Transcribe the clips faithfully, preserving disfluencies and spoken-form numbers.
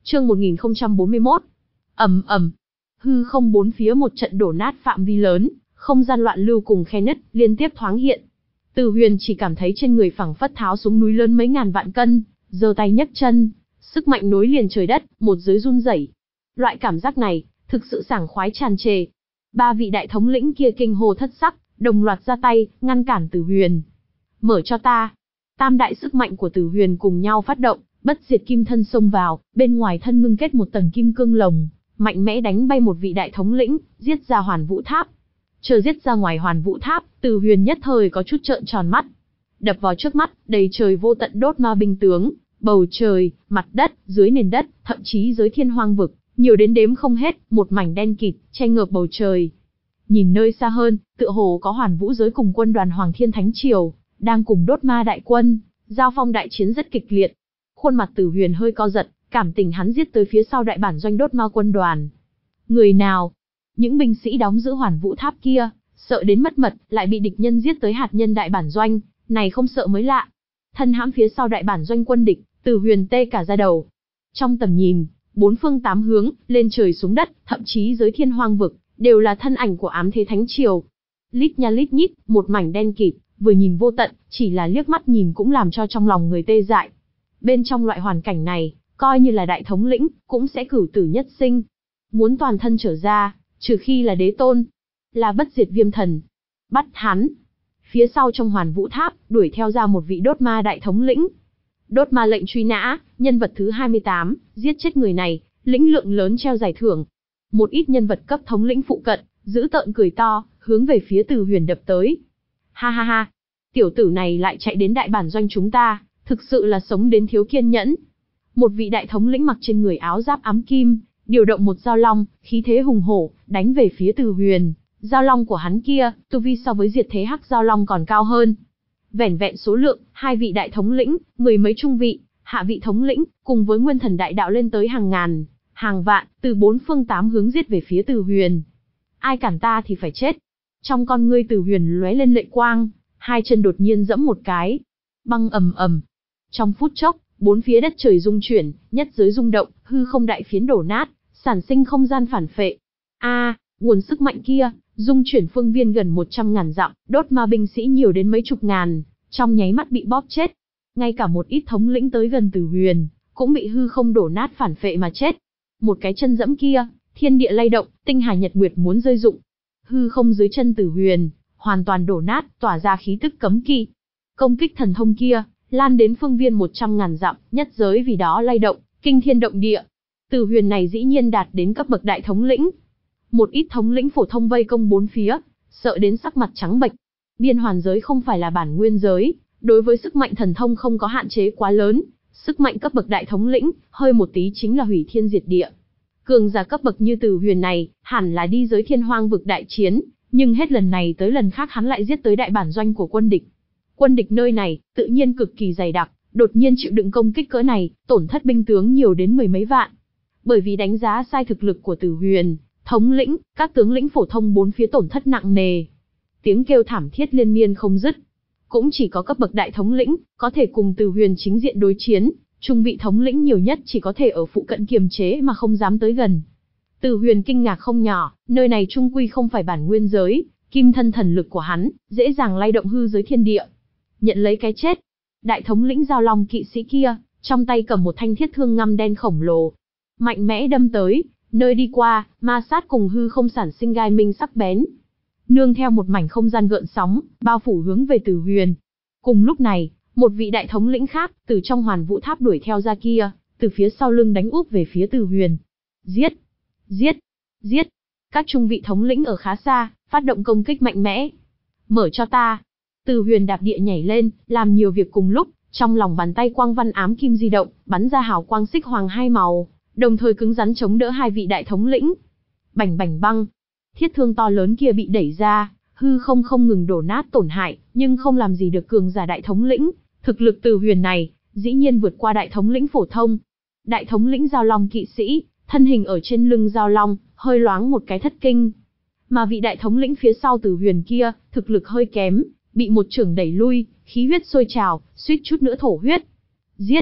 Chương một nghìn không trăm bốn mươi mốt. Ầm ầm. Hư không bốn phía một trận đổ nát phạm vi lớn, không gian loạn lưu cùng khe nứt liên tiếp thoáng hiện. Từ Huyền chỉ cảm thấy trên người phảng phất tháo xuống núi lớn mấy ngàn vạn cân, giơ tay nhấc chân, sức mạnh nối liền trời đất, một giới run rẩy. Loại cảm giác này, thực sự sảng khoái tràn trề. Ba vị đại thống lĩnh kia kinh hô thất sắc, đồng loạt ra tay, ngăn cản Từ Huyền. Mở cho ta. Tam đại sức mạnh của Từ Huyền cùng nhau phát động, bất diệt kim thân xông vào, bên ngoài thân ngưng kết một tầng kim cương lồng, mạnh mẽ đánh bay một vị đại thống lĩnh, giết ra Hoàn Vũ Tháp. Chờ giết ra ngoài Hoàn Vũ Tháp, Từ Huyền nhất thời có chút trợn tròn mắt. Đập vào trước mắt, đầy trời vô tận đốt ma binh tướng, bầu trời, mặt đất, dưới nền đất, thậm chí dưới thiên hoang vực, nhiều đến đếm không hết, một mảnh đen kịt, che ngợp bầu trời. Nhìn nơi xa hơn, tựa hồ có Hoàn Vũ giới cùng quân đoàn Hoàng Thiên Thánh Triều, đang cùng đốt ma đại quân, giao phong đại chiến rất kịch liệt. Khuôn mặt Từ Huyền hơi co giật, cảm tình hắn giết tới phía sau đại bản doanh đốt ma quân đoàn. Người nào? Những binh sĩ đóng giữ Hoàn Vũ Tháp kia, sợ đến mất mật, lại bị địch nhân giết tới hạt nhân đại bản doanh, này không sợ mới lạ. Thân hãm phía sau đại bản doanh quân địch, Từ Huyền tê cả da đầu. Trong tầm nhìn, bốn phương tám hướng, lên trời xuống đất, thậm chí dưới thiên hoang vực, đều là thân ảnh của ám thế thánh triều. Lít nha lít nhít, một mảnh đen kịt, vừa nhìn vô tận, chỉ là liếc mắt nhìn cũng làm cho trong lòng người tê dại. Bên trong loại hoàn cảnh này, coi như là đại thống lĩnh, cũng sẽ cửu tử nhất sinh. Muốn toàn thân trở ra, trừ khi là đế tôn, là bất diệt viêm thần. Bắt hắn. Phía sau trong Hoàn Vũ Tháp, đuổi theo ra một vị đốt ma đại thống lĩnh. Đốt ma lệnh truy nã, nhân vật thứ hai mươi tám, giết chết người này, lĩnh lượng lớn treo giải thưởng. Một ít nhân vật cấp thống lĩnh phụ cận, giữ tợn cười to, hướng về phía Từ Huyền đập tới. Ha ha ha, tiểu tử này lại chạy đến đại bản doanh chúng ta, thực sự là sống đến thiếu kiên nhẫn. Một vị đại thống lĩnh mặc trên người áo giáp ám kim, điều động một dao long, khí thế hùng hổ, đánh về phía Từ Huyền. Dao long của hắn kia, tu vi so với diệt thế hắc dao long còn cao hơn. Vẻn vẹn số lượng, hai vị đại thống lĩnh, mười mấy trung vị, hạ vị thống lĩnh, cùng với nguyên thần đại đạo lên tới hàng ngàn, hàng vạn, từ bốn phương tám hướng giết về phía Từ Huyền. Ai cản ta thì phải chết. Trong con ngươi Từ Huyền lóe lên lệ quang, hai chân đột nhiên giẫm một cái. Băng ầm ầm. Trong phút chốc, bốn phía đất trời rung chuyển, nhất giới rung động, hư không đại phiến đổ nát, sản sinh không gian phản phệ. A, à, nguồn sức mạnh kia, dung chuyển phương viên gần một trăm ngàn dặm, đốt ma binh sĩ nhiều đến mấy chục ngàn, trong nháy mắt bị bóp chết. Ngay cả một ít thống lĩnh tới gần Từ Huyền, cũng bị hư không đổ nát phản phệ mà chết. Một cái chân dẫm kia, thiên địa lay động, tinh hà nhật nguyệt muốn rơi rụng. Hư không dưới chân Từ Huyền, hoàn toàn đổ nát, tỏa ra khí tức cấm kỵ. Công kích thần thông kia, lan đến phương viên một trăm ngàn dặm, nhất giới vì đó lay động, kinh thiên động địa. Từ Huyền này dĩ nhiên đạt đến cấp bậc đại thống lĩnh. Một ít thống lĩnh phổ thông vây công bốn phía, sợ đến sắc mặt trắng bệch. Biên hoàn giới không phải là bản nguyên giới, đối với sức mạnh thần thông không có hạn chế quá lớn, sức mạnh cấp bậc đại thống lĩnh, hơi một tí chính là hủy thiên diệt địa. Cường giả cấp bậc như Từ Huyền này, hẳn là đi giới thiên hoang vực đại chiến, nhưng hết lần này tới lần khác hắn lại giết tới đại bản doanh của quân địch. Quân địch nơi này, tự nhiên cực kỳ dày đặc, đột nhiên chịu đựng công kích cỡ này, tổn thất binh tướng nhiều đến mười mấy vạn. Bởi vì đánh giá sai thực lực của Từ Huyền, thống lĩnh, các tướng lĩnh phổ thông bốn phía tổn thất nặng nề. Tiếng kêu thảm thiết liên miên không dứt. Cũng chỉ có cấp bậc đại thống lĩnh, có thể cùng Từ Huyền chính diện đối chiến, trung vị thống lĩnh nhiều nhất chỉ có thể ở phụ cận kiềm chế mà không dám tới gần. Từ Huyền kinh ngạc không nhỏ, nơi này trung quy không phải bản nguyên giới, kim thân thần lực của hắn, dễ dàng lay động hư giới thiên địa. Nhận lấy cái chết, đại thống lĩnh giao long kỵ sĩ kia, trong tay cầm một thanh thiết thương ngăm đen khổng lồ. Mạnh mẽ đâm tới, nơi đi qua, ma sát cùng hư không sản sinh gai minh sắc bén. Nương theo một mảnh không gian gợn sóng, bao phủ hướng về Từ Huyền. Cùng lúc này, một vị đại thống lĩnh khác, từ trong Hoàn Vũ Tháp đuổi theo ra kia, từ phía sau lưng đánh úp về phía Từ Huyền. Giết! Giết! Giết! Các trung vị thống lĩnh ở khá xa, phát động công kích mạnh mẽ. Mở cho ta! Từ Huyền đạp địa nhảy lên, làm nhiều việc cùng lúc, trong lòng bàn tay quang văn ám kim di động, bắn ra hào quang xích hoàng hai màu, đồng thời cứng rắn chống đỡ hai vị đại thống lĩnh. Bành bành băng! Thiết thương to lớn kia bị đẩy ra, hư không không ngừng đổ nát tổn hại, nhưng không làm gì được cường giả đại thống lĩnh. Thực lực Từ Huyền này, dĩ nhiên vượt qua đại thống lĩnh phổ thông. Đại thống lĩnh giao long kỵ sĩ, thân hình ở trên lưng giao long, hơi loáng một cái thất kinh. Mà vị đại thống lĩnh phía sau Từ Huyền kia, thực lực hơi kém, bị một chưởng đẩy lui, khí huyết sôi trào, suýt chút nữa thổ huyết. Giết!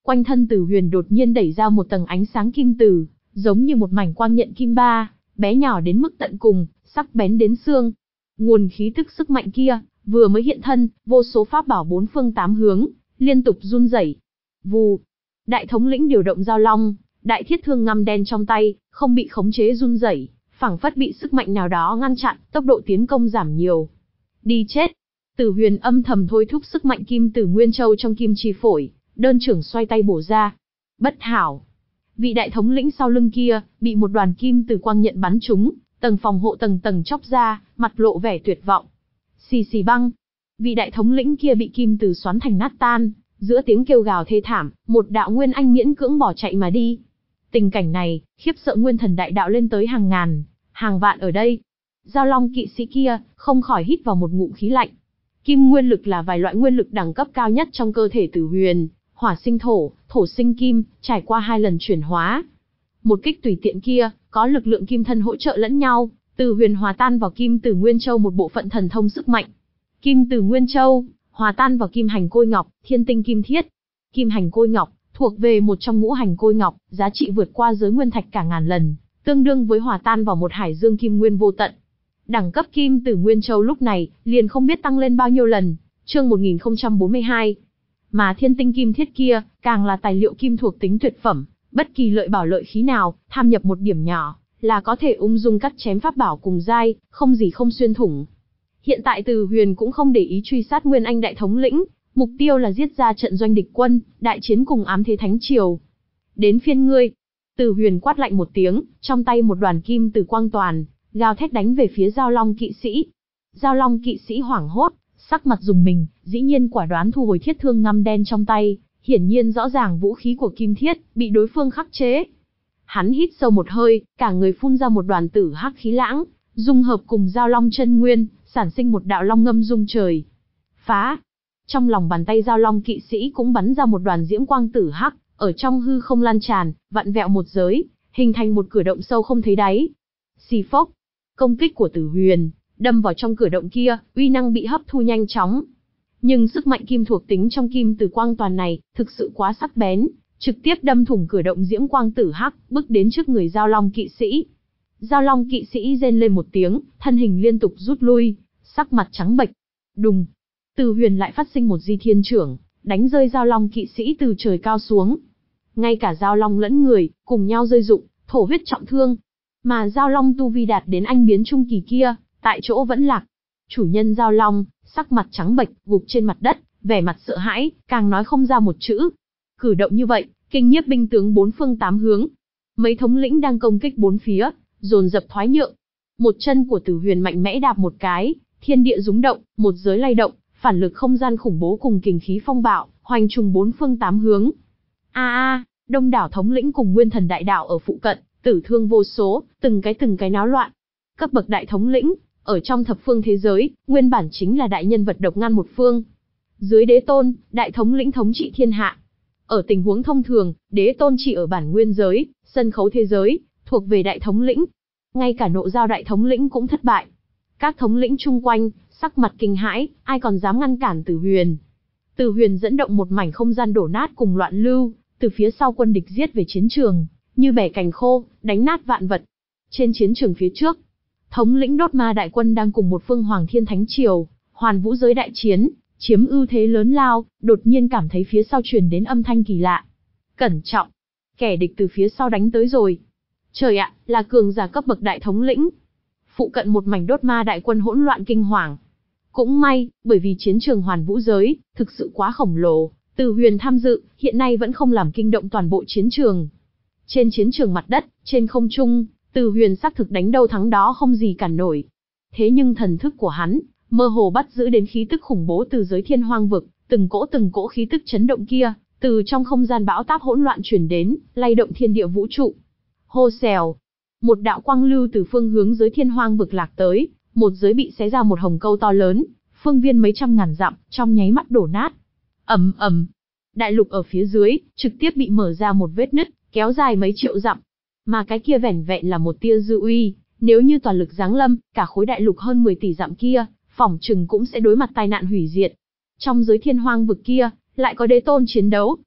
Quanh thân Tử Huyền đột nhiên đẩy ra một tầng ánh sáng kim tử, giống như một mảnh quang nhận kim ba, bé nhỏ đến mức tận cùng, sắc bén đến xương. Nguồn khí tức sức mạnh kia, vừa mới hiện thân, vô số pháp bảo bốn phương tám hướng, liên tục run rẩy. Vù, đại thống lĩnh điều động giao long, đại thiết thương ngăm đen trong tay, không bị khống chế run rẩy, phảng phất bị sức mạnh nào đó ngăn chặn, tốc độ tiến công giảm nhiều. Đi chết! Tử Huyền âm thầm thôi thúc sức mạnh kim tử Nguyên Châu trong kim chi phổi, đơn trưởng xoay tay bổ ra. Bất hảo! Vị đại thống lĩnh sau lưng kia, bị một đoàn kim tử quang nhận bắn trúng, tầng phòng hộ tầng tầng chóc ra, mặt lộ vẻ tuyệt vọng. Xì xì băng! Vị đại thống lĩnh kia bị kim tử xoắn thành nát tan, giữa tiếng kêu gào thê thảm, một đạo nguyên anh miễn cưỡng bỏ chạy mà đi. Tình cảnh này, khiếp sợ nguyên thần đại đạo lên tới hàng ngàn, hàng vạn ở đây. Giao long kỵ sĩ kia, không khỏi hít vào một ngụm khí lạnh. Kim nguyên lực là vài loại nguyên lực đẳng cấp cao nhất trong cơ thể Tử Huyền, hỏa sinh thổ, thổ sinh kim, trải qua hai lần chuyển hóa. Một kích tùy tiện kia, có lực lượng kim thân hỗ trợ lẫn nhau, Tử Huyền hòa tan vào kim tử Nguyên Châu một bộ phận thần thông sức mạnh. Kim tử Nguyên Châu, hòa tan vào kim hành côi ngọc, thiên tinh kim thiết. Kim hành côi ngọc, thuộc về một trong ngũ hành côi ngọc, giá trị vượt qua giới nguyên thạch cả ngàn lần, tương đương với hòa tan vào một hải dương kim nguyên vô tận. Đẳng cấp kim tử Nguyên Châu lúc này, liền không biết tăng lên bao nhiêu lần, chương một nghìn không trăm bốn mươi hai. Mà thiên tinh kim thiết kia, càng là tài liệu kim thuộc tính tuyệt phẩm, bất kỳ lợi bảo lợi khí nào, tham nhập một điểm nhỏ, là có thể ung dung cắt chém pháp bảo cùng giai, không gì không xuyên thủng. Hiện tại Tử Huyền cũng không để ý truy sát Nguyên Anh đại thống lĩnh, mục tiêu là giết ra trận doanh địch quân, đại chiến cùng ám thế thánh triều. Đến phiên ngươi! Tử Huyền quát lạnh một tiếng, trong tay một đoàn kim tử quang toàn, gào thét đánh về phía Giao Long kỵ sĩ. Giao Long kỵ sĩ hoảng hốt, sắc mặt rùng mình, dĩ nhiên quả đoán thu hồi thiết thương ngăm đen trong tay, hiển nhiên rõ ràng vũ khí của kim thiết bị đối phương khắc chế. Hắn hít sâu một hơi, cả người phun ra một đoàn tử hắc khí lãng, dung hợp cùng Giao Long chân nguyên, sản sinh một đạo long ngâm rung trời. Phá! Trong lòng bàn tay Giao Long kỵ sĩ cũng bắn ra một đoàn diễm quang tử hắc, ở trong hư không lan tràn, vặn vẹo một giới, hình thành một cửa động sâu không thấy đáy. Xì phốc! Công kích của Tử Huyền, đâm vào trong cửa động kia, uy năng bị hấp thu nhanh chóng. Nhưng sức mạnh kim thuộc tính trong kim tử quang toàn này, thực sự quá sắc bén, trực tiếp đâm thủng cửa động diễm quang tử hắc, bước đến trước người Giao Long kỵ sĩ. Giao Long kỵ sĩ rên lên một tiếng, thân hình liên tục rút lui, sắc mặt trắng bệch. Đùng! Tử Huyền lại phát sinh một di thiên trưởng, đánh rơi Giao Long kỵ sĩ từ trời cao xuống. Ngay cả Giao Long lẫn người, cùng nhau rơi rụng, thổ huyết trọng thương. Mà Giao Long tu vi đạt đến anh biến trung kỳ kia, tại chỗ vẫn lạc. Chủ nhân Giao Long, sắc mặt trắng bệch, gục trên mặt đất, vẻ mặt sợ hãi, càng nói không ra một chữ. Cử động như vậy, kinh nhiếp binh tướng bốn phương tám hướng. Mấy thống lĩnh đang công kích bốn phía, dồn dập thoái nhượng. Một chân của Tử Huyền mạnh mẽ đạp một cái, thiên địa rúng động, một giới lay động, phản lực không gian khủng bố cùng kình khí phong bạo, hoành trùng bốn phương tám hướng. A a, đông đảo thống lĩnh cùng nguyên thần đại đạo ở phụ cận, tử thương vô số, từng cái từng cái náo loạn. Cấp bậc đại thống lĩnh, ở trong thập phương thế giới, nguyên bản chính là đại nhân vật độc ngăn một phương. Dưới đế tôn, đại thống lĩnh thống trị thiên hạ. Ở tình huống thông thường, đế tôn chỉ ở bản nguyên giới, sân khấu thế giới, thuộc về đại thống lĩnh. Ngay cả nộ giao đại thống lĩnh cũng thất bại. Các thống lĩnh chung quanh, sắc mặt kinh hãi, ai còn dám ngăn cản Tử Huyền. Tử Huyền dẫn động một mảnh không gian đổ nát cùng loạn lưu, từ phía sau quân địch giết về chiến trường, như bẻ cành khô, đánh nát vạn vật. Trên chiến trường phía trước, thống lĩnh đốt ma đại quân đang cùng một phương Hoàng Thiên Thánh Triều, hoàn vũ giới đại chiến, chiếm ưu thế lớn lao, đột nhiên cảm thấy phía sau truyền đến âm thanh kỳ lạ. Cẩn trọng! Kẻ địch từ phía sau đánh tới rồi. Trời ạ, là cường giả cấp bậc đại thống lĩnh. Phụ cận một mảnh đốt ma đại quân hỗn loạn kinh hoàng. Cũng may, bởi vì chiến trường hoàn vũ giới, thực sự quá khổng lồ, Tử Huyền tham dự, hiện nay vẫn không làm kinh động toàn bộ chiến trường. Trên chiến trường mặt đất, trên không trung, Tử Huyền xác thực đánh đâu thắng đó không gì cản nổi. Thế nhưng thần thức của hắn, mơ hồ bắt giữ đến khí tức khủng bố từ giới thiên hoang vực, từng cỗ từng cỗ khí tức chấn động kia, từ trong không gian bão táp hỗn loạn truyền đến, lay động thiên địa vũ trụ. Hô xèo, một đạo quang lưu từ phương hướng giới thiên hoang vực lạc tới, một giới bị xé ra một hồng câu to lớn, phương viên mấy trăm ngàn dặm, trong nháy mắt đổ nát. Ầm ầm, đại lục ở phía dưới trực tiếp bị mở ra một vết nứt, kéo dài mấy triệu dặm. Mà cái kia vẻn vẹn là một tia dư uy, nếu như toàn lực giáng lâm, cả khối đại lục hơn mười tỷ dặm kia, phỏng chừng cũng sẽ đối mặt tai nạn hủy diệt. Trong giới thiên hoang vực kia, lại có đế tôn chiến đấu.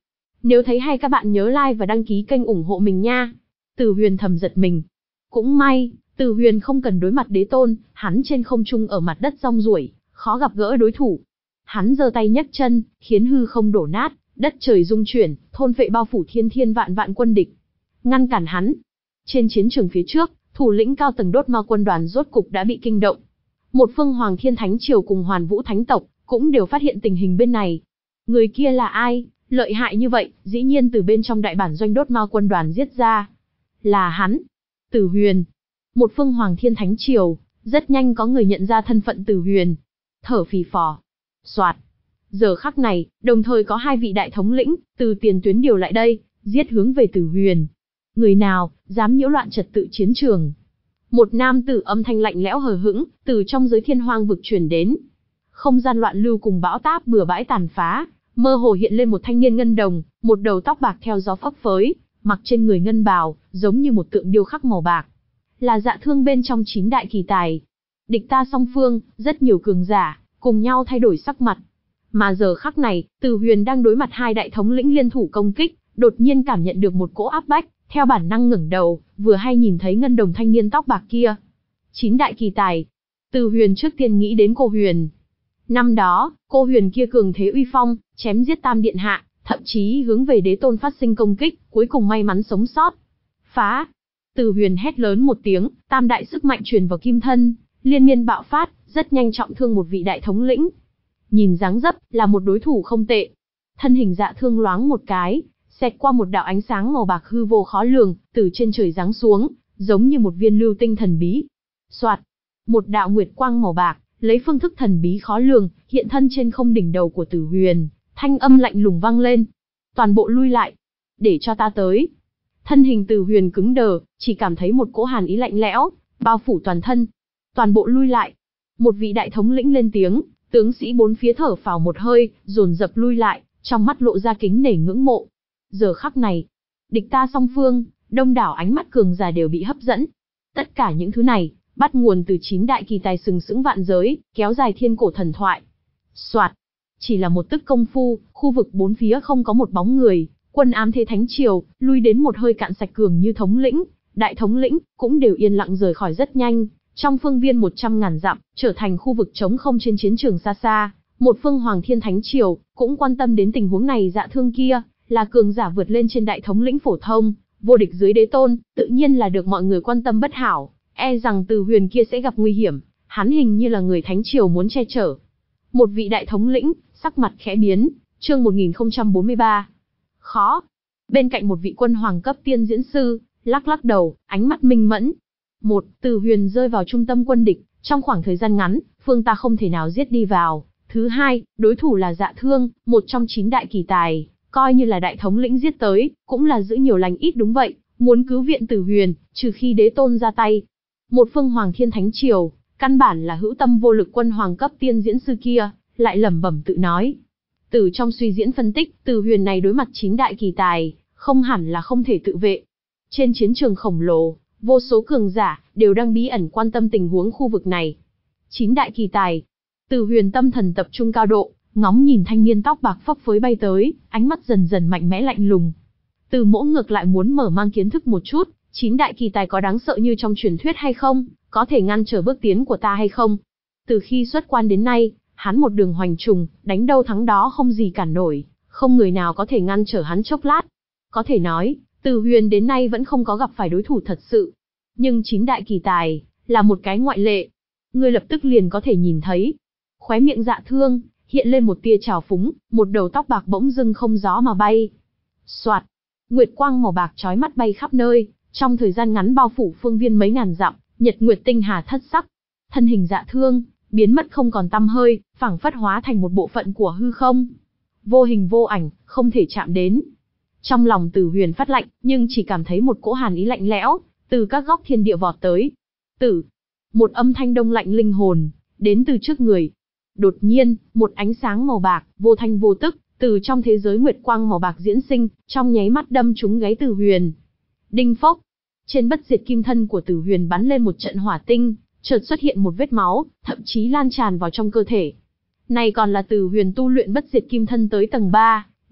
Nếu thấy hay các bạn nhớ like và đăng ký kênh ủng hộ mình nha. Từ Huyền thầm giật mình. Cũng may, Từ Huyền không cần đối mặt đế tôn, hắn trên không trung ở mặt đất rong ruổi, khó gặp gỡ đối thủ. Hắn giơ tay nhấc chân, khiến hư không đổ nát, đất trời rung chuyển, thôn phệ bao phủ thiên thiên vạn vạn quân địch. Ngăn cản hắn. Trên chiến trường phía trước, thủ lĩnh cao tầng đốt ma quân đoàn rốt cục đã bị kinh động. Một phương Hoàng Thiên Thánh Triều cùng Hoàn Vũ Thánh Tộc, cũng đều phát hiện tình hình bên này. Người kia là ai, lợi hại như vậy, dĩ nhiên từ bên trong đại bản doanh đốt ma quân đoàn giết ra. Là hắn. Từ Huyền. Một phương Hoàng Thiên Thánh Triều, rất nhanh có người nhận ra thân phận Từ Huyền. Thở phì phò. Soạt. Giờ khắc này, đồng thời có hai vị đại thống lĩnh, từ tiền tuyến điều lại đây, giết hướng về Từ Huyền. Người nào, dám nhiễu loạn trật tự chiến trường? Một nam tử âm thanh lạnh lẽo hờ hững, từ trong giới thiên hoang vực truyền đến. Không gian loạn lưu cùng bão táp bừa bãi tàn phá, mơ hồ hiện lên một thanh niên ngân đồng, một đầu tóc bạc theo gió phấp phới, mặc trên người ngân bào, giống như một tượng điêu khắc màu bạc. Là Dạ Thương bên trong chín đại kỳ tài. Địch ta song phương, rất nhiều cường giả, cùng nhau thay đổi sắc mặt. Mà giờ khắc này, Từ Huyền đang đối mặt hai đại thống lĩnh liên thủ công kích, đột nhiên cảm nhận được một cỗ áp bách, theo bản năng ngẩng đầu, vừa hay nhìn thấy ngân đồng thanh niên tóc bạc kia. Chín đại kỳ tài. Từ Huyền trước tiên nghĩ đến cô Huyền. Năm đó, cô Huyền kia cường thế uy phong, chém giết Tam Điện Hạ, thậm chí hướng về đế tôn phát sinh công kích, cuối cùng may mắn sống sót. Phá! Từ Huyền hét lớn một tiếng, tam đại sức mạnh truyền vào kim thân, liên miên bạo phát, rất nhanh trọng thương một vị đại thống lĩnh. Nhìn dáng dấp, là một đối thủ không tệ. Thân hình Dạ Thương loáng một cái, xẹt qua một đạo ánh sáng màu bạc hư vô khó lường, từ trên trời giáng xuống, giống như một viên lưu tinh thần bí. Soạt! Một đạo nguyệt quang màu bạc, lấy phương thức thần bí khó lường, hiện thân trên không đỉnh đầu của Từ Huyền, thanh âm lạnh lùng vang lên. Toàn bộ lui lại, để cho ta tới. Thân hình Từ Huyền cứng đờ, chỉ cảm thấy một cỗ hàn ý lạnh lẽo, bao phủ toàn thân. Toàn bộ lui lại. Một vị đại thống lĩnh lên tiếng, tướng sĩ bốn phía thở phào một hơi, dồn dập lui lại, trong mắt lộ ra kính nể ngưỡng mộ. Giờ khắc này, địch ta song phương, đông đảo ánh mắt cường giả đều bị hấp dẫn. Tất cả những thứ này, bắt nguồn từ chín đại kỳ tài sừng sững vạn giới, kéo dài thiên cổ thần thoại. Soạt, chỉ là một tức công phu, khu vực bốn phía không có một bóng người, quân ám thế thánh triều, lui đến một hơi cạn sạch cường như thống lĩnh, đại thống lĩnh, cũng đều yên lặng rời khỏi rất nhanh. Trong phương viên một trăm ngàn dặm, trở thành khu vực trống không trên chiến trường xa xa, một phương Hoàng Thiên Thánh Triều, cũng quan tâm đến tình huống này. Dạ Thương kia, là cường giả vượt lên trên đại thống lĩnh phổ thông, vô địch dưới đế tôn, tự nhiên là được mọi người quan tâm bất hảo, e rằng Từ Huyền kia sẽ gặp nguy hiểm, hắn hình như là người Thánh Triều muốn che chở. Một vị đại thống lĩnh, sắc mặt khẽ biến, chương một nghìn không trăm bốn mươi ba. Khó. Bên cạnh một vị quân hoàng cấp tiên diễn sư, lắc lắc đầu, ánh mắt minh mẫn. Một, Từ Huyền rơi vào trung tâm quân địch, trong khoảng thời gian ngắn, phương ta không thể nào giết đi vào. Thứ hai, đối thủ là Dạ Thương, một trong chín đại kỳ tài, coi như là đại thống lĩnh giết tới, cũng là giữ nhiều lành ít đúng vậy, muốn cứu viện Từ Huyền, trừ khi đế tôn ra tay. Một phương Hoàng Thiên Thánh Triều, căn bản là hữu tâm vô lực quân hoàng cấp tiên diễn sư kia, lại lẩm bẩm tự nói. Từ trong suy diễn phân tích, Từ Huyền này đối mặt chín đại kỳ tài, không hẳn là không thể tự vệ. Trên chiến trường khổng lồ, vô số cường giả, đều đang bí ẩn quan tâm tình huống khu vực này. Chín đại kỳ tài. Từ Huyền tâm thần tập trung cao độ, ngóng nhìn thanh niên tóc bạc phấp phới bay tới, ánh mắt dần dần mạnh mẽ lạnh lùng. Từ Mỗ ngược lại muốn mở mang kiến thức một chút, chín đại kỳ tài có đáng sợ như trong truyền thuyết hay không, có thể ngăn trở bước tiến của ta hay không. Từ khi xuất quan đến nay, hắn một đường hoành trùng, đánh đâu thắng đó không gì cản nổi, không người nào có thể ngăn trở hắn chốc lát. Có thể nói, Từ Huyền đến nay vẫn không có gặp phải đối thủ thật sự. Nhưng chín đại kỳ tài, là một cái ngoại lệ. Ngươi lập tức liền có thể nhìn thấy. Khóe miệng Dạ Thương, hiện lên một tia trào phúng, một đầu tóc bạc bỗng dưng không gió mà bay. Soạt, nguyệt quang màu bạc chói mắt bay khắp nơi, trong thời gian ngắn bao phủ phương viên mấy ngàn dặm, nhật nguyệt tinh hà thất sắc. Thân hình Dạ Thương, biến mất không còn tăm hơi, phảng phất hóa thành một bộ phận của hư không. Vô hình vô ảnh, không thể chạm đến. Trong lòng Từ Huyền phát lạnh, nhưng chỉ cảm thấy một cỗ hàn ý lạnh lẽo, từ các góc thiên địa vọt tới. Tử, một âm thanh đông lạnh linh hồn, đến từ trước người. Đột nhiên, một ánh sáng màu bạc, vô thanh vô tức, từ trong thế giới nguyệt quang màu bạc diễn sinh, trong nháy mắt đâm trúng gáy Từ Huyền. Đinh phốc, trên bất diệt kim thân của Từ Huyền bắn lên một trận hỏa tinh, chợt xuất hiện một vết máu, thậm chí lan tràn vào trong cơ thể. Này còn là Từ Huyền tu luyện bất diệt kim thân tới tầng ba,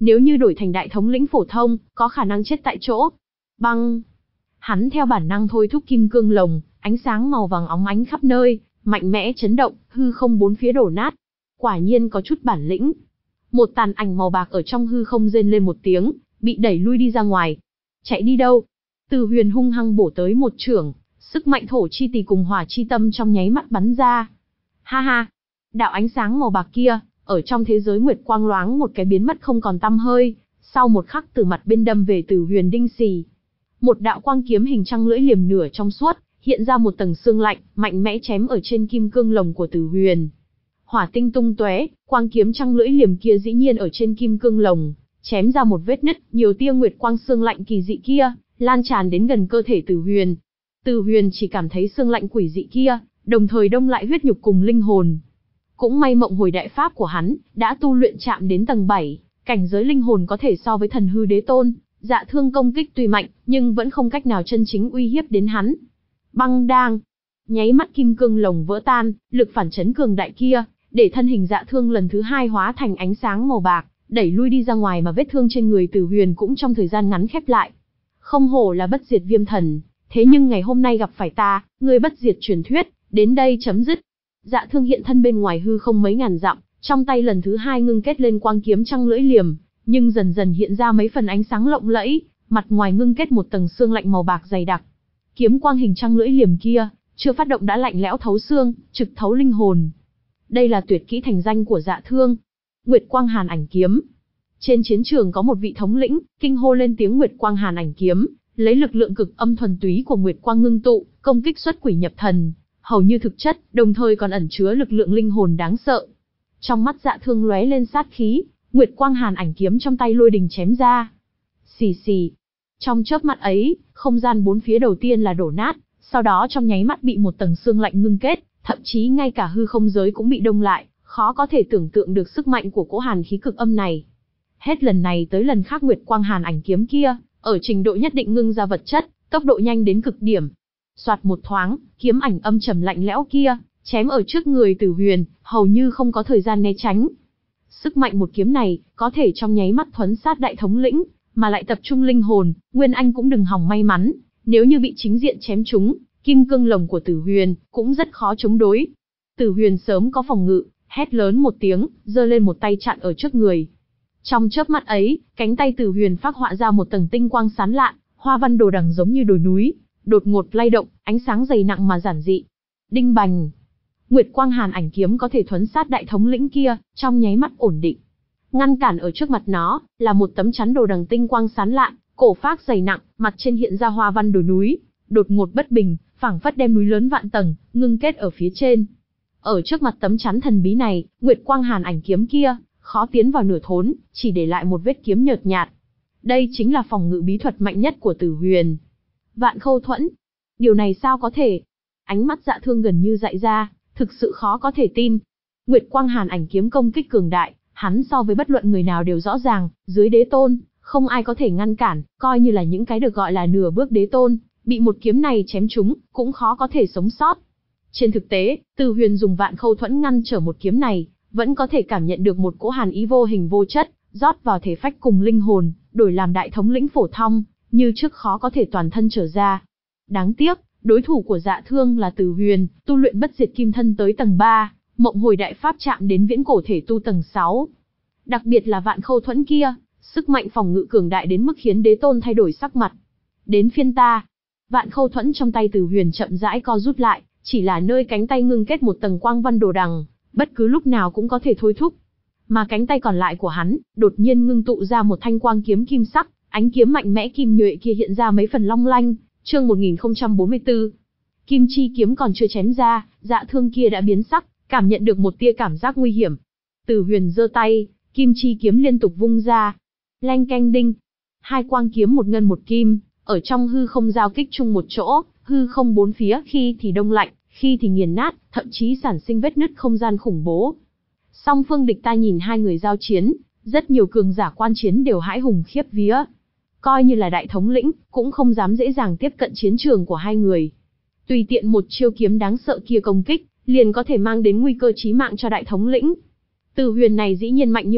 nếu như đổi thành đại thống lĩnh phổ thông, có khả năng chết tại chỗ. Băng! Hắn theo bản năng thôi thúc kim cương lồng, ánh sáng màu vàng óng ánh khắp nơi, mạnh mẽ chấn động, hư không bốn phía đổ nát. Quả nhiên có chút bản lĩnh. Một tàn ảnh màu bạc ở trong hư không rên lên một tiếng, bị đẩy lui đi ra ngoài. Chạy đi đâu? Từ Huyền hung hăng bổ tới một chưởng, sức mạnh thổ chi tỷ cùng hỏa chi tâm trong nháy mắt bắn ra. Ha ha! Đạo ánh sáng màu bạc kia, ở trong thế giới nguyệt quang loáng một cái biến mất không còn tăm hơi, sau một khắc từ mặt bên đâm về Từ Huyền đinh xì. Một đạo quang kiếm hình trăng lưỡi liềm nửa trong suốt, hiện ra một tầng xương lạnh, mạnh mẽ chém ở trên kim cương lồng của Từ Huyền. Hỏa tinh tung tóe, quang kiếm trăng lưỡi liềm kia dĩ nhiên ở trên kim cương lồng, chém ra một vết nứt, nhiều tia nguyệt quang xương lạnh kỳ dị kia, lan tràn đến gần cơ thể Từ Huyền. Từ Huyền chỉ cảm thấy xương lạnh quỷ dị kia, đồng thời đông lại huyết nhục cùng linh hồn. Cũng may mộng hồi đại pháp của hắn, đã tu luyện chạm đến tầng bảy, cảnh giới linh hồn có thể so với thần hư đế tôn, Dạ Thương công kích tuy mạnh, nhưng vẫn không cách nào chân chính uy hiếp đến hắn. Băng đang, nháy mắt kim cương lồng vỡ tan, lực phản chấn cường đại kia, để thân hình Dạ Thương lần thứ hai hóa thành ánh sáng màu bạc, đẩy lui đi ra ngoài mà vết thương trên người Từ Huyền cũng trong thời gian ngắn khép lại. Không hổ là bất diệt viêm thần, thế nhưng ngày hôm nay gặp phải ta, người bất diệt truyền thuyết, đến đây chấm dứt. Dạ Thương hiện thân bên ngoài hư không mấy ngàn dặm, trong tay lần thứ hai ngưng kết lên quang kiếm trăng lưỡi liềm, nhưng dần dần hiện ra mấy phần ánh sáng lộng lẫy, mặt ngoài ngưng kết một tầng xương lạnh màu bạc dày đặc. Kiếm quang hình trăng lưỡi liềm kia, chưa phát động đã lạnh lẽo thấu xương, trực thấu linh hồn. Đây là tuyệt kỹ thành danh của Dạ Thương, Nguyệt Quang Hàn Ảnh Kiếm. Trên chiến trường có một vị thống lĩnh, kinh hô lên tiếng Nguyệt Quang Hàn Ảnh Kiếm, lấy lực lượng cực âm thuần túy của Nguyệt Quang ngưng tụ, công kích xuất quỷ nhập thần, hầu như thực chất, đồng thời còn ẩn chứa lực lượng linh hồn đáng sợ. Trong mắt Dạ Thương lóe lên sát khí, Nguyệt Quang Hàn Ảnh Kiếm trong tay lôi đình chém ra. Xì xì. Trong chớp mắt ấy, không gian bốn phía đầu tiên là đổ nát, sau đó trong nháy mắt bị một tầng xương lạnh ngưng kết, thậm chí ngay cả hư không giới cũng bị đông lại, khó có thể tưởng tượng được sức mạnh của cỗ hàn khí cực âm này. Hết lần này tới lần khác Nguyệt Quang Hàn Ảnh Kiếm kia, ở trình độ nhất định ngưng ra vật chất, tốc độ nhanh đến cực điểm. Soạt một thoáng, kiếm ảnh âm trầm lạnh lẽo kia, chém ở trước người Từ Huyền, hầu như không có thời gian né tránh. Sức mạnh một kiếm này, có thể trong nháy mắt thuấn sát đại thống lĩnh, mà lại tập trung linh hồn, Nguyên Anh cũng đừng hòng may mắn, nếu như bị chính diện chém trúng, kim cương lồng của Từ Huyền, cũng rất khó chống đối. Từ Huyền sớm có phòng ngự, hét lớn một tiếng, giơ lên một tay chặn ở trước người. Trong chớp mắt ấy, cánh tay Từ Huyền phác họa ra một tầng tinh quang sáng lạn, hoa văn đồ đằng giống như đồi núi, đột ngột lay động, ánh sáng dày nặng mà giản dị. Đinh bành. Nguyệt Quang Hàn Ảnh Kiếm có thể thuấn sát đại thống lĩnh kia, trong nháy mắt ổn định. Ngăn cản ở trước mặt nó, là một tấm chắn đồ đằng tinh quang sáng lạn, cổ phác dày nặng, mặt trên hiện ra hoa văn đồi núi, đột ngột bất bình, phảng phất đem núi lớn vạn tầng, ngưng kết ở phía trên. Ở trước mặt tấm chắn thần bí này, Nguyệt Quang Hàn Ảnh Kiếm kia, khó tiến vào nửa thốn, chỉ để lại một vết kiếm nhợt nhạt. Đây chính là phòng ngự bí thuật mạnh nhất của Từ Huyền. Vạn Khâu Thuẫn. Điều này sao có thể? Ánh mắt Dạ Thương gần như dại ra, thực sự khó có thể tin. Nguyệt Quang Hàn Ảnh Kiếm công kích cường đại, hắn so với bất luận người nào đều rõ ràng, dưới đế tôn, không ai có thể ngăn cản, coi như là những cái được gọi là nửa bước đế tôn, bị một kiếm này chém trúng, cũng khó có thể sống sót. Trên thực tế, Từ Huyền dùng Vạn Khâu Thuẫn ngăn trở một kiếm này, vẫn có thể cảm nhận được một cỗ hàn ý vô hình vô chất, rót vào thể phách cùng linh hồn, đổi làm đại thống lĩnh phổ thông, như trước khó có thể toàn thân trở ra. Đáng tiếc, đối thủ của Dạ Thương là Từ Huyền, tu luyện bất diệt kim thân tới tầng ba, mộng hồi đại pháp chạm đến viễn cổ thể tu tầng sáu. Đặc biệt là Vạn Khâu Thuẫn kia, sức mạnh phòng ngự cường đại đến mức khiến đế tôn thay đổi sắc mặt. Đến phiên ta. Vạn Khâu Thuẫn trong tay Từ Huyền chậm rãi co rút lại, chỉ là nơi cánh tay ngưng kết một tầng quang văn đồ đằng, bất cứ lúc nào cũng có thể thôi thúc. Mà cánh tay còn lại của hắn, đột nhiên ngưng tụ ra một thanh quang kiếm kim sắc, ánh kiếm mạnh mẽ kim nhuệ kia hiện ra mấy phần long lanh. Chương một nghìn không trăm bốn mươi tư. Kim chi kiếm còn chưa chém ra, Dạ Thương kia đã biến sắc, cảm nhận được một tia cảm giác nguy hiểm. Từ Huyền giơ tay, kim chi kiếm liên tục vung ra. Leng keng đinh. Hai quang kiếm một ngân một kim, ở trong hư không giao kích chung một chỗ, hư không bốn phía khi thì đông lạnh, khi thì nghiền nát, thậm chí sản sinh vết nứt không gian khủng bố. Song phương địch ta nhìn hai người giao chiến, rất nhiều cường giả quan chiến đều hãi hùng khiếp vía. Coi như là đại thống lĩnh, cũng không dám dễ dàng tiếp cận chiến trường của hai người. Tùy tiện một chiêu kiếm đáng sợ kia công kích, liền có thể mang đến nguy cơ chí mạng cho đại thống lĩnh. Từ Huyền này dĩ nhiên mạnh như vậy,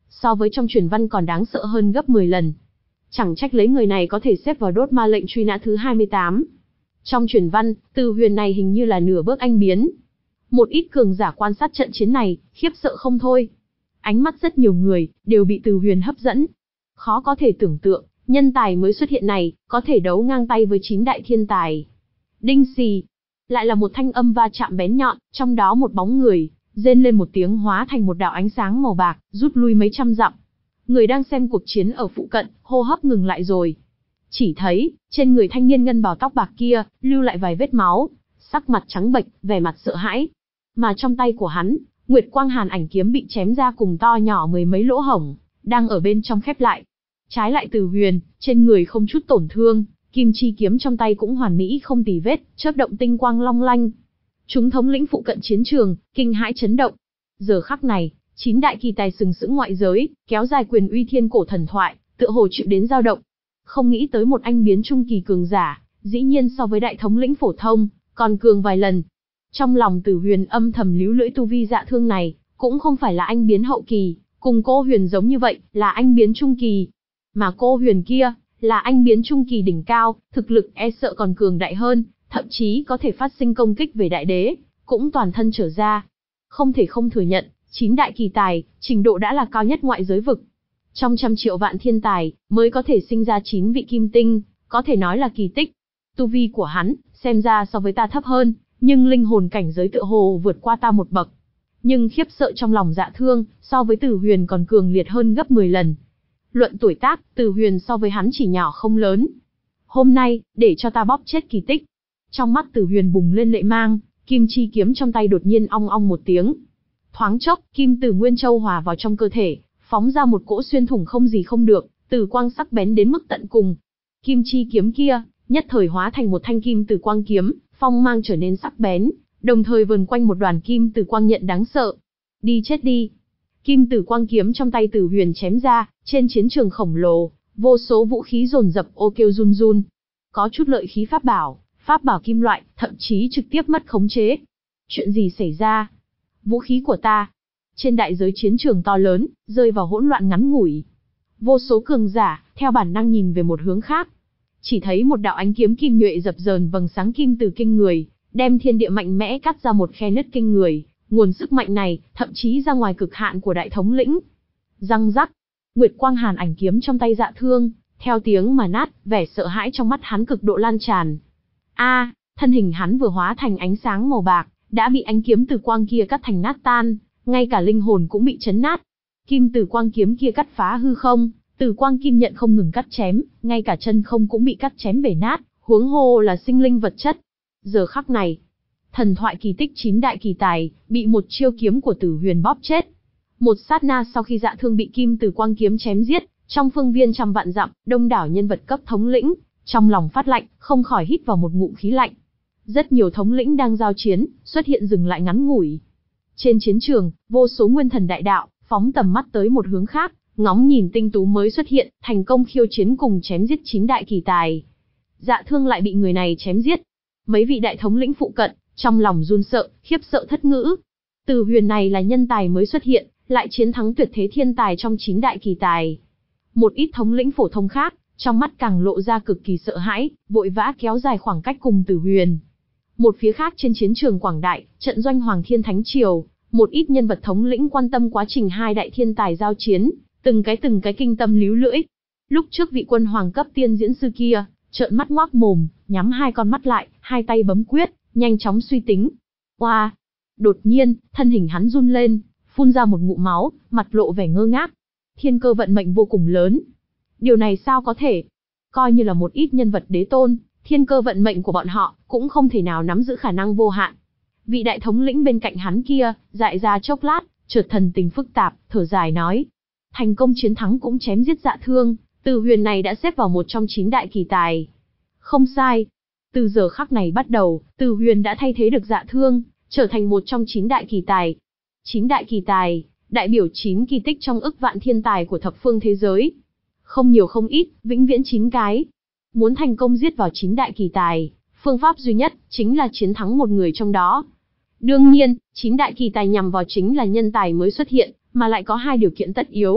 so với trong truyền văn còn đáng sợ hơn gấp mười lần. Chẳng trách lấy người này có thể xếp vào đốt ma lệnh truy nã thứ hai mươi tám. Trong truyền văn, Từ Huyền này hình như là nửa bước anh biến. Một ít cường giả quan sát trận chiến này, khiếp sợ không thôi. Ánh mắt rất nhiều người, đều bị Từ Huyền hấp dẫn. Khó có thể tưởng tượng, nhân tài mới xuất hiện này, có thể đấu ngang tay với chín đại thiên tài. Đinh xì. Lại là một thanh âm va chạm bén nhọn, trong đó một bóng người, rên lên một tiếng hóa thành một đạo ánh sáng màu bạc, rút lui mấy trăm dặm. Người đang xem cuộc chiến ở phụ cận, hô hấp ngừng lại rồi. Chỉ thấy, trên người thanh niên ngân bào tóc bạc kia, lưu lại vài vết máu, sắc mặt trắng bệch, vẻ mặt sợ hãi. Mà trong tay của hắn, Nguyệt Quang Hàn ảnh kiếm bị chém ra cùng to nhỏ mười mấy lỗ hổng, đang ở bên trong khép lại. Trái lại Từ Huyền, trên người không chút tổn thương, kim chi kiếm trong tay cũng hoàn mỹ không tì vết, chớp động tinh quang long lanh. Chúng thống lĩnh phụ cận chiến trường, kinh hãi chấn động. Giờ khắc này, chín đại kỳ tài sừng sững ngoại giới, kéo dài quyền uy thiên cổ thần thoại, tựa hồ chịu đến dao động. Không nghĩ tới một anh biến trung kỳ cường giả, dĩ nhiên so với đại thống lĩnh phổ thông, còn cường vài lần. Trong lòng Từ Huyền âm thầm líu lưỡi tu vi dạ thương này, cũng không phải là anh biến hậu kỳ, cùng cô Huyền giống như vậy, là anh biến trung kỳ. Mà cô Huyền kia, là anh biến trung kỳ đỉnh cao, thực lực e sợ còn cường đại hơn, thậm chí có thể phát sinh công kích về đại đế, cũng toàn thân trở ra. Không thể không thừa nhận, chín đại kỳ tài, trình độ đã là cao nhất ngoại giới vực. Trong trăm triệu vạn thiên tài, mới có thể sinh ra chín vị kim tinh, có thể nói là kỳ tích. Tu vi của hắn, xem ra so với ta thấp hơn, nhưng linh hồn cảnh giới tựa hồ vượt qua ta một bậc. Nhưng khiếp sợ trong lòng dạ thương, so với Từ Huyền còn cường liệt hơn gấp mười lần. Luận tuổi tác, Từ Huyền so với hắn chỉ nhỏ không lớn. Hôm nay, để cho ta bóp chết kỳ tích. Trong mắt Từ Huyền bùng lên lệ mang, kim chi kiếm trong tay đột nhiên ong ong một tiếng. Thoáng chốc, kim từ Nguyên Châu hòa vào trong cơ thể, phóng ra một cỗ xuyên thủng không gì không được, từ quang sắc bén đến mức tận cùng. Kim chi kiếm kia, nhất thời hóa thành một thanh kim từ quang kiếm, phong mang trở nên sắc bén, đồng thời vần quanh một đoàn kim từ quang nhận đáng sợ. Đi chết đi! Kim từ quang kiếm trong tay Từ Huyền chém ra, trên chiến trường khổng lồ, vô số vũ khí dồn dập ô kêu run run. Có chút lợi khí pháp bảo, pháp bảo kim loại, thậm chí trực tiếp mất khống chế. Chuyện gì xảy ra? Vũ khí của ta, trên đại giới chiến trường to lớn, rơi vào hỗn loạn ngắn ngủi. Vô số cường giả, theo bản năng nhìn về một hướng khác. Chỉ thấy một đạo ánh kiếm kim nhuệ dập dờn vầng sáng kim từ kinh người, đem thiên địa mạnh mẽ cắt ra một khe nứt kinh người. Nguồn sức mạnh này, thậm chí ra ngoài cực hạn của đại thống lĩnh. Răng rắc, Nguyệt Quang Hàn ảnh kiếm trong tay dạ thương, theo tiếng mà nát, vẻ sợ hãi trong mắt hắn cực độ lan tràn. A, thân hình hắn vừa hóa thành ánh sáng màu bạc, đã bị ánh kiếm từ quang kia cắt thành nát tan, ngay cả linh hồn cũng bị chấn nát. Kim từ quang kiếm kia cắt phá hư không, từ quang kim nhận không ngừng cắt chém, ngay cả chân không cũng bị cắt chém về nát, huống hồ là sinh linh vật chất. Giờ khắc này, thần thoại kỳ tích chín đại kỳ tài, bị một chiêu kiếm của Từ Huyền bóp chết. Một sát na sau khi dạ thương bị kim từ quang kiếm chém giết, trong phương viên trăm vạn dặm, đông đảo nhân vật cấp thống lĩnh, trong lòng phát lạnh, không khỏi hít vào một ngụm khí lạnh. Rất nhiều thống lĩnh đang giao chiến, xuất hiện dừng lại ngắn ngủi. Trên chiến trường, vô số nguyên thần đại đạo, phóng tầm mắt tới một hướng khác, ngóng nhìn tinh tú mới xuất hiện, thành công khiêu chiến cùng chém giết chín đại kỳ tài. Dạ thương lại bị người này chém giết. Mấy vị đại thống lĩnh phụ cận, trong lòng run sợ, khiếp sợ thất ngữ. Từ Huyền này là nhân tài mới xuất hiện, lại chiến thắng tuyệt thế thiên tài trong chín đại kỳ tài. Một ít thống lĩnh phổ thông khác, trong mắt càng lộ ra cực kỳ sợ hãi, vội vã kéo dài khoảng cách cùng Từ Huyền. Một phía khác trên chiến trường quảng đại, trận doanh Hoàng Thiên Thánh Triều, một ít nhân vật thống lĩnh quan tâm quá trình hai đại thiên tài giao chiến, từng cái từng cái kinh tâm líu lưỡi. Lúc trước vị quân hoàng cấp tiên diễn sư kia, trợn mắt ngoác mồm, nhắm hai con mắt lại, hai tay bấm quyết, nhanh chóng suy tính. Oa! Đột nhiên, thân hình hắn run lên, phun ra một ngụm máu, mặt lộ vẻ ngơ ngác. Thiên cơ vận mệnh vô cùng lớn. Điều này sao có thể? Coi như là một ít nhân vật đế tôn, thiên cơ vận mệnh của bọn họ cũng không thể nào nắm giữ khả năng vô hạn. Vị đại thống lĩnh bên cạnh hắn kia, dại ra chốc lát, chợt thần tình phức tạp, thở dài nói: thành công chiến thắng cũng chém giết dạ thương, Từ Huyền này đã xếp vào một trong chín đại kỳ tài. Không sai. Từ giờ khắc này bắt đầu, Từ Huyền đã thay thế được dạ thương, trở thành một trong chín đại kỳ tài. Chín đại kỳ tài, đại biểu chín kỳ tích trong ức vạn thiên tài của thập phương thế giới. Không nhiều không ít, vĩnh viễn chín cái. Muốn thành công giết vào chín đại kỳ tài, phương pháp duy nhất chính là chiến thắng một người trong đó. Đương nhiên, chín đại kỳ tài nhằm vào chính là nhân tài mới xuất hiện, mà lại có hai điều kiện tất yếu.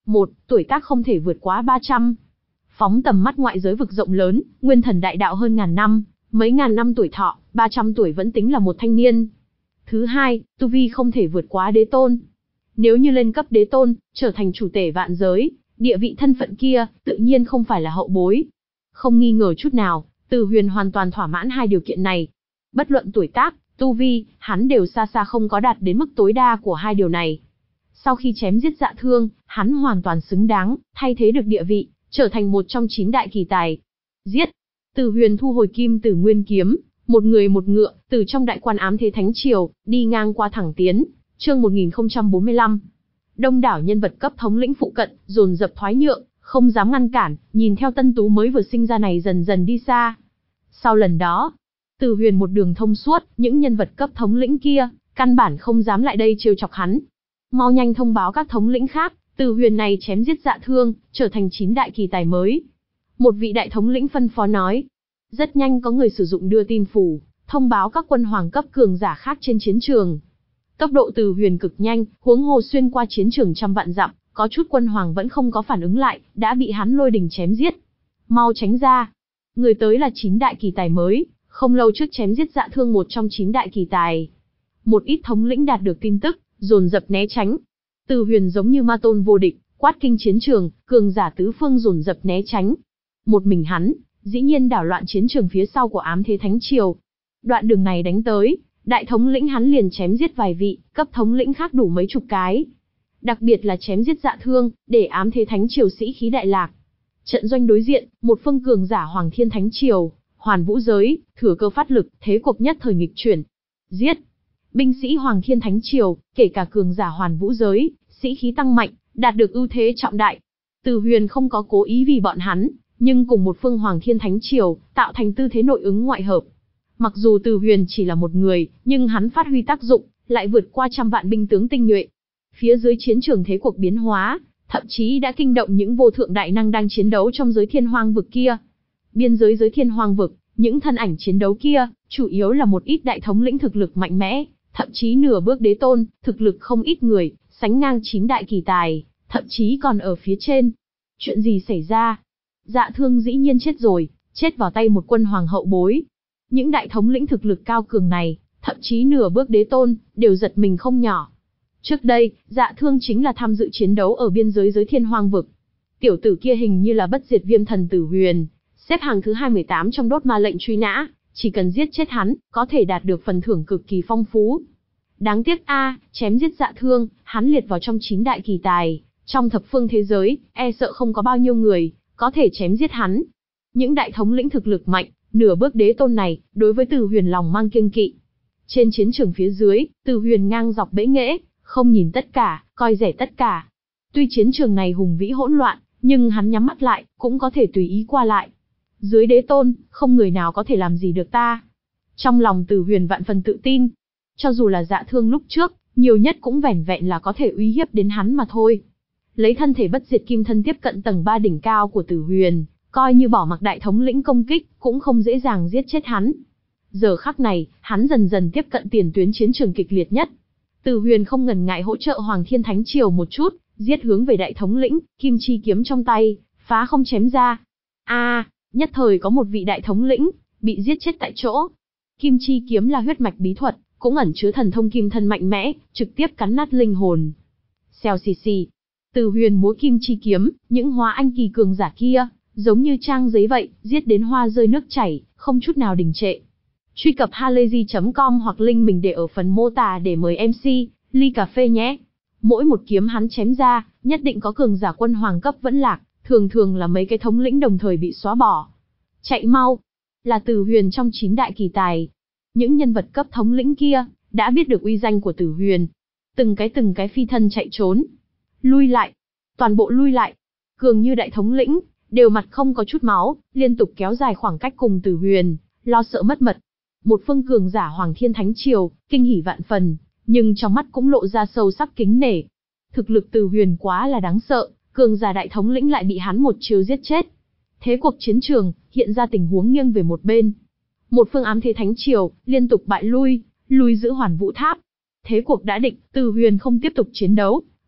Một, tuổi tác không thể vượt quá ba trăm. Phóng tầm mắt ngoại giới vực rộng lớn, nguyên thần đại đạo hơn ngàn năm, mấy ngàn năm tuổi thọ, ba trăm tuổi vẫn tính là một thanh niên. Thứ hai, tu vi không thể vượt quá đế tôn. Nếu như lên cấp đế tôn, trở thành chủ tể vạn giới, địa vị thân phận kia, tự nhiên không phải là hậu bối. Không nghi ngờ chút nào, Từ Huyền hoàn toàn thỏa mãn hai điều kiện này. Bất luận tuổi tác, tu vi, hắn đều xa xa không có đạt đến mức tối đa của hai điều này. Sau khi chém giết Dạ Thương, hắn hoàn toàn xứng đáng, thay thế được địa vị, trở thành một trong chín đại kỳ tài. Giết! Từ Huyền thu hồi Kim Tử Nguyên kiếm, một người một ngựa, từ trong đại quan Ám Thế Thánh Triều, đi ngang qua thẳng tiến. Chương một nghìn không trăm bốn mươi lăm. Đông đảo nhân vật cấp thống lĩnh phụ cận, dồn dập thoái nhượng, không dám ngăn cản, nhìn theo tân tú mới vừa sinh ra này dần dần đi xa. Sau lần đó, Từ Huyền một đường thông suốt, những nhân vật cấp thống lĩnh kia, căn bản không dám lại đây trêu chọc hắn. Mau nhanh thông báo các thống lĩnh khác, Từ Huyền này chém giết Dạ Thương, trở thành chín đại kỳ tài mới. Một vị đại thống lĩnh phân phó nói. Rất nhanh có người sử dụng đưa tin phủ, thông báo các quân hoàng cấp cường giả khác trên chiến trường. Tốc độ Từ Huyền cực nhanh, huống hồ xuyên qua chiến trường trăm vạn dặm, có chút quân hoàng vẫn không có phản ứng lại, đã bị hắn lôi đình chém giết. Mau tránh ra. Người tới là chín đại kỳ tài mới, không lâu trước chém giết Dạ Thương một trong chín đại kỳ tài. Một ít thống lĩnh đạt được tin tức, dồn dập né tránh. Từ Huyền giống như ma tôn vô địch, quát kinh chiến trường, cường giả tứ phương dồn dập né tránh. Một mình hắn, dĩ nhiên đảo loạn chiến trường phía sau của Ám Thế Thánh Triều. Đoạn đường này đánh tới, đại thống lĩnh hắn liền chém giết vài vị, cấp thống lĩnh khác đủ mấy chục cái. Đặc biệt là chém giết Dạ Thương, để Ám Thế Thánh Triều sĩ khí đại lạc. Trận doanh đối diện, một phương cường giả Hoàng Thiên Thánh Triều, Hoàn Vũ Giới, thừa cơ phát lực, thế cuộc nhất thời nghịch chuyển. Giết! Binh sĩ Hoàng Thiên Thánh Triều, kể cả cường giả Hoàn Vũ Giới, sĩ khí tăng mạnh, đạt được ưu thế trọng đại. Từ Huyền không có cố ý vì bọn hắn, nhưng cùng một phương Hoàng Thiên Thánh Triều, tạo thành tư thế nội ứng ngoại hợp. Mặc dù Từ Huyền chỉ là một người, nhưng hắn phát huy tác dụng, lại vượt qua trăm vạn binh tướng tinh nhuệ. Phía dưới chiến trường thế cuộc biến hóa, thậm chí đã kinh động những vô thượng đại năng đang chiến đấu trong giới thiên hoang vực kia. Biên giới giới thiên hoang vực, những thân ảnh chiến đấu kia, chủ yếu là một ít đại thống lĩnh thực lực mạnh mẽ, thậm chí nửa bước đế tôn, thực lực không ít người, sánh ngang chín đại kỳ tài, thậm chí còn ở phía trên. Chuyện gì xảy ra? Dạ Thương dĩ nhiên chết rồi, chết vào tay một quân hoàng hậu bối. Những đại thống lĩnh thực lực cao cường này, thậm chí nửa bước đế tôn, đều giật mình không nhỏ. Trước đây, Dạ Thương chính là tham dự chiến đấu ở biên giới giới thiên hoang vực. Tiểu tử kia hình như là bất diệt viêm thần Tử Huyền, xếp hàng thứ hai mươi tám trong đốt ma lệnh truy nã, chỉ cần giết chết hắn, có thể đạt được phần thưởng cực kỳ phong phú. Đáng tiếc a, chém giết Dạ Thương, hắn liệt vào trong chín đại kỳ tài, trong thập phương thế giới, e sợ không có bao nhiêu người có thể chém giết hắn. Những đại thống lĩnh thực lực mạnh, nửa bước đế tôn này, đối với Từ Huyền lòng mang kiêng kỵ. Trên chiến trường phía dưới, Từ Huyền ngang dọc bẽ nghễ, không nhìn tất cả, coi rẻ tất cả. Tuy chiến trường này hùng vĩ hỗn loạn, nhưng hắn nhắm mắt lại, cũng có thể tùy ý qua lại. Dưới đế tôn, không người nào có thể làm gì được ta. Trong lòng Từ Huyền vạn phần tự tin. Cho dù là Dạ Thương lúc trước, nhiều nhất cũng vẻn vẹn là có thể uy hiếp đến hắn mà thôi. Lấy thân thể bất diệt kim thân tiếp cận tầng ba đỉnh cao của Từ Huyền, coi như bỏ mặc đại thống lĩnh công kích, cũng không dễ dàng giết chết hắn. Giờ khắc này, hắn dần dần tiếp cận tiền tuyến chiến trường kịch liệt nhất. Từ Huyền không ngần ngại hỗ trợ Hoàng Thiên Thánh Triều một chút, giết hướng về đại thống lĩnh, kim chi kiếm trong tay, phá không chém ra. A, nhất thời có một vị đại thống lĩnh bị giết chết tại chỗ. Kim chi kiếm là huyết mạch bí thuật, cũng ẩn chứa thần thông kim thân mạnh mẽ, trực tiếp cắn nát linh hồn. Xèo xì xì. Từ Huyền múa kim chi kiếm, những hóa anh kỳ cường giả kia, giống như trang giấy vậy, giết đến hoa rơi nước chảy, không chút nào đình trệ. Truy cập halayzi chấm com hoặc link mình để ở phần mô tả để mời em xê, ly cà phê nhé. Mỗi một kiếm hắn chém ra, nhất định có cường giả quân hoàng cấp vẫn lạc, thường thường là mấy cái thống lĩnh đồng thời bị xóa bỏ. Chạy mau! Là Từ Huyền trong chín đại kỳ tài. Những nhân vật cấp thống lĩnh kia, đã biết được uy danh của Từ Huyền. Từng cái từng cái phi thân chạy trốn. Lui lại! Toàn bộ lui lại! Cường như đại thống lĩnh, đều mặt không có chút máu, liên tục kéo dài khoảng cách cùng Từ Huyền, lo sợ mất mật. Một phương cường giả Hoàng Thiên Thánh Triều, kinh hỉ vạn phần, nhưng trong mắt cũng lộ ra sâu sắc kính nể. Thực lực Từ Huyền quá là đáng sợ, cường giả đại thống lĩnh lại bị hắn một chiêu giết chết. Thế cuộc chiến trường, hiện ra tình huống nghiêng về một bên. Một phương Ám Thế Thánh Triều, liên tục bại lui, lui giữ Hoàn Vũ Tháp. Thế cuộc đã định, Từ Huyền không tiếp tục chiến đấu,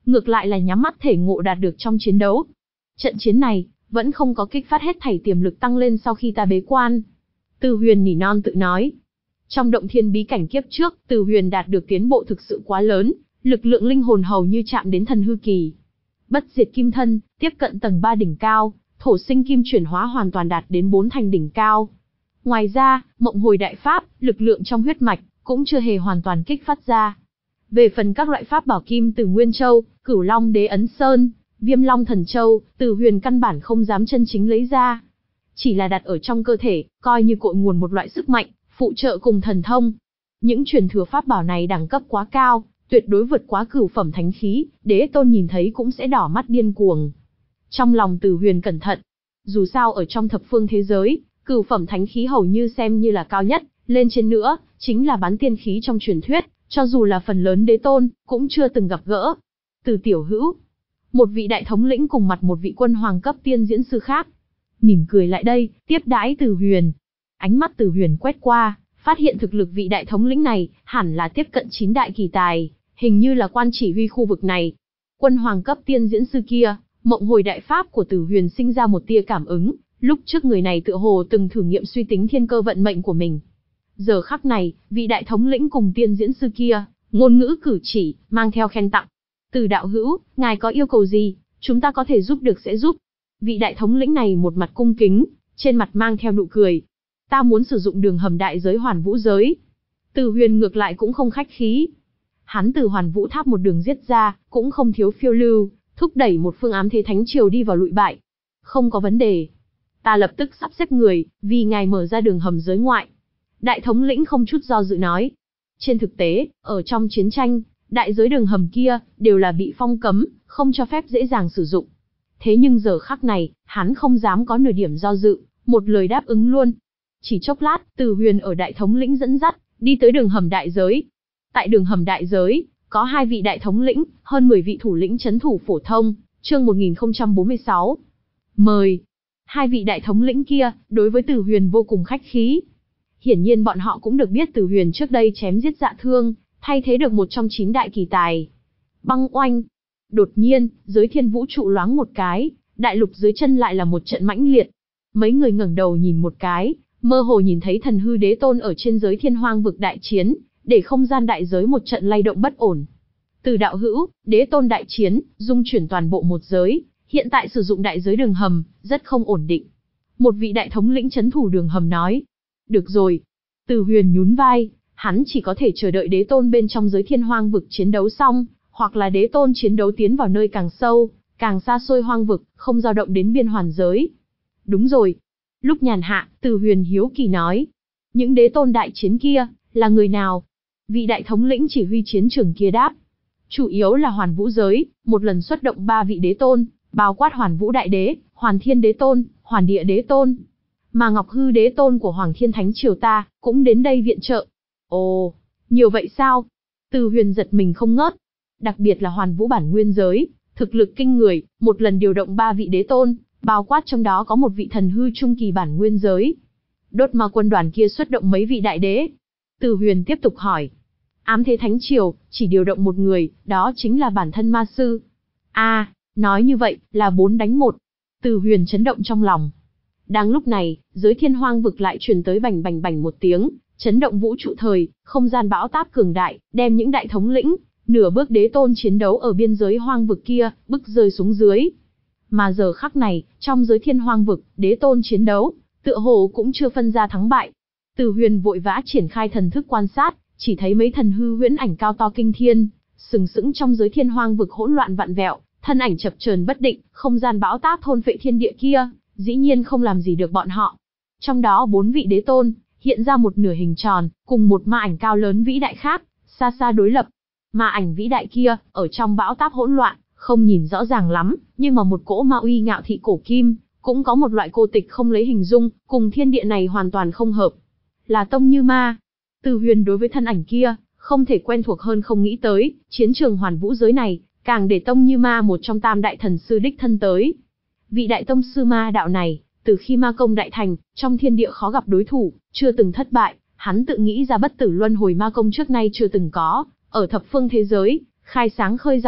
ngược lại là nhắm mắt thể ngộ đạt được trong chiến đấu. Trận chiến này, vẫn không có kích phát hết thảy tiềm lực tăng lên sau khi ta bế quan. Từ Huyền nỉ non tự nói. Trong động thiên bí cảnh kiếp trước, Từ Huyền đạt được tiến bộ thực sự quá lớn, lực lượng linh hồn hầu như chạm đến thần hư kỳ. Bất diệt kim thân, tiếp cận tầng ba đỉnh cao, thổ sinh kim chuyển hóa hoàn toàn đạt đến bốn thành đỉnh cao. Ngoài ra, mộng hồi đại pháp, lực lượng trong huyết mạch, cũng chưa hề hoàn toàn kích phát ra. Về phần các loại pháp bảo kim từ Nguyên Châu, Cửu Long Đế Ấn Sơn, Viêm Long Thần Châu, Từ Huyền căn bản không dám chân chính lấy ra. Chỉ là đặt ở trong cơ thể, coi như cội nguồn một loại sức mạnh, phụ trợ cùng thần thông. Những truyền thừa pháp bảo này đẳng cấp quá cao, tuyệt đối vượt quá cửu phẩm thánh khí, Đế Tôn nhìn thấy cũng sẽ đỏ mắt điên cuồng. Trong lòng Từ Huyền cẩn thận. Dù sao ở trong thập phương thế giới, cửu phẩm thánh khí hầu như xem như là cao nhất, lên trên nữa, chính là bán tiên khí trong truyền thuyết, cho dù là phần lớn Đế Tôn, cũng chưa từng gặp gỡ. Từ tiểu hữu, một vị đại thống lĩnh cùng mặt một vị quân hoàng cấp tiên diễn sư khác, mỉm cười lại đây, tiếp đãi Từ Huyền. Ánh mắt Từ Huyền quét qua, phát hiện thực lực vị đại thống lĩnh này, hẳn là tiếp cận chín đại kỳ tài, hình như là quan chỉ huy khu vực này. Quân hoàng cấp tiên diễn sư kia, mộng hồi đại pháp của Từ Huyền sinh ra một tia cảm ứng, lúc trước người này tựa hồ từng thử nghiệm suy tính thiên cơ vận mệnh của mình. Giờ khắc này, vị đại thống lĩnh cùng tiên diễn sư kia, ngôn ngữ cử chỉ, mang theo khen tặng. Từ đạo hữu, ngài có yêu cầu gì, chúng ta có thể giúp được sẽ giúp. Vị đại thống lĩnh này một mặt cung kính, trên mặt mang theo nụ cười. Ta muốn sử dụng đường hầm đại giới Hoàn Vũ giới. Từ Huyền ngược lại cũng không khách khí. Hắn từ Hoàn Vũ tháp một đường giết ra, cũng không thiếu phiêu lưu, thúc đẩy một phương ám thế thánh triều đi vào lụi bại. Không có vấn đề. Ta lập tức sắp xếp người, vì ngài mở ra đường hầm giới ngoại. Đại thống lĩnh không chút do dự nói. Trên thực tế, ở trong chiến tranh, đại giới đường hầm kia, đều là bị phong cấm, không cho phép dễ dàng sử dụng. Thế nhưng giờ khắc này, hắn không dám có nửa điểm do dự, một lời đáp ứng luôn. Chỉ chốc lát, Từ Huyền ở đại thống lĩnh dẫn dắt, đi tới đường hầm đại giới. Tại đường hầm đại giới, có hai vị đại thống lĩnh, hơn mười vị thủ lĩnh trấn thủ phổ thông, chương một nghìn không trăm bốn mươi sáu. Mời. Hai vị đại thống lĩnh kia, đối với Từ Huyền vô cùng khách khí. Hiển nhiên bọn họ cũng được biết Từ Huyền trước đây chém giết Dạ Thương, thay thế được một trong chín đại kỳ tài. Băng oanh. Đột nhiên, giới thiên vũ trụ loáng một cái, đại lục dưới chân lại là một trận mãnh liệt. Mấy người ngẩng đầu nhìn một cái, mơ hồ nhìn thấy thần hư Đế Tôn ở trên giới thiên hoang vực đại chiến, để không gian đại giới một trận lay động bất ổn. Từ đạo hữu, Đế Tôn đại chiến, dung chuyển toàn bộ một giới, hiện tại sử dụng đại giới đường hầm, rất không ổn định. Một vị đại thống lĩnh trấn thủ đường hầm nói. Được rồi. Từ Huyền nhún vai, hắn chỉ có thể chờ đợi Đế Tôn bên trong giới thiên hoang vực chiến đấu xong, hoặc là Đế Tôn chiến đấu tiến vào nơi càng sâu, càng xa xôi hoang vực, không dao động đến biên hoàn giới. Đúng rồi. Lúc nhàn hạ, Từ Huyền hiếu kỳ nói. Những Đế Tôn đại chiến kia, là người nào? Vị đại thống lĩnh chỉ huy chiến trường kia đáp. Chủ yếu là Hoàn Vũ giới, một lần xuất động ba vị Đế Tôn, bao quát Hoàn Vũ Đại Đế, Hoàn Thiên Đế Tôn, Hoàn Địa Đế Tôn. Mà Ngọc Hư Đế Tôn của Hoàng Thiên Thánh Triều ta, cũng đến đây viện trợ. Ồ, nhiều vậy sao? Từ Huyền giật mình không ngớt. Đặc biệt là Hoàn Vũ bản nguyên giới, thực lực kinh người, một lần điều động ba vị Đế Tôn, bao quát trong đó có một vị thần hư trung kỳ bản nguyên giới. Đốt ma quân đoàn kia xuất động mấy vị đại đế. Từ Huyền tiếp tục hỏi. Ám thế Thánh Triều, chỉ điều động một người, đó chính là bản thân ma sư. A, à, nói như vậy, là bốn đánh một. Từ Huyền chấn động trong lòng. Đang lúc này, giới thiên hoang vực lại truyền tới bành bành bành một tiếng, chấn động vũ trụ thời, không gian bão táp cường đại, đem những đại thống lĩnh, nửa bước Đế Tôn chiến đấu ở biên giới hoang vực kia, bức rơi xuống dưới. Mà giờ khắc này, trong giới thiên hoang vực, Đế Tôn chiến đấu, tựa hồ cũng chưa phân ra thắng bại. Từ Huyền vội vã triển khai thần thức quan sát, chỉ thấy mấy thần hư huyễn ảnh cao to kinh thiên, sừng sững trong giới thiên hoang vực hỗn loạn vặn vẹo, thân ảnh chập chờn bất định, không gian bão táp thôn phệ thiên địa kia, dĩ nhiên không làm gì được bọn họ. Trong đó bốn vị Đế Tôn, hiện ra một nửa hình tròn, cùng một ma ảnh cao lớn vĩ đại khác, xa xa đối lập. Ma ảnh vĩ đại kia, ở trong bão táp hỗn loạn, không nhìn rõ ràng lắm, nhưng mà một cỗ ma uy ngạo thị cổ kim, cũng có một loại cô tịch không lấy hình dung, cùng thiên địa này hoàn toàn không hợp. Là Tông Như Ma. Từ Huyền đối với thân ảnh kia, không thể quen thuộc hơn không nghĩ tới, chiến trường Hoàn Vũ giới này, càng để Tông Như Ma một trong tam đại thần sư đích thân tới. Vị đại tông sư ma đạo này, từ khi ma công đại thành, trong thiên địa khó gặp đối thủ, chưa từng thất bại, hắn tự nghĩ ra bất tử luân hồi ma công trước nay chưa từng có, ở thập phương thế giới, khai sáng khơi dòng, uy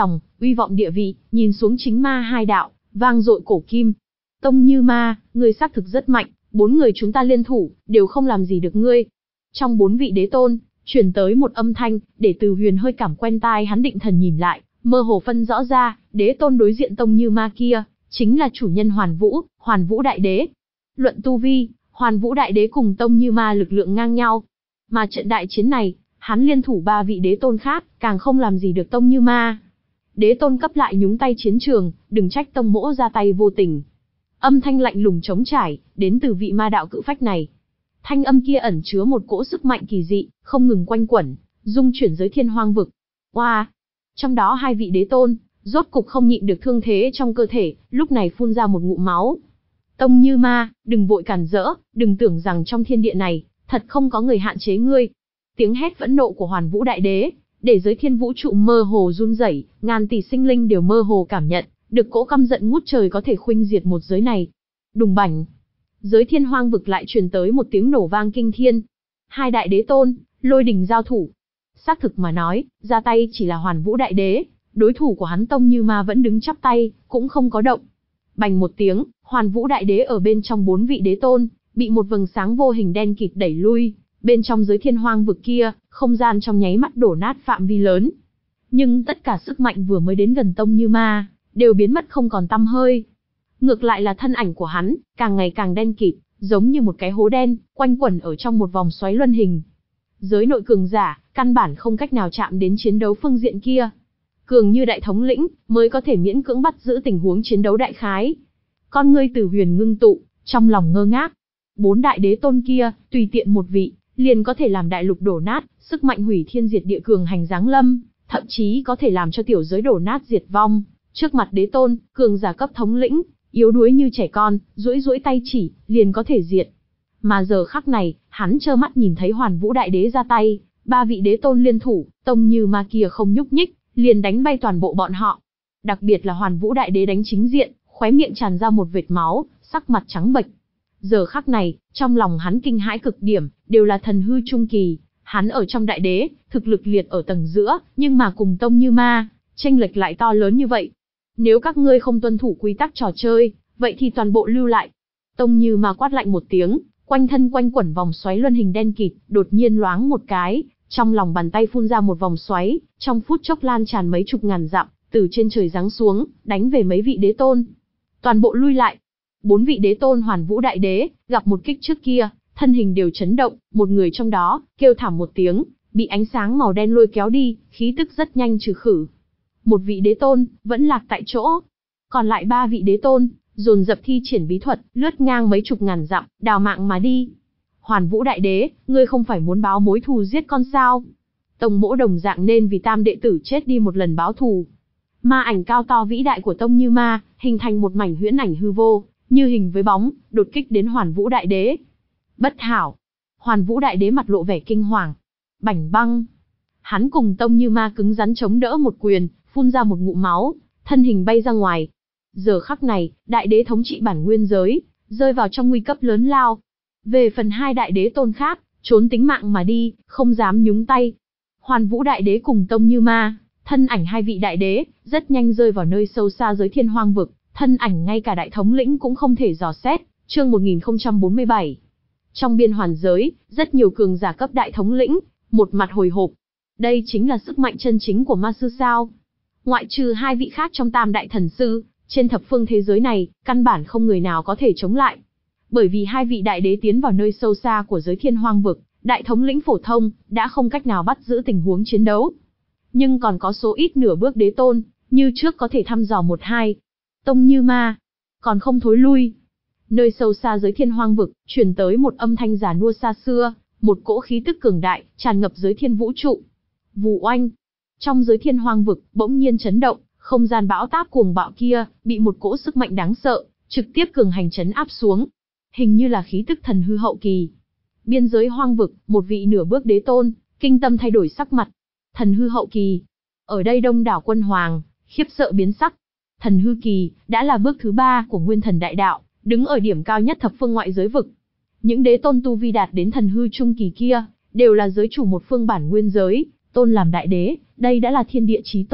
uy vọng địa vị, nhìn xuống chính ma hai đạo, vang dội cổ kim. Tông Như Ma, ngươi xác thực rất mạnh, bốn người chúng ta liên thủ, đều không làm gì được ngươi. Trong bốn vị đế tôn, truyền tới một âm thanh, để Từ Huyền hơi cảm quen tai, hắn định thần nhìn lại, mơ hồ phân rõ ra, đế tôn đối diện Tông Như Ma kia, chính là chủ nhân Hoàn Vũ, Hoàn Vũ Đại Đế. Luận tu vi, Hoàn Vũ Đại Đế cùng Tông Như Ma lực lượng ngang nhau. Mà trận đại chiến này, hắn liên thủ ba vị đế tôn khác, càng không làm gì được Tông Như Ma. Đế tôn cấp lại nhúng tay chiến trường, đừng trách tông mỗ ra tay vô tình. Âm thanh lạnh lùng trống trải, đến từ vị ma đạo cự phách này. Thanh âm kia ẩn chứa một cỗ sức mạnh kỳ dị, không ngừng quanh quẩn, dung chuyển giới thiên hoang vực. Oa! Trong đó hai vị đế tôn, rốt cục không nhịn được thương thế trong cơ thể, lúc này phun ra một ngụm máu. Tông Như Ma, đừng vội cản rỡ, đừng tưởng rằng trong thiên địa này, thật không có người hạn chế ngươi. Tiếng hét phẫn nộ của Hoàn Vũ Đại Đế, để giới thiên vũ trụ mơ hồ run rẩy, ngàn tỷ sinh linh đều mơ hồ cảm nhận được cỗ căm giận ngút trời có thể khuynh diệt một giới này. Đùng bành, giới thiên hoang vực lại truyền tới một tiếng nổ vang kinh thiên. Hai đại đế tôn, lôi đình giao thủ. Xác thực mà nói, ra tay chỉ là Hoàn Vũ Đại Đế, đối thủ của hắn Tông Như Ma vẫn đứng chắp tay, cũng không có động. Bành một tiếng, Hoàn Vũ Đại Đế ở bên trong bốn vị đế tôn, bị một vầng sáng vô hình đen kịt đẩy lui. Bên trong giới thiên hoang vực kia, không gian trong nháy mắt đổ nát phạm vi lớn. Nhưng tất cả sức mạnh vừa mới đến gần Tông Như Ma, đều biến mất không còn tăm hơi. Ngược lại là thân ảnh của hắn, càng ngày càng đen kịt, giống như một cái hố đen, quanh quẩn ở trong một vòng xoáy luân hình. Giới nội cường giả, căn bản không cách nào chạm đến chiến đấu phương diện kia. Cường như đại thống lĩnh, mới có thể miễn cưỡng bắt giữ tình huống chiến đấu đại khái. Con ngươi Từ Huyền ngưng tụ, trong lòng ngơ ngác. Bốn đại đế tôn kia, tùy tiện một vị, liền có thể làm đại lục đổ nát, sức mạnh hủy thiên diệt địa cường hành giáng lâm, thậm chí có thể làm cho tiểu giới đổ nát diệt vong. Trước mặt đế tôn, cường giả cấp thống lĩnh, yếu đuối như trẻ con, duỗi duỗi tay chỉ, liền có thể diệt. Mà giờ khắc này, hắn trơ mắt nhìn thấy Hoàn Vũ Đại Đế ra tay, ba vị đế tôn liên thủ, Tông Như Ma kia không nhúc nhích, liền đánh bay toàn bộ bọn họ. Đặc biệt là Hoàn Vũ Đại Đế đánh chính diện, khóe miệng tràn ra một vệt máu, sắc mặt trắng bệch. Giờ khắc này, trong lòng hắn kinh hãi cực điểm, đều là thần hư trung kỳ, hắn ở trong đại đế, thực lực liệt ở tầng giữa, nhưng mà cùng Tông Như Ma, chênh lệch lại to lớn như vậy. Nếu các ngươi không tuân thủ quy tắc trò chơi, vậy thì toàn bộ lưu lại. Tông Như Ma quát lạnh một tiếng, quanh thân quanh quẩn vòng xoáy luân hình đen kịt, đột nhiên loáng một cái, trong lòng bàn tay phun ra một vòng xoáy, trong phút chốc lan tràn mấy chục ngàn dặm, từ trên trời giáng xuống, đánh về mấy vị đế tôn. Toàn bộ lui lại. Bốn vị đế tôn Hoàn Vũ Đại Đế, gặp một kích trước kia, thân hình đều chấn động, một người trong đó, kêu thảm một tiếng, bị ánh sáng màu đen lôi kéo đi, khí tức rất nhanh trừ khử. Một vị đế tôn, vẫn lạc tại chỗ. Còn lại ba vị đế tôn, dồn dập thi triển bí thuật, lướt ngang mấy chục ngàn dặm, đào mạng mà đi. Hoàn Vũ Đại Đế, ngươi không phải muốn báo mối thù giết con sao? Tông mỗ đồng dạng nên vì tam đệ tử chết đi một lần báo thù. Ma ảnh cao to vĩ đại của Tông Như Ma, hình thành một mảnh huyễn ảnh hư vô, như hình với bóng, đột kích đến Hoàn Vũ Đại Đế. Bất hảo! Hoàn Vũ Đại Đế mặt lộ vẻ kinh hoàng. Bảnh băng! Hắn cùng Tông Như Ma cứng rắn chống đỡ một quyền, phun ra một ngụm máu, thân hình bay ra ngoài. Giờ khắc này, Đại Đế thống trị bản nguyên giới, rơi vào trong nguy cấp lớn lao. Về phần hai đại đế tôn khác, trốn tính mạng mà đi, không dám nhúng tay. Hoàn Vũ Đại Đế cùng Tông Như Ma, thân ảnh hai vị đại đế, rất nhanh rơi vào nơi sâu xa giới thiên hoang vực, thân ảnh ngay cả đại thống lĩnh cũng không thể dò xét. Chương một nghìn không trăm bốn mươi bảy. Trong biên hoàn giới, rất nhiều cường giả cấp đại thống lĩnh, một mặt hồi hộp. Đây chính là sức mạnh chân chính của ma sư sao? Ngoại trừ hai vị khác trong tam đại thần sư, trên thập phương thế giới này, căn bản không người nào có thể chống lại. Bởi vì hai vị đại đế tiến vào nơi sâu xa của giới thiên hoang vực, đại thống lĩnh phổ thông, đã không cách nào bắt giữ tình huống chiến đấu. Nhưng còn có số ít nửa bước đế tôn, như trước có thể thăm dò một hai. Tông Như Ma, còn không thối lui. Nơi sâu xa giới thiên hoang vực, truyền tới một âm thanh giả nua xa xưa, một cỗ khí tức cường đại, tràn ngập giới thiên vũ trụ. Vù oanh! Trong giới thiên hoang vực, bỗng nhiên chấn động, không gian bão táp cuồng bạo kia, bị một cỗ sức mạnh đáng sợ, trực tiếp cường hành chấn áp xuống. Hình như là khí tức thần hư hậu kỳ. Biên giới hoang vực, một vị nửa bước đế tôn, kinh tâm thay đổi sắc mặt. Thần hư hậu kỳ. Ở đây đông đảo quân hoàng, khiếp sợ biến sắc. Thần hư kỳ, đã là bước thứ ba của nguyên thần đại đạo, đứng ở điểm cao nhất thập phương ngoại giới vực. Những đế tôn tu vi đạt đến thần hư trung kỳ kia, đều là giới chủ một phương bản nguyên giới, tôn làm đại đế, đây đã là thiên địa chí tôn,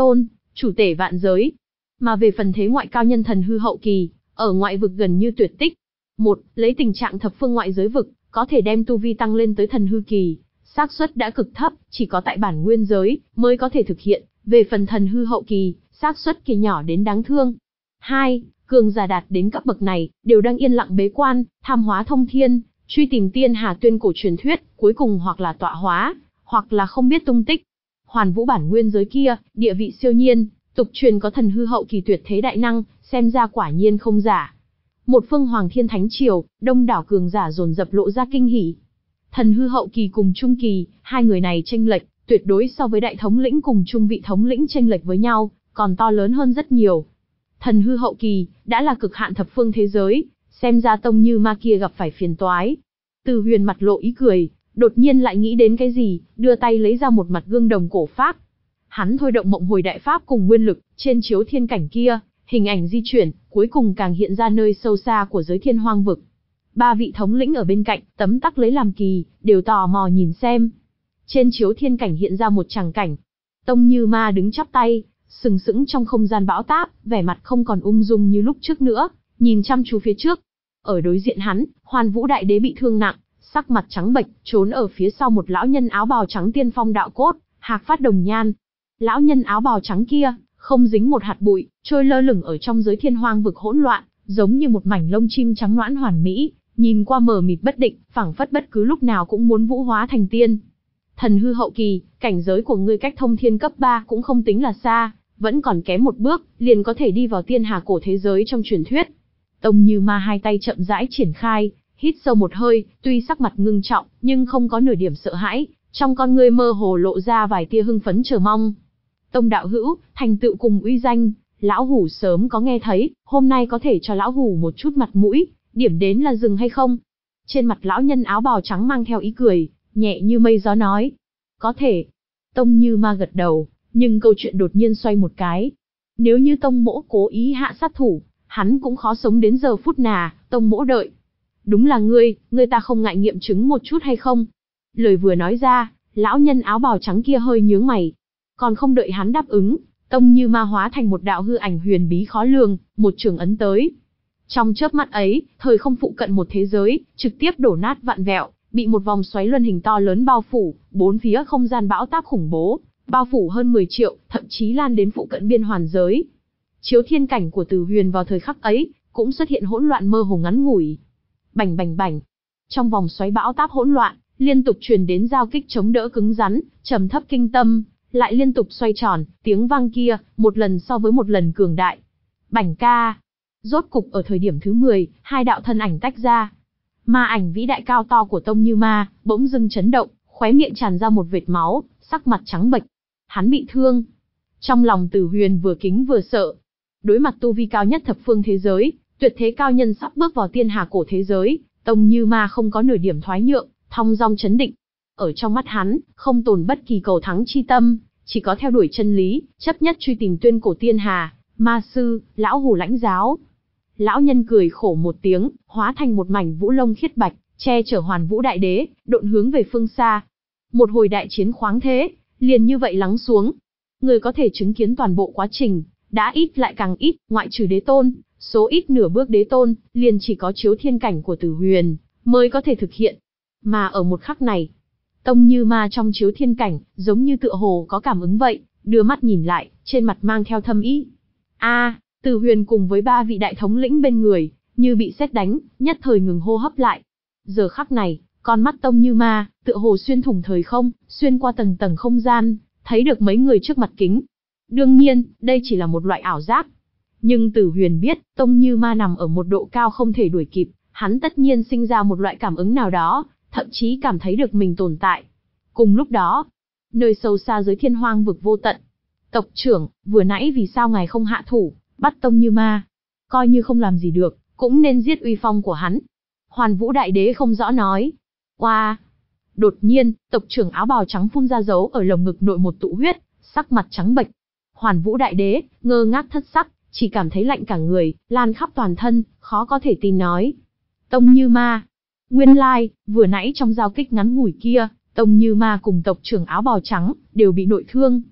chủ tể vạn giới. Mà về phần thế ngoại cao nhân thần hư hậu kỳ, ở ngoại vực gần như tuyệt tích. Một, lấy tình trạng thập phương ngoại giới vực, có thể đem tu vi tăng lên tới thần hư kỳ, xác suất đã cực thấp, chỉ có tại bản nguyên giới mới có thể thực hiện. Về phần thần hư hậu kỳ, xác suất kỳ nhỏ đến đáng thương. Hai, cường giả đạt đến cấp bậc này, đều đang yên lặng bế quan, tham hóa thông thiên, truy tìm tiên hà tuyên cổ truyền thuyết, cuối cùng hoặc là tọa hóa, hoặc là không biết tung tích. Hoàn Vũ bản nguyên giới kia, địa vị siêu nhiên, tục truyền có thần hư hậu kỳ tuyệt thế đại năng, xem ra quả nhiên không giả. Một phương Hoàng Thiên Thánh Triều, đông đảo cường giả dồn dập lộ ra kinh hỉ. Thần hư hậu kỳ cùng trung kỳ, hai người này chênh lệch, tuyệt đối so với đại thống lĩnh cùng trung vị thống lĩnh chênh lệch với nhau, còn to lớn hơn rất nhiều. Thần hư hậu kỳ, đã là cực hạn thập phương thế giới, xem ra Tông Như Ma kia gặp phải phiền toái. Từ Huyền mặt lộ ý cười, đột nhiên lại nghĩ đến cái gì, đưa tay lấy ra một mặt gương đồng cổ pháp. Hắn thôi động mộng hồi đại pháp cùng nguyên lực, trên chiếu thiên cảnh kia, hình ảnh di chuyển, cuối cùng càng hiện ra nơi sâu xa của giới thiên hoang vực. Ba vị thống lĩnh ở bên cạnh, tấm tắc lấy làm kỳ, đều tò mò nhìn xem. Trên chiếu thiên cảnh hiện ra một tràng cảnh. Tông Như Ma đứng chắp tay, sừng sững trong không gian bão táp, vẻ mặt không còn ung dung như lúc trước nữa, nhìn chăm chú phía trước. Ở đối diện hắn, Hoàn Vũ Đại Đế bị thương nặng, sắc mặt trắng bệch, trốn ở phía sau một lão nhân áo bào trắng tiên phong đạo cốt, hạc phát đồng nhan. Lão nhân áo bào trắng kia, không dính một hạt bụi, trôi lơ lửng ở trong giới thiên hoang vực hỗn loạn, giống như một mảnh lông chim trắng nõn hoàn mỹ, nhìn qua mờ mịt bất định, phảng phất bất cứ lúc nào cũng muốn vũ hóa thành tiên. Thần hư hậu kỳ, cảnh giới của ngươi cách thông thiên cấp ba cũng không tính là xa, vẫn còn kém một bước, liền có thể đi vào tiên hà cổ thế giới trong truyền thuyết. Tông Như Ma hai tay chậm rãi triển khai, hít sâu một hơi, tuy sắc mặt ngưng trọng, nhưng không có nửa điểm sợ hãi, trong con ngươi mơ hồ lộ ra vài tia hưng phấn chờ mong. Tông đạo hữu, thành tựu cùng uy danh, lão hủ sớm có nghe thấy, hôm nay có thể cho lão hủ một chút mặt mũi, điểm đến là dừng hay không? Trên mặt lão nhân áo bào trắng mang theo ý cười, nhẹ như mây gió nói. Có thể. Tông Như Ma gật đầu, nhưng câu chuyện đột nhiên xoay một cái. Nếu như Tông mỗ cố ý hạ sát thủ, hắn cũng khó sống đến giờ phút nà, Tông mỗ đợi. Đúng là ngươi, ngươi ta không ngại nghiệm chứng một chút hay không? Lời vừa nói ra, lão nhân áo bào trắng kia hơi nhướng mày. Còn không đợi hắn đáp ứng, Tông Như Ma hóa thành một đạo hư ảnh huyền bí khó lường, một trường ấn tới. Trong chớp mắt ấy, thời không phụ cận một thế giới, trực tiếp đổ nát vạn vẹo, bị một vòng xoáy luân hình to lớn bao phủ, bốn phía không gian bão táp khủng bố, bao phủ hơn mười triệu, thậm chí lan đến phụ cận biên hoàn giới. Chiếu thiên cảnh của Từ Huyền vào thời khắc ấy, cũng xuất hiện hỗn loạn mơ hồ ngắn ngủi. Bành bành bành. Trong vòng xoáy bão táp hỗn loạn, liên tục truyền đến giao kích chống đỡ cứng rắn, trầm thấp kinh tâm, lại liên tục xoay tròn, tiếng vang kia, một lần so với một lần cường đại. Bành ca. Rốt cục ở thời điểm thứ mười, hai đạo thân ảnh tách ra. Ma ảnh vĩ đại cao to của Tông Như Ma, bỗng dưng chấn động, khóe miệng tràn ra một vệt máu, sắc mặt trắng bệch. Hắn bị thương. Trong lòng Từ Huyền vừa kính vừa sợ. Đối mặt tu vi cao nhất thập phương thế giới, tuyệt thế cao nhân sắp bước vào tiên hà cổ thế giới, Tông Như Ma không có nửa điểm thoái nhượng, thong dong chấn định. Ở trong mắt hắn, không tồn bất kỳ cầu thắng chi tâm, chỉ có theo đuổi chân lý, chấp nhất truy tìm tuyên cổ tiên hà. Ma sư, lão hủ lãnh giáo. Lão nhân cười khổ một tiếng, hóa thành một mảnh vũ lông khiết bạch, che chở Hoàn Vũ Đại Đế, độn hướng về phương xa. Một hồi đại chiến khoáng thế, liền như vậy lắng xuống. Người có thể chứng kiến toàn bộ quá trình, đã ít lại càng ít, ngoại trừ đế tôn, số ít nửa bước đế tôn, liền chỉ có chiếu thiên cảnh của Từ Huyền, mới có thể thực hiện. Mà ở một khắc này, Tông Như Ma trong chiếu thiên cảnh, giống như tựa hồ có cảm ứng vậy, đưa mắt nhìn lại, trên mặt mang theo thâm ý. A, Từ Huyền cùng với ba vị đại thống lĩnh bên người, như bị sét đánh, nhất thời ngừng hô hấp lại. Giờ khắc này, con mắt Tông Như Ma, tựa hồ xuyên thủng thời không, xuyên qua tầng tầng không gian, thấy được mấy người trước mặt kính. Đương nhiên, đây chỉ là một loại ảo giác. Nhưng Từ Huyền biết, Tông Như Ma nằm ở một độ cao không thể đuổi kịp, hắn tất nhiên sinh ra một loại cảm ứng nào đó, thậm chí cảm thấy được mình tồn tại. Cùng lúc đó, nơi sâu xa dưới thiên hoang vực vô tận, tộc trưởng, vừa nãy vì sao ngài không hạ thủ, bắt Tông Như Ma? Coi như không làm gì được, cũng nên giết uy phong của hắn. Hoàn Vũ Đại Đế không rõ nói. Oa! Đột nhiên, tộc trưởng áo bào trắng phun ra dấu ở lồng ngực nội một tụ huyết, sắc mặt trắng bệch. Hoàn Vũ Đại Đế, ngơ ngác thất sắc, chỉ cảm thấy lạnh cả người, lan khắp toàn thân, khó có thể tin nói. Tông Như Ma. Nguyên lai, like, vừa nãy trong giao kích ngắn ngủi kia, Tông Như Ma cùng tộc trưởng áo bào trắng, đều bị nội thương.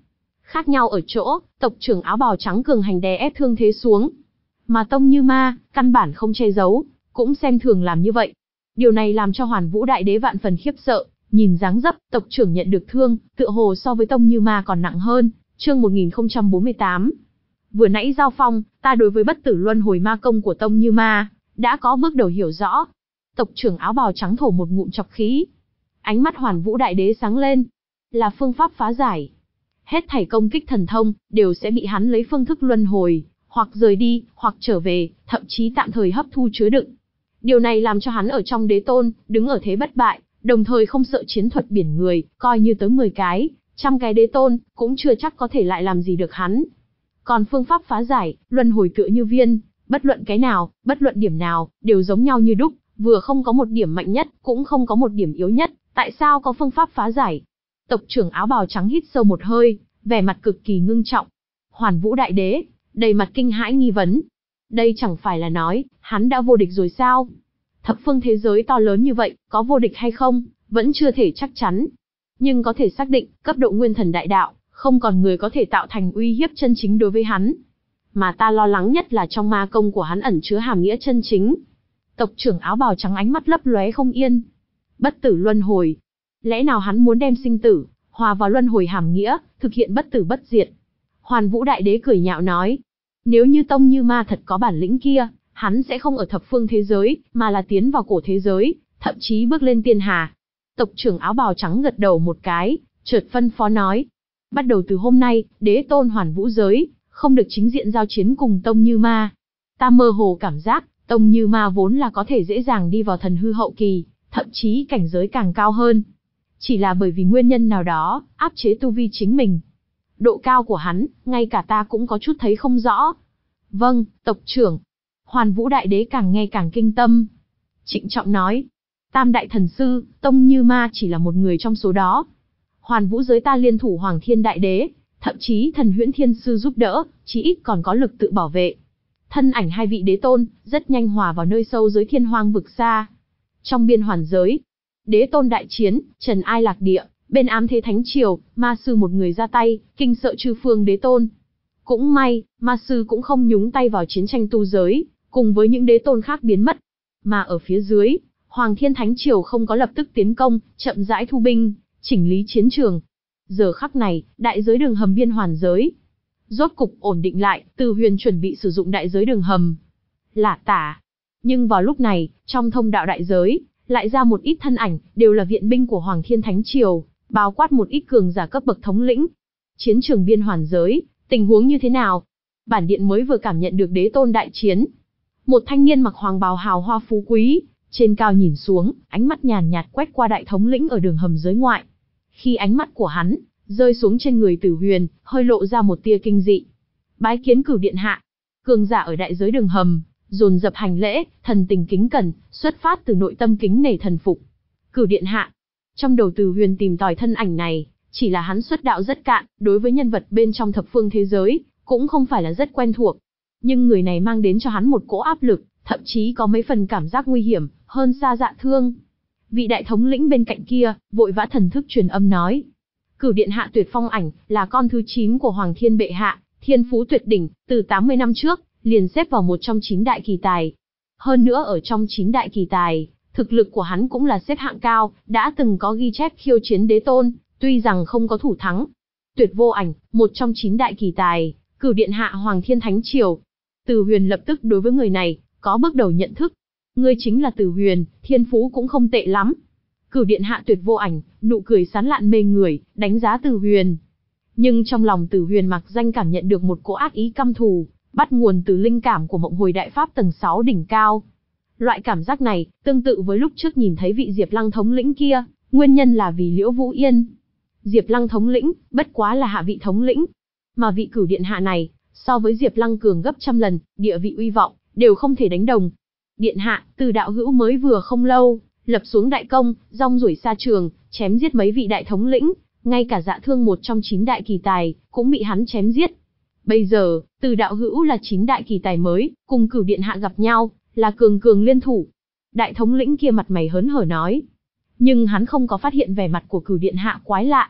Khác nhau ở chỗ, tộc trưởng áo bào trắng cường hành đè ép thương thế xuống. Mà Tông Như Ma, căn bản không che giấu, cũng xem thường làm như vậy. Điều này làm cho Hoàn Vũ Đại Đế vạn phần khiếp sợ, nhìn dáng dấp, tộc trưởng nhận được thương, tựa hồ so với Tông Như Ma còn nặng hơn. Chương một nghìn không trăm bốn mươi tám. Vừa nãy giao phong, ta đối với bất tử luân hồi ma công của Tông Như Ma đã có bước đầu hiểu rõ. Tộc trưởng áo bào trắng thổ một ngụm chọc khí. Ánh mắt Hoàn Vũ Đại Đế sáng lên. Là phương pháp phá giải. Hết thảy công kích thần thông, đều sẽ bị hắn lấy phương thức luân hồi, hoặc rời đi, hoặc trở về, thậm chí tạm thời hấp thu chứa đựng. Điều này làm cho hắn ở trong đế tôn, đứng ở thế bất bại, đồng thời không sợ chiến thuật biển người, coi như tới mười cái, trăm cái đế tôn, cũng chưa chắc có thể lại làm gì được hắn. Còn phương pháp phá giải, luân hồi tựa như viên, bất luận cái nào, bất luận điểm nào, đều giống nhau như đúc, vừa không có một điểm mạnh nhất, cũng không có một điểm yếu nhất, tại sao có phương pháp phá giải? Tộc trưởng áo bào trắng hít sâu một hơi, vẻ mặt cực kỳ ngưng trọng. Hoàn Vũ Đại Đế, đầy mặt kinh hãi nghi vấn. Đây chẳng phải là nói, hắn đã vô địch rồi sao? Thập phương thế giới to lớn như vậy, có vô địch hay không, vẫn chưa thể chắc chắn. Nhưng có thể xác định, cấp độ nguyên thần đại đạo, không còn người có thể tạo thành uy hiếp chân chính đối với hắn. Mà ta lo lắng nhất là trong ma công của hắn ẩn chứa hàm nghĩa chân chính. Tộc trưởng áo bào trắng ánh mắt lấp lóe không yên. Bất tử luân hồi. Lẽ nào hắn muốn đem sinh tử, hòa vào luân hồi hàm nghĩa, thực hiện bất tử bất diệt? Hoàn Vũ Đại Đế cười nhạo nói. Nếu như Tông Như Ma thật có bản lĩnh kia, hắn sẽ không ở thập phương thế giới, mà là tiến vào cổ thế giới, thậm chí bước lên tiên hà. Tộc trưởng áo bào trắng gật đầu một cái, chợt phân phó nói. Bắt đầu từ hôm nay, đế tôn Hoàn Vũ giới, không được chính diện giao chiến cùng Tông Như Ma. Ta mơ hồ cảm giác, Tông Như Ma vốn là có thể dễ dàng đi vào thần hư hậu kỳ, thậm chí cảnh giới càng cao hơn. Chỉ là bởi vì nguyên nhân nào đó, áp chế tu vi chính mình. Độ cao của hắn, ngay cả ta cũng có chút thấy không rõ. Vâng, tộc trưởng. Hoàn Vũ Đại Đế càng nghe càng kinh tâm. Trịnh trọng nói. Tam đại thần sư, Tông Như Ma chỉ là một người trong số đó. Hoàn Vũ giới ta liên thủ Hoàng Thiên Đại Đế, thậm chí thần Huyễn Thiên Sư giúp đỡ, chí ít còn có lực tự bảo vệ. Thân ảnh hai vị đế tôn, rất nhanh hòa vào nơi sâu dưới thiên hoang vực xa. Trong biên hoàn giới, đế tôn đại chiến, trần ai lạc địa, bên ám thế thánh triều, ma sư một người ra tay, kinh sợ chư phương đế tôn. Cũng may, ma sư cũng không nhúng tay vào chiến tranh tu giới, cùng với những đế tôn khác biến mất. Mà ở phía dưới, Hoàng Thiên Thánh Triều không có lập tức tiến công, chậm rãi thu binh, chỉnh lý chiến trường. Giờ khắc này, đại giới đường hầm biên hoàn giới rốt cục ổn định lại, Từ Huyền chuẩn bị sử dụng đại giới đường hầm. Lả tả. Nhưng vào lúc này, trong thông đạo đại giới, lại ra một ít thân ảnh, đều là viện binh của Hoàng Thiên Thánh Triều, bao quát một ít cường giả cấp bậc thống lĩnh. Chiến trường biên hoàn giới, tình huống như thế nào? Bản điện mới vừa cảm nhận được đế tôn đại chiến. Một thanh niên mặc hoàng bào hào hoa phú quý, trên cao nhìn xuống, ánh mắt nhàn nhạt quét qua đại thống lĩnh ở đường hầm giới ngoại. Khi ánh mắt của hắn rơi xuống trên người Tử Huyền, hơi lộ ra một tia kinh dị. Bái kiến Cửu điện hạ. Cường giả ở đại giới đường hầm dồn dập hành lễ, thần tình kính cẩn, xuất phát từ nội tâm kính nể thần phục. Cửu điện hạ. Trong đầu Tử Huyền tìm tòi thân ảnh này, chỉ là hắn xuất đạo rất cạn, đối với nhân vật bên trong thập phương thế giới cũng không phải là rất quen thuộc. Nhưng người này mang đến cho hắn một cỗ áp lực, thậm chí có mấy phần cảm giác nguy hiểm, hơn xa Dạ Thương. Vị đại thống lĩnh bên cạnh kia, vội vã thần thức truyền âm nói. Cửu điện hạ Tuyệt Phong Ảnh, là con thứ chín của Hoàng Thiên bệ hạ, thiên phú tuyệt đỉnh, từ tám mươi năm trước, liền xếp vào một trong chín đại kỳ tài. Hơn nữa ở trong chín đại kỳ tài, thực lực của hắn cũng là xếp hạng cao, đã từng có ghi chép khiêu chiến đế tôn, tuy rằng không có thủ thắng. Tuyệt Vô Ảnh, một trong chín đại kỳ tài, Cửu điện hạ Hoàng Thiên Thánh Triều. Từ Huyền lập tức đối với người này, có bước đầu nhận thức. Ngươi chính là Từ Huyền, thiên phú cũng không tệ lắm. Cửu điện hạ Tuyệt Vô Ảnh, nụ cười sán lạn mê người, đánh giá Từ Huyền. Nhưng trong lòng Từ Huyền mặc danh cảm nhận được một cỗ ác ý căm thù, bắt nguồn từ linh cảm của Mộng Hồi Đại Pháp tầng sáu đỉnh cao. Loại cảm giác này, tương tự với lúc trước nhìn thấy vị Diệp Lăng thống lĩnh kia, nguyên nhân là vì Liễu Vũ Yên. Diệp Lăng thống lĩnh, bất quá là hạ vị thống lĩnh. Mà vị Cửu điện hạ này, so với Diệp Lăng cường gấp trăm lần, địa vị uy vọng, đều không thể đánh đồng. Điện hạ, Từ đạo hữu mới vừa không lâu, lập xuống đại công, rong ruổi xa trường, chém giết mấy vị đại thống lĩnh, ngay cả Dạ Thương một trong chín đại kỳ tài, cũng bị hắn chém giết. Bây giờ, Từ đạo hữu là chín đại kỳ tài mới, cùng Cửu điện hạ gặp nhau, là cường cường liên thủ. Đại thống lĩnh kia mặt mày hớn hở nói. Nhưng hắn không có phát hiện vẻ mặt của Cửu điện hạ quái lạ.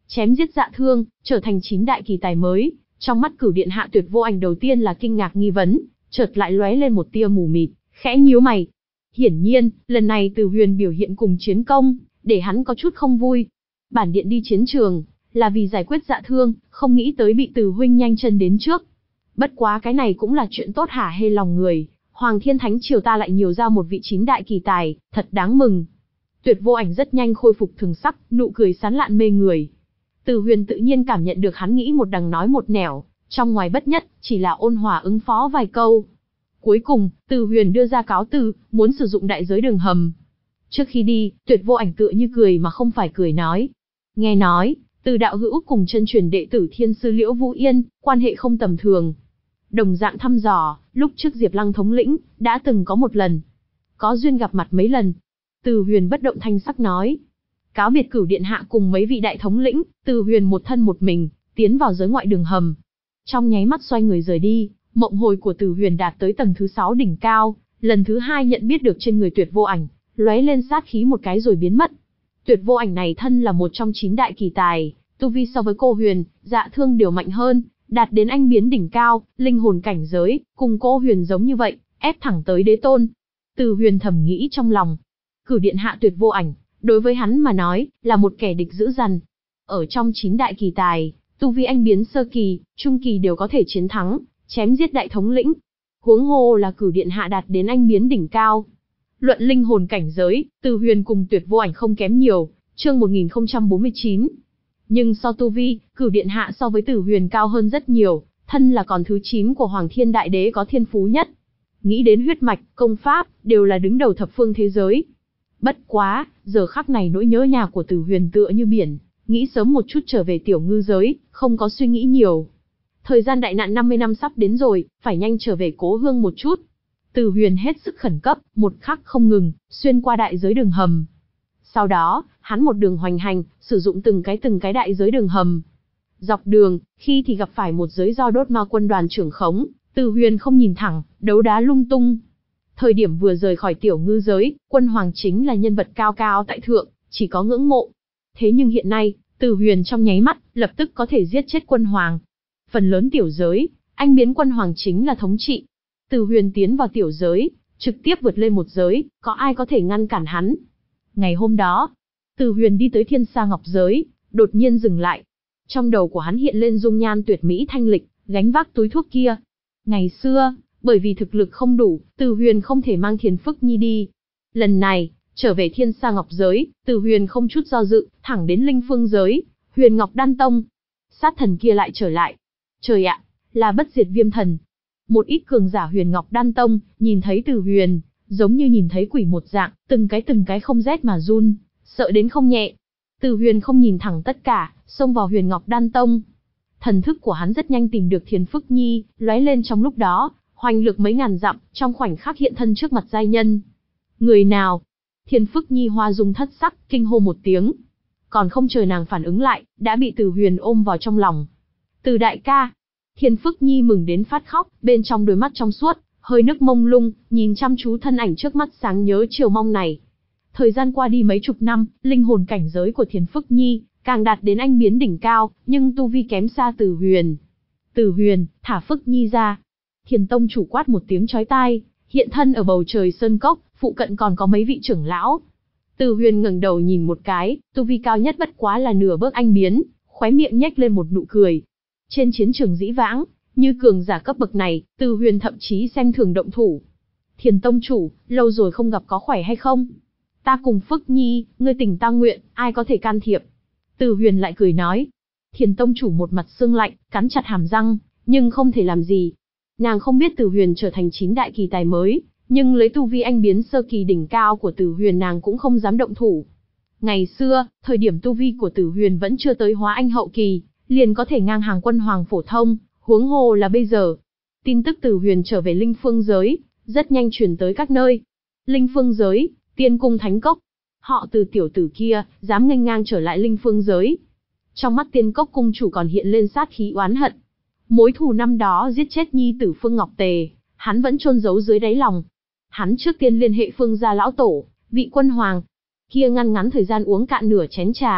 chém giết Dạ Thương, trở thành chín đại kỳ tài mới. Trong mắt Cửu Điện Hạ Tuyệt Vô Ảnh đầu tiên là kinh ngạc nghi vấn, chợt lại lóe lên một tia mù mịt, khẽ nhíu mày. Hiển nhiên, lần này Từ Huyền biểu hiện cùng chiến công, để hắn có chút không vui. Bản điện đi chiến trường, là vì giải quyết Dạ Thương, không nghĩ tới bị Từ huynh nhanh chân đến trước. Bất quá cái này cũng là chuyện tốt hả hê lòng người, Hoàng Thiên Thánh Triều ta lại nhiều ra một vị chín đại kỳ tài, thật đáng mừng. Tuyệt Vô Ảnh rất nhanh khôi phục thường sắc, nụ cười sán lạn mê người. Từ Huyền tự nhiên cảm nhận được hắn nghĩ một đằng nói một nẻo, trong ngoài bất nhất, chỉ là ôn hòa ứng phó vài câu. Cuối cùng, Từ Huyền đưa ra cáo từ, muốn sử dụng đại giới đường hầm. Trước khi đi, Tuyệt Vô Ảnh tựa như cười mà không phải cười nói. Nghe nói, Từ đạo hữu cùng chân truyền đệ tử Thiên sư Liễu Vũ Yên, quan hệ không tầm thường. Đồng dạng thăm dò, lúc trước Diệp Lăng thống lĩnh, đã từng có một lần. Có duyên gặp mặt mấy lần. Từ Huyền bất động thanh sắc nói. Cáo biệt Cửu Điện Hạ cùng mấy vị đại thống lĩnh, Từ Huyền một thân một mình, tiến vào giới ngoại đường hầm. Trong nháy mắt xoay người rời đi, mộng hồi của Từ Huyền đạt tới tầng thứ sáu đỉnh cao, lần thứ hai nhận biết được trên người Tuyệt Vô Ảnh, lóe lên sát khí một cái rồi biến mất. Tuyệt Vô Ảnh này thân là một trong chín đại kỳ tài, tu vi so với cô Huyền, Dạ Thương đều mạnh hơn, đạt đến anh biến đỉnh cao, linh hồn cảnh giới, cùng cô Huyền giống như vậy, ép thẳng tới đế tôn. Từ Huyền thầm nghĩ trong lòng, Cửu Điện Hạ Tuyệt Vô Ảnh, đối với hắn mà nói, là một kẻ địch dữ dằn. Ở trong chín đại kỳ tài, tu vi anh biến sơ kỳ, trung kỳ đều có thể chiến thắng, chém giết đại thống lĩnh. Huống hồ là Cửu Điện Hạ đạt đến anh biến đỉnh cao. Luận linh hồn cảnh giới, Từ Huyền cùng Tuyệt Vô Ảnh không kém nhiều, chương một nghìn không trăm bốn mươi chín. Nhưng so tu vi, Cửu Điện Hạ so với Từ Huyền cao hơn rất nhiều, thân là còn thứ chín của Hoàng Thiên Đại Đế có thiên phú nhất. Nghĩ đến huyết mạch, công pháp, đều là đứng đầu thập phương thế giới. Bất quá, giờ khắc này nỗi nhớ nhà của Từ Huyền tựa như biển, nghĩ sớm một chút trở về tiểu ngư giới, không có suy nghĩ nhiều. Thời gian đại nạn năm mươi năm sắp đến rồi, phải nhanh trở về cố hương một chút. Từ Huyền hết sức khẩn cấp, một khắc không ngừng, xuyên qua đại giới đường hầm. Sau đó, hắn một đường hoành hành, sử dụng từng cái từng cái đại giới đường hầm. Dọc đường, khi thì gặp phải một giới do đốt ma quân đoàn trưởng khống, Từ Huyền không nhìn thẳng, đấu đá lung tung. Thời điểm vừa rời khỏi tiểu ngư giới, quân hoàng chính là nhân vật cao cao tại thượng, chỉ có ngưỡng mộ. Thế nhưng hiện nay, Từ Huyền trong nháy mắt, lập tức có thể giết chết quân hoàng. Phần lớn tiểu giới, anh biến quân hoàng chính là thống trị. Từ Huyền tiến vào tiểu giới, trực tiếp vượt lên một giới, có ai có thể ngăn cản hắn. Ngày hôm đó, Từ Huyền đi tới Thiên Sa Ngọc giới, đột nhiên dừng lại. Trong đầu của hắn hiện lên dung nhan tuyệt mỹ thanh lịch, gánh vác túi thuốc kia. Ngày xưa, bởi vì thực lực không đủ, Từ Huyền không thể mang Thiền Phức Nhi đi. Lần này, trở về Thiên Sa Ngọc giới, Từ Huyền không chút do dự, thẳng đến Linh Phương giới, Huyền Ngọc Đan Tông. Sát thần kia lại trở lại. Trời ạ, là bất diệt viêm thần. Một ít cường giả Huyền Ngọc Đan Tông, nhìn thấy Từ Huyền, giống như nhìn thấy quỷ một dạng, từng cái từng cái không rét mà run, sợ đến không nhẹ. Từ Huyền không nhìn thẳng tất cả, xông vào Huyền Ngọc Đan Tông. Thần thức của hắn rất nhanh tìm được Thiền Phức Nhi, lóe lên trong lúc đó, hoành lực mấy ngàn dặm, trong khoảnh khắc hiện thân trước mặt giai nhân. Người nào? Thiền Phức Nhi hoa dung thất sắc, kinh hô một tiếng. Còn không chờ nàng phản ứng lại, đã bị Từ Huyền ôm vào trong lòng. Từ đại ca. Thiền Phức Nhi mừng đến phát khóc, bên trong đôi mắt trong suốt, hơi nước mông lung, nhìn chăm chú thân ảnh trước mắt sáng nhớ chiều mong này. Thời gian qua đi mấy chục năm, linh hồn cảnh giới của Thiền Phức Nhi càng đạt đến anh biến đỉnh cao, nhưng tu vi kém xa Từ Huyền. Từ Huyền, thả Phức Nhi ra. Thiền Tông chủ quát một tiếng chói tai, hiện thân ở bầu trời sơn cốc, phụ cận còn có mấy vị trưởng lão. Từ Huyền ngẩng đầu nhìn một cái, tu vi cao nhất bất quá là nửa bước anh biến, khóe miệng nhếch lên một nụ cười. Trên chiến trường dĩ vãng, như cường giả cấp bậc này, Từ Huyền thậm chí xem thường động thủ. Thiền Tông chủ, lâu rồi không gặp có khỏe hay không? Ta cùng Phức Nhi, ngươi tình ta nguyện, ai có thể can thiệp? Từ Huyền lại cười nói. Thiền Tông chủ một mặt sương lạnh, cắn chặt hàm răng, nhưng không thể làm gì. Nàng không biết Từ Huyền trở thành chín đại kỳ tài mới, nhưng lấy tu vi anh biến sơ kỳ đỉnh cao của Từ Huyền nàng cũng không dám động thủ. Ngày xưa, thời điểm tu vi của Từ Huyền vẫn chưa tới hóa anh hậu kỳ, liền có thể ngang hàng quân hoàng phổ thông, huống hồ là bây giờ. Tin tức Từ Huyền trở về Linh Phương giới, rất nhanh truyền tới các nơi. Linh Phương giới, Tiên Cung Thánh Cốc. Họ Từ tiểu tử kia, dám nghênh ngang trở lại Linh Phương giới. Trong mắt Tiên Cốc cung chủ còn hiện lên sát khí oán hận. Mối thù năm đó giết chết nhi tử Phương Ngọc Tề, hắn vẫn chôn giấu dưới đáy lòng. Hắn trước tiên liên hệ Phương gia lão tổ, vị quân hoàng kia, ngăn ngắn thời gian uống cạn nửa chén trà,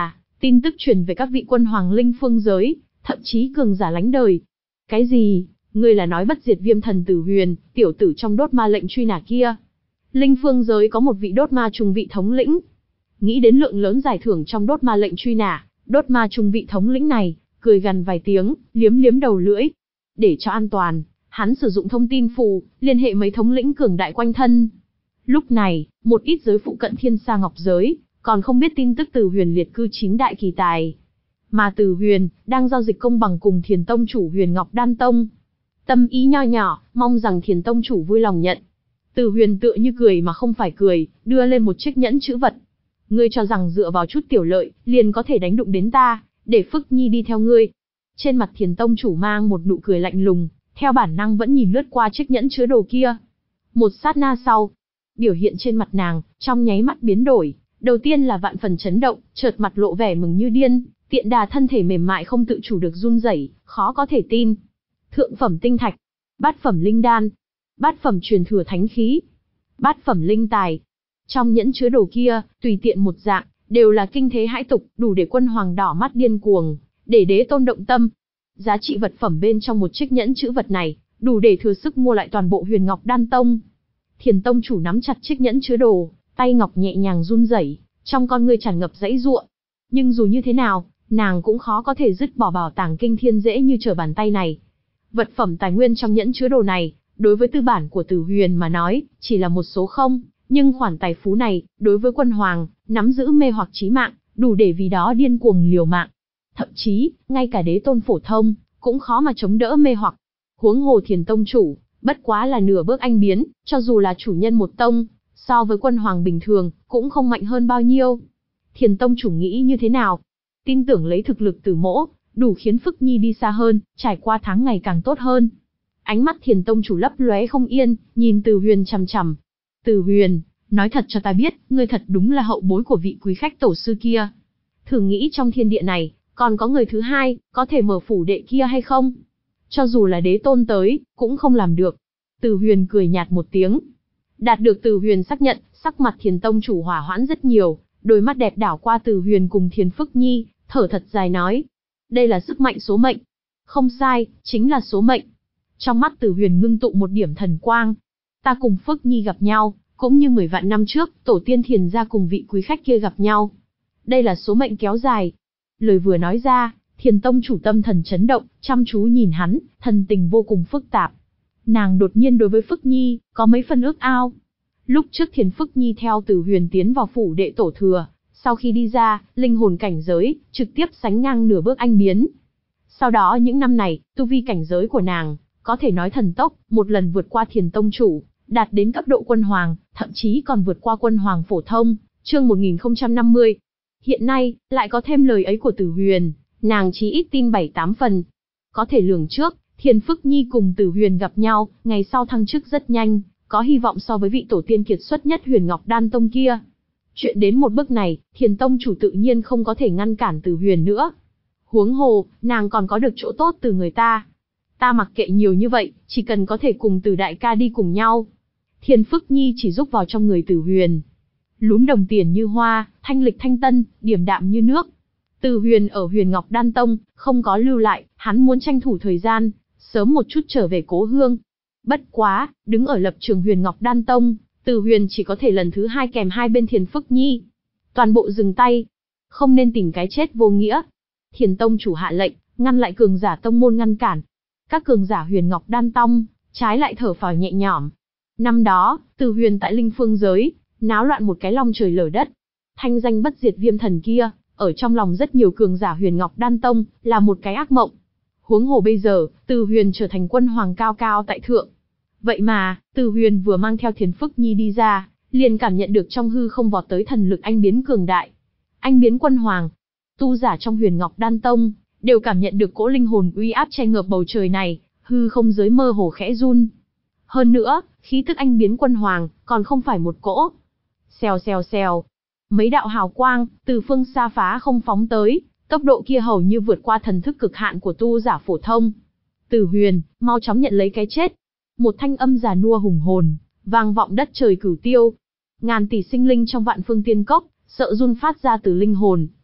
Tin tức truyền về các vị quân hoàng linh phương giới, thậm chí cường giả lánh đời. Cái gì? Ngươi là nói bất diệt viêm thần Tử Huyền, tiểu tử trong đốt ma lệnh truy nã kia? Linh phương giới có một vị đốt ma trùng vị thống lĩnh. Nghĩ đến lượng lớn giải thưởng trong đốt ma lệnh truy nã, đốt ma trùng vị thống lĩnh này, cười gằn vài tiếng, liếm liếm đầu lưỡi. Để cho an toàn, hắn sử dụng thông tin phù, liên hệ mấy thống lĩnh cường đại quanh thân. Lúc này, một ít giới phụ cận Thiên Sa Ngọc giới, còn không biết tin tức Tử Huyền liệt cư chín đại kỳ tài. Mà Tử Huyền, đang giao dịch công bằng cùng Thiền Tông chủ Huyền Ngọc Đan Tông. Tâm ý nho nhỏ, mong rằng Thiền Tông chủ vui lòng nhận. Tử Huyền tựa như cười mà không phải cười, đưa lên một chiếc nhẫn chữ vật. Ngươi cho rằng dựa vào chút tiểu lợi, liền có thể đánh đụng đến ta, để Phức Nhi đi theo ngươi. Trên mặt Thiền Tông chủ mang một nụ cười lạnh lùng, theo bản năng vẫn nhìn lướt qua chiếc nhẫn chứa đồ kia. Một sát na sau, biểu hiện trên mặt nàng, trong nháy mắt biến đổi. Đầu tiên là vạn phần chấn động, chợt mặt lộ vẻ mừng như điên, tiện đà thân thể mềm mại không tự chủ được run rẩy, khó có thể tin. Thượng phẩm tinh thạch, bát phẩm linh đan, bát phẩm truyền thừa thánh khí, bát phẩm linh tài. Trong nhẫn chứa đồ kia, tùy tiện một dạng, đều là kinh thế hãi tục, đủ để quân hoàng đỏ mắt điên cuồng, để đế tôn động tâm. Giá trị vật phẩm bên trong một chiếc nhẫn chữ vật này, đủ để thừa sức mua lại toàn bộ Huyền Ngọc Đan Tông. Thiền Tông chủ nắm chặt chiếc nhẫn chứa đồ, tay ngọc nhẹ nhàng run rẩy, trong con ngươi tràn ngập dãy giụa. Nhưng dù như thế nào, nàng cũng khó có thể dứt bỏ bảo tàng kinh thiên dễ như trở bàn tay này. Vật phẩm tài nguyên trong nhẫn chứa đồ này, đối với tư bản của Tử Huyền mà nói, chỉ là một số không, nhưng khoản tài phú này, đối với quân hoàng, nắm giữ mê hoặc chí mạng, đủ để vì đó điên cuồng liều mạng. Thậm chí, ngay cả đế tôn phổ thông, cũng khó mà chống đỡ mê hoặc. Huống hồ Thiền Tông chủ, bất quá là nửa bước anh biến, cho dù là chủ nhân một tông, so với quân hoàng bình thường, cũng không mạnh hơn bao nhiêu. Thiền Tông chủ nghĩ như thế nào? Tin tưởng lấy thực lực Tử Mỗ, đủ khiến Phức Nhi đi xa hơn, trải qua tháng ngày càng tốt hơn. Ánh mắt Thiền Tông chủ lấp lóe không yên, nhìn Tử Huyền chằm chằm. Tử Huyền, nói thật cho ta biết, ngươi thật đúng là hậu bối của vị quý khách tổ sư kia. Thử nghĩ trong thiên địa này, còn có người thứ hai, có thể mở phủ đệ kia hay không? Cho dù là đế tôn tới, cũng không làm được. Tử Huyền cười nhạt một tiếng. Đạt được Tử Huyền xác nhận, sắc mặt Thiền Tông chủ hỏa hoãn rất nhiều, đôi mắt đẹp đảo qua Tử Huyền cùng Thiền Phức Nhi, thở thật dài nói. Đây là sức mạnh số mệnh. Không sai, chính là số mệnh. Trong mắt Tử Huyền ngưng tụ một điểm thần quang. Ta cùng Phức Nhi gặp nhau, cũng như mười vạn năm trước, tổ tiên Thiền gia cùng vị quý khách kia gặp nhau. Đây là số mệnh kéo dài. Lời vừa nói ra, Thiền Tông chủ tâm thần chấn động, chăm chú nhìn hắn, thần tình vô cùng phức tạp. Nàng đột nhiên đối với Phức Nhi, có mấy phần ước ao. Lúc trước Thiền Phức Nhi theo Tử Huyền tiến vào phủ đệ tổ thừa, sau khi đi ra, linh hồn cảnh giới, trực tiếp sánh ngang nửa bước anh biến. Sau đó những năm này, tu vi cảnh giới của nàng, có thể nói thần tốc, một lần vượt qua Thiền Tông chủ, đạt đến cấp độ quân hoàng, thậm chí còn vượt qua quân hoàng phổ thông, chương một nghìn không trăm năm mươi. Hiện nay, lại có thêm lời ấy của Tử Huyền, nàng chí ít tin bảy tám phần. Có thể lường trước, Thiền Phức Nhi cùng Tử Huyền gặp nhau, ngày sau thăng chức rất nhanh, có hy vọng so với vị tổ tiên kiệt xuất nhất Huyền Ngọc Đan Tông kia. Chuyện đến một bước này, Thiền Tông chủ tự nhiên không có thể ngăn cản Tử Huyền nữa. Huống hồ, nàng còn có được chỗ tốt từ người ta. Ta mặc kệ nhiều như vậy, chỉ cần có thể cùng Tử đại ca đi cùng nhau. Thiền Phức Nhi chỉ rúc vào trong người Tử Huyền. Lúm đồng tiền như hoa, thanh lịch thanh tân, điềm đạm như nước. Tử Huyền ở Huyền Ngọc Đan Tông, không có lưu lại, hắn muốn tranh thủ thời gian, sớm một chút trở về cố hương. Bất quá, đứng ở lập trường Huyền Ngọc Đan Tông, Tử Huyền chỉ có thể lần thứ hai kèm hai bên Thiền Phức Nhi. Toàn bộ dừng tay. Không nên tìm cái chết vô nghĩa. Thiền Tông chủ hạ lệnh, ngăn lại cường giả tông môn ngăn cản. Các cường giả Huyền Ngọc Đan Tông, trái lại thở phào nhẹ nhõm. Năm đó, Tử Huyền tại Linh Phương giới, náo loạn một cái long trời lở đất. Thanh danh bất diệt viêm thần kia, ở trong lòng rất nhiều cường giả Huyền Ngọc Đan Tông, là một cái ác mộng. Huống hồ bây giờ, Tử Huyền trở thành quân hoàng cao cao tại thượng. Vậy mà, Tử Huyền vừa mang theo Thiền Phức Nhi đi ra, liền cảm nhận được trong hư không vọt tới thần lực anh biến cường đại. Anh biến quân hoàng. Tu giả trong Huyền Ngọc Đan Tông, đều cảm nhận được cỗ linh hồn uy áp che ngợp bầu trời này, hư không giới mơ hồ khẽ run. Hơn nữa, khí tức anh biến quân hoàng, còn không phải một cỗ. Xèo xèo xèo. Mấy đạo hào quang, từ phương xa phá không phóng tới, tốc độ kia hầu như vượt qua thần thức cực hạn của tu giả phổ thông. Tử Huyền, mau chóng nhận lấy cái chết. Một thanh âm già nua hùng hồn, vang vọng đất trời cửu tiêu. Ngàn tỷ sinh linh trong vạn phương tiên cốc, sợ run phát ra từ linh hồn,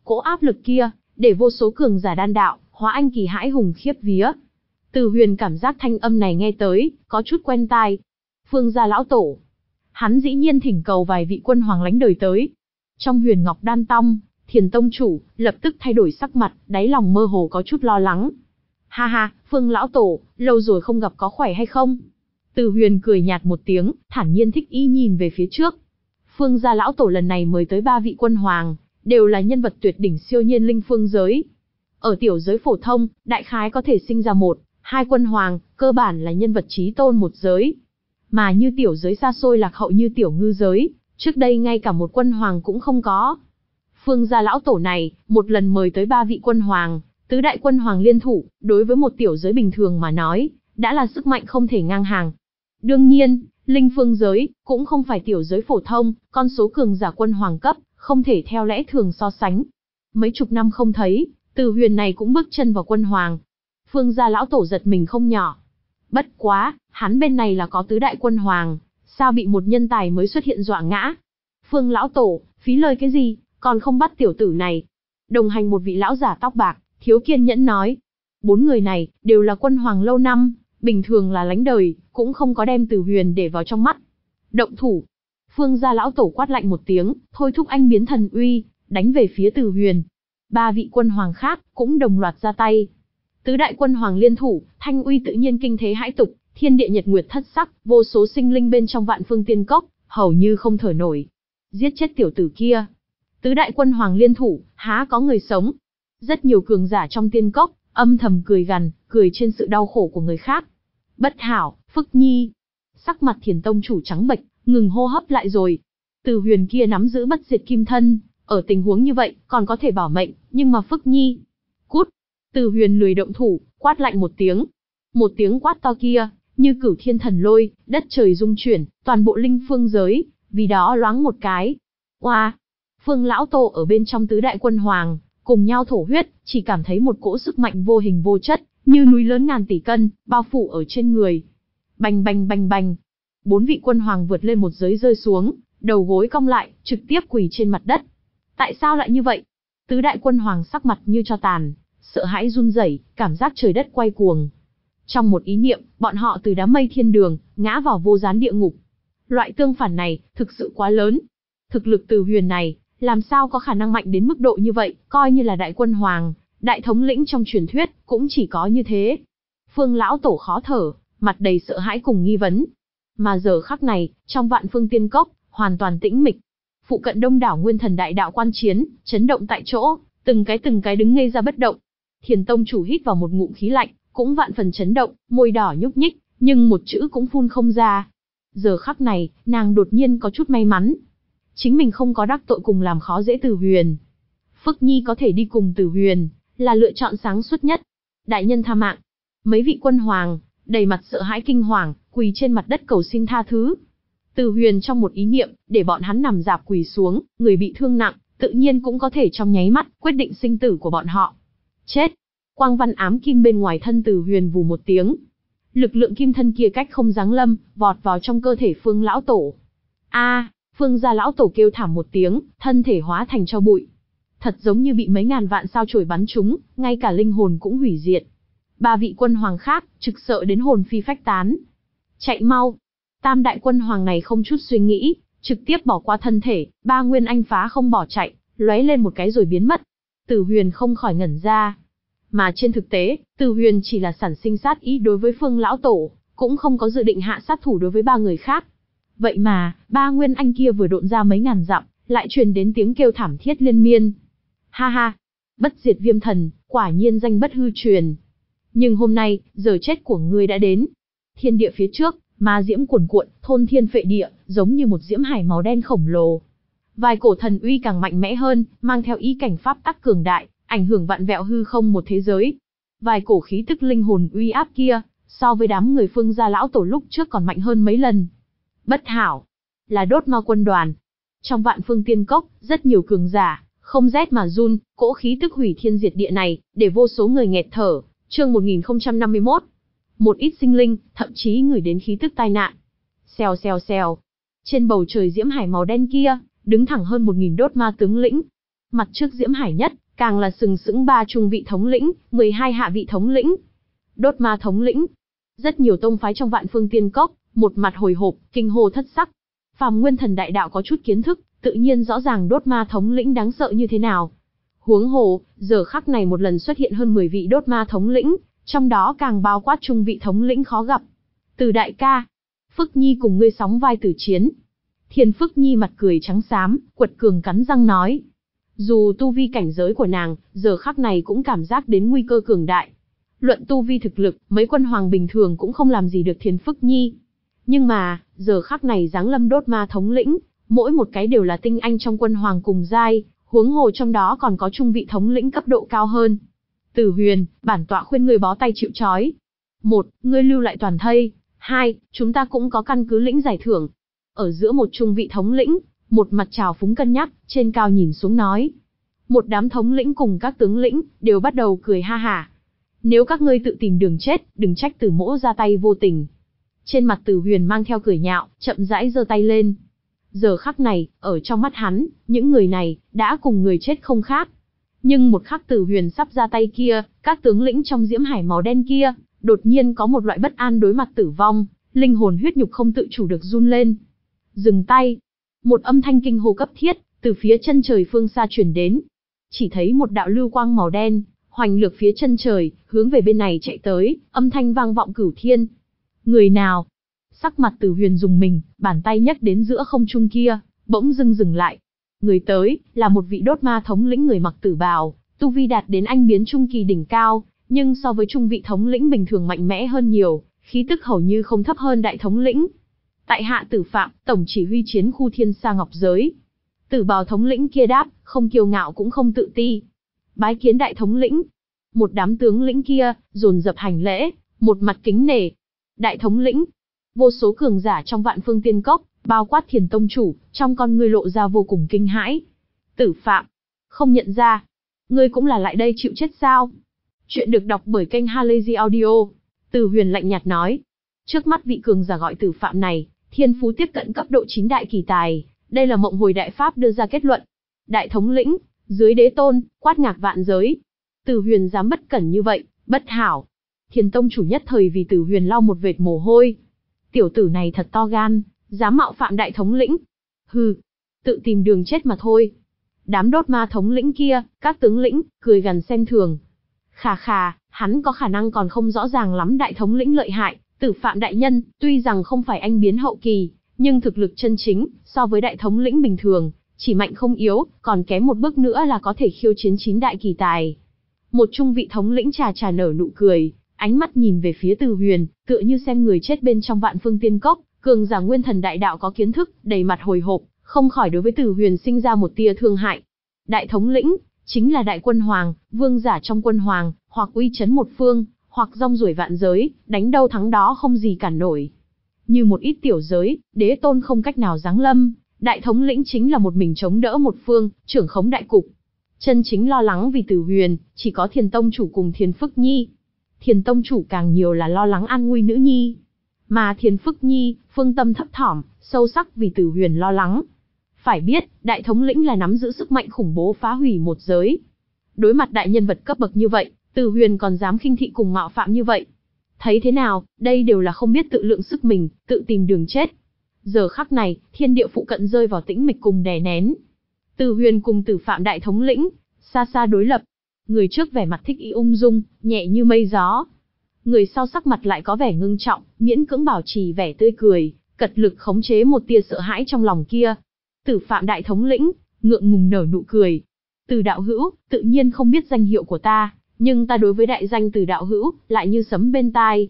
cỗ áp lực kia, để vô số cường giả đan đạo, hóa anh kỳ hãi hùng khiếp vía. Từ Huyền cảm giác thanh âm này nghe tới, có chút quen tai. Phương gia lão tổ. Hắn dĩ nhiên thỉnh cầu vài vị quân hoàng lánh đời tới. Trong Huyền Ngọc Đan Tông, Thiền tông chủ, lập tức thay đổi sắc mặt, đáy lòng mơ hồ có chút lo lắng. Ha ha, Phương lão tổ, lâu rồi không gặp có khỏe hay không? Từ Huyền cười nhạt một tiếng, thản nhiên thích ý nhìn về phía trước. Phương gia lão tổ lần này mời tới ba vị quân hoàng, đều là nhân vật tuyệt đỉnh siêu nhiên linh phương giới. Ở tiểu giới phổ thông, đại khái có thể sinh ra một, hai quân hoàng, cơ bản là nhân vật chí tôn một giới. Mà như tiểu giới xa xôi lạc hậu như tiểu ngư giới, trước đây ngay cả một quân hoàng cũng không có. Phương gia lão tổ này, một lần mời tới ba vị quân hoàng, tứ đại quân hoàng liên thủ, đối với một tiểu giới bình thường mà nói, đã là sức mạnh không thể ngang hàng. Đương nhiên, linh phương giới, cũng không phải tiểu giới phổ thông, con số cường giả quân hoàng cấp, không thể theo lẽ thường so sánh. Mấy chục năm không thấy, Từ Huyền này cũng bước chân vào quân hoàng. Phương gia lão tổ giật mình không nhỏ. Bất quá, hắn bên này là có tứ đại quân hoàng, sao bị một nhân tài mới xuất hiện dọa ngã? Phương lão tổ, phí lời cái gì, còn không bắt tiểu tử này. Đồng hành một vị lão giả tóc bạc, thiếu kiên nhẫn nói. Bốn người này, đều là quân hoàng lâu năm, bình thường là lánh đời, cũng không có đem Từ Huyền để vào trong mắt. Động thủ. Phương gia lão tổ quát lạnh một tiếng, thôi thúc anh biến thần uy, đánh về phía Từ Huyền. Ba vị quân hoàng khác, cũng đồng loạt ra tay. Tứ đại quân hoàng liên thủ, thanh uy tự nhiên kinh thế hãi tục, thiên địa nhật nguyệt thất sắc, vô số sinh linh bên trong vạn phương tiên cốc, hầu như không thở nổi. Giết chết tiểu tử kia. Tứ đại quân hoàng liên thủ, há có người sống. Rất nhiều cường giả trong tiên cốc, âm thầm cười gằn, cười trên sự đau khổ của người khác. Bất hảo, Phức Nhi. Sắc mặt Thiền tông chủ trắng bệch, ngừng hô hấp lại rồi. Từ Huyền kia nắm giữ bất diệt kim thân, ở tình huống như vậy, còn có thể bảo mệnh, nhưng mà Phức Nhi. Cút. Từ Huyền lười động thủ, quát lạnh một tiếng. Một tiếng quát to kia, như cửu thiên thần lôi, đất trời rung chuyển, toàn bộ linh phương giới, vì đó loáng một cái. Oa! Phương lão tổ ở bên trong tứ đại quân hoàng, cùng nhau thổ huyết, chỉ cảm thấy một cỗ sức mạnh vô hình vô chất, như núi lớn ngàn tỷ cân, bao phủ ở trên người. Bành bành bành bành. Bốn vị quân hoàng vượt lên một giới rơi xuống, đầu gối cong lại, trực tiếp quỳ trên mặt đất. Tại sao lại như vậy? Tứ đại quân hoàng sắc mặt như tro tàn, sợ hãi run rẩy, cảm giác trời đất quay cuồng. Trong một ý niệm, bọn họ từ đám mây thiên đường, ngã vào vô gián địa ngục. Loại tương phản này, thực sự quá lớn. Thực lực Từ Huyền này, làm sao có khả năng mạnh đến mức độ như vậy, coi như là đại quân hoàng, đại thống lĩnh trong truyền thuyết, cũng chỉ có như thế. Phương lão tổ khó thở, mặt đầy sợ hãi cùng nghi vấn. Mà giờ khắc này, trong vạn phương tiên cốc, hoàn toàn tĩnh mịch. Phụ cận đông đảo nguyên thần đại đạo quan chiến, chấn động tại chỗ, từng cái từng cái đứng ngây ra bất động. Thiền tông chủ hít vào một ngụm khí lạnh, cũng vạn phần chấn động, môi đỏ nhúc nhích, nhưng một chữ cũng phun không ra. Giờ khắc này, nàng đột nhiên có chút may mắn. Chính mình không có đắc tội cùng làm khó dễ Từ Huyền. Phức Nhi có thể đi cùng Từ Huyền, là lựa chọn sáng suốt nhất. Đại nhân tha mạng. Mấy vị quân hoàng, đầy mặt sợ hãi kinh hoàng, quỳ trên mặt đất cầu xin tha thứ. Từ Huyền trong một ý niệm, để bọn hắn nằm rạp quỳ xuống, người bị thương nặng, tự nhiên cũng có thể trong nháy mắt, quyết định sinh tử của bọn họ. Chết! Quang văn ám kim bên ngoài thân Từ Huyền vù một tiếng. Lực lượng kim thân kia cách không giáng lâm, vọt vào trong cơ thể Phương lão tổ. A! Phương gia lão tổ kêu thảm một tiếng, thân thể hóa thành tro bụi. Thật giống như bị mấy ngàn vạn sao chổi bắn trúng, ngay cả linh hồn cũng hủy diệt. Ba vị quân hoàng khác, trực sợ đến hồn phi phách tán. Chạy mau! Tam đại quân hoàng này không chút suy nghĩ, trực tiếp bỏ qua thân thể, ba nguyên anh phá không bỏ chạy, lóe lên một cái rồi biến mất. Từ Huyền không khỏi ngẩn ra. Mà trên thực tế, Từ Huyền chỉ là sản sinh sát ý đối với Phương lão tổ, cũng không có dự định hạ sát thủ đối với ba người khác. Vậy mà, ba nguyên anh kia vừa độn ra mấy ngàn dặm, lại truyền đến tiếng kêu thảm thiết liên miên. Ha ha! Bất diệt viêm thần, quả nhiên danh bất hư truyền. Nhưng hôm nay, giờ chết của ngươi đã đến. Thiên địa phía trước, ma diễm cuồn cuộn, thôn thiên phệ địa, giống như một diễm hải màu đen khổng lồ. Vài cổ thần uy càng mạnh mẽ hơn, mang theo ý cảnh pháp tắc cường đại, ảnh hưởng vạn vẹo hư không một thế giới. Vài cổ khí tức linh hồn uy áp kia, so với đám người Phương gia lão tổ lúc trước còn mạnh hơn mấy lần. Bất hảo, là đốt ma quân đoàn. Trong vạn phương tiên cốc, rất nhiều cường giả, không rét mà run, cỗ khí tức hủy thiên diệt địa này, để vô số người nghẹt thở. Chương một nghìn không trăm năm mươi mốt. Một ít sinh linh, thậm chí ngửi đến khí tức tai nạn. Xèo xèo xèo. Trên bầu trời diễm hải màu đen kia, đứng thẳng hơn một nghìn đốt ma tướng lĩnh. Mặt trước Diễm Hải nhất, càng là sừng sững ba trung vị thống lĩnh, mười hai hạ vị thống lĩnh. Đốt ma thống lĩnh. Rất nhiều tông phái trong Vạn Phương Tiên Cốc, một mặt hồi hộp, kinh hô thất sắc. Phàm Nguyên Thần đại đạo có chút kiến thức, tự nhiên rõ ràng đốt ma thống lĩnh đáng sợ như thế nào. Huống hồ, giờ khắc này một lần xuất hiện hơn mười vị đốt ma thống lĩnh, trong đó càng bao quát trung vị thống lĩnh khó gặp. Từ đại ca, Phức Nhi cùng ngươi sóng vai tử chiến. Thiên Phức Nhi mặt cười trắng xám, quật cường cắn răng nói. Dù tu vi cảnh giới của nàng, giờ khắc này cũng cảm giác đến nguy cơ cường đại. Luận tu vi thực lực, mấy quân hoàng bình thường cũng không làm gì được Thiên Phức Nhi. Nhưng mà, giờ khắc này giáng lâm đốt ma thống lĩnh, mỗi một cái đều là tinh anh trong quân hoàng cùng giai, huống hồ trong đó còn có trung vị thống lĩnh cấp độ cao hơn. Tử Huyền, bản tọa khuyên ngươi bó tay chịu trói. Một, ngươi lưu lại toàn thây. Hai, chúng ta cũng có căn cứ lĩnh giải thưởng. Ở giữa một trung vị thống lĩnh, một mặt trào phúng cân nhắc, trên cao nhìn xuống nói. Một đám thống lĩnh cùng các tướng lĩnh, đều bắt đầu cười ha hả. Nếu các ngươi tự tìm đường chết, đừng trách Tử mỗ ra tay vô tình. Trên mặt Tử Huyền mang theo cười nhạo, chậm rãi giơ tay lên. Giờ khắc này, ở trong mắt hắn, những người này, đã cùng người chết không khác. Nhưng một khắc Tử Huyền sắp ra tay kia, các tướng lĩnh trong diễm hải màu đen kia, đột nhiên có một loại bất an đối mặt tử vong, linh hồn huyết nhục không tự chủ được run lên. Dừng tay. Một âm thanh kinh hô cấp thiết, từ phía chân trời phương xa truyền đến. Chỉ thấy một đạo lưu quang màu đen, hoành lược phía chân trời, hướng về bên này chạy tới, âm thanh vang vọng cửu thiên. Người nào? Sắc mặt Tử Huyền rùng mình, bàn tay nhấc đến giữa không trung kia, bỗng dưng dừng lại. Người tới, là một vị đốt ma thống lĩnh người mặc tử bào, tu vi đạt đến anh biến trung kỳ đỉnh cao, nhưng so với trung vị thống lĩnh bình thường mạnh mẽ hơn nhiều, khí tức hầu như không thấp hơn đại thống lĩnh. Tại hạ Tử Phạm, tổng chỉ huy chiến khu Thiên Sa Ngọc Giới. Tử bào thống lĩnh kia đáp, không kiêu ngạo cũng không tự ti. Bái kiến đại thống lĩnh. Một đám tướng lĩnh kia, dồn dập hành lễ, một mặt kính nể. Đại thống lĩnh. Vô số cường giả trong Vạn Phương Tiên Cốc, bao quát Thiền tông chủ, trong con ngươi lộ ra vô cùng kinh hãi. Tử Phạm. Không nhận ra. Ngươi cũng là lại đây chịu chết sao? Chuyện được đọc bởi kênh Halazy Audio. Tử Huyền lạnh nhạt nói. Trước mắt vị cường giả gọi Tử Phạm này, thiên phú tiếp cận cấp độ chín đại kỳ tài, đây là Mộng Hồi Đại Pháp đưa ra kết luận. Đại thống lĩnh, dưới đế tôn, quát ngạc vạn giới. Tử Huyền dám bất cẩn như vậy, bất hảo. Thiền tông chủ nhất thời vì Tử Huyền lau một vệt mồ hôi. Tiểu tử này thật to gan, dám mạo phạm đại thống lĩnh. Hừ, tự tìm đường chết mà thôi. Đám đốt ma thống lĩnh kia, các tướng lĩnh, cười gằn xem thường. Khà khà, hắn có khả năng còn không rõ ràng lắm đại thống lĩnh lợi hại. Tử Phạm đại nhân, tuy rằng không phải anh biến hậu kỳ, nhưng thực lực chân chính, so với đại thống lĩnh bình thường, chỉ mạnh không yếu, còn kém một bước nữa là có thể khiêu chiến chín đại kỳ tài. Một trung vị thống lĩnh trà trà nở nụ cười, ánh mắt nhìn về phía Tử Huyền, tựa như xem người chết bên trong Vạn Phương Tiên Cốc, cường giả nguyên thần đại đạo có kiến thức, đầy mặt hồi hộp, không khỏi đối với Tử Huyền sinh ra một tia thương hại. Đại thống lĩnh, chính là đại quân hoàng, vương giả trong quân hoàng, hoặc uy chấn một phương, hoặc rong ruổi vạn giới, đánh đâu thắng đó không gì cản nổi. Như một ít tiểu giới, đế tôn không cách nào giáng lâm, đại thống lĩnh chính là một mình chống đỡ một phương, trưởng khống đại cục. Chân chính lo lắng vì Tử Huyền, chỉ có Thiền tông chủ cùng Thiền Phức Nhi. Thiền tông chủ càng nhiều là lo lắng an nguy nữ nhi. Mà Thiền Phức Nhi, phương tâm thấp thỏm, sâu sắc vì Tử Huyền lo lắng. Phải biết, đại thống lĩnh là nắm giữ sức mạnh khủng bố phá hủy một giới. Đối mặt đại nhân vật cấp bậc như vậy, Tử Huyền còn dám khinh thị cùng mạo phạm như vậy. Thấy thế nào, đây đều là không biết tự lượng sức mình, tự tìm đường chết. Giờ khắc này, thiên địa phụ cận rơi vào tĩnh mịch cùng đè nén. Tử Huyền cùng Tử Phạm đại thống lĩnh, xa xa đối lập. Người trước vẻ mặt thích ý ung dung, nhẹ như mây gió. Người sau sắc mặt lại có vẻ ngưng trọng, miễn cưỡng bảo trì vẻ tươi cười, cật lực khống chế một tia sợ hãi trong lòng kia. Tử Phạm đại thống lĩnh, ngượng ngùng nở nụ cười. Từ đạo hữu, tự nhiên không biết danh hiệu của ta, nhưng ta đối với đại danh Từ đạo hữu, lại như sấm bên tai.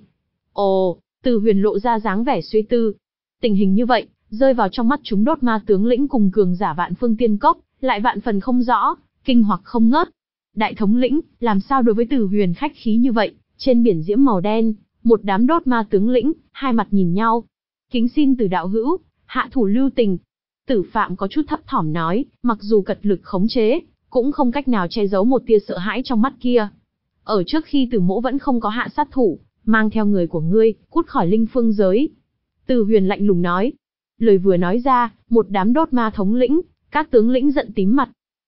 Ồ, Tử Huyền lộ ra dáng vẻ suy tư. Tình hình như vậy, rơi vào trong mắt chúng đốt ma tướng lĩnh cùng cường giả Vạn Phương Tiên Cốc, lại vạn phần không rõ, kinh hoặc không ngớt. Đại thống lĩnh, làm sao đối với Tử Huyền khách khí như vậy? Trên biển diễm màu đen, một đám đốt ma tướng lĩnh, hai mặt nhìn nhau. Kính xin Từ đạo hữu, hạ thủ lưu tình. Tử Phạm có chút thấp thỏm nói, mặc dù cật lực khống chế, cũng không cách nào che giấu một tia sợ hãi trong mắt kia. Ở trước khi Tử mỗ vẫn không có hạ sát thủ, mang theo người của ngươi, cút khỏi linh phương giới. Tử Huyền lạnh lùng nói. Lời vừa nói ra, một đám đốt ma thống lĩnh, các tướng lĩnh giận tím mặt.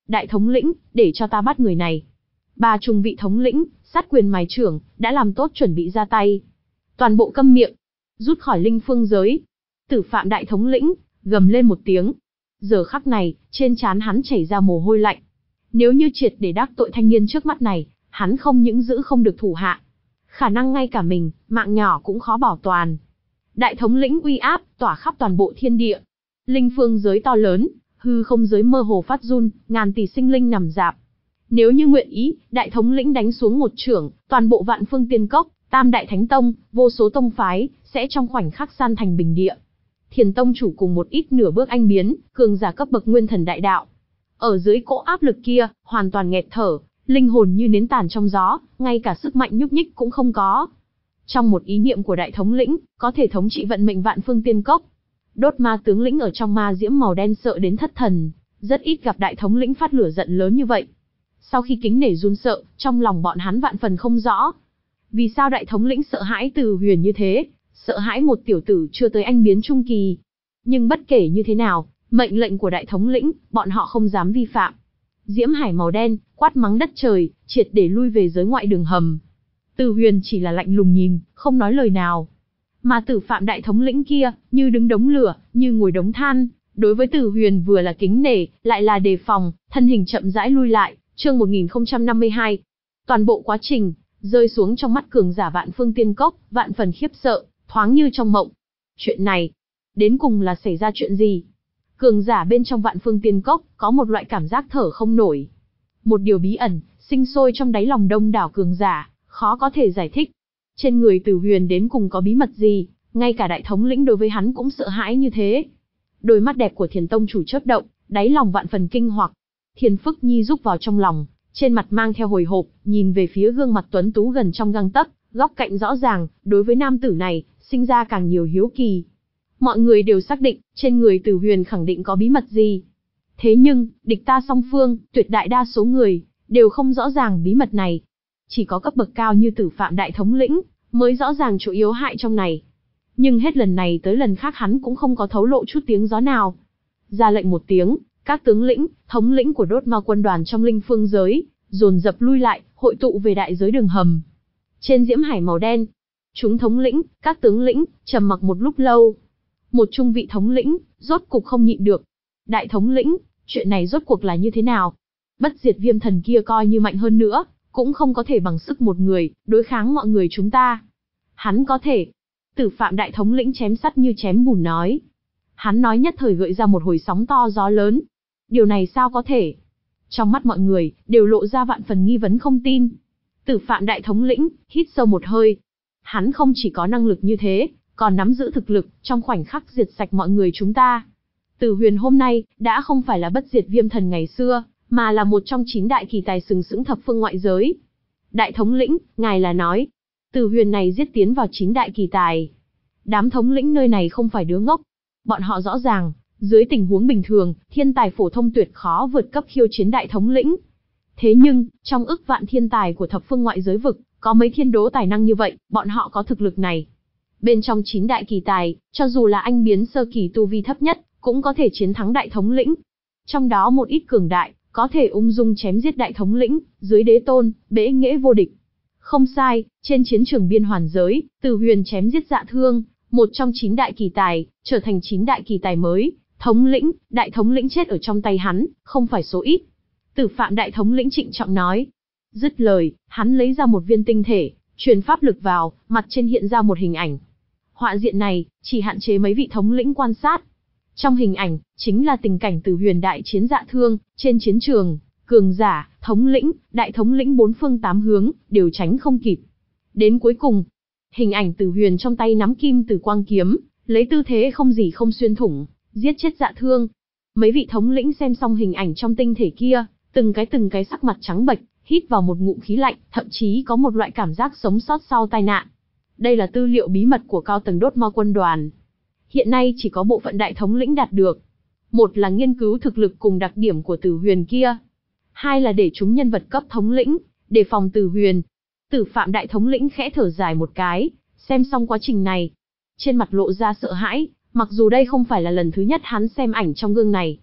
Đại thống lĩnh, để cho ta bắt người này. Ba trung vị thống lĩnh, sát quyền mài trưởng, đã làm tốt chuẩn bị ra tay. Toàn bộ câm miệng, rút khỏi linh phương giới. Tử Phạm đại thống lĩnh, gầm lên một tiếng. Giờ khắc này, trên trán hắn chảy ra mồ hôi lạnh. Nếu như triệt để đắc tội thanh niên trước mắt này, hắn không những giữ không được thủ hạ, khả năng ngay cả mình, mạng nhỏ cũng khó bảo toàn. Đại thống lĩnh uy áp, tỏa khắp toàn bộ thiên địa. Linh phương giới to lớn, hư không giới mơ hồ phát run, ngàn tỷ sinh linh nằm rạp. Nếu như nguyện ý, đại thống lĩnh đánh xuống một chưởng, toàn bộ vạn phương tiên cốc, tam đại thánh tông, vô số tông phái, sẽ trong khoảnh khắc san thành bình địa. Thiền tông chủ cùng một ít nửa bước anh biến, cường giả cấp bậc nguyên thần đại đạo. Ở dưới cỗ áp lực kia, hoàn toàn nghẹt thở, linh hồn như nến tàn trong gió, ngay cả sức mạnh nhúc nhích cũng không có. Trong một ý niệm của đại thống lĩnh, có thể thống trị vận mệnh vạn phương tiên cốc. Đốt ma tướng lĩnh ở trong ma diễm màu đen sợ đến thất thần, rất ít gặp đại thống lĩnh phát lửa giận lớn như vậy. Sau khi kính nể run sợ, trong lòng bọn hắn vạn phần không rõ. Vì sao đại thống lĩnh sợ hãi Từ Huyền như thế, sợ hãi một tiểu tử chưa tới anh biến trung kỳ. Nhưng bất kể như thế nào, mệnh lệnh của đại thống lĩnh, bọn họ không dám vi phạm. Diễm hải màu đen, quát mắng đất trời, triệt để lui về giới ngoại đường hầm. Từ Huyền chỉ là lạnh lùng nhìn, không nói lời nào. Mà Tử Phạm đại thống lĩnh kia, như đứng đống lửa, như ngồi đống than, đối với Từ Huyền vừa là kính nể, lại là đề phòng, thân hình chậm rãi lui lại. Chương một nghìn không trăm năm mươi hai. Toàn bộ quá trình rơi xuống trong mắt cường giả vạn phương tiên cốc, vạn phần khiếp sợ, thoáng như trong mộng. Chuyện này, đến cùng là xảy ra chuyện gì? Cường giả bên trong vạn phương tiên cốc, có một loại cảm giác thở không nổi. Một điều bí ẩn, sinh sôi trong đáy lòng đông đảo cường giả, khó có thể giải thích. Trên người Từ Huyền đến cùng có bí mật gì, ngay cả đại thống lĩnh đối với hắn cũng sợ hãi như thế. Đôi mắt đẹp của Thiền tông chủ chớp động, đáy lòng vạn phần kinh hoặc. Thiên Phức Nhi rúc vào trong lòng, trên mặt mang theo hồi hộp, nhìn về phía gương mặt tuấn tú gần trong gang tấc, góc cạnh rõ ràng, đối với nam tử này, sinh ra càng nhiều hiếu kỳ. Mọi người đều xác định, trên người Từ Huyền khẳng định có bí mật gì. Thế nhưng, địch ta song phương, tuyệt đại đa số người, đều không rõ ràng bí mật này. Chỉ có cấp bậc cao như Tử Phạm đại thống lĩnh, mới rõ ràng chỗ yếu hại trong này. Nhưng hết lần này tới lần khác hắn cũng không có thấu lộ chút tiếng gió nào. Ra lệnh một tiếng, các tướng lĩnh, thống lĩnh của đốt ma quân đoàn trong linh phương giới, dồn dập lui lại, hội tụ về đại giới đường hầm. Trên diễm hải màu đen, chúng thống lĩnh, các tướng lĩnh, trầm mặc một lúc lâu. Một trung vị thống lĩnh, rốt cục không nhịn được. Đại thống lĩnh, chuyện này rốt cuộc là như thế nào? Bất diệt viêm thần kia coi như mạnh hơn nữa, cũng không có thể bằng sức một người, đối kháng mọi người chúng ta. Hắn có thể. Tử Phạm đại thống lĩnh chém sắt như chém bùn nói. Hắn nói nhất thời gợi ra một hồi sóng to gió lớn. Điều này sao có thể? Trong mắt mọi người, đều lộ ra vạn phần nghi vấn không tin. Tử Phạm đại thống lĩnh, hít sâu một hơi. Hắn không chỉ có năng lực như thế, còn nắm giữ thực lực, trong khoảnh khắc diệt sạch mọi người chúng ta. Từ Huyền hôm nay, đã không phải là bất diệt viêm thần ngày xưa, mà là một trong chín đại kỳ tài sừng sững thập phương ngoại giới. Đại thống lĩnh, ngài là nói, Từ Huyền này giết tiến vào chín đại kỳ tài. Đám thống lĩnh nơi này không phải đứa ngốc. Bọn họ rõ ràng, dưới tình huống bình thường, thiên tài phổ thông tuyệt khó vượt cấp khiêu chiến đại thống lĩnh. Thế nhưng, trong ức vạn thiên tài của thập phương ngoại giới vực, có mấy thiên đố tài năng như vậy, bọn họ có thực lực này. Bên trong chín đại kỳ tài, cho dù là anh biến sơ kỳ tu vi thấp nhất, cũng có thể chiến thắng đại thống lĩnh. Trong đó một ít cường đại, có thể ung dung chém giết đại thống lĩnh, dưới đế tôn, bẽ nghệ vô địch. Không sai, trên chiến trường biên hoàn giới, Từ Huyền chém giết Dạ Thương, một trong chín đại kỳ tài, trở thành chín đại kỳ tài mới, thống lĩnh, đại thống lĩnh chết ở trong tay hắn, không phải số ít. Tử Phạm đại thống lĩnh trịnh trọng nói. Dứt lời, hắn lấy ra một viên tinh thể, truyền pháp lực vào, mặt trên hiện ra một hình ảnh. Họa diện này, chỉ hạn chế mấy vị thống lĩnh quan sát. Trong hình ảnh, chính là tình cảnh Từ Huyền đại chiến Dạ Thương, trên chiến trường, cường giả, thống lĩnh, đại thống lĩnh bốn phương tám hướng, đều tránh không kịp. Đến cuối cùng, hình ảnh Từ Huyền trong tay nắm kim từ quang kiếm, lấy tư thế không gì không xuyên thủng, giết chết Dạ Thương. Mấy vị thống lĩnh xem xong hình ảnh trong tinh thể kia, từng cái từng cái sắc mặt trắng bệch, hít vào một ngụm khí lạnh, thậm chí có một loại cảm giác sống sót sau tai nạn. Đây là tư liệu bí mật của cao tầng đốt ma quân đoàn. Hiện nay chỉ có bộ phận đại thống lĩnh đạt được. Một là nghiên cứu thực lực cùng đặc điểm của Từ Huyền kia. Hai là để chúng nhân vật cấp thống lĩnh, đề phòng Từ Huyền. Tử Phạm đại thống lĩnh khẽ thở dài một cái, xem xong quá trình này. Trên mặt lộ ra sợ hãi, mặc dù đây không phải là lần thứ nhất hắn xem ảnh trong gương này.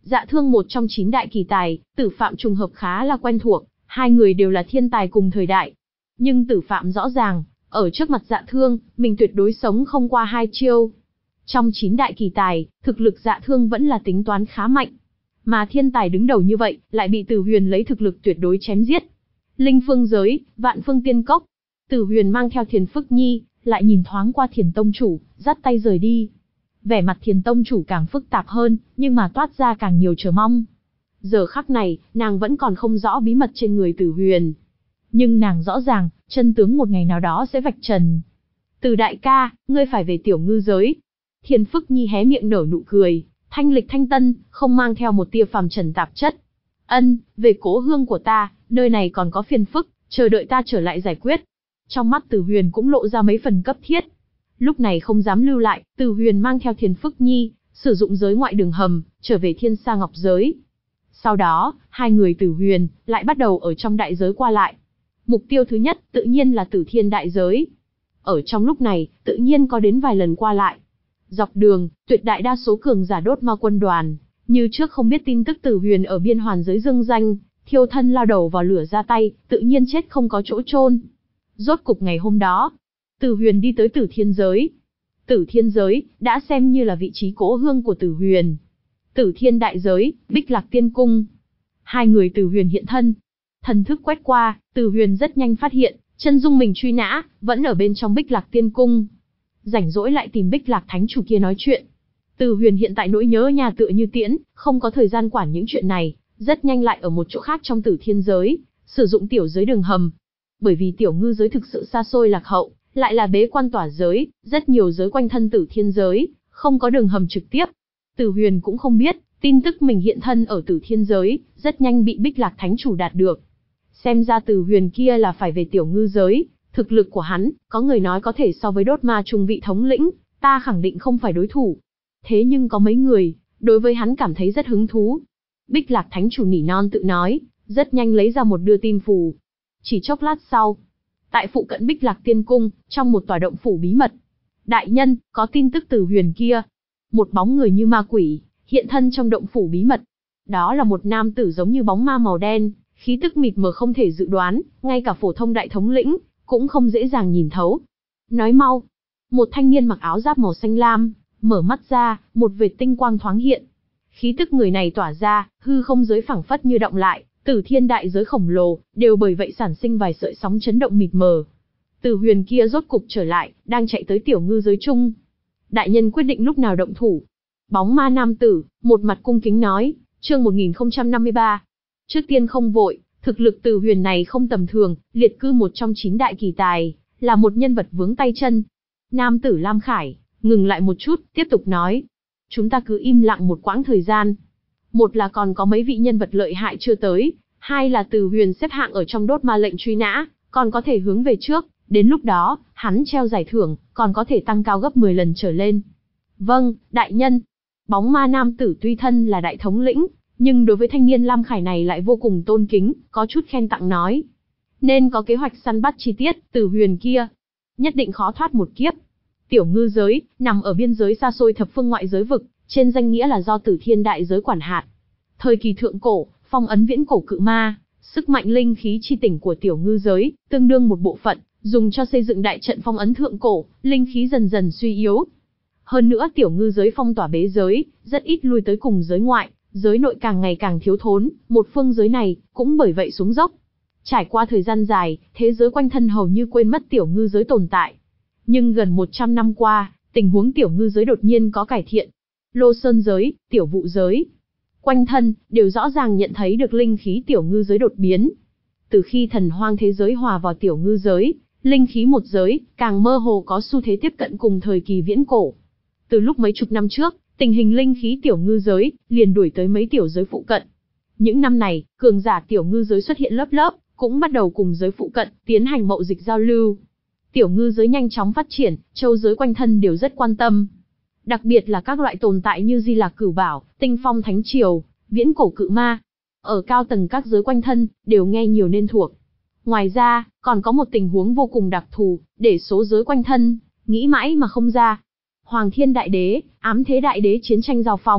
Dạ Thương một trong chín đại kỳ tài, Tử Phạm trùng hợp khá là quen thuộc, hai người đều là thiên tài cùng thời đại. Nhưng Tử Phạm rõ ràng, ở trước mặt Dạ Thương, mình tuyệt đối sống không qua hai chiêu. Trong chín đại kỳ tài, thực lực Dạ Thương vẫn là tính toán khá mạnh. Mà thiên tài đứng đầu như vậy, lại bị Tử Huyền lấy thực lực tuyệt đối chém giết. Linh phương giới, vạn phương tiên cốc. Tử Huyền mang theo Thiền Phức Nhi, lại nhìn thoáng qua Thiền Tông Chủ, dắt tay rời đi. Vẻ mặt Thiền Tông Chủ càng phức tạp hơn, nhưng mà toát ra càng nhiều chờ mong. Giờ khắc này, nàng vẫn còn không rõ bí mật trên người Tử Huyền. Nhưng nàng rõ ràng, chân tướng một ngày nào đó sẽ vạch trần. Từ đại ca, ngươi phải về tiểu ngư giới. Thiền Phức Nhi hé miệng nở nụ cười, thanh lịch thanh tân, không mang theo một tia phàm trần tạp chất. Ân, về cố hương của ta, nơi này còn có phiền phức, chờ đợi ta trở lại giải quyết. Trong mắt Tử Huyền cũng lộ ra mấy phần cấp thiết. Lúc này không dám lưu lại, Tử Huyền mang theo Thiền Phức Nhi, sử dụng giới ngoại đường hầm, trở về Thiên Sa Ngọc giới. Sau đó, hai người Tử Huyền lại bắt đầu ở trong đại giới qua lại. Mục tiêu thứ nhất, tự nhiên là Tử Thiên đại giới. Ở trong lúc này, tự nhiên có đến vài lần qua lại. Dọc đường, tuyệt đại đa số cường giả đốt ma quân đoàn, như trước không biết tin tức Tử Huyền ở biên hoàn giới dương danh, thiêu thân lao đầu vào lửa ra tay, tự nhiên chết không có chỗ chôn. Rốt cục ngày hôm đó, Tử Huyền đi tới Tử Thiên giới. Tử Thiên giới đã xem như là vị trí cố hương của Tử Huyền. Tử Thiên đại giới, Bích Lạc Tiên cung. Hai người Tử Huyền hiện thân, thần thức quét qua, Tử Huyền rất nhanh phát hiện, chân dung mình truy nã vẫn ở bên trong Bích Lạc Tiên cung. Rảnh rỗi lại tìm Bích Lạc Thánh chủ kia nói chuyện. Tử Huyền hiện tại nỗi nhớ nhà tựa như tiễn, không có thời gian quản những chuyện này, rất nhanh lại ở một chỗ khác trong Tử Thiên giới, sử dụng tiểu giới đường hầm. Bởi vì tiểu ngư giới thực sự xa xôi lạc hậu, lại là bế quan tỏa giới, rất nhiều giới quanh thân Tử Thiên giới, không có đường hầm trực tiếp. Tử Huyền cũng không biết, tin tức mình hiện thân ở Tử Thiên giới, rất nhanh bị Bích Lạc Thánh chủ đạt được. Xem ra Tử Huyền kia là phải về tiểu ngư giới, thực lực của hắn, có người nói có thể so với đốt ma trung vị thống lĩnh, ta khẳng định không phải đối thủ. Thế nhưng có mấy người, đối với hắn cảm thấy rất hứng thú. Bích Lạc Thánh chủ nỉ non tự nói, rất nhanh lấy ra một đưa tin phù. Chỉ chốc lát sau, tại phụ cận Bích Lạc Tiên cung, trong một tòa động phủ bí mật. Đại nhân, có tin tức Tử Huyền kia. Một bóng người như ma quỷ, hiện thân trong động phủ bí mật. Đó là một nam tử giống như bóng ma màu đen, khí tức mịt mờ không thể dự đoán, ngay cả phổ thông đại thống lĩnh, cũng không dễ dàng nhìn thấu. Nói mau. Một thanh niên mặc áo giáp màu xanh lam, mở mắt ra, một vệt tinh quang thoáng hiện. Khí tức người này tỏa ra, hư không giới phẳng phất như động lại, Tử Thiên đại giới khổng lồ, đều bởi vậy sản sinh vài sợi sóng chấn động mịt mờ. Tử Huyền kia rốt cục trở lại, đang chạy tới tiểu ngư giới chung. Đại nhân quyết định lúc nào động thủ. Bóng ma nam tử, một mặt cung kính nói, chương một nghìn không trăm năm mươi ba. Trước tiên không vội, thực lực Tử Huyền này không tầm thường, liệt cư một trong chín đại kỳ tài, là một nhân vật vướng tay chân. Nam tử Lam Khải, ngừng lại một chút, tiếp tục nói. Chúng ta cứ im lặng một quãng thời gian. Một là còn có mấy vị nhân vật lợi hại chưa tới, hai là Tử Huyền xếp hạng ở trong đốt ma lệnh truy nã, còn có thể hướng về trước, đến lúc đó, hắn treo giải thưởng, còn có thể tăng cao gấp mười lần trở lên. Vâng, đại nhân. Bóng ma nam tử tuy thân là đại thống lĩnh, nhưng đối với thanh niên Lam Khải này lại vô cùng tôn kính, có chút khen tặng nói. Nên có kế hoạch săn bắt chi tiết, Tử Huyền kia. Nhất định khó thoát một kiếp. Tiểu ngư giới, nằm ở biên giới xa xôi thập phương ngoại giới vực, trên danh nghĩa là do Tử Thiên đại giới quản hạt. Thời kỳ thượng cổ, phong ấn viễn cổ cự ma, sức mạnh linh khí chi tỉnh của tiểu ngư giới, tương đương một bộ phận, dùng cho xây dựng đại trận phong ấn thượng cổ, linh khí dần dần suy yếu. Hơn nữa tiểu ngư giới phong tỏa bế giới, rất ít lui tới cùng giới ngoại, giới nội càng ngày càng thiếu thốn, một phương giới này, cũng bởi vậy xuống dốc. Trải qua thời gian dài, thế giới quanh thân hầu như quên mất tiểu ngư giới tồn tại. Nhưng gần một trăm năm qua, tình huống tiểu ngư giới đột nhiên có cải thiện. Lô Sơn giới, tiểu vụ giới, quanh thân, đều rõ ràng nhận thấy được linh khí tiểu ngư giới đột biến. Từ khi thần hoang thế giới hòa vào tiểu ngư giới, linh khí một giới, càng mơ hồ có xu thế tiếp cận cùng thời kỳ viễn cổ. Từ lúc mấy chục năm trước, tình hình linh khí tiểu ngư giới, liền đuổi tới mấy tiểu giới phụ cận. Những năm này, cường giả tiểu ngư giới xuất hiện lớp lớp, cũng bắt đầu cùng giới phụ cận, tiến hành mậu dịch giao lưu. Tiểu ngư giới nhanh chóng phát triển, châu giới quanh thân đều rất quan tâm. Đặc biệt là các loại tồn tại như Di Lạc Cửu Bảo, Tinh Phong Thánh Triều, Viễn Cổ Cự Ma. Ở cao tầng các giới quanh thân, đều nghe nhiều nên thuộc. Ngoài ra, còn có một tình huống vô cùng đặc thù, để số giới quanh thân, nghĩ mãi mà không ra. Hoàng Thiên Đại Đế, Ám Thế Đại Đế chiến tranh giao phong,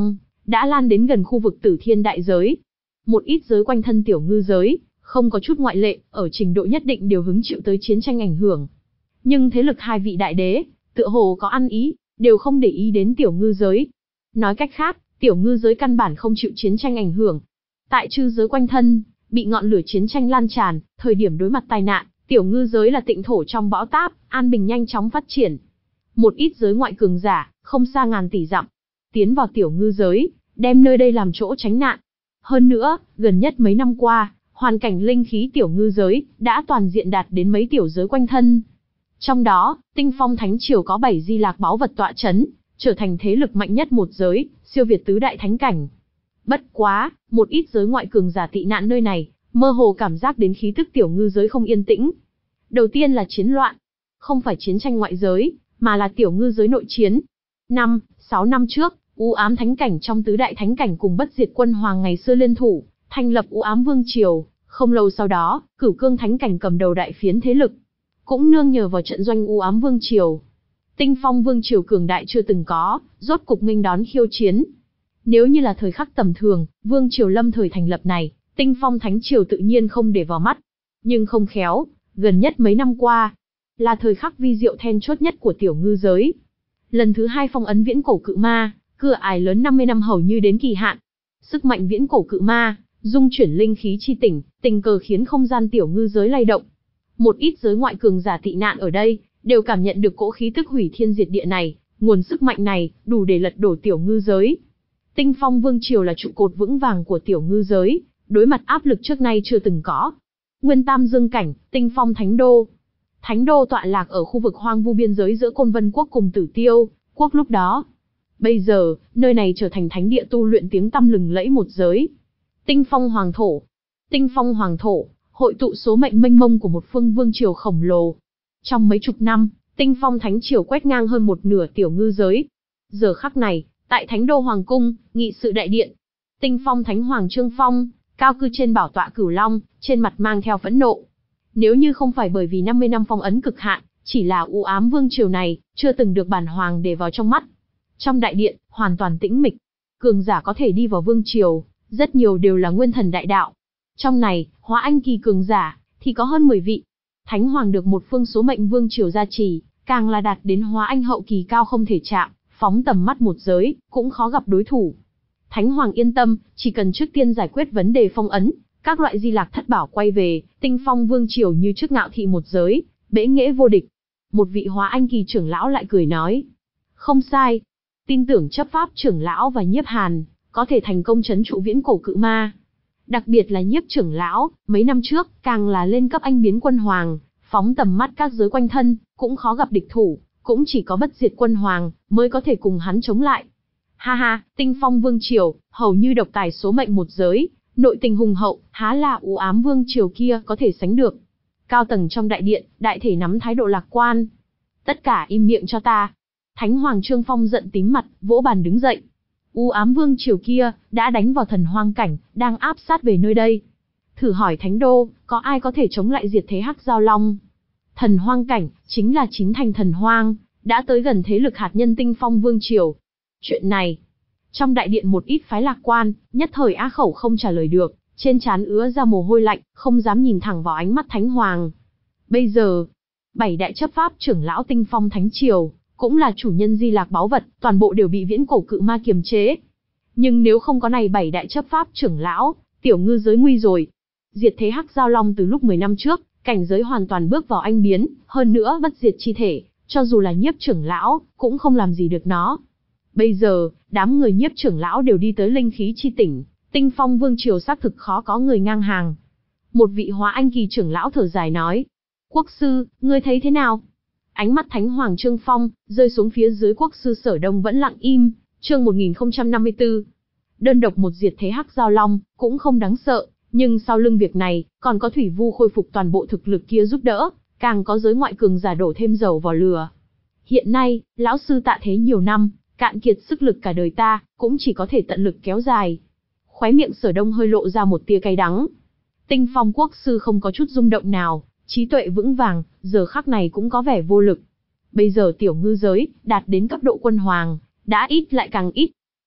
đã lan đến gần khu vực Tử Thiên đại giới. Một ít giới quanh thân tiểu ngư giới, không có chút ngoại lệ, ở trình độ nhất định đều hứng chịu tới chiến tranh ảnh hưởng. Nhưng thế lực hai vị đại đế, tựa hồ có ăn ý, đều không để ý đến tiểu ngư giới. Nói cách khác, tiểu ngư giới căn bản không chịu chiến tranh ảnh hưởng. Tại chư giới quanh thân, bị ngọn lửa chiến tranh lan tràn, thời điểm đối mặt tai nạn, tiểu ngư giới là tịnh thổ trong bão táp, an bình nhanh chóng phát triển. Một ít giới ngoại cường giả, không xa ngàn tỷ dặm, tiến vào tiểu ngư giới, đem nơi đây làm chỗ tránh nạn. Hơn nữa, gần nhất mấy năm qua, hoàn cảnh linh khí tiểu ngư giới đã toàn diện đạt đến mấy tiểu giới quanh thân. Trong đó, Tinh Phong Thánh Triều có bảy di lạc báu vật tọa chấn, trở thành thế lực mạnh nhất một giới, siêu việt tứ đại thánh cảnh. Bất quá, một ít giới ngoại cường giả tị nạn nơi này, mơ hồ cảm giác đến khí tức tiểu ngư giới không yên tĩnh. Đầu tiên là chiến loạn, không phải chiến tranh ngoại giới, mà là tiểu ngư giới nội chiến. Năm, sáu năm trước, U Ám Thánh Cảnh trong tứ đại thánh cảnh cùng Bất Diệt Quân Hoàng ngày xưa liên thủ, thành lập U Ám Vương Triều. Không lâu sau đó, Cửu Cương Thánh Cảnh cầm đầu đại phiến thế lực, cũng nương nhờ vào trận doanh U Ám Vương Triều. Tinh Phong Vương Triều cường đại chưa từng có, rốt cục nghênh đón khiêu chiến. Nếu như là thời khắc tầm thường, Vương Triều lâm thời thành lập này, Tinh Phong Thánh Triều tự nhiên không để vào mắt. Nhưng không khéo, gần nhất mấy năm qua, là thời khắc vi diệu then chốt nhất của tiểu ngư giới. Lần thứ hai phong ấn viễn cổ cự ma, cửa ải lớn năm mươi năm hầu như đến kỳ hạn. Sức mạnh viễn cổ cự ma, dung chuyển linh khí chi tỉnh, tình cờ khiến không gian tiểu ngư giới lay động. Một ít giới ngoại cường giả tị nạn ở đây, đều cảm nhận được cỗ khí tức hủy thiên diệt địa này, nguồn sức mạnh này, đủ để lật đổ tiểu ngư giới. Tinh Phong Vương Triều là trụ cột vững vàng của tiểu ngư giới, đối mặt áp lực trước nay chưa từng có. Nguyên Tam Dương Cảnh, Tinh Phong Thánh Đô. Thánh Đô tọa lạc ở khu vực hoang vu biên giới giữa Côn Vân Quốc cùng Tử Tiêu Quốc lúc đó. Bây giờ, nơi này trở thành thánh địa tu luyện tiếng tăm lừng lẫy một giới. Tinh Phong Hoàng Thổ. Tinh Phong Hoàng Thổ, hội tụ số mệnh mênh mông của một phương vương triều khổng lồ. Trong mấy chục năm, Tinh Phong Thánh Triều quét ngang hơn một nửa tiểu ngư giới. Giờ khắc này, tại Thánh Đô Hoàng Cung, nghị sự đại điện, Tinh Phong Thánh Hoàng Trương Phong, cao cư trên bảo tọa cửu long, trên mặt mang theo phẫn nộ. Nếu như không phải bởi vì năm mươi năm phong ấn cực hạn, chỉ là U Ám Vương Triều này, chưa từng được bản hoàng để vào trong mắt. Trong đại điện, hoàn toàn tĩnh mịch. Cường giả có thể đi vào Vương Triều, rất nhiều đều là nguyên thần đại đạo. Trong này, hóa anh kỳ cường giả, thì có hơn mười vị. Thánh Hoàng được một phương số mệnh Vương Triều gia trì, càng là đạt đến hóa anh hậu kỳ cao không thể chạm, phóng tầm mắt một giới, cũng khó gặp đối thủ. Thánh Hoàng yên tâm, chỉ cần trước tiên giải quyết vấn đề phong ấn, các loại di lạc thất bảo quay về, Tinh Phong Vương Triều như trước ngạo thị một giới, bẽ nghễ vô địch. Một vị hóa anh kỳ trưởng lão lại cười nói. Không sai. Tin tưởng chấp pháp trưởng lão và nhiếp hàn, có thể thành công trấn trụ viễn cổ cự ma. Đặc biệt là nhiếp trưởng lão, mấy năm trước, càng là lên cấp anh biến quân hoàng, phóng tầm mắt các giới quanh thân, cũng khó gặp địch thủ, cũng chỉ có Bất Diệt Quân Hoàng, mới có thể cùng hắn chống lại. Ha ha, Tinh Phong Vương Triều, hầu như độc tài số mệnh một giới, nội tình hùng hậu, há là U Ám Vương Triều kia có thể sánh được. Cao tầng trong đại điện, đại thể nắm thái độ lạc quan. Tất cả im miệng cho ta. Thánh Hoàng Trương Phong giận tím mặt, vỗ bàn đứng dậy. U Ám Vương Triều kia, đã đánh vào thần hoang cảnh, đang áp sát về nơi đây. Thử hỏi Thánh Đô, có ai có thể chống lại diệt thế Hắc Giao Long? Thần hoang cảnh, chính là chín thành thần hoang, đã tới gần thế lực hạt nhân Tinh Phong Vương Triều. Chuyện này, trong đại điện một ít phái lạc quan, nhất thời á khẩu không trả lời được, trên trán ứa ra mồ hôi lạnh, không dám nhìn thẳng vào ánh mắt Thánh Hoàng. Bây giờ, bảy đại chấp pháp trưởng lão Tinh Phong Thánh Triều, cũng là chủ nhân di lạc báu vật, toàn bộ đều bị viễn cổ cự ma kiềm chế. Nhưng nếu không có này bảy đại chấp pháp trưởng lão, tiểu ngư giới nguy rồi. Diệt thế Hắc Giao Long từ lúc mười năm trước, cảnh giới hoàn toàn bước vào anh biến, hơn nữa bất diệt chi thể, cho dù là nhiếp trưởng lão, cũng không làm gì được nó. Bây giờ, đám người nhiếp trưởng lão đều đi tới linh khí chi tỉnh, Tinh Phong Vương Triều xác thực khó có người ngang hàng. Một vị hóa anh kỳ trưởng lão thở dài nói. Quốc sư, ngươi thấy thế nào? Ánh mắt Thánh Hoàng Trương Phong, rơi xuống phía dưới quốc sư Sở Đông vẫn lặng im, chương một nghìn không trăm năm mươi tư. Đơn độc một diệt thế Hắc Giao Long, cũng không đáng sợ, nhưng sau lưng việc này, còn có Thủy Vu khôi phục toàn bộ thực lực kia giúp đỡ, càng có giới ngoại cường giả đổ thêm dầu vào lửa. Hiện nay, lão sư tạ thế nhiều năm, cạn kiệt sức lực cả đời ta, cũng chỉ có thể tận lực kéo dài. Khóe miệng Sở Đông hơi lộ ra một tia cay đắng. Tinh Phong quốc sư không có chút rung động nào, trí tuệ vững vàng, giờ khắc này cũng có vẻ vô lực. Bây giờ tiểu ngư giới, đạt đến cấp độ quân hoàng, đã ít lại càng ít.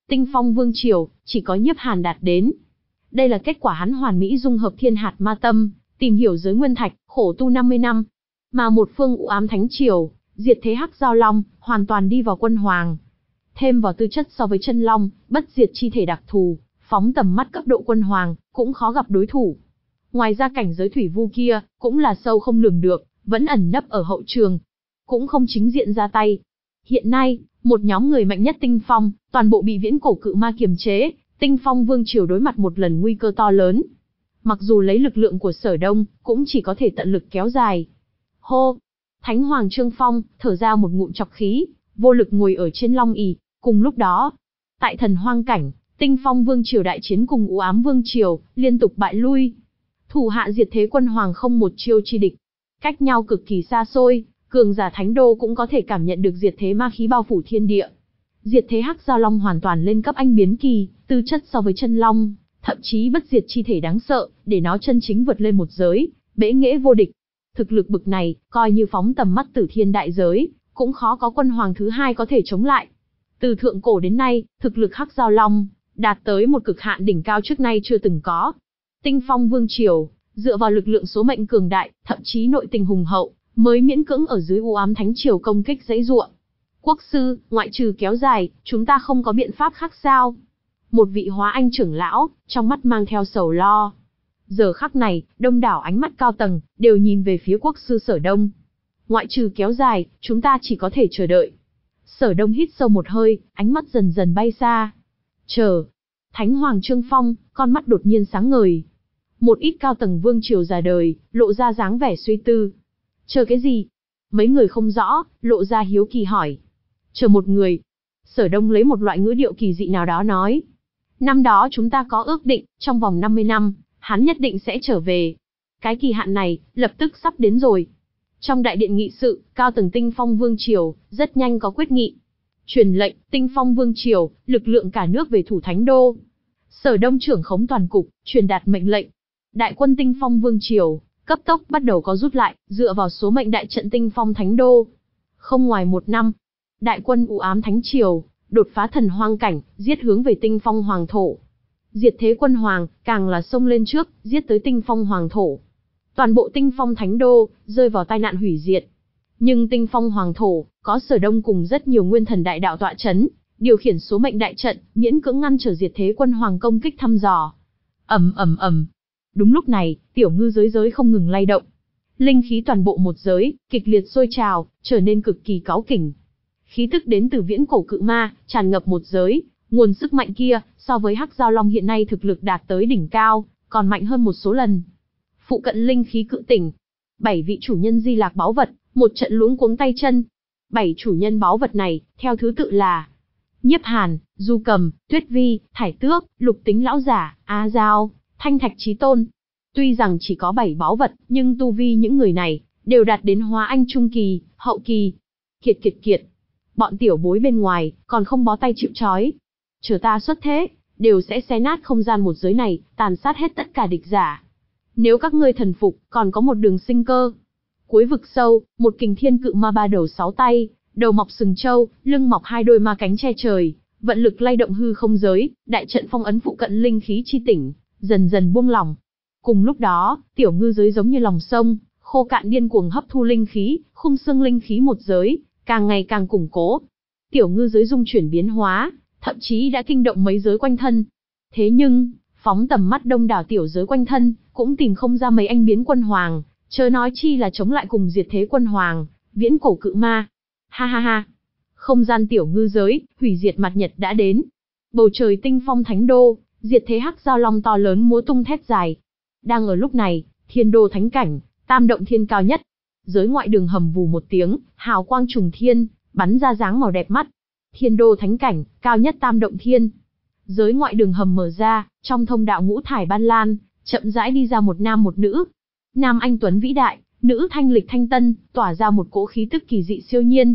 Tinh Phong Vương Triều, chỉ có Nhiếp Hàn đạt đến. Đây là kết quả hắn hoàn mỹ dung hợp thiên hạt ma tâm, tìm hiểu giới nguyên thạch, khổ tu năm mươi năm. Mà một phương U Ám Thánh Triều, diệt thế Hắc Giao Long, hoàn toàn đi vào quân hoàng. Thêm vào tư chất so với chân long, bất diệt chi thể đặc thù, phóng tầm mắt cấp độ quân hoàng, cũng khó gặp đối thủ. Ngoài ra cảnh giới thủy vu kia, cũng là sâu không lường được, vẫn ẩn nấp ở hậu trường, cũng không chính diện ra tay. Hiện nay, một nhóm người mạnh nhất Tinh Phong, toàn bộ bị viễn cổ cự ma kiềm chế, Tinh Phong Vương Triều đối mặt một lần nguy cơ to lớn. Mặc dù lấy lực lượng của Sở Đông, cũng chỉ có thể tận lực kéo dài. Hô! Thánh Hoàng Trương Phong, thở ra một ngụm trọc khí, vô lực ngồi ở trên long ỷ. Cùng lúc đó, tại thần hoang cảnh, Tinh Phong Vương Triều đại chiến cùng U Ám Vương Triều, liên tục bại lui. Thủ hạ diệt thế quân hoàng không một chiêu chi địch. Cách nhau cực kỳ xa xôi, cường giả thánh đô cũng có thể cảm nhận được diệt thế ma khí bao phủ thiên địa. Diệt thế Hắc Giao Long hoàn toàn lên cấp anh biến kỳ, tư chất so với chân long, thậm chí bất diệt chi thể đáng sợ, để nó chân chính vượt lên một giới, bẽ nghệ vô địch. Thực lực bực này, coi như phóng tầm mắt tử thiên đại giới, cũng khó có quân hoàng thứ hai có thể chống lại. Từ thượng cổ đến nay, thực lực Hắc Giao Long đạt tới một cực hạn đỉnh cao trước nay chưa từng có. Tinh Phong Vương Triều, dựa vào lực lượng số mệnh cường đại, thậm chí nội tình hùng hậu, mới miễn cưỡng ở dưới U Ám Thánh Triều công kích dãy giụa. Quốc sư, ngoại trừ kéo dài, chúng ta không có biện pháp khác sao? Một vị Hóa Anh trưởng lão, trong mắt mang theo sầu lo. Giờ khắc này, đông đảo ánh mắt cao tầng, đều nhìn về phía quốc sư Sở Đông. Ngoại trừ kéo dài, chúng ta chỉ có thể chờ đợi. Sở Đông hít sâu một hơi, ánh mắt dần dần bay xa. Chờ. Thánh Hoàng Trương Phong, con mắt đột nhiên sáng ngời. Một ít cao tầng vương triều già đời, lộ ra dáng vẻ suy tư. Chờ cái gì? Mấy người không rõ, lộ ra hiếu kỳ hỏi. Chờ một người. Sở Đông lấy một loại ngữ điệu kỳ dị nào đó nói. Năm đó chúng ta có ước định, trong vòng năm mươi năm, hắn nhất định sẽ trở về. Cái kỳ hạn này, lập tức sắp đến rồi. Trong đại điện nghị sự, cao tầng Tinh Phong Vương Triều, rất nhanh có quyết nghị. Truyền lệnh, Tinh Phong Vương Triều, lực lượng cả nước về thủ Thánh Đô. Sở Đông trưởng khống toàn cục, truyền đạt mệnh lệnh. Đại quân Tinh Phong Vương Triều, cấp tốc bắt đầu có rút lại, dựa vào số mệnh đại trận Tinh Phong Thánh Đô. Không ngoài một năm, đại quân U Ám Thánh Triều, đột phá thần hoang cảnh, giết hướng về Tinh Phong Hoàng Thổ. Diệt thế quân hoàng, càng là xông lên trước, giết tới Tinh Phong Hoàng Thổ. Toàn bộ Tinh Phong Thánh Đô, rơi vào tai nạn hủy diệt. Nhưng Tinh Phong Hoàng Thổ, có Sở Đông cùng rất nhiều nguyên thần đại đạo tọa chấn, điều khiển số mệnh đại trận, miễn cưỡng ngăn trở diệt thế quân hoàng công kích thăm dò. Ầm ầm ầm. Đúng lúc này, tiểu ngư giới giới không ngừng lay động. Linh khí toàn bộ một giới, kịch liệt sôi trào, trở nên cực kỳ cáu kỉnh. Khí tức đến từ viễn cổ cự ma, tràn ngập một giới, nguồn sức mạnh kia, so với Hắc Giao Long hiện nay thực lực đạt tới đỉnh cao, còn mạnh hơn một số lần. Phụ cận linh khí cự tỉnh. Bảy vị chủ nhân di lạc báu vật, một trận luống cuống tay chân. Bảy chủ nhân báu vật này, theo thứ tự là Nhiếp Hàn, Du Cầm, Tuyết Vi, Thải Tước, Lục Tính Lão Giả, A Giao, Thanh Thạch Chí Tôn. Tuy rằng chỉ có bảy báu vật, nhưng tu vi những người này, đều đạt đến Hóa Anh Trung Kỳ, Hậu Kỳ. Kiệt kiệt kiệt. Bọn tiểu bối bên ngoài, còn không bó tay chịu trói. Chờ ta xuất thế, đều sẽ xé nát không gian một giới này, tàn sát hết tất cả địch giả. Nếu các ngươi thần phục, còn có một đường sinh cơ. Cuối vực sâu, một kình thiên cự ma ba đầu sáu tay, đầu mọc sừng trâu, lưng mọc hai đôi ma cánh che trời, vận lực lay động hư không giới, đại trận phong ấn phụ cận linh khí chi tỉnh, dần dần buông lỏng. Cùng lúc đó, tiểu ngư giới giống như lòng sông, khô cạn điên cuồng hấp thu linh khí, khung xương linh khí một giới, càng ngày càng củng cố. Tiểu ngư giới dung chuyển biến hóa, thậm chí đã kinh động mấy giới quanh thân. Thế nhưng, phóng tầm mắt đông đảo tiểu giới quanh thân, cũng tìm không ra mấy anh biến quân hoàng, chớ nói chi là chống lại cùng diệt thế quân hoàng, viễn cổ cự ma. Ha ha ha. Không gian tiểu ngư giới, hủy diệt mặt nhật đã đến. Bầu trời Tinh Phong Thánh Đô, diệt thế Hắc Giao Long to lớn múa tung thét dài. Đang ở lúc này, thiên đô thánh cảnh, tam động thiên cao nhất. Giới ngoại đường hầm vù một tiếng, hào quang trùng thiên, bắn ra dáng màu đẹp mắt. Thiên đô thánh cảnh, cao nhất tam động thiên. Giới ngoại đường hầm mở ra, trong thông đạo ngũ thải ban lan, chậm rãi đi ra một nam một nữ. Nam anh tuấn vĩ đại, nữ thanh lịch thanh tân, tỏa ra một cỗ khí tức kỳ dị siêu nhiên.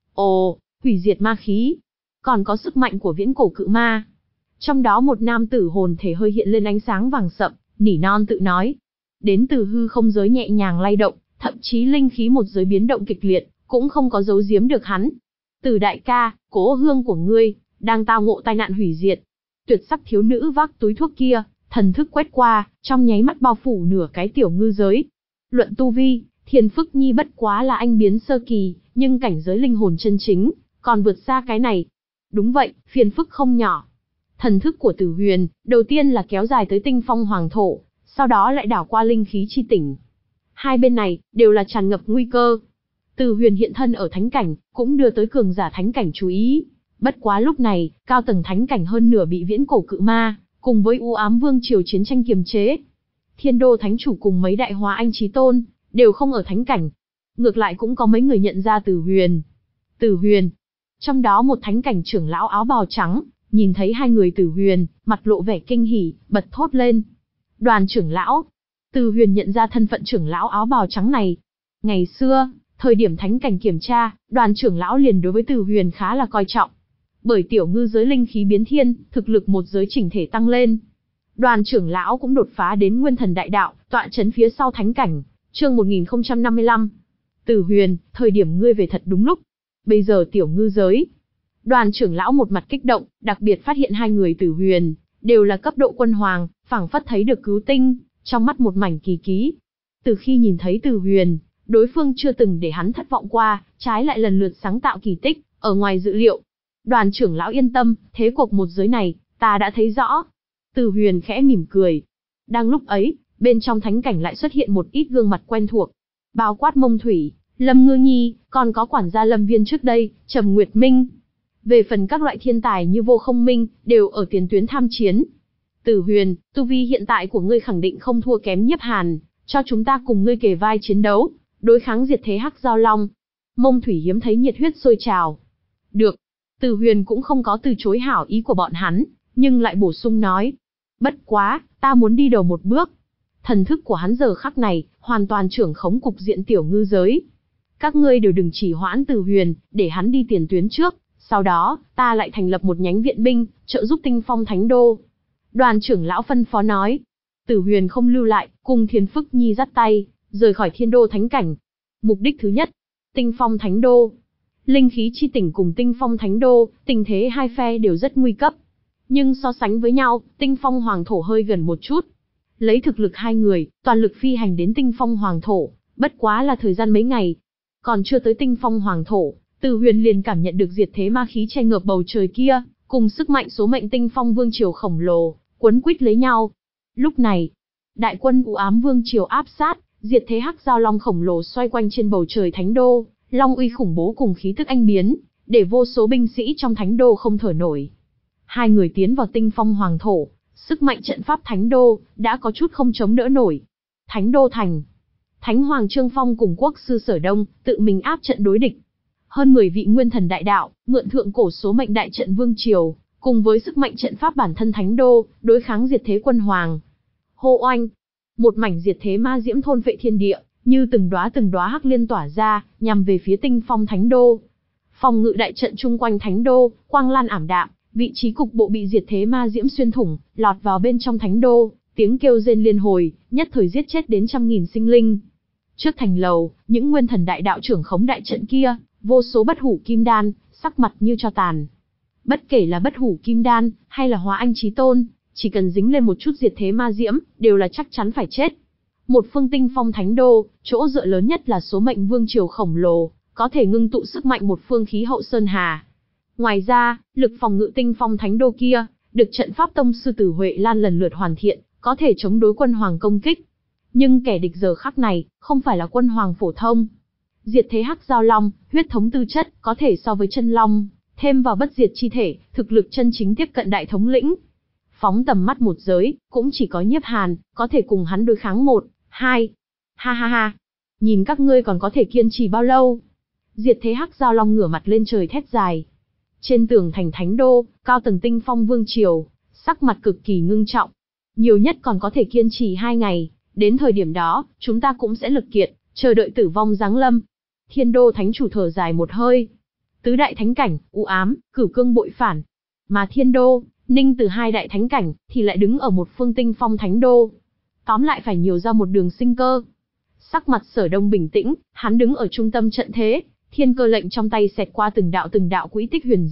Ồ, hủy diệt ma khí. Còn có sức mạnh của viễn cổ cự ma. Trong đó một nam tử hồn thể hơi hiện lên ánh sáng vàng sậm, nỉ non tự nói. Đến từ hư không giới nhẹ nhàng lay động, thậm chí linh khí một giới biến động kịch liệt, cũng không có giấu giếm được hắn. Từ đại ca, cố hương của ngươi, đang tao ngộ tai nạn hủy diệt. Tuyệt sắc thiếu nữ vác túi thuốc kia, thần thức quét qua, trong nháy mắt bao phủ nửa cái tiểu ngư giới. Luận tu vi, Thiên Phức Nhi bất quá là anh biến sơ kỳ, nhưng cảnh giới linh hồn chân chính, còn vượt xa cái này. Đúng vậy, phiền phức không nhỏ. Thần thức của Tử Huyền, đầu tiên là kéo dài tới tinh phong hoàng thổ, sau đó lại đảo qua linh khí chi tỉnh. Hai bên này, đều là tràn ngập nguy cơ. Tử Huyền hiện thân ở thánh cảnh, cũng đưa tới cường giả thánh cảnh chú ý. Bất quá lúc này, cao tầng thánh cảnh hơn nửa bị viễn cổ cự ma, cùng với u ám vương triều chiến tranh kiềm chế. Thiên đô thánh chủ cùng mấy đại hóa anh chí tôn, đều không ở thánh cảnh. Ngược lại cũng có mấy người nhận ra Tử Huyền. Tử Huyền. Trong đó một thánh cảnh trưởng lão áo bào trắng, nhìn thấy hai người Tử Huyền, mặt lộ vẻ kinh hỉ, bật thốt lên. Đoàn trưởng lão. Tử Huyền nhận ra thân phận trưởng lão áo bào trắng này. Ngày xưa, thời điểm thánh cảnh kiểm tra, đoàn trưởng lão liền đối với Tử Huyền khá là coi trọng. Bởi tiểu ngư giới linh khí biến thiên, thực lực một giới chỉnh thể tăng lên. Đoàn trưởng lão cũng đột phá đến nguyên thần đại đạo, tọa chấn phía sau thánh cảnh. Chương một nghìn không trăm năm mươi lăm. Tử Huyền, thời điểm ngươi về thật đúng lúc. Bây giờ tiểu ngư giới. Đoàn trưởng lão một mặt kích động, đặc biệt phát hiện hai người Tử Huyền, đều là cấp độ quân hoàng, phảng phất thấy được cứu tinh, trong mắt một mảnh kỳ ký. Từ khi nhìn thấy Tử Huyền, đối phương chưa từng để hắn thất vọng qua, trái lại lần lượt sáng tạo kỳ tích, ở ngoài dự liệu. Đoàn trưởng lão yên tâm, thế cuộc một giới này, ta đã thấy rõ. Tử Huyền khẽ mỉm cười. Đang lúc ấy, bên trong thánh cảnh lại xuất hiện một ít gương mặt quen thuộc. Bao quát Mông Thủy, Lâm Ngư Nhi, còn có quản gia Lâm Viên trước đây, Trầm Nguyệt Minh. Về phần các loại thiên tài như Vô Không Minh, đều ở tiền tuyến tham chiến. Tử Huyền, tu vi hiện tại của ngươi khẳng định không thua kém Nhiếp Hàn, cho chúng ta cùng ngươi kề vai chiến đấu, đối kháng diệt thế Hắc Giao Long. Mông Thủy hiếm thấy nhiệt huyết sôi trào. Được. Tử Huyền cũng không có từ chối hảo ý của bọn hắn, nhưng lại bổ sung nói. Bất quá, ta muốn đi đầu một bước. Thần thức của hắn giờ khắc này, hoàn toàn trưởng khống cục diện tiểu ngư giới. Các ngươi đều đừng chỉ hoãn Tử Huyền, để hắn đi tiền tuyến trước, sau đó, ta lại thành lập một nhánh viện binh, trợ giúp Tinh Phong Thánh Đô. Đoàn trưởng lão phân phó nói. Tử Huyền không lưu lại, cùng Thiên Phức Nhi dắt tay, rời khỏi Thiên Đô Thánh Cảnh. Mục đích thứ nhất, Tinh Phong Thánh Đô. Linh khí chi tỉnh cùng Tinh Phong Thánh Đô, tình thế hai phe đều rất nguy cấp. Nhưng so sánh với nhau, Tinh Phong Hoàng Thổ hơi gần một chút. Lấy thực lực hai người, toàn lực phi hành đến Tinh Phong Hoàng Thổ, bất quá là thời gian mấy ngày. Còn chưa tới Tinh Phong Hoàng Thổ, Tử Huyền liền cảm nhận được diệt thế ma khí che ngợp bầu trời kia, cùng sức mạnh số mệnh Tinh Phong Vương Triều khổng lồ, quấn quýt lấy nhau. Lúc này, đại quân u ám Vương Triều áp sát, diệt thế Hắc Giao Long khổng lồ xoay quanh trên bầu trời Thánh Đô, long uy khủng bố cùng khí tức anh biến, để vô số binh sĩ trong Thánh Đô không thở nổi. Hai người tiến vào Tinh Phong Hoàng Thổ, sức mạnh trận pháp Thánh Đô đã có chút không chống đỡ nổi. Thánh Đô thành, Thánh Hoàng Trương Phong cùng quốc sư Sở Đông tự mình áp trận đối địch. Hơn mười vị nguyên thần đại đạo, mượn thượng cổ số mệnh đại trận Vương Triều, cùng với sức mạnh trận pháp bản thân Thánh Đô, đối kháng diệt thế quân hoàng. Hô oanh! Một mảnh diệt thế ma diễm thôn phệ thiên địa, như từng đóa từng đóa hắc liên tỏa ra, nhằm về phía Tinh Phong Thánh Đô. Phòng ngự đại trận chung quanh Thánh Đô, quang lan ảm đạm, vị trí cục bộ bị diệt thế ma diễm xuyên thủng, lọt vào bên trong Thánh Đô, tiếng kêu rên liên hồi, nhất thời giết chết đến trăm nghìn sinh linh. Trước thành lầu, những nguyên thần đại đạo trưởng khống đại trận kia, vô số bất hủ kim đan, sắc mặt như tro tàn. Bất kể là bất hủ kim đan, hay là hóa anh chí tôn, chỉ cần dính lên một chút diệt thế ma diễm, đều là chắc chắn phải chết. Một phương Tinh Phong Thánh Đô, chỗ dựa lớn nhất là số mệnh Vương Triều khổng lồ, có thể ngưng tụ sức mạnh một phương khí hậu sơn hà. Ngoài ra, lực phòng ngự Tinh Phong Thánh Đô kia, được trận pháp tông sư Tử Huệ Lan lần lượt hoàn thiện, có thể chống đối quân hoàng công kích. Nhưng kẻ địch giờ khắc này, không phải là quân hoàng phổ thông. Diệt thế Hắc Giao Long, huyết thống tư chất, có thể so với chân long, thêm vào bất diệt chi thể, thực lực chân chính tiếp cận đại thống lĩnh. Phóng tầm mắt một giới, cũng chỉ có Nhiếp Hàn, có thể cùng hắn đối kháng một, hai. Ha ha ha, nhìn các ngươi còn có thể kiên trì bao lâu. Diệt thế Hắc Giao Long ngửa mặt lên trời thét dài. Trên tường thành Thánh Đô, cao tầng Tinh Phong Vương Triều, sắc mặt cực kỳ ngưng trọng. Nhiều nhất còn có thể kiên trì hai ngày, đến thời điểm đó, chúng ta cũng sẽ lực kiệt, chờ đợi tử vong giáng lâm. Thiên Đô Thánh Chủ thở dài một hơi. Tứ đại thánh cảnh, u ám, cửu cương bội phản. Mà Thiên Đô, Ninh từ hai đại thánh cảnh, thì lại đứng ở một phương Tinh Phong Thánh Đô. Tóm lại phải nhiều ra một đường sinh cơ. Sắc mặt Sở Đông bình tĩnh, hắn đứng ở trung tâm trận thế, thiên cơ lệnh trong tay xẹt qua từng đạo từng đạo quỹ tích huyền diệu,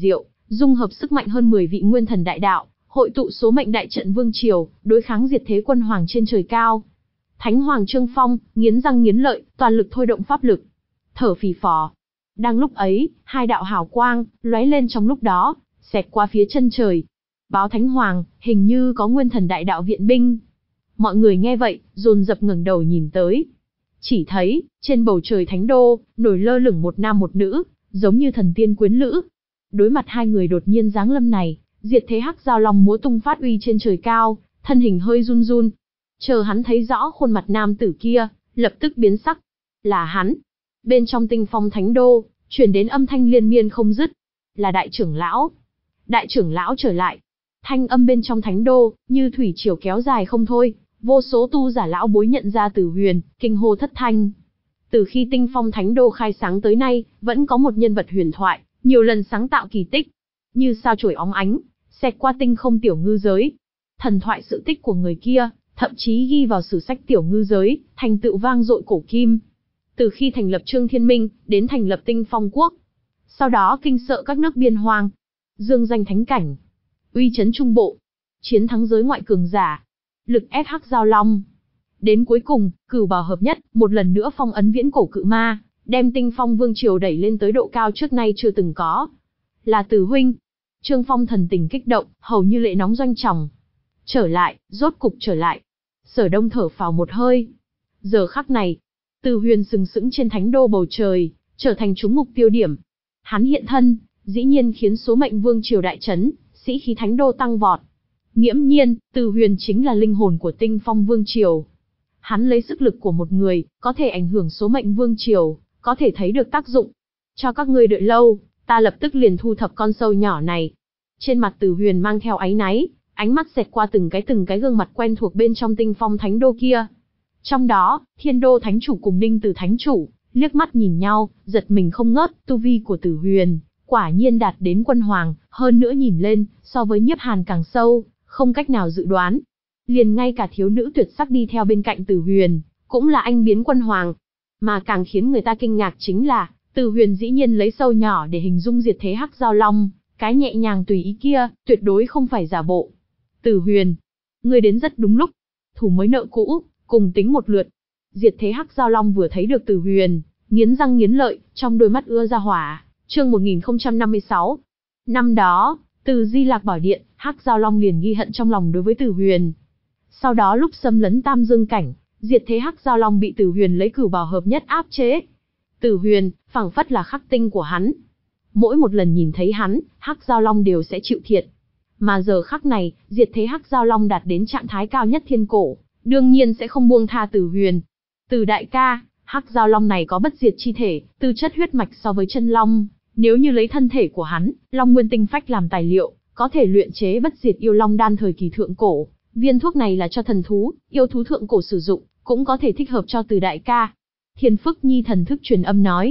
dung hợp sức mạnh hơn mười vị nguyên thần đại đạo, hội tụ số mệnh đại trận vương triều, đối kháng diệt thế quân hoàng trên trời cao. Thánh Hoàng Trương Phong, nghiến răng nghiến lợi, toàn lực thôi động pháp lực. Thở phì phò. Đang lúc ấy, hai đạo hào quang, lóe lên trong lúc đó, xẹt qua phía chân trời. Báo Thánh Hoàng, hình như có nguyên thần đại đạo viện binh. Mọi người nghe vậy, dồn dập ngẩng đầu nhìn tới. Chỉ thấy, trên bầu trời thánh đô, nổi lơ lửng một nam một nữ, giống như thần tiên quyến lữ. Đối mặt hai người đột nhiên giáng lâm này, diệt thế hắc giao long múa tung phát uy trên trời cao, thân hình hơi run run. Chờ hắn thấy rõ khuôn mặt nam tử kia, lập tức biến sắc. Là hắn. Bên trong tinh phong thánh đô, truyền đến âm thanh liên miên không dứt. Là đại trưởng lão. Đại trưởng lão trở lại. Thanh âm bên trong thánh đô, như thủy triều kéo dài không thôi. Vô số tu giả lão bối nhận ra Tử Huyền, kinh hô thất thanh. Từ khi tinh phong thánh đô khai sáng tới nay, vẫn có một nhân vật huyền thoại, nhiều lần sáng tạo kỳ tích. Như sao chổi óng ánh, xẹt qua tinh không tiểu ngư giới. Thần thoại sự tích của người kia, thậm chí ghi vào sử sách tiểu ngư giới, thành tựu vang dội cổ kim. Từ khi thành lập Trương Thiên Minh, đến thành lập tinh phong quốc. Sau đó kinh sợ các nước biên hoang. Dương danh thánh cảnh. Uy chấn trung bộ. Chiến thắng giới ngoại cường giả. Lực ép hắc giao long. Đến cuối cùng, cửu bảo hợp nhất, một lần nữa phong ấn viễn cổ cự ma, đem tinh phong vương triều đẩy lên tới độ cao trước nay chưa từng có. Là Từ huynh. Trương Phong thần tình kích động, hầu như lệ nóng doanh tròng. Trở lại, rốt cục trở lại. Sở Đông thở phào một hơi. Giờ khắc này, Từ Huyền sừng sững trên thánh đô bầu trời, trở thành trúng mục tiêu điểm. Hắn hiện thân, dĩ nhiên khiến số mệnh vương triều đại chấn, sĩ khí thánh đô tăng vọt. Nghiễm nhiên, Từ Huyền chính là linh hồn của tinh phong vương triều. Hắn lấy sức lực của một người, có thể ảnh hưởng số mệnh vương triều, có thể thấy được tác dụng. Cho các ngươi đợi lâu, ta lập tức liền thu thập con sâu nhỏ này. Trên mặt Từ Huyền mang theo áy náy, ánh mắt xẹt qua từng cái từng cái gương mặt quen thuộc bên trong tinh phong thánh đô kia. Trong đó, Thiên Đô Thánh Chủ cùng Ninh Tử Thánh Chủ, liếc mắt nhìn nhau, giật mình không ngớt, tu vi của Từ Huyền, quả nhiên đạt đến quân hoàng, hơn nữa nhìn lên, so với Nhiếp Hàn càng sâu, không cách nào dự đoán. Liền ngay cả thiếu nữ tuyệt sắc đi theo bên cạnh Từ Huyền, cũng là anh biến quân hoàng. Mà càng khiến người ta kinh ngạc chính là, Từ Huyền dĩ nhiên lấy sâu nhỏ để hình dung diệt thế hắc giao long, cái nhẹ nhàng tùy ý kia, tuyệt đối không phải giả bộ. Từ Huyền, ngươi đến rất đúng lúc, thủ mới nợ cũ, cùng tính một lượt. Diệt thế hắc giao long vừa thấy được Từ Huyền, nghiến răng nghiến lợi, trong đôi mắt ưa ra hỏa. Chương một nghìn không trăm năm mươi sáu. Năm đó, từ Di Lạc Bảo Điện, hắc giao long liền ghi hận trong lòng đối với Từ Huyền. Sau đó lúc xâm lấn Tam Dương cảnh, diệt thế hắc giao long bị Từ Huyền lấy cửu bảo hợp nhất áp chế. Từ Huyền, phảng phất là khắc tinh của hắn. Mỗi một lần nhìn thấy hắn, hắc giao long đều sẽ chịu thiệt. Mà giờ khắc này, diệt thế hắc giao long đạt đến trạng thái cao nhất thiên cổ, đương nhiên sẽ không buông tha Từ Huyền. Từ đại ca, hắc giao long này có bất diệt chi thể, tư chất huyết mạch so với chân long, nếu như lấy thân thể của hắn, long nguyên tinh phách làm tài liệu, có thể luyện chế bất diệt yêu long đan thời kỳ thượng cổ. Viên thuốc này là cho thần thú, yêu thú thượng cổ sử dụng, cũng có thể thích hợp cho Từ đại ca. Thiên Phức Nhi thần thức truyền âm nói.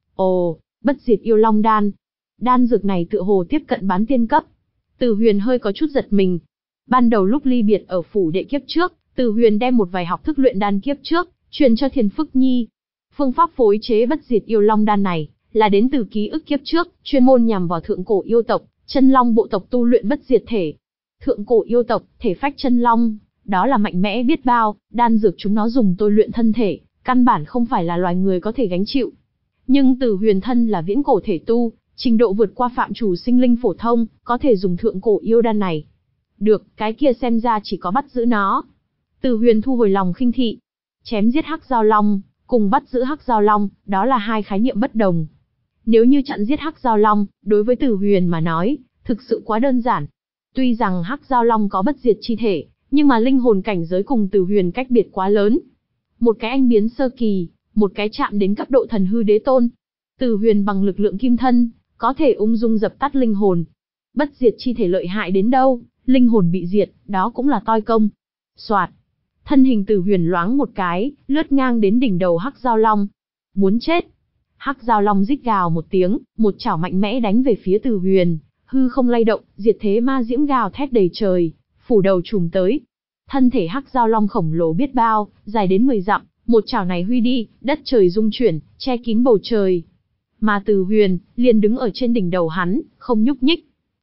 Ồ, bất diệt yêu long đan. Đan dược này tựa hồ tiếp cận bán tiên cấp. Từ Huyền hơi có chút giật mình. Ban đầu lúc ly biệt ở phủ đệ kiếp trước, Từ Huyền đem một vài học thức luyện đan kiếp trước, truyền cho Thiên Phức Nhi. Phương pháp phối chế bất diệt yêu long đan này, là đến từ ký ức kiếp trước, chuyên môn nhằm vào thượng cổ yêu tộc, chân long bộ tộc tu luyện bất diệt thể. Thượng cổ yêu tộc, thể phách chân long, đó là mạnh mẽ biết bao, đan dược chúng nó dùng tôi luyện thân thể, căn bản không phải là loài người có thể gánh chịu. Nhưng Từ Huyền thân là viễn cổ thể tu, trình độ vượt qua phạm chủ sinh linh phổ thông, có thể dùng thượng cổ yêu đan này. Được, cái kia xem ra chỉ có bắt giữ nó. Từ Huyền thu hồi lòng khinh thị. Chém giết hắc giao long, cùng bắt giữ hắc giao long, đó là hai khái niệm bất đồng. Nếu như chặn giết hắc giao long, đối với Từ Huyền mà nói, thực sự quá đơn giản. Tuy rằng hắc giao long có bất diệt chi thể, nhưng mà linh hồn cảnh giới cùng Từ Huyền cách biệt quá lớn. Một cái anh biến sơ kỳ, một cái chạm đến cấp độ thần hư đế tôn. Từ Huyền bằng lực lượng kim thân, có thể ung dung dập tắt linh hồn. Bất diệt chi thể lợi hại đến đâu, linh hồn bị diệt, đó cũng là toi công. Soạt, thân hình Từ Huyền loáng một cái, lướt ngang đến đỉnh đầu hắc giao long. Muốn chết. Hắc giao long rít gào một tiếng, một chảo mạnh mẽ đánh về phía Từ Huyền, hư không lay động, diệt thế ma diễm gào thét đầy trời, phủ đầu trùm tới. Thân thể hắc giao long khổng lồ biết bao, dài đến mười dặm, một chảo này huy đi, đất trời rung chuyển, che kín bầu trời. Mà Từ Huyền liền đứng ở trên đỉnh đầu hắn, không nhúc nhích.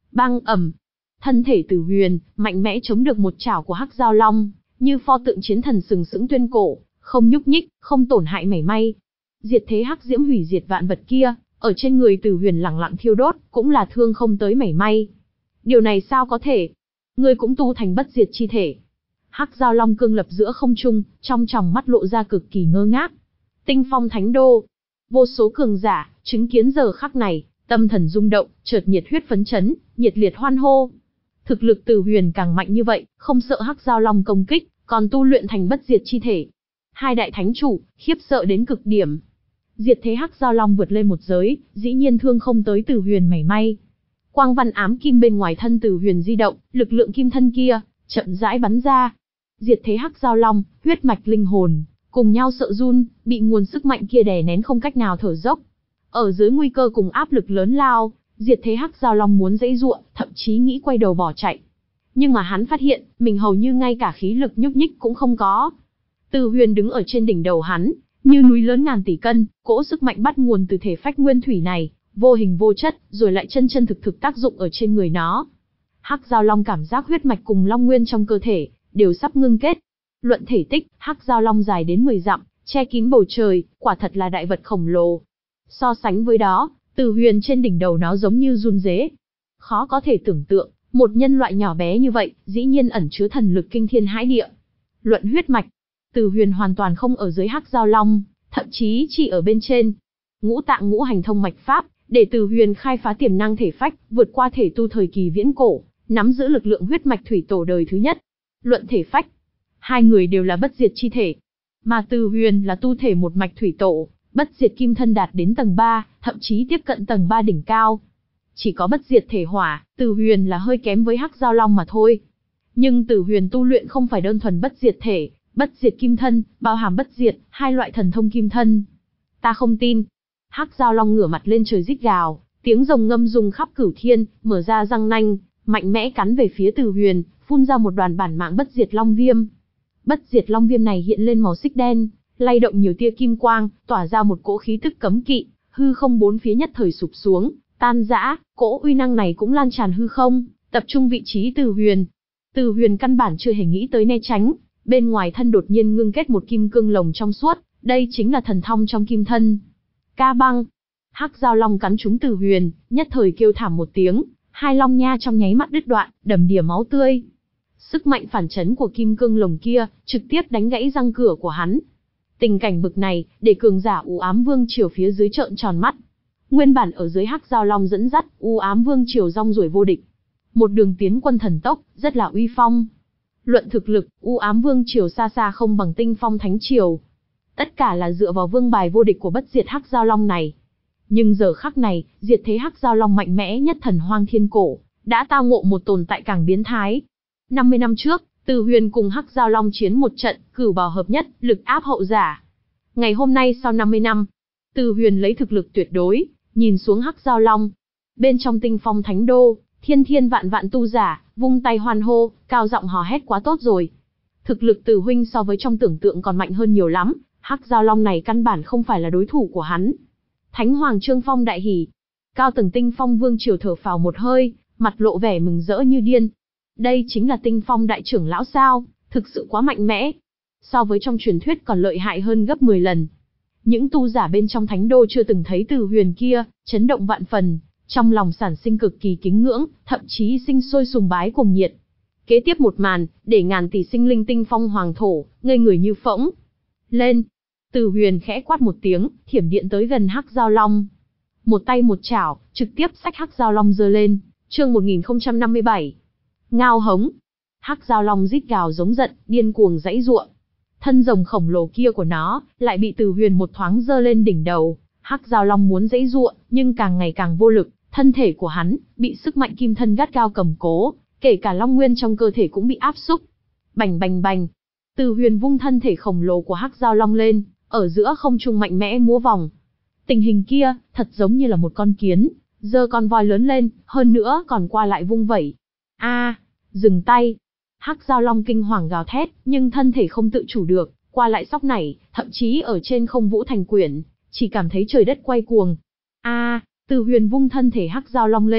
Bang ầm, thân thể Từ Huyền mạnh mẽ chống được một chảo của Hắc Dao Long, như pho tượng chiến thần sừng sững tuyên cổ, không nhúc nhích, không tổn hại mảy may. Diệt thế hắc diễm hủy diệt vạn vật kia, ở trên người Từ Huyền lẳng lặng thiêu đốt, cũng là thương không tới mảy may. Điều này sao có thể? Ngươi cũng tu thành bất diệt chi thể. Hắc Dao Long cương lập giữa không trung, trong tròng mắt lộ ra cực kỳ ngơ ngác. Tinh Phong Thánh Đô, vô số cường giả chứng kiến giờ khắc này, tâm thần rung động, chợt nhiệt huyết phấn chấn, nhiệt liệt hoan hô. Thực lực Từ Huyền càng mạnh như vậy, không sợ Hắc Dao Long công kích, còn tu luyện thành bất diệt chi thể. Hai đại thánh chủ khiếp sợ đến cực điểm. Diệt thế Hắc Dao Long vượt lên một giới, dĩ nhiên thương không tới Từ Huyền mảy may. Quang văn ám kim bên ngoài thân Từ Huyền di động, lực lượng kim thân kia chậm rãi bắn ra. Diệt thế Hắc Dao Long, huyết mạch linh hồn cùng nhau sợ run, bị nguồn sức mạnh kia đè nén không cách nào thở dốc. Ở dưới nguy cơ cùng áp lực lớn lao, Diệt thế Hắc Dao Long muốn giãy giụa, thậm chí nghĩ quay đầu bỏ chạy. Nhưng mà hắn phát hiện, mình hầu như ngay cả khí lực nhúc nhích cũng không có. Từ Huyền đứng ở trên đỉnh đầu hắn, như núi lớn ngàn tỷ cân, cỗ sức mạnh bắt nguồn từ thể phách nguyên thủy này, vô hình vô chất, rồi lại chân chân thực thực tác dụng ở trên người nó. Hắc Dao Long cảm giác huyết mạch cùng long nguyên trong cơ thể đều sắp ngưng kết. Luận thể tích, Hắc Dao Long dài đến mười dặm, che kín bầu trời, quả thật là đại vật khổng lồ. So sánh với đó, Từ Huyền trên đỉnh đầu nó giống như run rế. Khó có thể tưởng tượng, một nhân loại nhỏ bé như vậy, dĩ nhiên ẩn chứa thần lực kinh thiên hãi địa. Luận huyết mạch, Từ Huyền hoàn toàn không ở dưới Hắc Dao Long, thậm chí chỉ ở bên trên. Ngũ tạng ngũ hành thông mạch pháp, để Từ Huyền khai phá tiềm năng thể phách, vượt qua thể tu thời kỳ viễn cổ, nắm giữ lực lượng huyết mạch thủy tổ đời thứ nhất. Luận thể phách, hai người đều là bất diệt chi thể, mà Từ Huyền là tu thể một mạch thủy tổ, bất diệt kim thân đạt đến tầng ba, thậm chí tiếp cận tầng ba đỉnh cao. Chỉ có bất diệt thể hỏa, Từ Huyền là hơi kém với Hắc Dao Long mà thôi. Nhưng Từ Huyền tu luyện không phải đơn thuần bất diệt thể, bất diệt kim thân, bao hàm bất diệt, hai loại thần thông kim thân. Ta không tin. Hắc Dao Long ngửa mặt lên trời rít gào, tiếng rồng ngâm rung khắp cửu thiên, mở ra răng nanh, mạnh mẽ cắn về phía Từ Huyền, phun ra một đoàn bản mạng bất diệt long viêm. Bất diệt long viêm này hiện lên màu xích đen, lay động nhiều tia kim quang, tỏa ra một cỗ khí tức cấm kỵ, hư không bốn phía nhất thời sụp xuống, tan rã, cỗ uy năng này cũng lan tràn hư không, tập trung vị trí Từ Huyền. Từ Huyền căn bản chưa hề nghĩ tới né tránh, bên ngoài thân đột nhiên ngưng kết một kim cương lồng trong suốt, đây chính là thần thông trong kim thân. Ca băng, Hắc Dao Long cắn trúng Từ Huyền, nhất thời kêu thảm một tiếng, hai long nha trong nháy mắt đứt đoạn, đầm đìa máu tươi. Sức mạnh phản chấn của kim cương lồng kia, trực tiếp đánh gãy răng cửa của hắn. Tình cảnh bực này, để cường giả U Ám Vương Triều phía dưới trợn tròn mắt. Nguyên bản ở dưới Hắc Dao Long dẫn dắt, U Ám Vương Triều rong ruổi vô địch. Một đường tiến quân thần tốc, rất là uy phong. Luận thực lực, U Ám Vương Triều xa xa không bằng Tinh Phong Thánh Triều. Tất cả là dựa vào vương bài vô địch của bất diệt Hắc Dao Long này. Nhưng giờ khắc này, diệt thế Hắc Dao Long mạnh mẽ nhất thần hoang thiên cổ, đã tao ngộ một tồn tại càng biến thái. năm mươi năm trước, Từ Huyền cùng Hắc Dao Long chiến một trận, cửu bào hợp nhất, lực áp hậu giả. Ngày hôm nay sau năm mươi năm, Từ Huyền lấy thực lực tuyệt đối, nhìn xuống Hắc Dao Long. Bên trong Tinh Phong Thánh Đô, thiên thiên vạn vạn tu giả, vung tay hoan hô, cao giọng hò hét quá tốt rồi. Thực lực Từ huynh so với trong tưởng tượng còn mạnh hơn nhiều lắm, Hắc Dao Long này căn bản không phải là đối thủ của hắn. Thánh Hoàng Trương Phong đại hỉ. Cao tầng Tinh Phong Vương Triều thở phào một hơi, mặt lộ vẻ mừng rỡ như điên. Đây chính là Tinh Phong đại trưởng lão sao, thực sự quá mạnh mẽ. So với trong truyền thuyết còn lợi hại hơn gấp mười lần. Những tu giả bên trong Thánh Đô chưa từng thấy Từ Huyền kia, chấn động vạn phần, trong lòng sản sinh cực kỳ kính ngưỡng, thậm chí sinh sôi sùng bái cuồng nhiệt. Kế tiếp một màn, để ngàn tỷ sinh linh Tinh Phong hoàng thổ, ngây người như phỗng. Lên! Từ Huyền khẽ quát một tiếng, thiểm điện tới gần Hắc Dao Long. Một tay một chảo, trực tiếp xách Hắc Dao Long giơ lên. Chương một nghìn không trăm năm mươi bảy. Ngao hống. Hắc Dao Long rít gào giống giận, điên cuồng giãy giụa. Thân rồng khổng lồ kia của nó lại bị Từ Huyền một thoáng giơ lên đỉnh đầu. Hắc Dao Long muốn giãy giụa, nhưng càng ngày càng vô lực, thân thể của hắn bị sức mạnh kim thân gắt gao cầm cố, kể cả long nguyên trong cơ thể cũng bị áp xúc. Bành bành bành. Từ Huyền vung thân thể khổng lồ của Hắc Dao Long lên, ở giữa không trung mạnh mẽ múa vòng. Tình hình kia, thật giống như là một con kiến, giơ con voi lớn lên, hơn nữa còn qua lại vung vẩy. A, dừng tay. Hắc Dao Long kinh hoàng gào thét, nhưng thân thể không tự chủ được, qua lại sóc nảy, thậm chí ở trên không vũ thành quyển, chỉ cảm thấy trời đất quay cuồng. A, Từ Huyền vung thân thể Hắc Dao Long lên,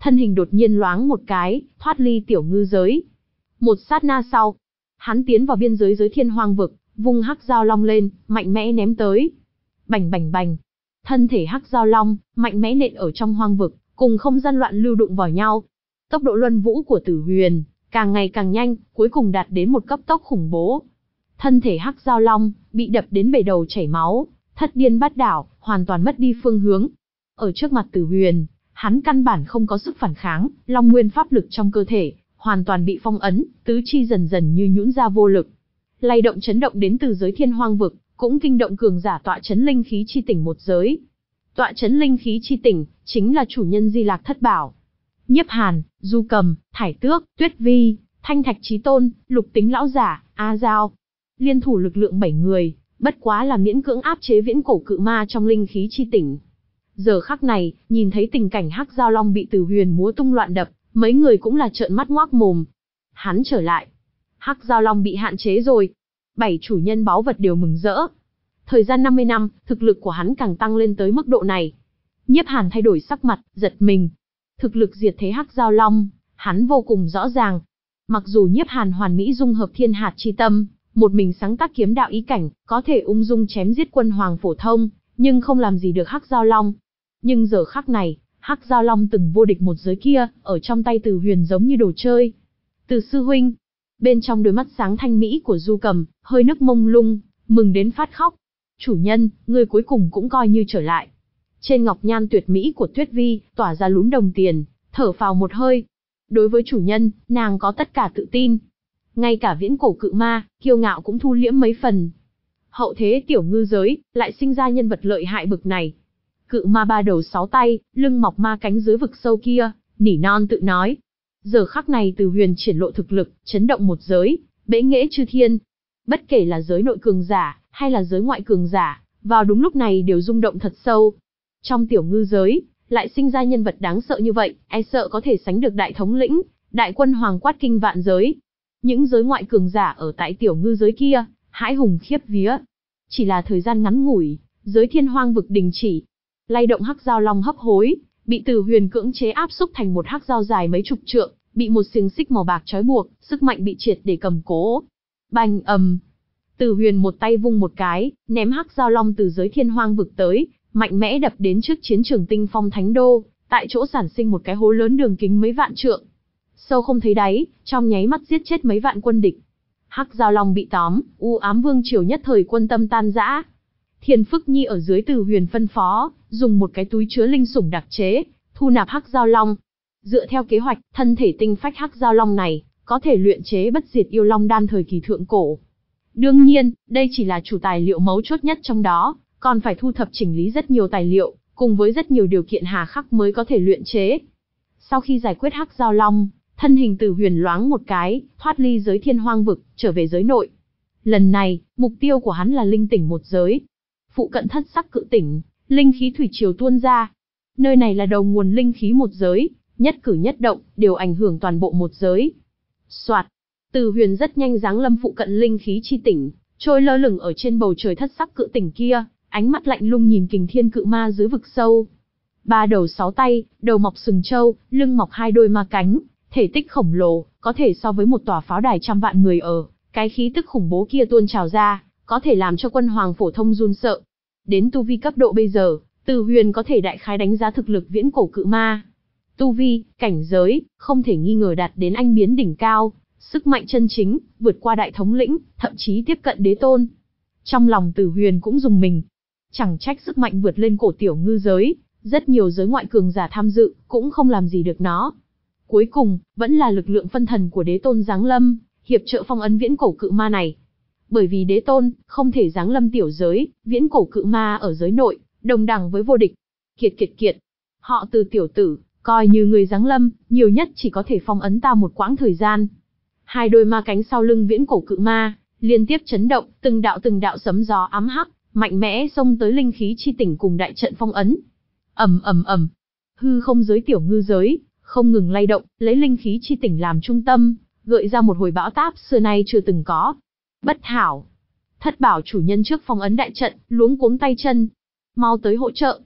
thân hình đột nhiên loáng một cái, thoát ly tiểu ngư giới. Một sát na sau, hắn tiến vào biên giới giới thiên hoang vực, vung hắc giao long lên, mạnh mẽ ném tới. Bành bành bành, thân thể hắc giao long mạnh mẽ nện ở trong hoang vực, cùng không gian loạn lưu đụng vào nhau. Tốc độ luân vũ của Tử Huyền càng ngày càng nhanh, cuối cùng đạt đến một cấp tốc khủng bố. Thân thể hắc giao long bị đập đến bể đầu chảy máu, thất điên bát đảo, hoàn toàn mất đi phương hướng. Ở trước mặt Tử Huyền, hắn căn bản không có sức phản kháng, long nguyên pháp lực trong cơ thể hoàn toàn bị phong ấn, tứ chi dần dần như nhũn ra vô lực. Lay động chấn động đến từ giới thiên hoang vực, cũng kinh động cường giả tọa chấn linh khí chi tỉnh một giới. Tọa chấn linh khí chi tỉnh chính là chủ nhân Di Lạc Thất Bảo. Nhiếp Hàn, Du Cầm, Thải Tước, Tuyết Vi, Thanh Thạch Chí Tôn, Lục Tính lão giả, A Giao, liên thủ lực lượng bảy người, bất quá là miễn cưỡng áp chế viễn cổ cự ma trong linh khí chi tỉnh. Giờ khắc này, nhìn thấy tình cảnh hắc giao long bị Tử Huyền múa tung loạn đập, mấy người cũng là trợn mắt ngoác mồm. Hắn trở lại. Hắc giao long bị hạn chế rồi. Bảy chủ nhân báu vật đều mừng rỡ. Thời gian năm mươi năm, thực lực của hắn càng tăng lên tới mức độ này. Nhiếp Hàn thay đổi sắc mặt, giật mình. Thực lực diệt thế hắc giao long, hắn vô cùng rõ ràng. Mặc dù Nhiếp Hàn hoàn mỹ dung hợp thiên hạt chi tâm, một mình sáng tác kiếm đạo ý cảnh, có thể ung dung chém giết quân hoàng phổ thông, nhưng không làm gì được hắc giao long. Nhưng giờ khắc này, hắc giao long từng vô địch một giới kia, ở trong tay Tử Huyền giống như đồ chơi. Từ sư huynh, bên trong đôi mắt sáng thanh mỹ của Du Cầm, hơi nước mông lung, mừng đến phát khóc. Chủ nhân, ngươi cuối cùng cũng coi như trở lại. Trên ngọc nhan tuyệt mỹ của Tuyết Vi, tỏa ra lúm đồng tiền, thở phào một hơi. Đối với chủ nhân, nàng có tất cả tự tin. Ngay cả viễn cổ cự ma, kiêu ngạo cũng thu liễm mấy phần. Hậu thế tiểu ngư giới, lại sinh ra nhân vật lợi hại bực này. Cự ma ba đầu sáu tay, lưng mọc ma cánh dưới vực sâu kia, nỉ non tự nói. Giờ khắc này Tử Huyền triển lộ thực lực, chấn động một giới, bẽ nghễ chư thiên. Bất kể là giới nội cường giả, hay là giới ngoại cường giả, vào đúng lúc này đều rung động thật sâu. Trong tiểu ngư giới, lại sinh ra nhân vật đáng sợ như vậy, e sợ có thể sánh được đại thống lĩnh, đại quân hoàng quát kinh vạn giới. Những giới ngoại cường giả ở tại tiểu ngư giới kia, hãi hùng khiếp vía. Chỉ là thời gian ngắn ngủi, giới thiên hoang vực đình chỉ. Lay động hắc giao long hấp hối, bị Tử Huyền cưỡng chế áp xúc thành một hắc giao dài mấy chục trượng, bị một xiềng xích màu bạc trói buộc, sức mạnh bị triệt để cầm cố. Bành ầm. Tử Huyền một tay vung một cái, ném hắc giao long từ giới thiên hoang vực tới, mạnh mẽ đập đến trước chiến trường Tinh Phong Thánh Đô, tại chỗ sản sinh một cái hố lớn đường kính mấy vạn trượng. Sâu không thấy đáy, trong nháy mắt giết chết mấy vạn quân địch. Hắc giao long bị tóm, u ám vương triều nhất thời quân tâm tan rã. Thiên Phức Nhi ở dưới Tử Huyền phân phó, dùng một cái túi chứa linh sủng đặc chế, thu nạp hắc giao long. Dựa theo kế hoạch, thân thể tinh phách hắc giao long này, có thể luyện chế bất diệt yêu long đan thời kỳ thượng cổ. Đương nhiên, đây chỉ là chủ tài liệu mấu chốt nhất trong đó, còn phải thu thập chỉnh lý rất nhiều tài liệu, cùng với rất nhiều điều kiện hà khắc mới có thể luyện chế. Sau khi giải quyết hắc giao long, thân hình Tử Huyền loáng một cái, thoát ly giới thiên hoang vực, trở về giới nội. Lần này, mục tiêu của hắn là linh tỉnh một giới. Phụ cận thất sắc cự tỉnh, linh khí thủy triều tuôn ra. Nơi này là đầu nguồn linh khí một giới, nhất cử nhất động, đều ảnh hưởng toàn bộ một giới. Soạt, Tử Huyền rất nhanh giáng lâm phụ cận linh khí chi tỉnh, trôi lơ lửng ở trên bầu trời thất sắc cự tỉnh kia, ánh mắt lạnh lùng nhìn kình thiên cự ma dưới vực sâu. Ba đầu sáu tay, đầu mọc sừng trâu, lưng mọc hai đôi ma cánh, thể tích khổng lồ, có thể so với một tòa pháo đài trăm vạn người ở, cái khí tức khủng bố kia tuôn trào ra, có thể làm cho quân hoàng phổ thông run sợ. Đến tu vi cấp độ bây giờ, Tử Huyền có thể đại khái đánh giá thực lực viễn cổ cự ma. Tu vi, cảnh giới, không thể nghi ngờ đạt đến anh biến đỉnh cao, sức mạnh chân chính, vượt qua đại thống lĩnh, thậm chí tiếp cận đế tôn. Trong lòng Tử Huyền cũng rùng mình. Chẳng trách sức mạnh vượt lên cổ tiểu ngư giới, rất nhiều giới ngoại cường giả tham dự, cũng không làm gì được nó. Cuối cùng, vẫn là lực lượng phân thần của đế tôn giáng lâm, hiệp trợ phong ấn viễn cổ cự ma này. Bởi vì đế tôn, không thể giáng lâm tiểu giới, viễn cổ cự ma ở giới nội, đồng đẳng với vô địch. Kiệt kiệt kiệt. Họ từ tiểu tử, coi như người giáng lâm, nhiều nhất chỉ có thể phong ấn ta một quãng thời gian. Hai đôi ma cánh sau lưng viễn cổ cự ma, liên tiếp chấn động, từng đạo từng đạo sấm gió ám hắc, mạnh mẽ xông tới linh khí chi tỉnh cùng đại trận phong ấn. Ầm ầm ầm. Hư không giới tiểu ngư giới, không ngừng lay động, lấy linh khí chi tỉnh làm trung tâm, gợi ra một hồi bão táp xưa nay chưa từng có. Bất hảo. Thất bảo chủ nhân trước phong ấn đại trận, luống cuống tay chân. Mau tới hỗ trợ.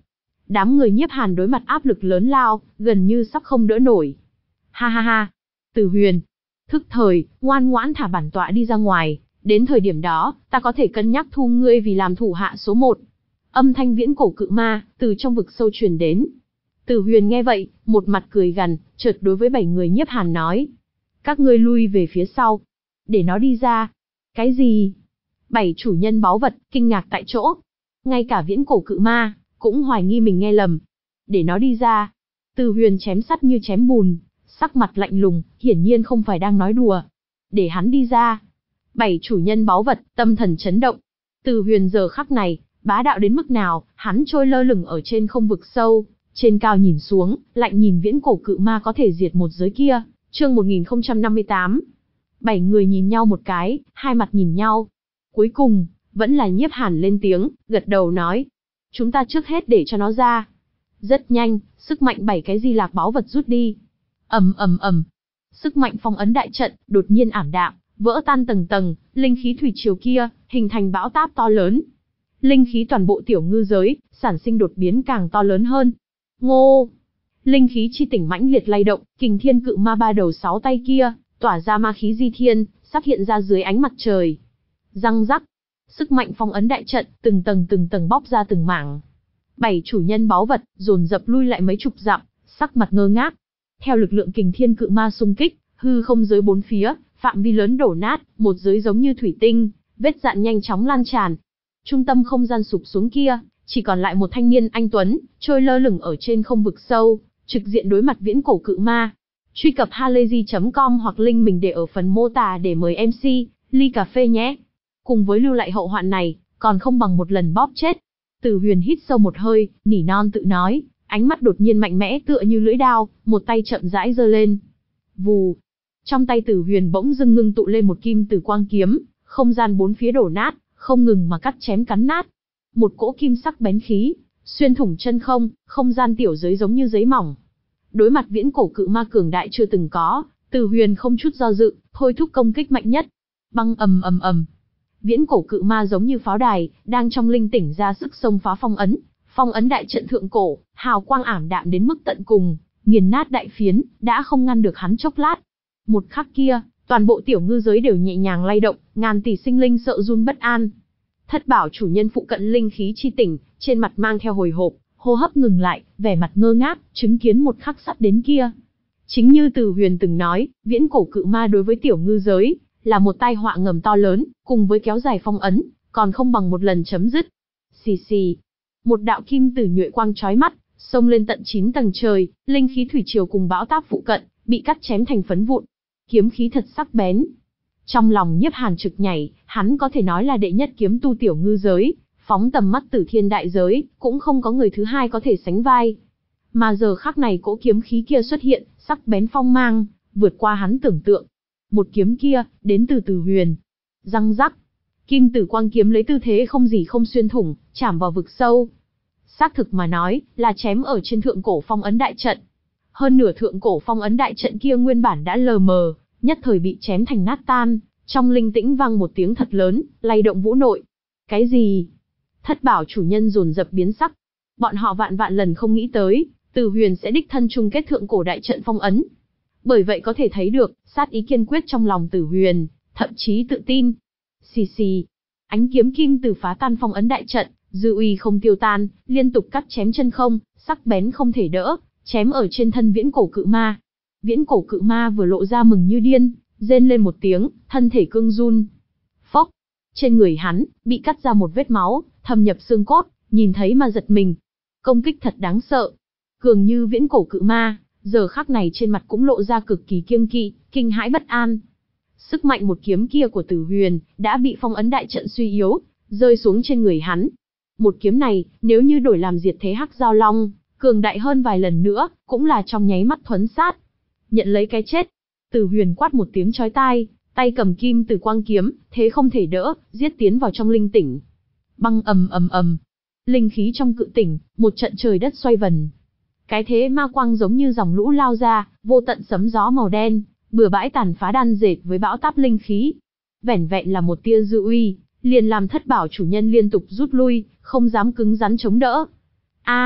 Đám người Nhiếp Hàn đối mặt áp lực lớn lao, gần như sắp không đỡ nổi. Ha ha ha, Từ Huyền, thức thời, ngoan ngoãn thả bản tọa đi ra ngoài, đến thời điểm đó, ta có thể cân nhắc thu ngươi vì làm thủ hạ số một. Âm thanh viễn cổ cự ma, từ trong vực sâu truyền đến. Từ Huyền nghe vậy, một mặt cười gằn, chợt đối với bảy người Nhiếp Hàn nói. Các ngươi lui về phía sau. Để nó đi ra. Cái gì? Bảy chủ nhân báu vật, kinh ngạc tại chỗ. Ngay cả viễn cổ cự ma, cũng hoài nghi mình nghe lầm. Để nó đi ra. Từ Huyền chém sắt như chém bùn, sắc mặt lạnh lùng, hiển nhiên không phải đang nói đùa. Để hắn đi ra. Bảy chủ nhân báu vật, tâm thần chấn động. Từ Huyền giờ khắc này, bá đạo đến mức nào, hắn trôi lơ lửng ở trên không vực sâu, trên cao nhìn xuống, lạnh nhìn viễn cổ cự ma có thể diệt một giới kia. Chương một nghìn không trăm năm mươi tám. Bảy người nhìn nhau một cái, hai mặt nhìn nhau. Cuối cùng, vẫn là Nhiếp Hàn lên tiếng, gật đầu nói. Chúng ta trước hết để cho nó ra. Rất nhanh, sức mạnh bảy cái di lạc báu vật rút đi. Ầm ầm ầm. Sức mạnh phong ấn đại trận, đột nhiên ảm đạm, vỡ tan tầng tầng, linh khí thủy triều kia, hình thành bão táp to lớn. Linh khí toàn bộ tiểu ngư giới, sản sinh đột biến càng to lớn hơn. Ngô! Linh khí chi tỉnh mãnh liệt lay động, kình thiên cự ma ba đầu sáu tay kia, tỏa ra ma khí di thiên, sắp hiện ra dưới ánh mặt trời. Răng rắc! Sức mạnh phong ấn đại trận, từng tầng từng tầng bóc ra từng mảng. Bảy chủ nhân báu vật, dồn dập lui lại mấy chục dặm, sắc mặt ngơ ngác. Theo lực lượng kình thiên cự ma xung kích, hư không giới bốn phía, phạm vi lớn đổ nát, một giới giống như thủy tinh, vết dạn nhanh chóng lan tràn. Trung tâm không gian sụp xuống kia, chỉ còn lại một thanh niên anh tuấn, trôi lơ lửng ở trên không vực sâu, trực diện đối mặt viễn cổ cự ma. Truy cập halayzi chấm com hoặc link mình để ở phần mô tả để mời em xê, ly cà phê nhé. Cùng với lưu lại hậu hoạn này, còn không bằng một lần bóp chết. Từ Huyền hít sâu một hơi, nỉ non tự nói, ánh mắt đột nhiên mạnh mẽ tựa như lưỡi đao, một tay chậm rãi giơ lên. Vù. Trong tay Từ Huyền bỗng dưng ngưng tụ lên một kim tử quang kiếm, không gian bốn phía đổ nát, không ngừng mà cắt chém cắn nát. Một cỗ kim sắc bén khí, xuyên thủng chân không, không gian tiểu giới giống như giấy mỏng. Đối mặt viễn cổ cự ma cường đại chưa từng có, Từ Huyền không chút do dự, thôi thúc công kích mạnh nhất. Băng ầm ầm ầm. Viễn cổ cự ma giống như pháo đài, đang trong linh tỉnh ra sức xông phá phong ấn. Phong ấn đại trận thượng cổ, hào quang ảm đạm đến mức tận cùng, nghiền nát đại phiến, đã không ngăn được hắn chốc lát. Một khắc kia, toàn bộ tiểu ngư giới đều nhẹ nhàng lay động, ngàn tỷ sinh linh sợ run bất an. Thất bảo chủ nhân phụ cận linh khí chi tỉnh, trên mặt mang theo hồi hộp, hô hấp ngừng lại, vẻ mặt ngơ ngác, chứng kiến một khắc sắp đến kia. Chính như Từ Huyền từng nói, viễn cổ cự ma đối với tiểu ngư giới, là một tai họa ngầm to lớn, cùng với kéo dài phong ấn, còn không bằng một lần chấm dứt. Xì xì. Một đạo kim tử nhuệ quang chói mắt, xông lên tận chín tầng trời, linh khí thủy triều cùng bão táp phụ cận, bị cắt chém thành phấn vụn. Kiếm khí thật sắc bén. Trong lòng Nhiếp Hàn trực nhảy, hắn có thể nói là đệ nhất kiếm tu tiểu ngư giới, phóng tầm mắt Tử Thiên đại giới, cũng không có người thứ hai có thể sánh vai. Mà giờ khắc này cỗ kiếm khí kia xuất hiện, sắc bén phong mang, vượt qua hắn tưởng tượng. Một kiếm kia, đến từ Từ Huyền. Răng rắc. Kim tử quang kiếm lấy tư thế không gì không xuyên thủng, chạm vào vực sâu. Xác thực mà nói, là chém ở trên thượng cổ phong ấn đại trận. Hơn nửa thượng cổ phong ấn đại trận kia nguyên bản đã lờ mờ, nhất thời bị chém thành nát tan, trong linh tĩnh vang một tiếng thật lớn, lay động vũ nội. Cái gì? Thất bảo chủ nhân dồn dập biến sắc. Bọn họ vạn vạn lần không nghĩ tới, Từ Huyền sẽ đích thân chung kết thượng cổ đại trận phong ấn. Bởi vậy có thể thấy được, sát ý kiên quyết trong lòng Từ Huyền, thậm chí tự tin. Xì xì. Ánh kiếm kim từ phá tan phong ấn đại trận, dư uy không tiêu tan, liên tục cắt chém chân không, sắc bén không thể đỡ, chém ở trên thân viễn cổ cự ma. Viễn cổ cự ma vừa lộ ra mừng như điên, rên lên một tiếng, thân thể cương run. Phốc. Trên người hắn, bị cắt ra một vết máu, thâm nhập xương cốt, nhìn thấy mà giật mình. Công kích thật đáng sợ. Cường như viễn cổ cự ma, giờ khắc này trên mặt cũng lộ ra cực kỳ kiêng kỵ, kinh hãi bất an. Sức mạnh một kiếm kia của Từ Huyền, đã bị phong ấn đại trận suy yếu, rơi xuống trên người hắn. Một kiếm này, nếu như đổi làm diệt thế hắc giao long, cường đại hơn vài lần nữa, cũng là trong nháy mắt thuấn sát. Nhận lấy cái chết. Từ Huyền quát một tiếng chói tai, tay cầm kim từ quang kiếm, thế không thể đỡ, giết tiến vào trong linh tỉnh. Băng ầm ầm ầm. Linh khí trong cự tỉnh, một trận trời đất xoay vần. Cái thế ma quang giống như dòng lũ lao ra, vô tận sấm gió màu đen, bừa bãi tàn phá đan dệt với bão táp linh khí. Vẻn vẹn là một tia dư uy, liền làm thất bảo chủ nhân liên tục rút lui, không dám cứng rắn chống đỡ. A,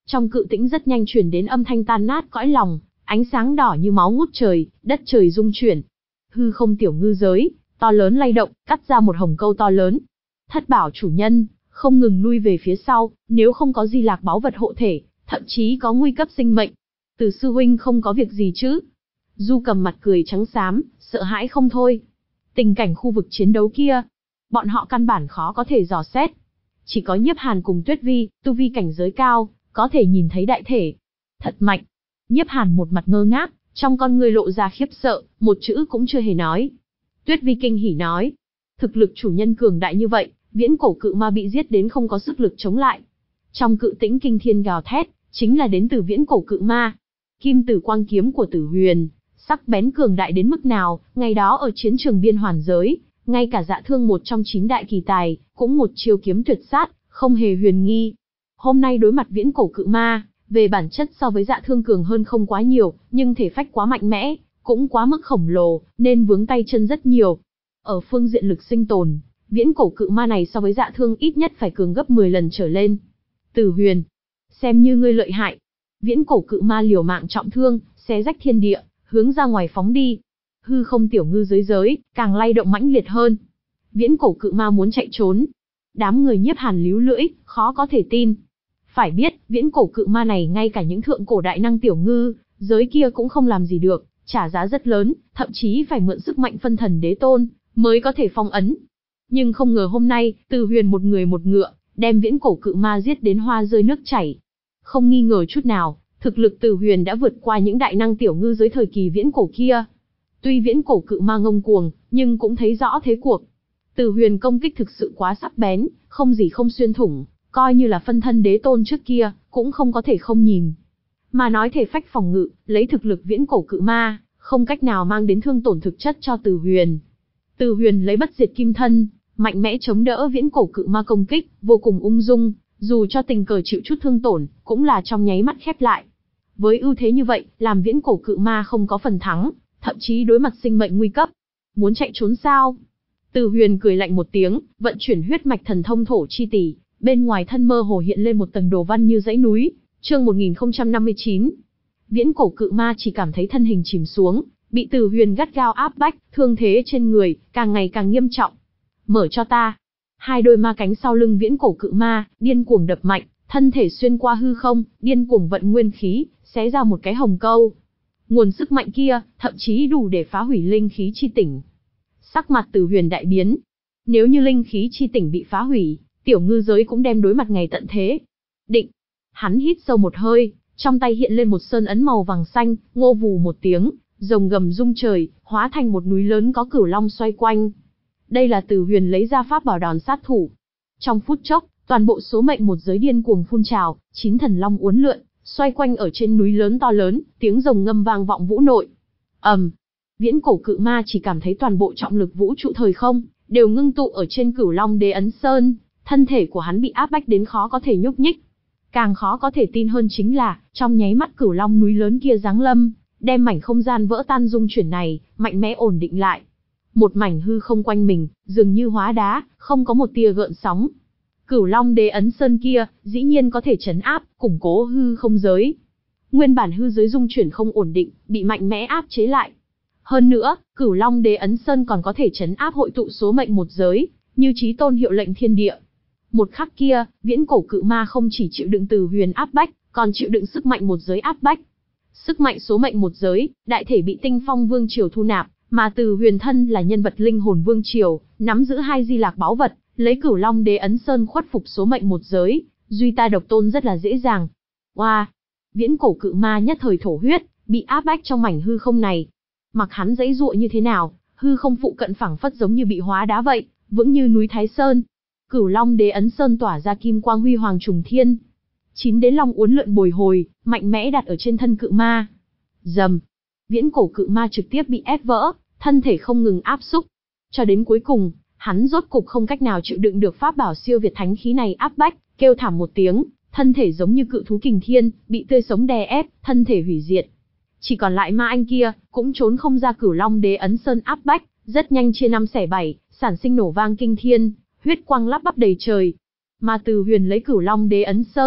Trong cự tĩnh rất nhanh truyền đến âm thanh tan nát cõi lòng, ánh sáng đỏ như máu ngút trời, đất trời rung chuyển. Hư không tiểu ngư giới, to lớn lay động, cắt ra một hồng câu to lớn. Thất bảo chủ nhân, không ngừng lui về phía sau, nếu không có Di Lạc báu vật hộ thể, thậm chí có nguy cấp sinh mệnh. Từ sư huynh không có việc gì chứ? Du Cầm mặt cười trắng xám, sợ hãi không thôi. Tình cảnh khu vực chiến đấu kia, bọn họ căn bản khó có thể dò xét. Chỉ có Nhiếp Hàn cùng Tuyết Vi, tu vi cảnh giới cao, có thể nhìn thấy đại thể. Thật mạnh. Nhiếp Hàn một mặt ngơ ngác, trong con người lộ ra khiếp sợ, một chữ cũng chưa hề nói. Tuyết Vi kinh hỉ nói, thực lực chủ nhân cường đại như vậy, viễn cổ cự ma bị giết đến không có sức lực chống lại. Trong cự tĩnh kinh thiên gào thét, chính là đến từ viễn cổ cự ma. Kim Tử Quang kiếm của Tử Huyền, sắc bén cường đại đến mức nào, ngày đó ở chiến trường biên hoàn giới, ngay cả Dạ Thương một trong chín đại kỳ tài, cũng một chiêu kiếm tuyệt sát, không hề huyền nghi. Hôm nay đối mặt viễn cổ cự ma, về bản chất so với Dạ Thương cường hơn không quá nhiều, nhưng thể phách quá mạnh mẽ, cũng quá mức khổng lồ, nên vướng tay chân rất nhiều. Ở phương diện lực sinh tồn, viễn cổ cự ma này so với Dạ Thương ít nhất phải cường gấp mười lần trở lên. Tử Huyền, xem như ngươi lợi hại. Viễn cổ cự ma liều mạng trọng thương, xé rách thiên địa, hướng ra ngoài phóng đi. Hư không tiểu ngư giới giới, càng lay động mãnh liệt hơn. Viễn cổ cự ma muốn chạy trốn. Đám người Nhiếp Hàn líu lưỡi, khó có thể tin. Phải biết, viễn cổ cự ma này ngay cả những thượng cổ đại năng tiểu ngư, giới kia cũng không làm gì được, trả giá rất lớn, thậm chí phải mượn sức mạnh phân thần đế tôn, mới có thể phong ấn. Nhưng không ngờ hôm nay, Từ Huyền một người một ngựa, đem viễn cổ cự ma giết đến hoa rơi nước chảy. Không nghi ngờ chút nào, thực lực Từ Huyền đã vượt qua những đại năng tiểu ngư giới thời kỳ viễn cổ kia. Tuy viễn cổ cự ma ngông cuồng, nhưng cũng thấy rõ thế cuộc. Từ Huyền công kích thực sự quá sắc bén, không gì không xuyên thủng, coi như là phân thân đế tôn trước kia, cũng không có thể không nhìn. Mà nói thể phách phòng ngự, lấy thực lực viễn cổ cự ma, không cách nào mang đến thương tổn thực chất cho Từ Huyền. Từ Huyền lấy bất diệt kim thân, mạnh mẽ chống đỡ viễn cổ cự ma công kích, vô cùng ung dung, dù cho tình cờ chịu chút thương tổn, cũng là trong nháy mắt khép lại. Với ưu thế như vậy, làm viễn cổ cự ma không có phần thắng, thậm chí đối mặt sinh mệnh nguy cấp. Muốn chạy trốn sao? Từ Huyền cười lạnh một tiếng, vận chuyển huyết mạch thần thông thổ chi tỷ, bên ngoài thân mơ hồ hiện lên một tầng đồ văn như dãy núi. Chương một nghìn không trăm năm mươi chín. Viễn cổ cự ma chỉ cảm thấy thân hình chìm xuống, bị Từ Huyền gắt gao áp bách, thương thế trên người càng ngày càng nghiêm trọng. Mở cho ta. Hai đôi ma cánh sau lưng viễn cổ cự ma điên cuồng đập mạnh, thân thể xuyên qua hư không, điên cuồng vận nguyên khí, xé ra một cái hồng câu. Nguồn sức mạnh kia, thậm chí đủ để phá hủy linh khí chi tỉnh. Sắc mặt Từ Huyền đại biến. Nếu như linh khí chi tỉnh bị phá hủy, tiểu ngư giới cũng đem đối mặt ngày tận thế. Định. Hắn hít sâu một hơi, trong tay hiện lên một sơn ấn màu vàng xanh, ngô vù một tiếng, rồng gầm rung trời, hóa thành một núi lớn có cửu long xoay quanh. Đây là Từ Huyền lấy ra pháp bảo đòn sát thủ. Trong phút chốc, toàn bộ số mệnh một giới điên cuồng phun trào, chín thần long uốn lượn, xoay quanh ở trên núi lớn to lớn, tiếng rồng ngâm vang vọng vũ nội. ầm, um, viễn cổ cự ma chỉ cảm thấy toàn bộ trọng lực vũ trụ thời không đều ngưng tụ ở trên cửu long đế ấn sơn, thân thể của hắn bị áp bách đến khó có thể nhúc nhích. Càng khó có thể tin hơn chính là, trong nháy mắt cửu long núi lớn kia giáng lâm, đem mảnh không gian vỡ tan dung chuyển này mạnh mẽ ổn định lại. Một mảnh hư không quanh mình, dường như hóa đá, không có một tia gợn sóng. Cửu Long Đế ấn sơn kia, dĩ nhiên có thể trấn áp, củng cố hư không giới. Nguyên bản hư giới dung chuyển không ổn định, bị mạnh mẽ áp chế lại. Hơn nữa, Cửu Long Đế ấn sơn còn có thể trấn áp hội tụ số mệnh một giới, như chí tôn hiệu lệnh thiên địa. Một khắc kia, viễn cổ cự ma không chỉ chịu đựng Từ Huyền áp bách, còn chịu đựng sức mạnh một giới áp bách. Sức mạnh số mệnh một giới, đại thể bị Tinh Phong Vương Triều thu nạp, mà Từ Huyền thân là nhân vật linh hồn vương triều, nắm giữ hai di lạc báu vật, lấy Cửu Long Đế ấn sơn khuất phục số mệnh một giới, duy ta độc tôn rất là dễ dàng. Oa, wow. Viễn cổ cự ma nhất thời thổ huyết, bị áp bách trong mảnh hư không này. Mặc hắn giãy giụa như thế nào, hư không phụ cận phẳng phất giống như bị hóa đá vậy, vững như núi Thái Sơn. Cửu Long Đế ấn sơn tỏa ra kim quang huy hoàng trùng thiên. Chín đế long uốn lượn bồi hồi, mạnh mẽ đặt ở trên thân cự ma. Rầm. Viễn cổ cự ma trực tiếp bị ép vỡ, thân thể không ngừng áp xúc. Cho đến cuối cùng, hắn rốt cục không cách nào chịu đựng được pháp bảo siêu việt thánh khí này áp bách, kêu thảm một tiếng, thân thể giống như cự thú kình thiên, bị tươi sống đè ép, thân thể hủy diệt. Chỉ còn lại ma anh kia, cũng trốn không ra Cửu Long Đế ấn sơn áp bách, rất nhanh chia năm xẻ bảy, sản sinh nổ vang kinh thiên, huyết quang lắp bắp đầy trời. Mà Từ Huyền lấy Cửu Long Đế ấn sơn,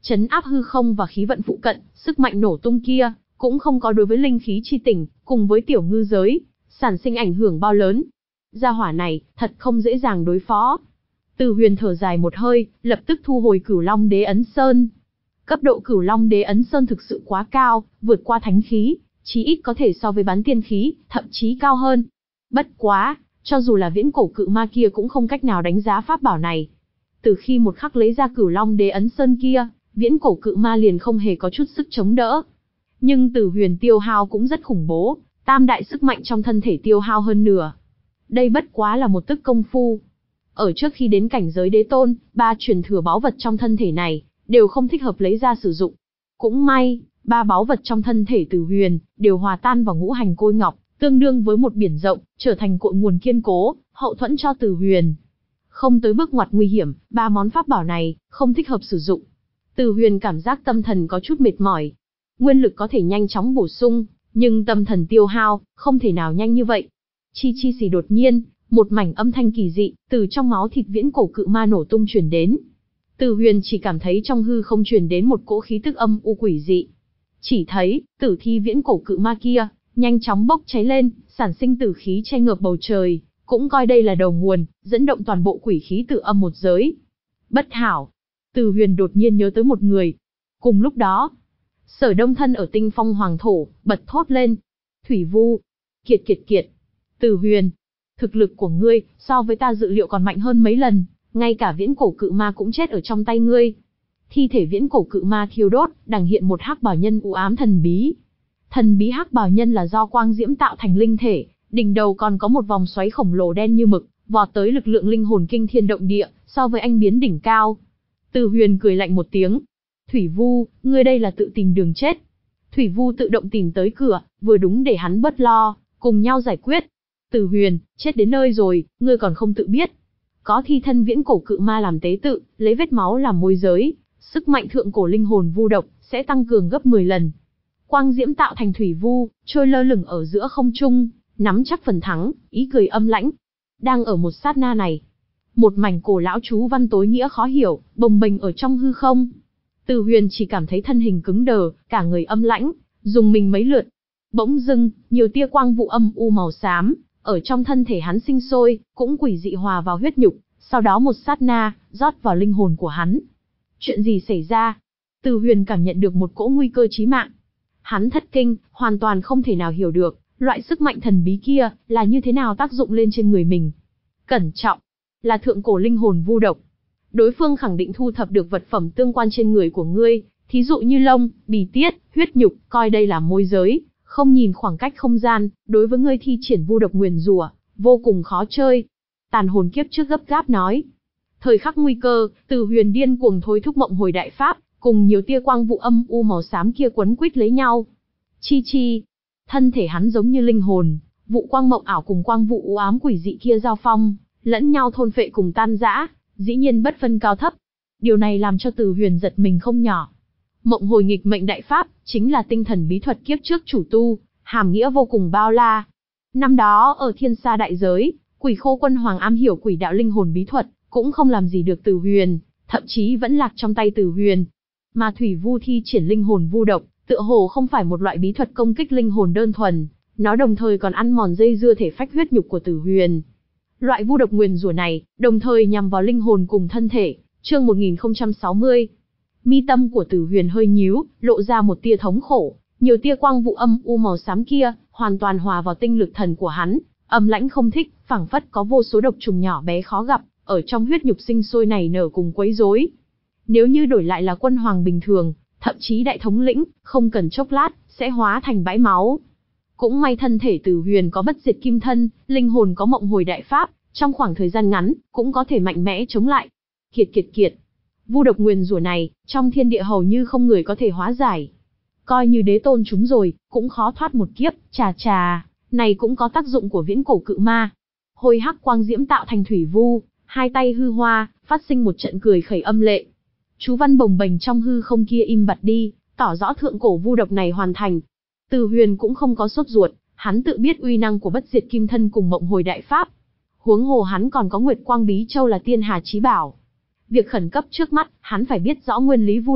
trấn áp hư không và khí vận phụ cận, sức mạnh nổ tung kia, cũng không có đối với linh khí chi tỉnh, cùng với tiểu ngư giới, sản sinh ảnh hưởng bao lớn. Gia hỏa này, thật không dễ dàng đối phó. Từ Huyền thở dài một hơi, lập tức thu hồi Cửu Long Đế Ấn Sơn. Cấp độ Cửu Long Đế Ấn Sơn thực sự quá cao, vượt qua thánh khí, chí ít có thể so với bán tiên khí, thậm chí cao hơn. Bất quá, cho dù là viễn cổ cự ma kia cũng không cách nào đánh giá pháp bảo này. Từ khi một khắc lấy ra Cửu Long Đế Ấn Sơn kia, viễn cổ cự ma liền không hề có chút sức chống đỡ. Nhưng Từ Huyền tiêu hao cũng rất khủng bố, tam đại sức mạnh trong thân thể tiêu hao hơn nửa. Đây bất quá là một tức công phu. Ở trước khi đến cảnh giới đế tôn, ba truyền thừa báu vật trong thân thể này, đều không thích hợp lấy ra sử dụng. Cũng may, ba báu vật trong thân thể Từ Huyền, đều hòa tan vào ngũ hành côi ngọc, tương đương với một biển rộng, trở thành cội nguồn kiên cố, hậu thuẫn cho Từ Huyền. Không tới bước ngoặt nguy hiểm, ba món pháp bảo này, không thích hợp sử dụng. Từ Huyền cảm giác tâm thần có chút mệt mỏi. Nguyên lực có thể nhanh chóng bổ sung, nhưng tâm thần tiêu hao, không thể nào nhanh như vậy. Chi chi xì đột nhiên, một mảnh âm thanh kỳ dị, từ trong máu thịt viễn cổ cự ma nổ tung truyền đến. Từ Huyền chỉ cảm thấy trong hư không truyền đến một cỗ khí tức âm u quỷ dị. Chỉ thấy, tử thi viễn cổ cự ma kia, nhanh chóng bốc cháy lên, sản sinh tử khí che ngợp bầu trời, cũng coi đây là đầu nguồn, dẫn động toàn bộ quỷ khí tử âm một giới. Bất hảo! Từ Huyền đột nhiên nhớ tới một người. Cùng lúc đó, Sở Đông thân ở Tinh Phong Hoàng Thổ, bật thốt lên. Thủy Vu! Kiệt kiệt kiệt! Từ Huyền! Thực lực của ngươi, so với ta dự liệu còn mạnh hơn mấy lần, ngay cả viễn cổ cự ma cũng chết ở trong tay ngươi. Thi thể viễn cổ cự ma thiêu đốt, đằng hiện một hắc bào nhân u ám thần bí. Thần bí hắc bào nhân là do quang diễm tạo thành linh thể, đỉnh đầu còn có một vòng xoáy khổng lồ đen như mực, vọt tới lực lượng linh hồn kinh thiên động địa, so với anh biến đỉnh cao. Từ Huyền cười lạnh một tiếng. Thủy Vu, ngươi đây là tự tìm đường chết. Thủy Vu tự động tìm tới cửa, vừa đúng để hắn bớt lo, cùng nhau giải quyết. Từ Huyền, chết đến nơi rồi, ngươi còn không tự biết. Có thi thân viễn cổ cự ma làm tế tự, lấy vết máu làm môi giới, sức mạnh thượng cổ linh hồn vu độc, sẽ tăng cường gấp mười lần. Quang diễm tạo thành Thủy Vu, trôi lơ lửng ở giữa không trung, nắm chắc phần thắng, ý cười âm lãnh. Đang ở một sát na này, một mảnh cổ lão chú văn tối nghĩa khó hiểu, bồng bềnh ở trong hư không. Từ Huyền chỉ cảm thấy thân hình cứng đờ, cả người âm lãnh, dùng mình mấy lượt. Bỗng dưng, nhiều tia quang vụ âm u màu xám, ở trong thân thể hắn sinh sôi, cũng quỷ dị hòa vào huyết nhục, sau đó một sát na, rót vào linh hồn của hắn. Chuyện gì xảy ra? Từ Huyền cảm nhận được một cỗ nguy cơ chí mạng. Hắn thất kinh, hoàn toàn không thể nào hiểu được, loại sức mạnh thần bí kia, là như thế nào tác dụng lên trên người mình. Cẩn trọng, là thượng cổ linh hồn vu độc. Đối phương khẳng định thu thập được vật phẩm tương quan trên người của ngươi, thí dụ như lông, bì tiết, huyết nhục, coi đây là môi giới, không nhìn khoảng cách không gian, đối với ngươi thi triển vu độc nguyền rủa, vô cùng khó chơi. Tàn hồn kiếp trước gấp gáp nói. Thời khắc nguy cơ, Từ Huyền điên cuồng thôi thúc mộng hồi đại pháp, cùng nhiều tia quang vụ âm u màu xám kia quấn quýt lấy nhau. Chi chi, thân thể hắn giống như linh hồn, vụ quang mộng ảo cùng quang vụ u ám quỷ dị kia giao phong, lẫn nhau thôn phệ cùng tan rã, dĩ nhiên bất phân cao thấp. Điều này làm cho Từ Huyền giật mình không nhỏ. Mộng hồi nghịch mệnh đại pháp, chính là tinh thần bí thuật kiếp trước chủ tu, hàm nghĩa vô cùng bao la. Năm đó ở Thiên Sa đại giới, Quỷ Khô Quân Hoàng am hiểu quỷ đạo linh hồn bí thuật, cũng không làm gì được Từ Huyền, thậm chí vẫn lạc trong tay Từ Huyền. Mà Thủy Vu thi triển linh hồn vu độc, tựa hồ không phải một loại bí thuật công kích linh hồn đơn thuần, nó đồng thời còn ăn mòn dây dưa thể phách huyết nhục của Từ Huyền. Loại vu độc nguyền rủa này, đồng thời nhằm vào linh hồn cùng thân thể. Chương một nghìn không trăm sáu mươi. Mi tâm của Từ Huyền hơi nhíu, lộ ra một tia thống khổ, nhiều tia quang vụ âm u màu xám kia, hoàn toàn hòa vào tinh lực thần của hắn, âm lãnh không thích, phảng phất có vô số độc trùng nhỏ bé khó gặp, ở trong huyết nhục sinh sôi nảy nở cùng quấy rối. Nếu như đổi lại là quân hoàng bình thường, thậm chí đại thống lĩnh, không cần chốc lát, sẽ hóa thành bãi máu. Cũng may thân thể Từ Huyền có bất diệt kim thân, linh hồn có mộng hồi đại pháp, trong khoảng thời gian ngắn, cũng có thể mạnh mẽ chống lại. Kiệt kiệt kiệt. Vu độc nguyền rủa này, trong thiên địa hầu như không người có thể hóa giải. Coi như đế tôn chúng rồi, cũng khó thoát một kiếp, chà chà, này cũng có tác dụng của viễn cổ cự ma. Hôi hắc quang diễm tạo thành Thủy Vu, hai tay hư hoa, phát sinh một trận cười khẩy âm lệ. Chú văn bồng bềnh trong hư không kia im bặt đi, tỏ rõ thượng cổ vu độc này hoàn thành. Từ Huyền cũng không có sốt ruột, hắn tự biết uy năng của bất diệt kim thân cùng mộng hồi đại pháp. Huống hồ hắn còn có Nguyệt Quang Bí Châu là tiên hà chí bảo. Việc khẩn cấp trước mắt, hắn phải biết rõ nguyên lý vu độc,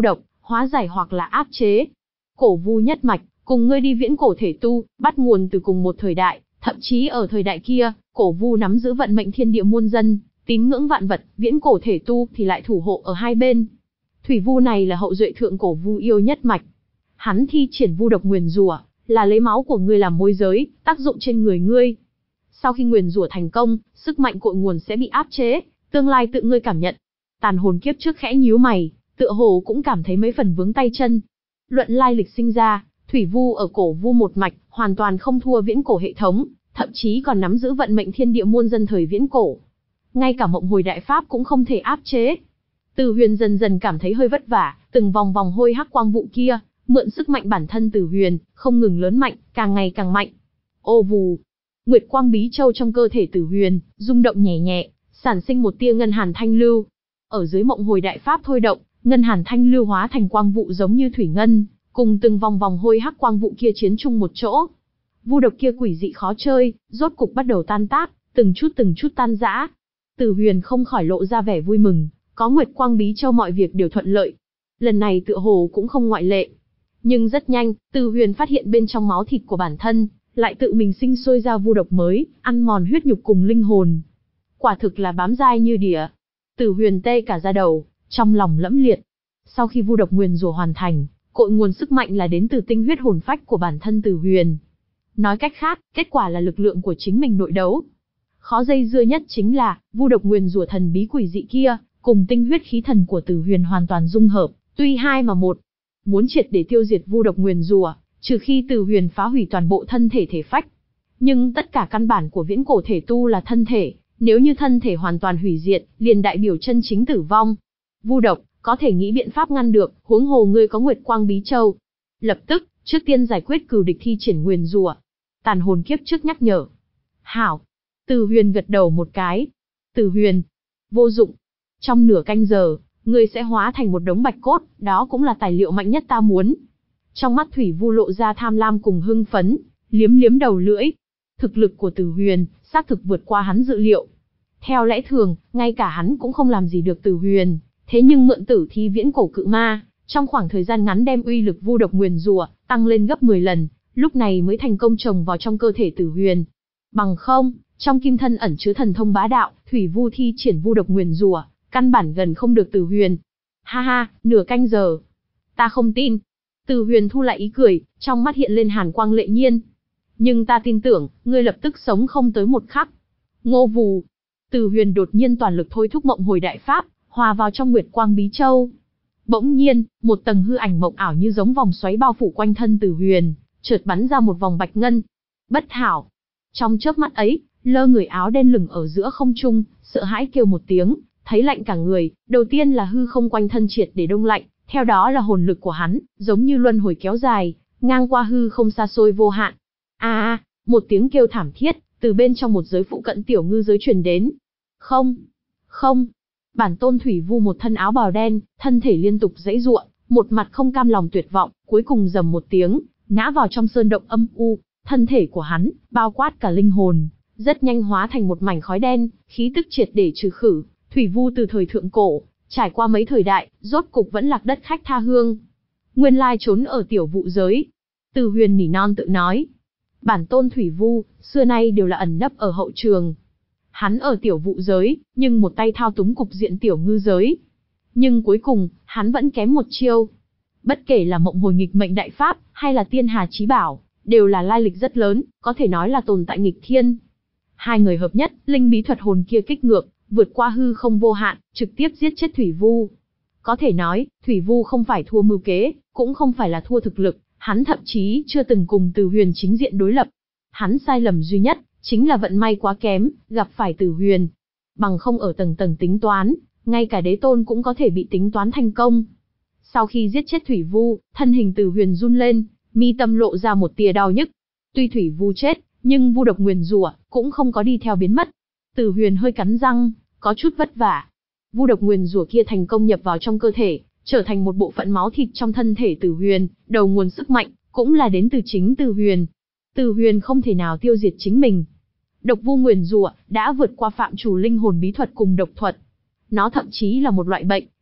hóa giải hoặc là áp chế. Cổ vu nhất mạch, cùng ngươi đi viễn cổ thể tu, bắt nguồn từ cùng một thời đại, thậm chí ở thời đại kia, cổ vu nắm giữ vận mệnh thiên địa muôn dân, tín ngưỡng vạn vật, viễn cổ thể tu thì lại thủ hộ ở hai bên. Thủy vu này là hậu duệ thượng cổ vu yêu nhất mạch. Hắn thi triển vu độc nguyền rủa, là lấy máu của ngươi làm môi giới, tác dụng trên người ngươi. Sau khi nguyền rủa thành công, sức mạnh cội nguồn sẽ bị áp chế, tương lai tự ngươi cảm nhận. Tàn hồn kiếp trước khẽ nhíu mày, tựa hồ cũng cảm thấy mấy phần vướng tay chân. Luận lai lịch sinh ra, thủy vu ở cổ vu một mạch, hoàn toàn không thua viễn cổ hệ thống, thậm chí còn nắm giữ vận mệnh thiên địa muôn dân thời viễn cổ. Ngay cả mộng hồi đại pháp cũng không thể áp chế. Từ Huyền dần dần cảm thấy hơi vất vả, từng vòng vòng hôi hắc quang vụ kia, mượn sức mạnh bản thân Từ Huyền, không ngừng lớn mạnh, càng ngày càng mạnh. Ô vù, nguyệt quang bí châu trong cơ thể Từ Huyền rung động nhẹ nhẹ, sản sinh một tia ngân hàn thanh lưu. Ở dưới mộng hồi đại pháp thôi động, ngân hàn thanh lưu hóa thành quang vụ giống như thủy ngân, cùng từng vòng vòng hôi hắc quang vụ kia chiến chung một chỗ. Vu độc kia quỷ dị khó chơi, rốt cục bắt đầu tan tác, từng chút từng chút tan rã. Từ Huyền không khỏi lộ ra vẻ vui mừng, có nguyệt quang bí châu mọi việc đều thuận lợi. Lần này tựa hồ cũng không ngoại lệ. Nhưng rất nhanh, Từ Huyền phát hiện bên trong máu thịt của bản thân, lại tự mình sinh sôi ra vu độc mới, ăn mòn huyết nhục cùng linh hồn. Quả thực là bám dai như đỉa. Từ Huyền tê cả da đầu, trong lòng lẫm liệt. Sau khi vu độc nguyền rủa hoàn thành, cội nguồn sức mạnh là đến từ tinh huyết hồn phách của bản thân Từ Huyền. Nói cách khác, kết quả là lực lượng của chính mình nội đấu. Khó dây dưa nhất chính là, vu độc nguyền rủa thần bí quỷ dị kia, cùng tinh huyết khí thần của Từ Huyền hoàn toàn dung hợp, tuy hai mà một. Muốn triệt để tiêu diệt vu độc nguyền rủa, trừ khi Từ Huyền phá hủy toàn bộ thân thể thể phách. Nhưng tất cả căn bản của viễn cổ thể tu là thân thể, nếu như thân thể hoàn toàn hủy diệt, liền đại biểu chân chính tử vong. Vu độc, có thể nghĩ biện pháp ngăn được, huống hồ ngươi có nguyệt quang bí châu. Lập tức, trước tiên giải quyết cừu địch thi triển nguyền rủa. Tàn hồn kiếp trước nhắc nhở. Hảo. Từ Huyền gật đầu một cái. Từ Huyền. Vô dụng. Trong nửa canh giờ, ngươi sẽ hóa thành một đống bạch cốt, đó cũng là tài liệu mạnh nhất ta muốn. Trong mắt Thủy Vu lộ ra tham lam cùng hưng phấn, liếm liếm đầu lưỡi. Thực lực của Từ Huyền, xác thực vượt qua hắn dự liệu. Theo lẽ thường, ngay cả hắn cũng không làm gì được Từ Huyền, thế nhưng mượn tử thi viễn cổ cự ma, trong khoảng thời gian ngắn đem uy lực vu độc nguyền rủa tăng lên gấp mười lần, lúc này mới thành công trồng vào trong cơ thể Từ Huyền. Bằng không, trong kim thân ẩn chứa thần thông bá đạo, Thủy Vu thi triển vu độc nguyền rủa, căn bản gần không được Từ Huyền. Ha ha, nửa canh giờ. Ta không tin. Từ Huyền thu lại ý cười, trong mắt hiện lên hàn quang lệ nhiên. Nhưng ta tin tưởng, ngươi lập tức sống không tới một khắc. Ngô vù. Từ Huyền đột nhiên toàn lực thôi thúc mộng hồi đại pháp, hòa vào trong nguyệt quang bí châu. Bỗng nhiên, một tầng hư ảnh mộng ảo như giống vòng xoáy bao phủ quanh thân Từ Huyền, chợt bắn ra một vòng bạch ngân. Bất hảo. Trong chớp mắt ấy, lơ người áo đen lửng ở giữa không trung, sợ hãi kêu một tiếng, thấy lạnh cả người, đầu tiên là hư không quanh thân triệt để đông lạnh, theo đó là hồn lực của hắn, giống như luân hồi kéo dài, ngang qua hư không xa xôi vô hạn. A a, một tiếng kêu thảm thiết, từ bên trong một giới phụ cận tiểu ngư giới truyền đến. Không, không. Bản tôn Thủy Vu một thân áo bào đen, thân thể liên tục giãy giụa, một mặt không cam lòng tuyệt vọng, cuối cùng rầm một tiếng, ngã vào trong sơn động âm u, thân thể của hắn, bao quát cả linh hồn, rất nhanh hóa thành một mảnh khói đen, khí tức triệt để trừ khử. Thủy Vu từ thời thượng cổ, trải qua mấy thời đại, rốt cục vẫn lạc đất khách tha hương. Nguyên lai trốn ở tiểu vụ giới. Từ Huyền nỉ non tự nói. Bản tôn Thủy Vu, xưa nay đều là ẩn nấp ở hậu trường. Hắn ở tiểu vụ giới, nhưng một tay thao túng cục diện tiểu ngư giới. Nhưng cuối cùng, hắn vẫn kém một chiêu. Bất kể là mộng hồi nghịch mệnh đại pháp, hay là tiên hà chí bảo, đều là lai lịch rất lớn, có thể nói là tồn tại nghịch thiên. Hai người hợp nhất, linh bí thuật hồn kia kích ngược, vượt qua hư không vô hạn, trực tiếp giết chết Thủy Vu. Có thể nói, Thủy Vu không phải thua mưu kế, cũng không phải là thua thực lực, hắn thậm chí chưa từng cùng Từ Huyền chính diện đối lập. Hắn sai lầm duy nhất, chính là vận may quá kém, gặp phải Từ Huyền. Bằng không ở tầng tầng tính toán, ngay cả đế tôn cũng có thể bị tính toán thành công. Sau khi giết chết Thủy Vu, thân hình Từ Huyền run lên, mi tâm lộ ra một tia đau nhức. Tuy Thủy Vu chết, nhưng vu độc nguyền rủa cũng không có đi theo biến mất. Từ Huyền hơi cắn răng, có chút vất vả. Vu độc nguyền rủa kia thành công nhập vào trong cơ thể, trở thành một bộ phận máu thịt trong thân thể Từ Huyền, đầu nguồn sức mạnh cũng là đến từ chính Từ Huyền. Từ Huyền không thể nào tiêu diệt chính mình. Độc vu nguyền rủa đã vượt qua phạm chủ linh hồn bí thuật cùng độc thuật. Nó thậm chí là một loại bệnh,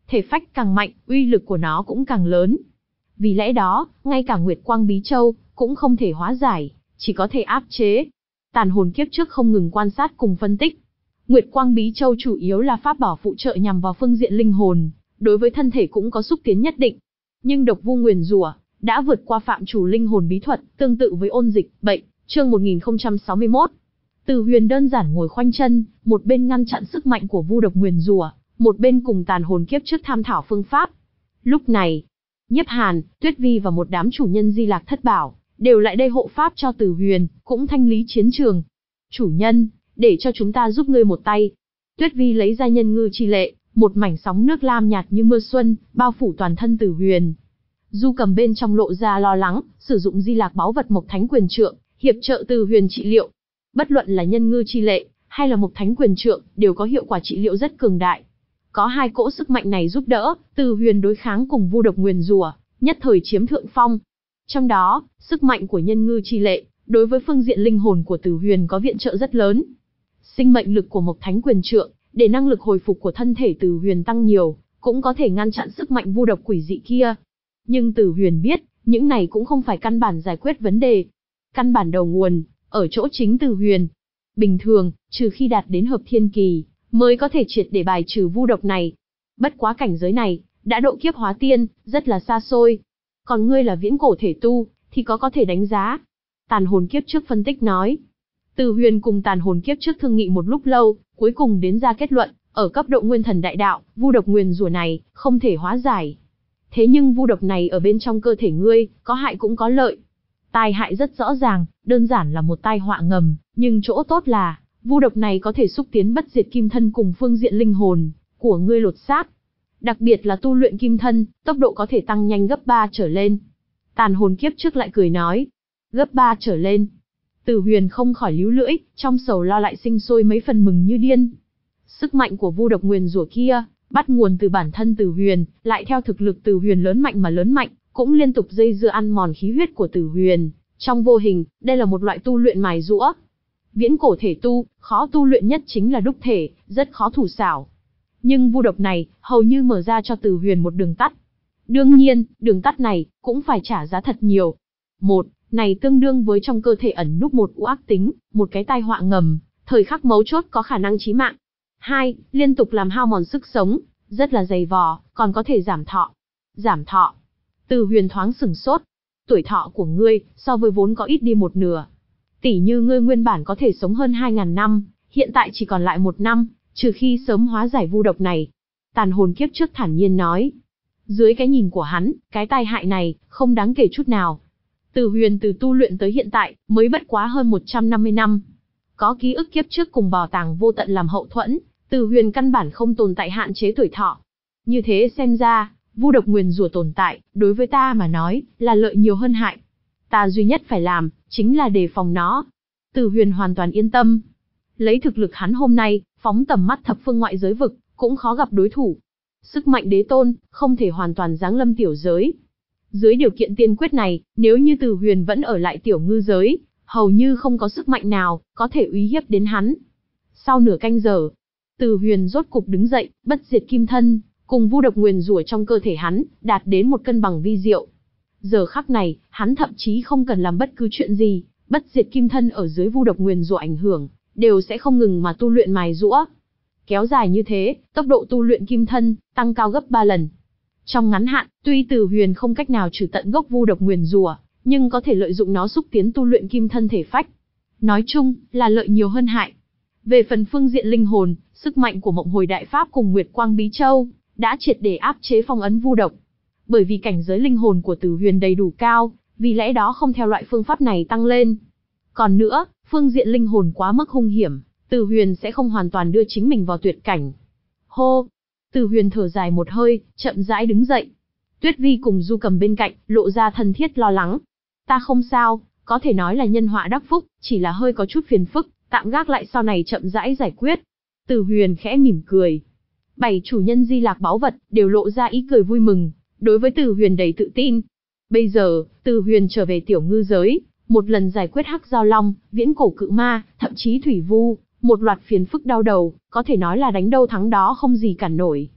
thể phách càng mạnh, uy lực của nó cũng càng lớn. Vì lẽ đó, ngay cả Nguyệt Quang Bí Châu cũng không thể hóa giải, chỉ có thể áp chế. Tàn hồn kiếp trước không ngừng quan sát cùng phân tích. Nguyệt Quang Bí Châu chủ yếu là pháp bảo phụ trợ nhằm vào phương diện linh hồn, đối với thân thể cũng có xúc tiến nhất định. Nhưng độc vu nguyền rủa đã vượt qua phạm chủ linh hồn bí thuật, tương tự với ôn dịch, bệnh. Chương một nghìn không trăm sáu mươi mốt. Từ Huyền đơn giản ngồi khoanh chân, một bên ngăn chặn sức mạnh của vu độc nguyền rủa, một bên cùng tàn hồn kiếp trước tham thảo phương pháp. Lúc này, Nhiếp Hàn, Tuyết Vi và một đám chủ nhân Di Lạc Thất Bảo đều lại đây hộ pháp cho Từ Huyền, cũng thanh lý chiến trường. Chủ nhân, để cho chúng ta giúp ngươi một tay. Tuyết Vi lấy ra nhân ngư chi lệ, một mảnh sóng nước lam nhạt như mưa xuân, bao phủ toàn thân Từ Huyền. Du Cầm bên trong lộ ra lo lắng, sử dụng Di Lạc báu vật Mộc Thánh Quyền Trượng, hiệp trợ Từ Huyền trị liệu. Bất luận là nhân ngư chi lệ, hay là Mộc Thánh Quyền Trượng, đều có hiệu quả trị liệu rất cường đại. Có hai cỗ sức mạnh này giúp đỡ, Từ Huyền đối kháng cùng vu độc nguyền rủa, nhất thời chiếm thượng phong. Trong đó, sức mạnh của nhân ngư chi lệ, đối với phương diện linh hồn của Từ Huyền có viện trợ rất lớn. Sinh mệnh lực của Mộc Thánh Quyền Trượng, để năng lực hồi phục của thân thể Từ Huyền tăng nhiều, cũng có thể ngăn chặn sức mạnh vu độc quỷ dị kia. Nhưng Từ Huyền biết, những này cũng không phải căn bản giải quyết vấn đề. Căn bản đầu nguồn, ở chỗ chính Từ Huyền. Bình thường, trừ khi đạt đến hợp thiên kỳ, mới có thể triệt để bài trừ vu độc này. Bất quá cảnh giới này, đã độ kiếp hóa tiên, rất là xa xôi. Còn ngươi là viễn cổ thể tu, thì có có thể đánh giá. Tàn hồn kiếp trước phân tích nói. Từ Huyền cùng tàn hồn kiếp trước thương nghị một lúc lâu, cuối cùng đến ra kết luận, ở cấp độ nguyên thần đại đạo, vu độc nguyền rủa này, không thể hóa giải. Thế nhưng vu độc này ở bên trong cơ thể ngươi, có hại cũng có lợi. Tai hại rất rõ ràng, đơn giản là một tai họa ngầm, nhưng chỗ tốt là, vu độc này có thể xúc tiến bất diệt kim thân cùng phương diện linh hồn của ngươi lột xác. Đặc biệt là tu luyện kim thân, tốc độ có thể tăng nhanh gấp ba trở lên. Tàn hồn kiếp trước lại cười nói, gấp ba trở lên. Từ Huyền không khỏi líu lưỡi, trong sầu lo lại sinh sôi mấy phần mừng như điên. Sức mạnh của vu độc nguyền rủa kia, bắt nguồn từ bản thân Từ Huyền, lại theo thực lực Từ Huyền lớn mạnh mà lớn mạnh, cũng liên tục dây dưa ăn mòn khí huyết của Từ Huyền. Trong vô hình, đây là một loại tu luyện mài giũa. Viễn cổ thể tu, khó tu luyện nhất chính là đúc thể, rất khó thủ xảo. Nhưng vu độc này, hầu như mở ra cho Từ Huyền một đường tắt. Đương nhiên, đường tắt này, cũng phải trả giá thật nhiều. Một, này tương đương với trong cơ thể ẩn núp một u ác tính, một cái tai họa ngầm, thời khắc mấu chốt có khả năng chí mạng. Hai, liên tục làm hao mòn sức sống, rất là dày vò, còn có thể giảm thọ. Giảm thọ. Từ Huyền thoáng sửng sốt. Tuổi thọ của ngươi, so với vốn có ít đi một nửa. Tỷ như ngươi nguyên bản có thể sống hơn hai ngàn năm, hiện tại chỉ còn lại một năm, trừ khi sớm hóa giải vu độc này. Tàn hồn kiếp trước thản nhiên nói. Dưới cái nhìn của hắn, cái tai hại này, không đáng kể chút nào. Từ Huyền từ tu luyện tới hiện tại, mới bất quá hơn một trăm năm mươi năm. Có ký ức kiếp trước cùng bảo tàng vô tận làm hậu thuẫn, Từ Huyền căn bản không tồn tại hạn chế tuổi thọ. Như thế xem ra, vu độc nguyền rủa tồn tại, đối với ta mà nói, là lợi nhiều hơn hại. Ta duy nhất phải làm, chính là đề phòng nó. Từ Huyền hoàn toàn yên tâm. Lấy thực lực hắn hôm nay, phóng tầm mắt thập phương ngoại giới vực, cũng khó gặp đối thủ. Sức mạnh đế tôn, không thể hoàn toàn giáng lâm tiểu giới. Dưới điều kiện tiên quyết này, nếu như Từ Huyền vẫn ở lại tiểu ngư giới, hầu như không có sức mạnh nào, có thể uy hiếp đến hắn. Sau nửa canh giờ, Từ Huyền rốt cục đứng dậy, bất diệt kim thân, cùng vu độc nguyền rủa trong cơ thể hắn, đạt đến một cân bằng vi diệu. Giờ khắc này, hắn thậm chí không cần làm bất cứ chuyện gì, bất diệt kim thân ở dưới vu độc nguyền rủa ảnh hưởng, đều sẽ không ngừng mà tu luyện mài giũa. Kéo dài như thế, tốc độ tu luyện kim thân, tăng cao gấp ba lần. Trong ngắn hạn, tuy Từ Huyền không cách nào trừ tận gốc vu độc nguyền rủa, nhưng có thể lợi dụng nó xúc tiến tu luyện kim thân thể phách. Nói chung, là lợi nhiều hơn hại. Về phần phương diện linh hồn, sức mạnh của Mộng Hồi Đại Pháp cùng Nguyệt Quang Bí Châu, đã triệt để áp chế phong ấn vu độc. Bởi vì cảnh giới linh hồn của Từ Huyền đầy đủ cao, vì lẽ đó không theo loại phương pháp này tăng lên. Còn nữa, phương diện linh hồn quá mức hung hiểm, Từ Huyền sẽ không hoàn toàn đưa chính mình vào tuyệt cảnh. Hô! Từ Huyền thở dài một hơi, chậm rãi đứng dậy. Tuyết Vi cùng Du Cầm bên cạnh, lộ ra thân thiết lo lắng. Ta không sao, có thể nói là nhân họa đắc phúc, chỉ là hơi có chút phiền phức, tạm gác lại sau này chậm rãi giải quyết. Từ Huyền khẽ mỉm cười. Bảy chủ nhân Di Lạc báu vật, đều lộ ra ý cười vui mừng, đối với Từ Huyền đầy tự tin. Bây giờ, Từ Huyền trở về tiểu ngư giới, một lần giải quyết hắc giao long, viễn cổ cự ma, thậm chí thủy vu, một loạt phiền phức đau đầu, có thể nói là đánh đâu thắng đó không gì cản nổi.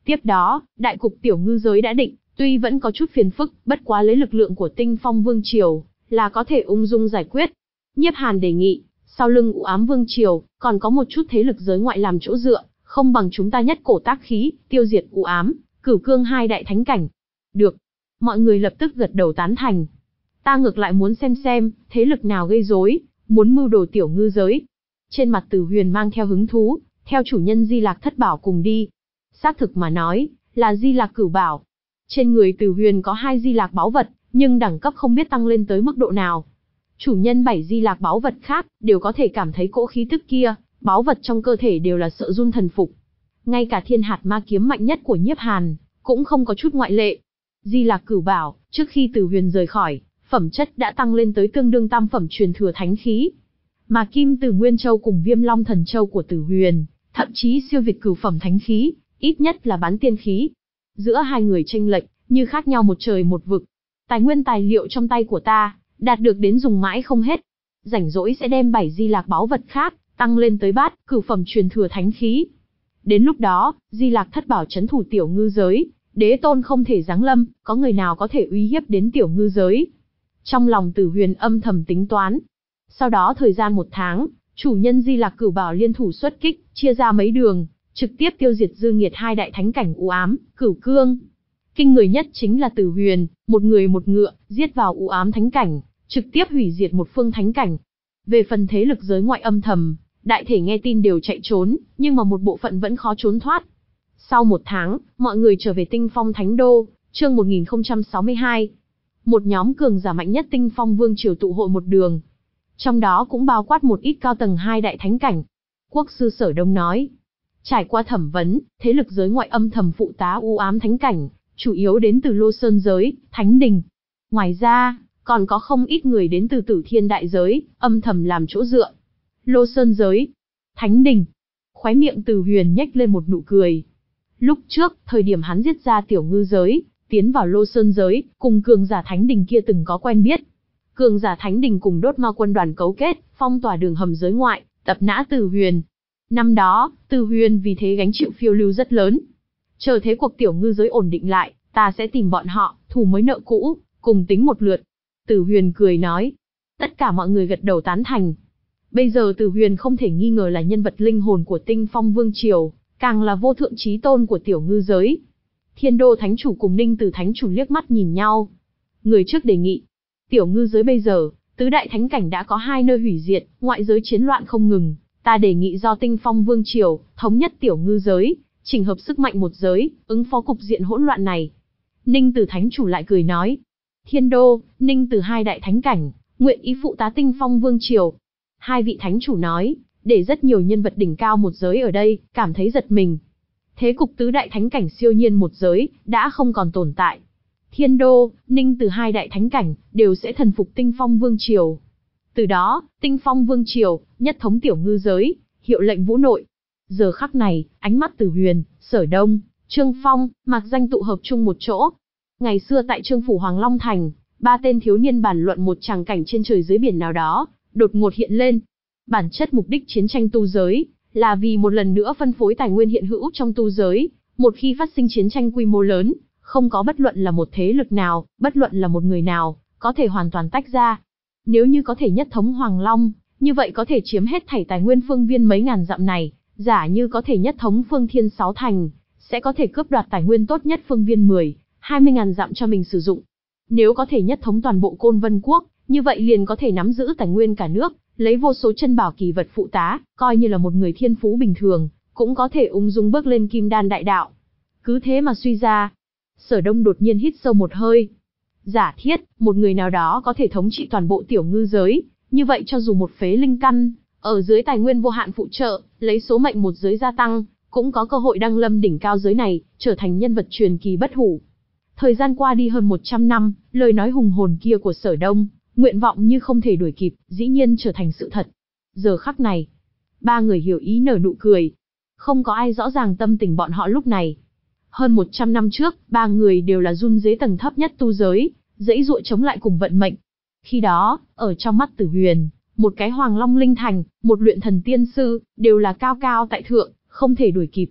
Tiếp đó, đại cục tiểu ngư giới đã định, tuy vẫn có chút phiền phức, bất quá lấy lực lượng của Tinh Phong Vương Triều, là có thể ung dung giải quyết. Nhiếp Hàn đề nghị, sau lưng U Ám Vương Triều, còn có một chút thế lực giới ngoại làm chỗ dựa, không bằng chúng ta nhất cổ tác khí, tiêu diệt U Ám, Cửu Cương hai đại thánh cảnh. Được. Mọi người lập tức gật đầu tán thành. Ta ngược lại muốn xem xem, thế lực nào gây rối, muốn mưu đồ tiểu ngư giới. Trên mặt Từ Huyền mang theo hứng thú, theo chủ nhân Di Lạc Thất Bảo cùng đi. Xác thực mà nói, là Di Lạc Cửu Bảo. Trên người Từ Huyền có hai Di Lạc báu vật, nhưng đẳng cấp không biết tăng lên tới mức độ nào. Chủ nhân bảy Di Lạc báu vật khác, đều có thể cảm thấy cỗ khí tức kia, báu vật trong cơ thể đều là sợ run thần phục. Ngay cả Thiên Hạt Ma kiếm mạnh nhất của Nhiếp Hàn, cũng không có chút ngoại lệ. Di Lạc Cửu Bảo, trước khi Từ Huyền rời khỏi, phẩm chất đã tăng lên tới tương đương tam phẩm truyền thừa thánh khí. Mà Kim Từ Nguyên Châu cùng Viêm Long Thần Châu của Từ Huyền, thậm chí siêu việt cửu phẩm thánh khí, ít nhất là bán tiên khí. Giữa hai người chênh lệch, như khác nhau một trời một vực. Tài nguyên tài liệu trong tay của ta, đạt được đến dùng mãi không hết. Rảnh rỗi sẽ đem bảy Di Lạc báu vật khác, tăng lên tới bát, cửu phẩm truyền thừa thánh khí. Đến lúc đó, Di Lạc Thất Bảo trấn thủ tiểu ngư giới, đế tôn không thể giáng lâm, có người nào có thể uy hiếp đến tiểu ngư giới. Trong lòng Tử Huyền âm thầm tính toán. Sau đó thời gian một tháng, chủ nhân Di Lạc Cửu Bảo liên thủ xuất kích, chia ra mấy đường, trực tiếp tiêu diệt dư nghiệt hai đại thánh cảnh U Ám, Cửu Cương. Kinh người nhất chính là Tử Huyền, một người một ngựa, giết vào U Ám thánh cảnh, trực tiếp hủy diệt một phương thánh cảnh. Về phần thế lực giới ngoại âm thầm, đại thể nghe tin đều chạy trốn, nhưng mà một bộ phận vẫn khó trốn thoát. Sau một tháng, mọi người trở về Tinh Phong Thánh Đô, chương một nghìn không trăm sáu mươi hai. Một nhóm cường giả mạnh nhất Tinh Phong Vương Triều tụ hội một đường. Trong đó cũng bao quát một ít cao tầng hai đại thánh cảnh. Quốc sư Sở Đông nói, trải qua thẩm vấn, thế lực giới ngoại âm thầm phụ tá U Ám thánh cảnh, chủ yếu đến từ Lô Sơn giới, Thánh Đình. Ngoài ra, còn có không ít người đến từ Tử Thiên đại giới, âm thầm làm chỗ dựa. Lô Sơn giới, Thánh Đình. Khóe miệng Từ Huyền nhếch lên một nụ cười. Lúc trước, thời điểm hắn giết ra tiểu ngư giới, tiến vào Lô Sơn giới, cùng cường giả Thánh Đình kia từng có quen biết. Cường giả Thánh Đình cùng Đốt Ma quân đoàn cấu kết, phong tỏa đường hầm giới ngoại, tập nã Từ Huyền. Năm đó, Từ Huyền vì thế gánh chịu phiêu lưu rất lớn. Chờ thế cuộc tiểu ngư giới ổn định lại, ta sẽ tìm bọn họ, thù mới nợ cũ, cùng tính một lượt. Từ Huyền cười nói. Tất cả mọi người gật đầu tán thành. Bây giờ Từ Huyền không thể nghi ngờ là nhân vật linh hồn của Tinh Phong Vương Triều, càng là vô thượng chí tôn của tiểu ngư giới. Thiên Đô Thánh Chủ cùng Ninh Từ Thánh Chủ liếc mắt nhìn nhau. Người trước đề nghị, tiểu ngư giới bây giờ, tứ đại thánh cảnh đã có hai nơi hủy diệt, ngoại giới chiến loạn không ngừng. Ta đề nghị do Tinh Phong Vương Triều, thống nhất tiểu ngư giới, chỉnh hợp sức mạnh một giới, ứng phó cục diện hỗn loạn này. Ninh Từ Thánh Chủ lại cười nói, Thiên Đô, Ninh Từ hai đại thánh cảnh, nguyện ý phụ tá Tinh Phong Vương Triều. Hai vị thánh chủ nói, để rất nhiều nhân vật đỉnh cao một giới ở đây, cảm thấy giật mình. Thế cục tứ đại thánh cảnh siêu nhiên một giới, đã không còn tồn tại. Thiên Đô, Ninh Từ hai đại thánh cảnh, đều sẽ thần phục Tinh Phong Vương Triều. Từ đó, Tinh Phong Vương Triều, nhất thống tiểu ngư giới, hiệu lệnh vũ nội. Giờ khắc này, ánh mắt Từ Huyền, Sở Đông, Trương Phong, Mạc Danh tụ hợp chung một chỗ. Ngày xưa tại Trương Phủ Hoàng Long Thành, ba tên thiếu niên bàn luận một tràng cảnh trên trời dưới biển nào đó, đột ngột hiện lên. Bản chất mục đích chiến tranh tu giới, là vì một lần nữa phân phối tài nguyên hiện hữu trong tu giới. Một khi phát sinh chiến tranh quy mô lớn, không có bất luận là một thế lực nào, bất luận là một người nào, có thể hoàn toàn tách ra. Nếu như có thể nhất thống Hoàng Long, như vậy có thể chiếm hết thảy tài nguyên phương viên mấy ngàn dặm này. Giả như có thể nhất thống Phương Thiên sáu thành, sẽ có thể cướp đoạt tài nguyên tốt nhất phương viên mười, hai mươi ngàn dặm cho mình sử dụng. Nếu có thể nhất thống toàn bộ Côn Vân Quốc, như vậy liền có thể nắm giữ tài nguyên cả nước, lấy vô số chân bảo kỳ vật phụ tá, coi như là một người thiên phú bình thường, cũng có thể ung dung bước lên kim đan đại đạo. Cứ thế mà suy ra. Sở Đông đột nhiên hít sâu một hơi. Giả thiết, một người nào đó có thể thống trị toàn bộ tiểu ngư giới, như vậy cho dù một phế linh căn, ở dưới tài nguyên vô hạn phụ trợ, lấy số mệnh một giới gia tăng, cũng có cơ hội đăng lâm đỉnh cao giới này, trở thành nhân vật truyền kỳ bất hủ. Thời gian qua đi hơn một trăm năm, lời nói hùng hồn kia của Sở Đông, nguyện vọng như không thể đuổi kịp, dĩ nhiên trở thành sự thật. Giờ khắc này, ba người hiểu ý nở nụ cười. Không có ai rõ ràng tâm tình bọn họ lúc này. Hơn một trăm năm trước, ba người đều là run rế tầng thấp nhất tu giới, dãy dụa chống lại cùng vận mệnh. Khi đó, ở trong mắt Tử Huyền, một cái Hoàng Long Linh Thành, một luyện thần tiên sư, đều là cao cao tại thượng, không thể đuổi kịp.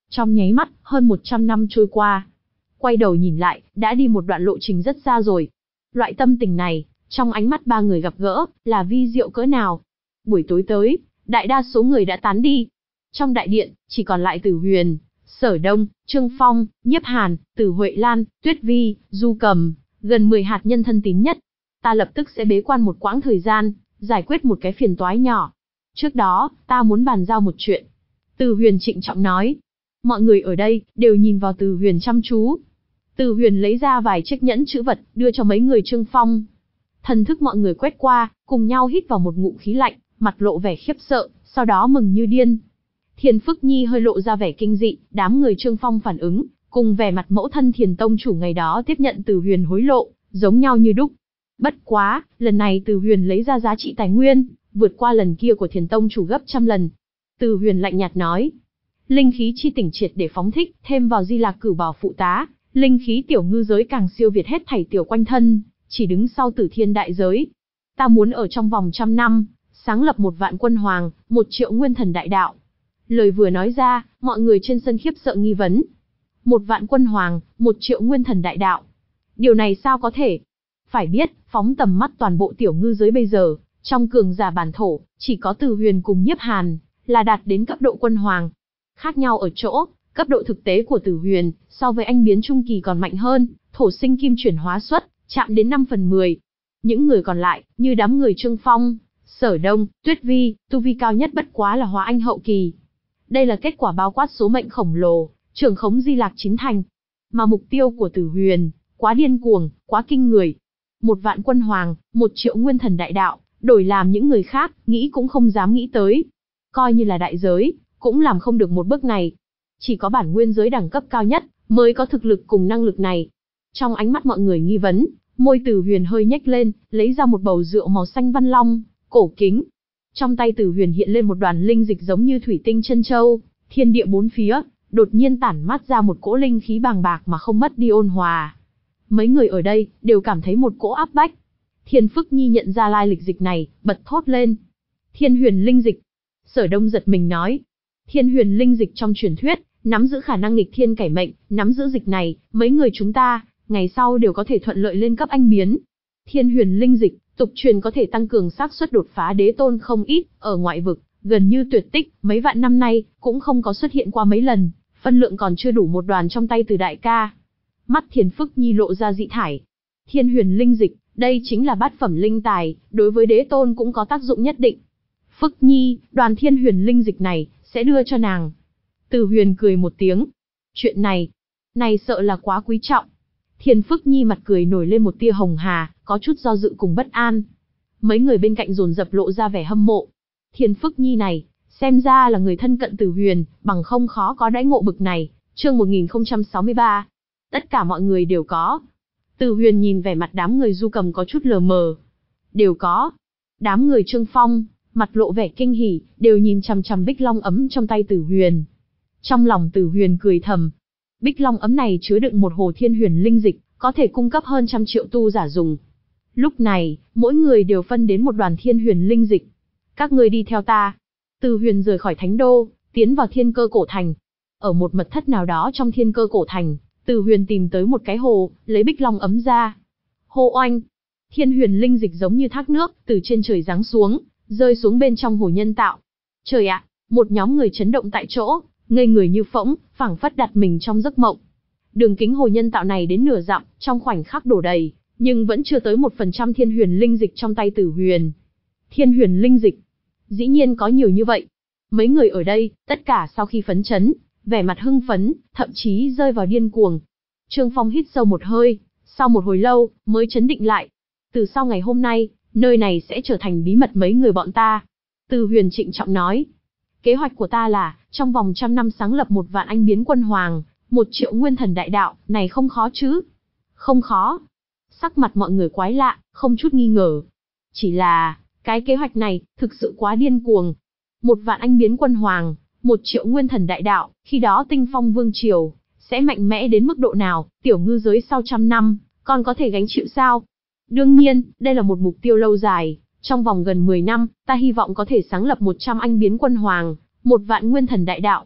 Trong nháy mắt, hơn một trăm năm trôi qua. Quay đầu nhìn lại, đã đi một đoạn lộ trình rất xa rồi. Loại tâm tình này, trong ánh mắt ba người gặp gỡ, là vi diệu cỡ nào. Buổi tối tới, đại đa số người đã tán đi. Trong đại điện, chỉ còn lại Tử Huyền, Sở Đông, Trương Phong, Nhiếp Hàn, Tử Huệ Lan, Tuyết Vi, Du Cầm, gần mười hạt nhân thân tín nhất. Ta lập tức sẽ bế quan một quãng thời gian, giải quyết một cái phiền toái nhỏ. Trước đó, ta muốn bàn giao một chuyện. Từ Huyền trịnh trọng nói. Mọi người ở đây, đều nhìn vào Từ Huyền chăm chú. Từ Huyền lấy ra vài chiếc nhẫn chữ vật, đưa cho mấy người Trương Phong. Thần thức mọi người quét qua, cùng nhau hít vào một ngụm khí lạnh, mặt lộ vẻ khiếp sợ, sau đó mừng như điên. Thiền Phức Nhi hơi lộ ra vẻ kinh dị, đám người Trương Phong phản ứng, cùng vẻ mặt mẫu thân Thiền Tông chủ ngày đó tiếp nhận Từ Huyền hối lộ, giống nhau như đúc. Bất quá, lần này Từ Huyền lấy ra giá trị tài nguyên, vượt qua lần kia của Thiền Tông chủ gấp trăm lần. Từ Huyền lạnh nhạt nói, linh khí chi tỉnh triệt để phóng thích, thêm vào Di Lạc Cửu Bảo phụ tá, linh khí tiểu ngư giới càng siêu việt hết thảy tiểu quanh thân, chỉ đứng sau Tử Thiên đại giới. Ta muốn ở trong vòng trăm năm, sáng lập một vạn quân hoàng, một triệu nguyên thần đại đạo. Lời vừa nói ra, mọi người trên sân khiếp sợ nghi vấn. Một vạn quân hoàng, một triệu nguyên thần đại đạo. Điều này sao có thể? Phải biết, phóng tầm mắt toàn bộ tiểu ngư giới bây giờ, trong cường giả bản thổ, chỉ có Từ Huyền cùng Nhiếp Hàn, là đạt đến cấp độ quân hoàng. Khác nhau ở chỗ, cấp độ thực tế của Tử Huyền, so với anh biến trung kỳ còn mạnh hơn, thổ sinh kim chuyển hóa xuất, chạm đến năm phần mười. Những người còn lại, như đám người Trương Phong, Sở Đông, Tuyết Vi, tu vi cao nhất bất quá là hóa anh hậu kỳ. Đây là kết quả bao quát số mệnh khổng lồ, trưởng khống Di Lạc chín thành. Mà mục tiêu của Tử Huyền, quá điên cuồng, quá kinh người. Một vạn quân hoàng, một triệu nguyên thần đại đạo, đổi làm những người khác, nghĩ cũng không dám nghĩ tới. Coi như là đại giới, cũng làm không được một bước này. Chỉ có bản nguyên giới đẳng cấp cao nhất, mới có thực lực cùng năng lực này. Trong ánh mắt mọi người nghi vấn, môi Tử Huyền hơi nhếch lên, lấy ra một bầu rượu màu xanh văn long, cổ kính. Trong tay Tử Huyền hiện lên một đoàn linh dịch giống như thủy tinh chân châu, thiên địa bốn phía, đột nhiên tản mát ra một cỗ linh khí bàng bạc mà không mất đi ôn hòa. Mấy người ở đây, đều cảm thấy một cỗ áp bách. Thiên Phức Nhi nhận ra lai lịch dịch này, bật thốt lên. Thiên huyền linh dịch. Sở Đông giật mình nói. Thiên huyền linh dịch trong truyền thuyết, nắm giữ khả năng nghịch thiên cải mệnh, nắm giữ dịch này, mấy người chúng ta, ngày sau đều có thể thuận lợi lên cấp anh biến. Thiên huyền linh dịch, tục truyền có thể tăng cường xác suất đột phá đế tôn không ít, ở ngoại vực, gần như tuyệt tích, mấy vạn năm nay, cũng không có xuất hiện qua mấy lần, phân lượng còn chưa đủ một đoàn trong tay Từ đại ca. Mắt Thiền Phức Nhi lộ ra dị thải. Thiên huyền linh dịch, đây chính là bát phẩm linh tài, đối với đế tôn cũng có tác dụng nhất định. Phức Nhi, đoàn thiên huyền linh dịch này, sẽ đưa cho nàng. Từ Huyền cười một tiếng. Chuyện này, này sợ là quá quý trọng. Thiền Phức Nhi mặt cười nổi lên một tia hồng hà, có chút do dự cùng bất an. Mấy người bên cạnh dồn dập lộ ra vẻ hâm mộ. Thiền Phức Nhi này, xem ra là người thân cận Từ Huyền, bằng không khó có đãi ngộ bực này. Chương một nghìn không trăm sáu mươi ba. Tất cả mọi người đều có. Từ Huyền nhìn vẻ mặt đám người Du Cầm có chút lờ mờ. Đều có. Đám người Trương Phong, mặt lộ vẻ kinh hỉ, đều nhìn chằm chằm Bích Long ấm trong tay Từ Huyền. Trong lòng Từ Huyền cười thầm. Bích Long ấm này chứa đựng một hồ thiên huyền linh dịch, có thể cung cấp hơn trăm triệu tu giả dùng. Lúc này, mỗi người đều phân đến một đoàn thiên huyền linh dịch. Các ngươi đi theo ta. Từ Huyền rời khỏi Thánh Đô, tiến vào Thiên Cơ Cổ Thành. Ở một mật thất nào đó trong Thiên Cơ Cổ Thành, Từ Huyền tìm tới một cái hồ, lấy Bích Long ấm ra. Hô oanh! Thiên huyền linh dịch giống như thác nước, từ trên trời giáng xuống, rơi xuống bên trong hồ nhân tạo. Trời ạ! Một nhóm người chấn động tại chỗ, ngây người như phỗng, phảng phất đặt mình trong giấc mộng. Đường kính hồ nhân tạo này đến nửa dặm, trong khoảnh khắc đổ đầy, nhưng vẫn chưa tới một phần trăm thiên huyền linh dịch trong tay Tử Huyền. Thiên huyền linh dịch, dĩ nhiên có nhiều như vậy. Mấy người ở đây, tất cả sau khi phấn chấn, vẻ mặt hưng phấn, thậm chí rơi vào điên cuồng. Trương Phong hít sâu một hơi, sau một hồi lâu, mới chấn định lại. Từ sau ngày hôm nay, nơi này sẽ trở thành bí mật mấy người bọn ta. Từ Huyền trịnh trọng nói. Kế hoạch của ta là, trong vòng trăm năm sáng lập một vạn anh biến quân hoàng, một triệu nguyên thần đại đạo, này không khó chứ? Không khó. Sắc mặt mọi người quái lạ, không chút nghi ngờ. Chỉ là, cái kế hoạch này, thực sự quá điên cuồng. Một vạn anh biến quân hoàng, một triệu nguyên thần đại đạo, khi đó tinh phong vương triều, sẽ mạnh mẽ đến mức độ nào, tiểu ngư giới sau trăm năm, còn có thể gánh chịu sao? Đương nhiên, đây là một mục tiêu lâu dài. Trong vòng gần mười năm, ta hy vọng có thể sáng lập một trăm anh biến quân hoàng, một vạn nguyên thần đại đạo.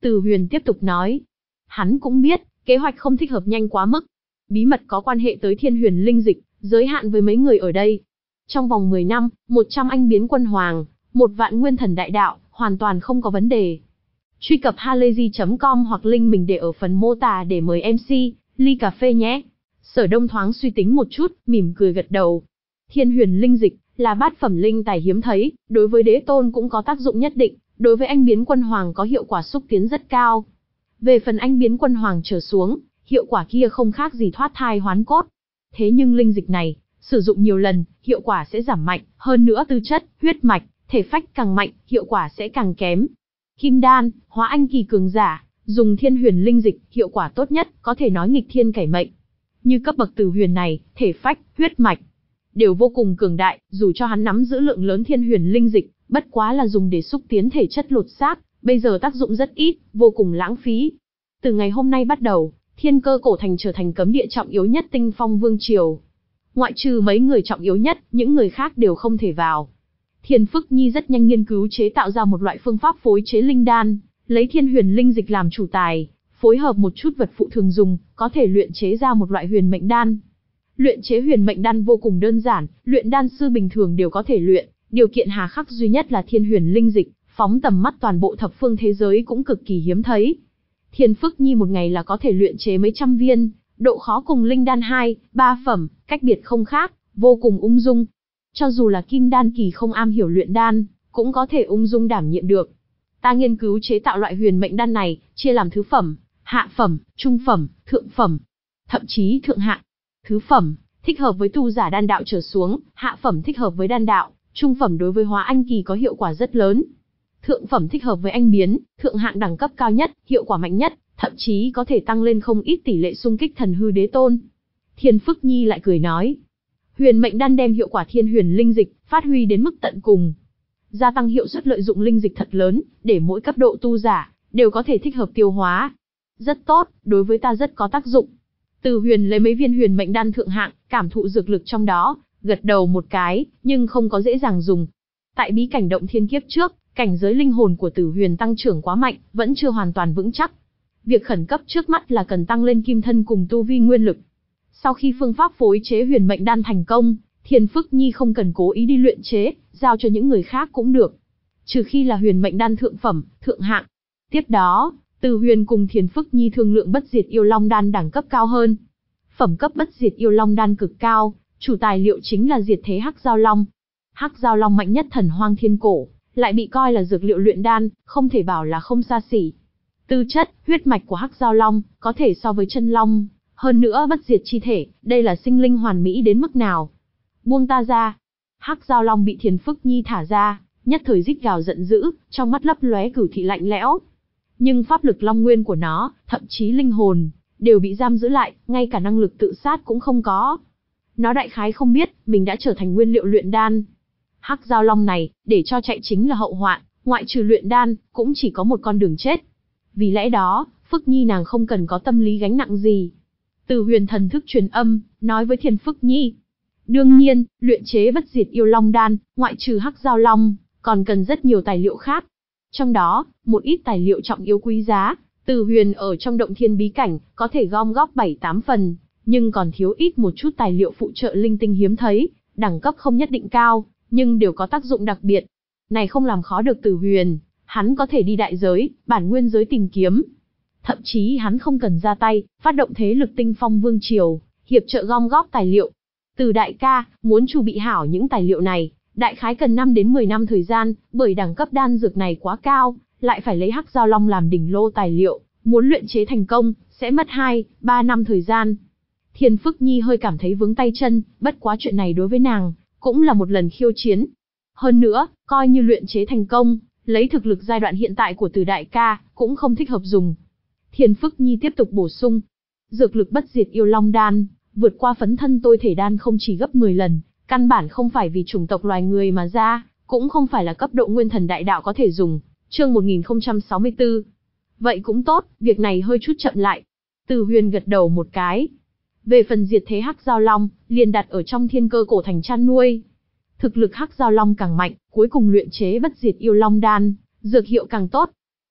Từ Huyền tiếp tục nói. Hắn cũng biết, kế hoạch không thích hợp nhanh quá mức. Bí mật có quan hệ tới Thiên Huyền linh dịch, giới hạn với mấy người ở đây. Trong vòng mười năm, một trăm anh biến quân hoàng, một vạn nguyên thần đại đạo, hoàn toàn không có vấn đề. Truy cập halayzi chấm com hoặc link mình để ở phần mô tả để mời em xê, ly cà phê nhé. Sở Đông thoáng suy tính một chút, mỉm cười gật đầu. Thiên Huyền linh dịch là bát phẩm linh tài hiếm thấy, đối với đế tôn cũng có tác dụng nhất định, đối với anh biến quân hoàng có hiệu quả xúc tiến rất cao. Về phần anh biến quân hoàng trở xuống, hiệu quả kia không khác gì thoát thai hoán cốt. Thế nhưng linh dịch này, sử dụng nhiều lần, hiệu quả sẽ giảm mạnh, hơn nữa tư chất, huyết mạch, thể phách càng mạnh, hiệu quả sẽ càng kém. Kim đan, hóa anh kỳ cường giả, dùng Thiên Huyền linh dịch, hiệu quả tốt nhất, có thể nói nghịch thiên cải mệnh. Như cấp bậc Từ Huyền này, thể phách, huyết mạch đều vô cùng cường đại, dù cho hắn nắm giữ lượng lớn Thiên Huyền linh dịch, bất quá là dùng để xúc tiến thể chất lột xác, bây giờ tác dụng rất ít, vô cùng lãng phí. Từ ngày hôm nay bắt đầu, Thiên Cơ cổ thành trở thành cấm địa trọng yếu nhất Tinh Phong Vương triều. Ngoại trừ mấy người trọng yếu nhất, những người khác đều không thể vào. Thiên Phức Nhi rất nhanh nghiên cứu chế tạo ra một loại phương pháp phối chế linh đan, lấy Thiên Huyền linh dịch làm chủ tài, phối hợp một chút vật phụ thường dùng, có thể luyện chế ra một loại huyền mệnh đan. Luyện chế huyền mệnh đan vô cùng đơn giản, luyện đan sư bình thường đều có thể luyện, điều kiện hà khắc duy nhất là Thiên Huyền linh dịch, phóng tầm mắt toàn bộ thập phương thế giới cũng cực kỳ hiếm thấy. Thiên Phức Nhi một ngày là có thể luyện chế mấy trăm viên, độ khó cùng linh đan hai, ba phẩm, cách biệt không khác, vô cùng ung dung. Cho dù là kim đan kỳ không am hiểu luyện đan, cũng có thể ung dung đảm nhiệm được. Ta nghiên cứu chế tạo loại huyền mệnh đan này, chia làm thứ phẩm, hạ phẩm, trung phẩm, thượng phẩm, thậm chí thượng hạng. Thứ phẩm, thích hợp với tu giả đan đạo trở xuống, hạ phẩm thích hợp với đan đạo, trung phẩm đối với hóa anh kỳ có hiệu quả rất lớn. Thượng phẩm thích hợp với anh biến, thượng hạng đẳng cấp cao nhất, hiệu quả mạnh nhất, thậm chí có thể tăng lên không ít tỷ lệ xung kích thần hư đế tôn. Thiên Phức Nhi lại cười nói. Huyền mệnh đan đem hiệu quả Thiên Huyền linh dịch phát huy đến mức tận cùng, gia tăng hiệu suất lợi dụng linh dịch thật lớn, để mỗi cấp độ tu giả đều có thể thích hợp tiêu hóa. Rất tốt, đối với ta rất có tác dụng. Từ Huyền lấy mấy viên huyền mệnh đan thượng hạng, cảm thụ dược lực trong đó, gật đầu một cái, nhưng không có dễ dàng dùng. Tại bí cảnh động thiên kiếp trước, cảnh giới linh hồn của Tử Huyền tăng trưởng quá mạnh, vẫn chưa hoàn toàn vững chắc. Việc khẩn cấp trước mắt là cần tăng lên kim thân cùng tu vi nguyên lực. Sau khi phương pháp phối chế huyền mệnh đan thành công, Thiên Phức Nhi không cần cố ý đi luyện chế, giao cho những người khác cũng được. Trừ khi là huyền mệnh đan thượng phẩm, thượng hạng. Tiếp đó, Từ Huyền cùng Thiên Phức Nhi thương lượng bất diệt yêu long đan đẳng cấp cao hơn. Phẩm cấp bất diệt yêu long đan cực cao, chủ tài liệu chính là diệt thế hắc giao long. Hắc giao long mạnh nhất thần hoang thiên cổ, lại bị coi là dược liệu luyện đan, không thể bảo là không xa xỉ. Tư chất, huyết mạch của hắc giao long, có thể so với chân long, hơn nữa bất diệt chi thể, đây là sinh linh hoàn mỹ đến mức nào. Buông ta ra. Hắc giao long bị Thiên Phức Nhi thả ra, nhất thời rít gào giận dữ, trong mắt lấp lóe cửu thị lạnh lẽo. Nhưng pháp lực long nguyên của nó, thậm chí linh hồn, đều bị giam giữ lại, ngay cả năng lực tự sát cũng không có. Nó đại khái không biết, mình đã trở thành nguyên liệu luyện đan. Hắc giao long này, để cho chạy chính là hậu hoạn, ngoại trừ luyện đan, cũng chỉ có một con đường chết. Vì lẽ đó, Phức Nhi nàng không cần có tâm lý gánh nặng gì. Từ Huyền thần thức truyền âm, nói với Thiên Phức Nhi. Đương nhiên, luyện chế bất diệt yêu long đan, ngoại trừ hắc giao long, còn cần rất nhiều tài liệu khác. Trong đó, một ít tài liệu trọng yếu quý giá, Từ Huyền ở trong động thiên bí cảnh, có thể gom góp bảy tám phần, nhưng còn thiếu ít một chút tài liệu phụ trợ linh tinh hiếm thấy, đẳng cấp không nhất định cao, nhưng đều có tác dụng đặc biệt. Này không làm khó được Từ Huyền, hắn có thể đi đại giới, bản nguyên giới tìm kiếm. Thậm chí hắn không cần ra tay, phát động thế lực Tinh Phong Vương triều, hiệp trợ gom góp tài liệu. Từ đại ca, muốn chuẩn bị hảo những tài liệu này, đại khái cần năm đến mười năm thời gian, bởi đẳng cấp đan dược này quá cao, lại phải lấy hắc giao long làm đỉnh lô tài liệu, muốn luyện chế thành công, sẽ mất hai, ba năm thời gian. Thiên Phức Nhi hơi cảm thấy vướng tay chân, bất quá chuyện này đối với nàng, cũng là một lần khiêu chiến. Hơn nữa, coi như luyện chế thành công, lấy thực lực giai đoạn hiện tại của Từ đại ca, cũng không thích hợp dùng. Thiên Phức Nhi tiếp tục bổ sung. Dược lực bất diệt yêu long đan, vượt qua phấn thân tôi thể đan không chỉ gấp mười lần, căn bản không phải vì chủng tộc loài người mà ra, cũng không phải là cấp độ nguyên thần đại đạo có thể dùng. Chương một nghìn không trăm sáu mươi tư. Vậy cũng tốt, việc này hơi chút chậm lại. Từ Huyền gật đầu một cái. Về phần diệt thế hắc giao long, liền đặt ở trong Thiên Cơ cổ thành chăn nuôi. Thực lực hắc giao long càng mạnh, cuối cùng luyện chế bất diệt yêu long đan, dược hiệu càng tốt.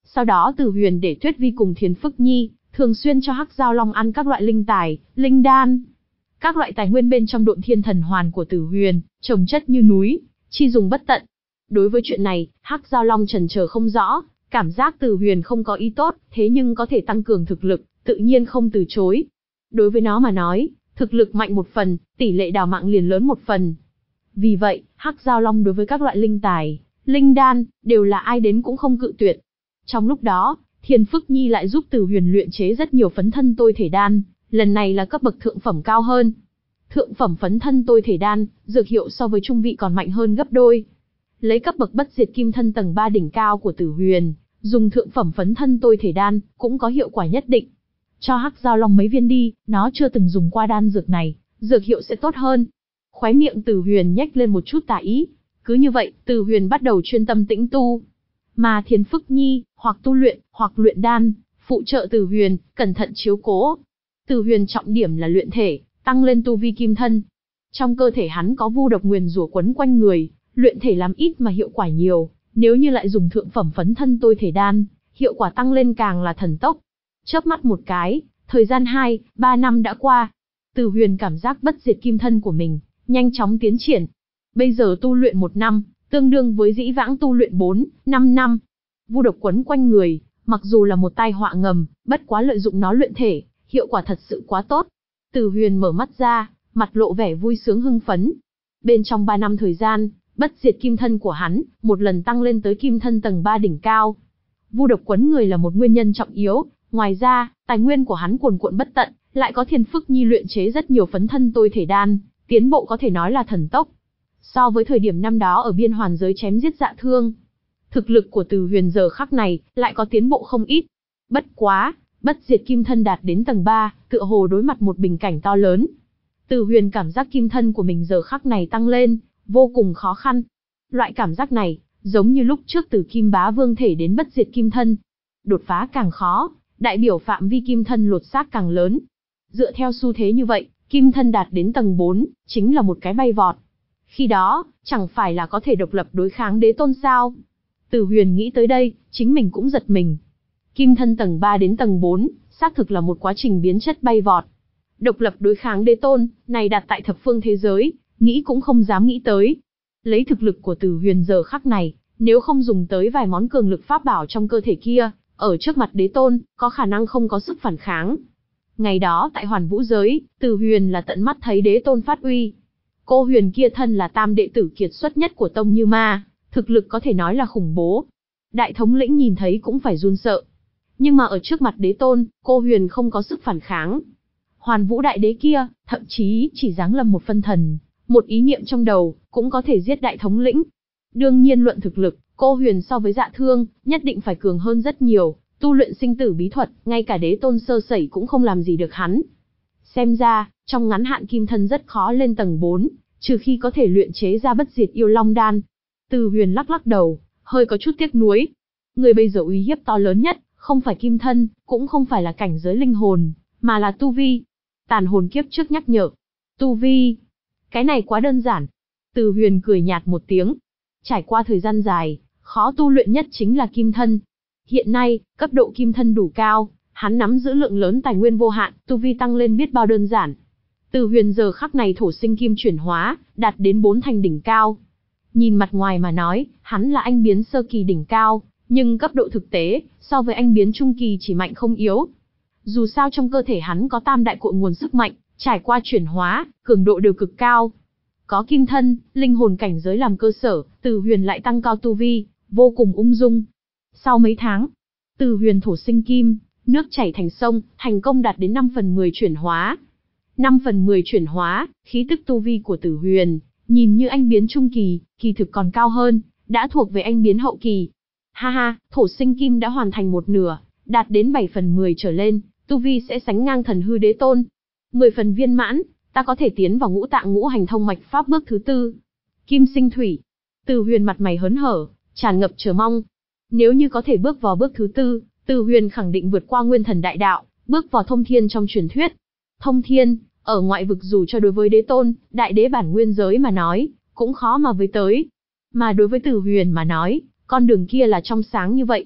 Sau đó Từ Huyền để Tuyết Vi cùng Thiền Phức Nhi thường xuyên cho Hắc Giao Long ăn các loại linh tài, linh đan. Các loại tài nguyên bên trong Độn Thiên Thần Hoàn của Từ Huyền, trồng chất như núi, chi dùng bất tận. Đối với chuyện này, Hắc Giao Long chần chờ không rõ, cảm giác Từ Huyền không có ý tốt, thế nhưng có thể tăng cường thực lực, tự nhiên không từ chối. Đối với nó mà nói, thực lực mạnh một phần, tỷ lệ đào mạng liền lớn một phần. Vì vậy, Hắc Giao Long đối với các loại linh tài, linh đan, đều là ai đến cũng không cự tuyệt. Trong lúc đó, Thiền Phức Nhi lại giúp Từ Huyền luyện chế rất nhiều phấn thân tôi thể đan, lần này là cấp bậc thượng phẩm cao hơn. Thượng phẩm phấn thân tôi thể đan, dược hiệu so với trung vị còn mạnh hơn gấp đôi. Lấy cấp bậc bất diệt kim thân tầng ba đỉnh cao của Từ Huyền, dùng thượng phẩm phấn thân tôi thể đan, cũng có hiệu quả nhất định. Cho Hắc Giao Long mấy viên đi, nó chưa từng dùng qua đan dược này, dược hiệu sẽ tốt hơn. Khóe miệng Từ Huyền nhếch lên một chút tà ý. Cứ như vậy, Từ Huyền bắt đầu chuyên tâm tĩnh tu. Mà Thiền Phức Nhi, hoặc tu luyện, hoặc luyện đan, phụ trợ Từ Huyền, cẩn thận chiếu cố. Từ Huyền trọng điểm là luyện thể, tăng lên tu vi kim thân. Trong cơ thể hắn có vu độc nguyền rủa quấn quanh người, luyện thể làm ít mà hiệu quả nhiều, nếu như lại dùng thượng phẩm phấn thân tôi thể đan, hiệu quả tăng lên càng là thần tốc. Chớp mắt một cái, thời gian hai, ba năm đã qua. Từ Huyền cảm giác bất diệt kim thân của mình nhanh chóng tiến triển. Bây giờ tu luyện một năm, tương đương với dĩ vãng tu luyện bốn, năm năm. Vu độc quấn quanh người, mặc dù là một tai họa ngầm, bất quá lợi dụng nó luyện thể, hiệu quả thật sự quá tốt. Từ Huyền mở mắt ra, mặt lộ vẻ vui sướng hưng phấn. Bên trong ba năm thời gian, bất diệt kim thân của hắn, một lần tăng lên tới kim thân tầng ba đỉnh cao. Vu độc quấn người là một nguyên nhân trọng yếu, ngoài ra, tài nguyên của hắn cuồn cuộn bất tận, lại có Thiền Phức Nhi luyện chế rất nhiều phấn thân tôi thể đan, tiến bộ có thể nói là thần tốc. So với thời điểm năm đó ở biên hoàn giới chém giết Dạ Thương, thực lực của Từ Huyền giờ khắc này lại có tiến bộ không ít. Bất quá, bất diệt kim thân đạt đến tầng ba, tựa hồ đối mặt một bình cảnh to lớn. Từ Huyền cảm giác kim thân của mình giờ khắc này tăng lên, vô cùng khó khăn. Loại cảm giác này, giống như lúc trước từ Kim Bá Vương thể đến bất diệt kim thân. Đột phá càng khó, đại biểu phạm vi kim thân lột xác càng lớn. Dựa theo xu thế như vậy, kim thân đạt đến tầng bốn, chính là một cái bay vọt. Khi đó, chẳng phải là có thể độc lập đối kháng đế tôn sao? Từ Huyền nghĩ tới đây, chính mình cũng giật mình. Kim thân tầng ba đến tầng bốn, xác thực là một quá trình biến chất bay vọt. Độc lập đối kháng đế tôn, này đặt tại thập phương thế giới, nghĩ cũng không dám nghĩ tới. Lấy thực lực của Từ Huyền giờ khắc này, nếu không dùng tới vài món cường lực pháp bảo trong cơ thể kia, ở trước mặt đế tôn, có khả năng không có sức phản kháng. Ngày đó tại Hoàn Vũ giới, Từ Huyền là tận mắt thấy đế tôn phát uy. Cô Huyền kia thân là tam đệ tử kiệt xuất nhất của tông Như Ma, thực lực có thể nói là khủng bố. Đại thống lĩnh nhìn thấy cũng phải run sợ. Nhưng mà ở trước mặt đế tôn, cô Huyền không có sức phản kháng. Hoàn Vũ đại đế kia, thậm chí chỉ giáng lâm một phân thần, một ý niệm trong đầu, cũng có thể giết đại thống lĩnh. Đương nhiên luận thực lực, cô Huyền so với Dạ Thương, nhất định phải cường hơn rất nhiều, tu luyện sinh tử bí thuật, ngay cả đế tôn sơ sẩy cũng không làm gì được hắn. Xem ra, trong ngắn hạn kim thân rất khó lên tầng bốn, trừ khi có thể luyện chế ra bất diệt yêu long đan. Từ Huyền lắc lắc đầu, hơi có chút tiếc nuối. Người bây giờ uy hiếp to lớn nhất, không phải kim thân, cũng không phải là cảnh giới linh hồn, mà là tu vi. Tàn hồn kiếp trước nhắc nhở. Tu vi. Cái này quá đơn giản. Từ Huyền cười nhạt một tiếng. Trải qua thời gian dài, khó tu luyện nhất chính là kim thân. Hiện nay, cấp độ kim thân đủ cao, hắn nắm giữ lượng lớn tài nguyên vô hạn, tu vi tăng lên biết bao đơn giản. Từ Huyền giờ khắc này thổ sinh kim chuyển hóa, đạt đến bốn thành đỉnh cao. Nhìn mặt ngoài mà nói, hắn là anh biến sơ kỳ đỉnh cao, nhưng cấp độ thực tế, so với anh biến trung kỳ chỉ mạnh không yếu. Dù sao trong cơ thể hắn có tam đại cội nguồn sức mạnh, trải qua chuyển hóa, cường độ đều cực cao. Có kim thân, linh hồn cảnh giới làm cơ sở, Từ Huyền lại tăng cao tu vi, vô cùng ung dung. Sau mấy tháng, Từ Huyền thổ sinh kim, nước chảy thành sông, thành công đạt đến năm phần mười chuyển hóa. năm phần mười chuyển hóa, khí tức tu vi của Từ Huyền, nhìn như anh biến trung kỳ, kỳ thực còn cao hơn, đã thuộc về anh biến hậu kỳ. Ha ha, thổ sinh kim đã hoàn thành một nửa, đạt đến bảy phần mười trở lên, tu vi sẽ sánh ngang thần hư đế tôn. mười phần viên mãn, ta có thể tiến vào ngũ tạng ngũ hành thông mạch pháp bước thứ tư. Kim sinh thủy. Từ Huyền mặt mày hớn hở, tràn ngập chờ mong. Nếu như có thể bước vào bước thứ tư, Từ Huyền khẳng định vượt qua nguyên thần đại đạo, bước vào thông thiên trong truyền thuyết. Thông thiên, ở ngoại vực dù cho đối với đế tôn, đại đế bản nguyên giới mà nói, cũng khó mà với tới. Mà đối với Từ Huyền mà nói, con đường kia là trong sáng như vậy.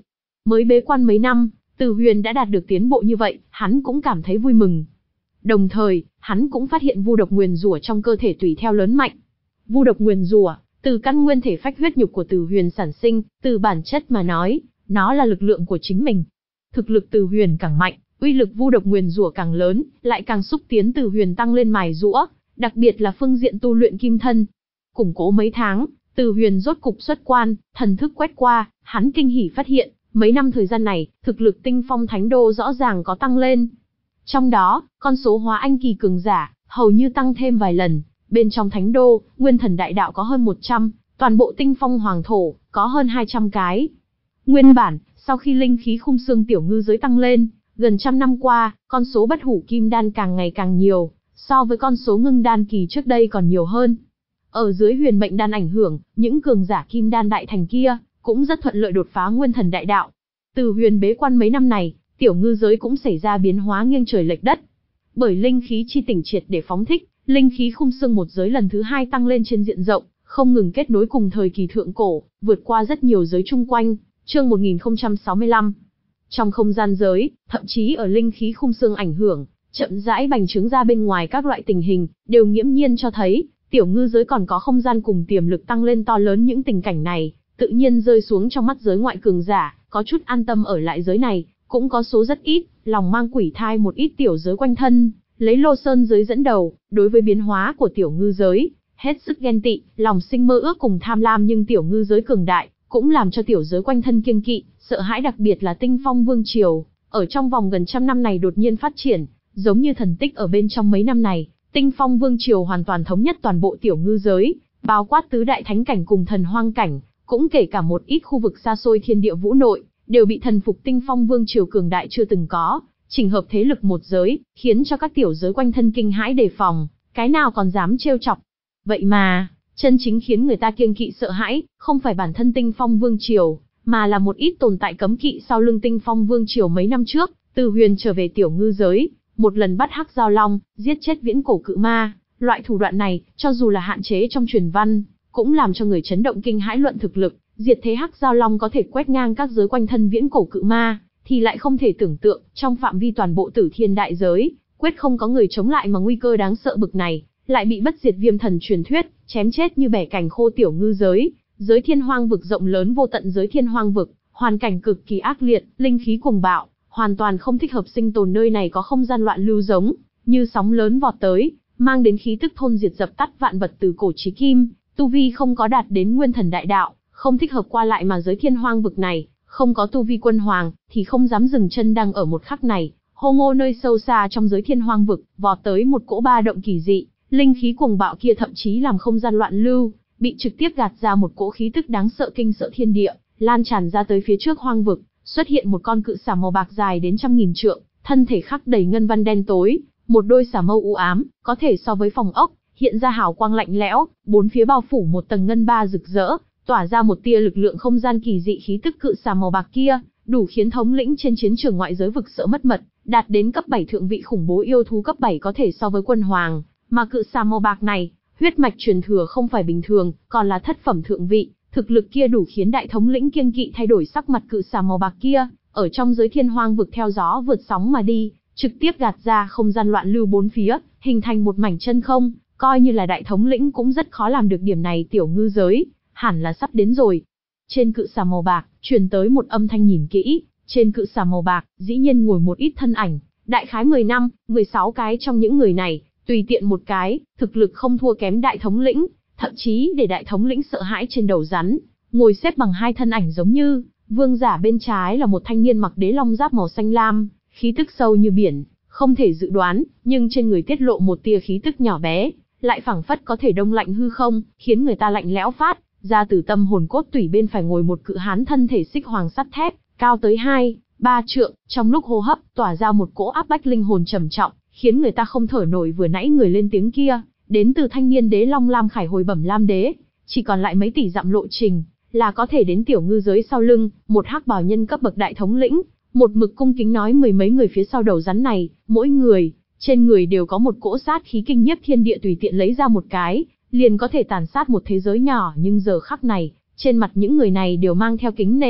Mới bế quan mấy năm, Từ Huyền đã đạt được tiến bộ như vậy, hắn cũng cảm thấy vui mừng. Đồng thời, hắn cũng phát hiện vu độc nguyền rủa trong cơ thể tùy theo lớn mạnh. Vu độc nguyền rủa, từ căn nguyên thể phách huyết nhục của Từ Huyền sản sinh, từ bản chất mà nói, nó là lực lượng của chính mình. Thực lực Từ Huyền càng mạnh, uy lực vu độc nguyền rủa càng lớn, lại càng xúc tiến Từ Huyền tăng lên mài giũa, đặc biệt là phương diện tu luyện kim thân. Củng cố mấy tháng, Từ Huyền rốt cục xuất quan, thần thức quét qua, hắn kinh hỉ phát hiện, mấy năm thời gian này, thực lực Tinh Phong Thánh Đô rõ ràng có tăng lên. Trong đó, con số hóa anh kỳ cường giả, hầu như tăng thêm vài lần, bên trong Thánh Đô, Nguyên Thần Đại Đạo có hơn một trăm, toàn bộ Tinh Phong Hoàng Thổ, có hơn hai trăm cái. Nguyên bản, sau khi linh khí khung xương tiểu ngư giới tăng lên, gần trăm năm qua, con số bất hủ kim đan càng ngày càng nhiều, so với con số ngưng đan kỳ trước đây còn nhiều hơn. Ở dưới huyền mệnh đan ảnh hưởng, những cường giả kim đan đại thành kia, cũng rất thuận lợi đột phá Nguyên Thần Đại Đạo. Từ Huyền bế quan mấy năm này, tiểu ngư giới cũng xảy ra biến hóa nghiêng trời lệch đất. Bởi linh khí chi tỉnh triệt để phóng thích, linh khí khung xương một giới lần thứ hai tăng lên trên diện rộng, không ngừng kết nối cùng thời kỳ thượng cổ, vượt qua rất nhiều giới chung quanh. Chương một nghìn không trăm sáu mươi lăm. Trong không gian giới, thậm chí ở linh khí khung xương ảnh hưởng, chậm rãi bành trướng ra bên ngoài các loại tình hình, đều nghiễm nhiên cho thấy, tiểu ngư giới còn có không gian cùng tiềm lực tăng lên to lớn. Những tình cảnh này, tự nhiên rơi xuống trong mắt giới ngoại cường giả, có chút an tâm ở lại giới này, cũng có số rất ít, lòng mang quỷ thai một ít tiểu giới quanh thân, lấy Lô Sơn giới dẫn đầu, đối với biến hóa của tiểu ngư giới, hết sức ghen tị, lòng sinh mơ ước cùng tham lam. Nhưng tiểu ngư giới cường đại, cũng làm cho tiểu giới quanh thân kiêng kỵ, sợ hãi, đặc biệt là Tinh Phong Vương Triều, ở trong vòng gần trăm năm này đột nhiên phát triển, giống như thần tích. Ở bên trong mấy năm này, Tinh Phong Vương Triều hoàn toàn thống nhất toàn bộ tiểu ngư giới, bao quát tứ đại thánh cảnh cùng thần hoang cảnh, cũng kể cả một ít khu vực xa xôi thiên địa vũ nội, đều bị thần phục. Tinh Phong Vương Triều cường đại chưa từng có, chỉnh hợp thế lực một giới, khiến cho các tiểu giới quanh thân kinh hãi đề phòng, cái nào còn dám trêu chọc. Vậy mà, chân chính khiến người ta kiêng kỵ sợ hãi, không phải bản thân Tinh Phong Vương Triều, mà là một ít tồn tại cấm kỵ sau lưng Tinh Phong Vương Triều. Mấy năm trước, Từ Huyền trở về tiểu ngư giới, một lần bắt hắc giao long, giết chết viễn cổ cự ma, loại thủ đoạn này, cho dù là hạn chế trong truyền văn, cũng làm cho người chấn động kinh hãi. Luận thực lực, diệt thế hắc giao long có thể quét ngang các giới quanh thân viễn cổ cự ma, thì lại không thể tưởng tượng, trong phạm vi toàn bộ Tử Thiên đại giới, quyết không có người chống lại. Mà nguy cơ đáng sợ bực này, lại bị bất diệt viêm thần truyền thuyết, chém chết như bẻ cành khô. Tiểu ngư giới, giới thiên hoang vực rộng lớn vô tận. Giới thiên hoang vực, hoàn cảnh cực kỳ ác liệt, linh khí cuồng bạo, hoàn toàn không thích hợp sinh tồn. Nơi này có không gian loạn lưu giống như sóng lớn vọt tới, mang đến khí tức thôn diệt dập tắt vạn vật từ cổ chí kim. Tu vi không có đạt đến Nguyên Thần Đại Đạo, không thích hợp qua lại. Mà giới thiên hoang vực này, không có tu vi quân hoàng, thì không dám dừng chân. Đang ở một khắc này, hô ngô nơi sâu xa trong giới thiên hoang vực, vọt tới một cỗ ba động kỳ dị, linh khí cuồng bạo kia thậm chí làm không gian loạn lưu, bị trực tiếp gạt ra một cỗ khí tức đáng sợ kinh sợ thiên địa, lan tràn ra tới phía trước hoang vực, xuất hiện một con cự xà màu bạc dài đến trăm nghìn trượng, thân thể khắc đầy ngân văn đen tối, một đôi xà mâu u ám, có thể so với phòng ốc, hiện ra hào quang lạnh lẽo, bốn phía bao phủ một tầng ngân ba rực rỡ, tỏa ra một tia lực lượng không gian kỳ dị. Khí tức cự xà màu bạc kia, đủ khiến thống lĩnh trên chiến trường ngoại giới vực sợ mất mật, đạt đến cấp bảy thượng vị khủng bố yêu thú cấp bảy có thể so với quân hoàng. Mà cự xà màu bạc này, huyết mạch truyền thừa không phải bình thường, còn là thất phẩm thượng vị, thực lực kia đủ khiến đại thống lĩnh kiêng kỵ. Thay đổi sắc mặt cự xà màu bạc kia, ở trong giới thiên hoang vực theo gió vượt sóng mà đi, trực tiếp gạt ra không gian loạn lưu bốn phía, hình thành một mảnh chân không, coi như là đại thống lĩnh cũng rất khó làm được điểm này. Tiểu ngư giới, hẳn là sắp đến rồi. Trên cự xà màu bạc, truyền tới một âm thanh. Nhìn kỹ, trên cự xà màu bạc, dĩ nhiên ngồi một ít thân ảnh, đại khái mười năm, mười sáu cái trong những người này, tùy tiện một cái, thực lực không thua kém đại thống lĩnh, thậm chí để đại thống lĩnh sợ hãi. Trên đầu rắn, ngồi xếp bằng hai thân ảnh giống như, vương giả bên trái là một thanh niên mặc đế long giáp màu xanh lam, khí tức sâu như biển, không thể dự đoán, nhưng trên người tiết lộ một tia khí tức nhỏ bé, lại phảng phất có thể đông lạnh hư không, khiến người ta lạnh lẽo phát ra từ tâm hồn cốt tủy. Bên phải ngồi một cự hán thân thể xích hoàng sắt thép, cao tới hai, ba trượng, trong lúc hô hấp, tỏa ra một cỗ áp bách linh hồn trầm trọng, khiến người ta không thở nổi. Vừa nãy người lên tiếng kia, đến từ thanh niên đế long lam khải hồi bẩm lam đế, chỉ còn lại mấy tỷ dặm lộ trình, là có thể đến tiểu ngư giới. Sau lưng, một hắc bào nhân cấp bậc đại thống lĩnh, một mực cung kính nói. Mười mấy người phía sau đầu rắn này, mỗi người, trên người đều có một cỗ sát khí kinh nhiếp thiên địa, tùy tiện lấy ra một cái, liền có thể tàn sát một thế giới nhỏ. Nhưng giờ khắc này, trên mặt những người này đều mang theo kính nể,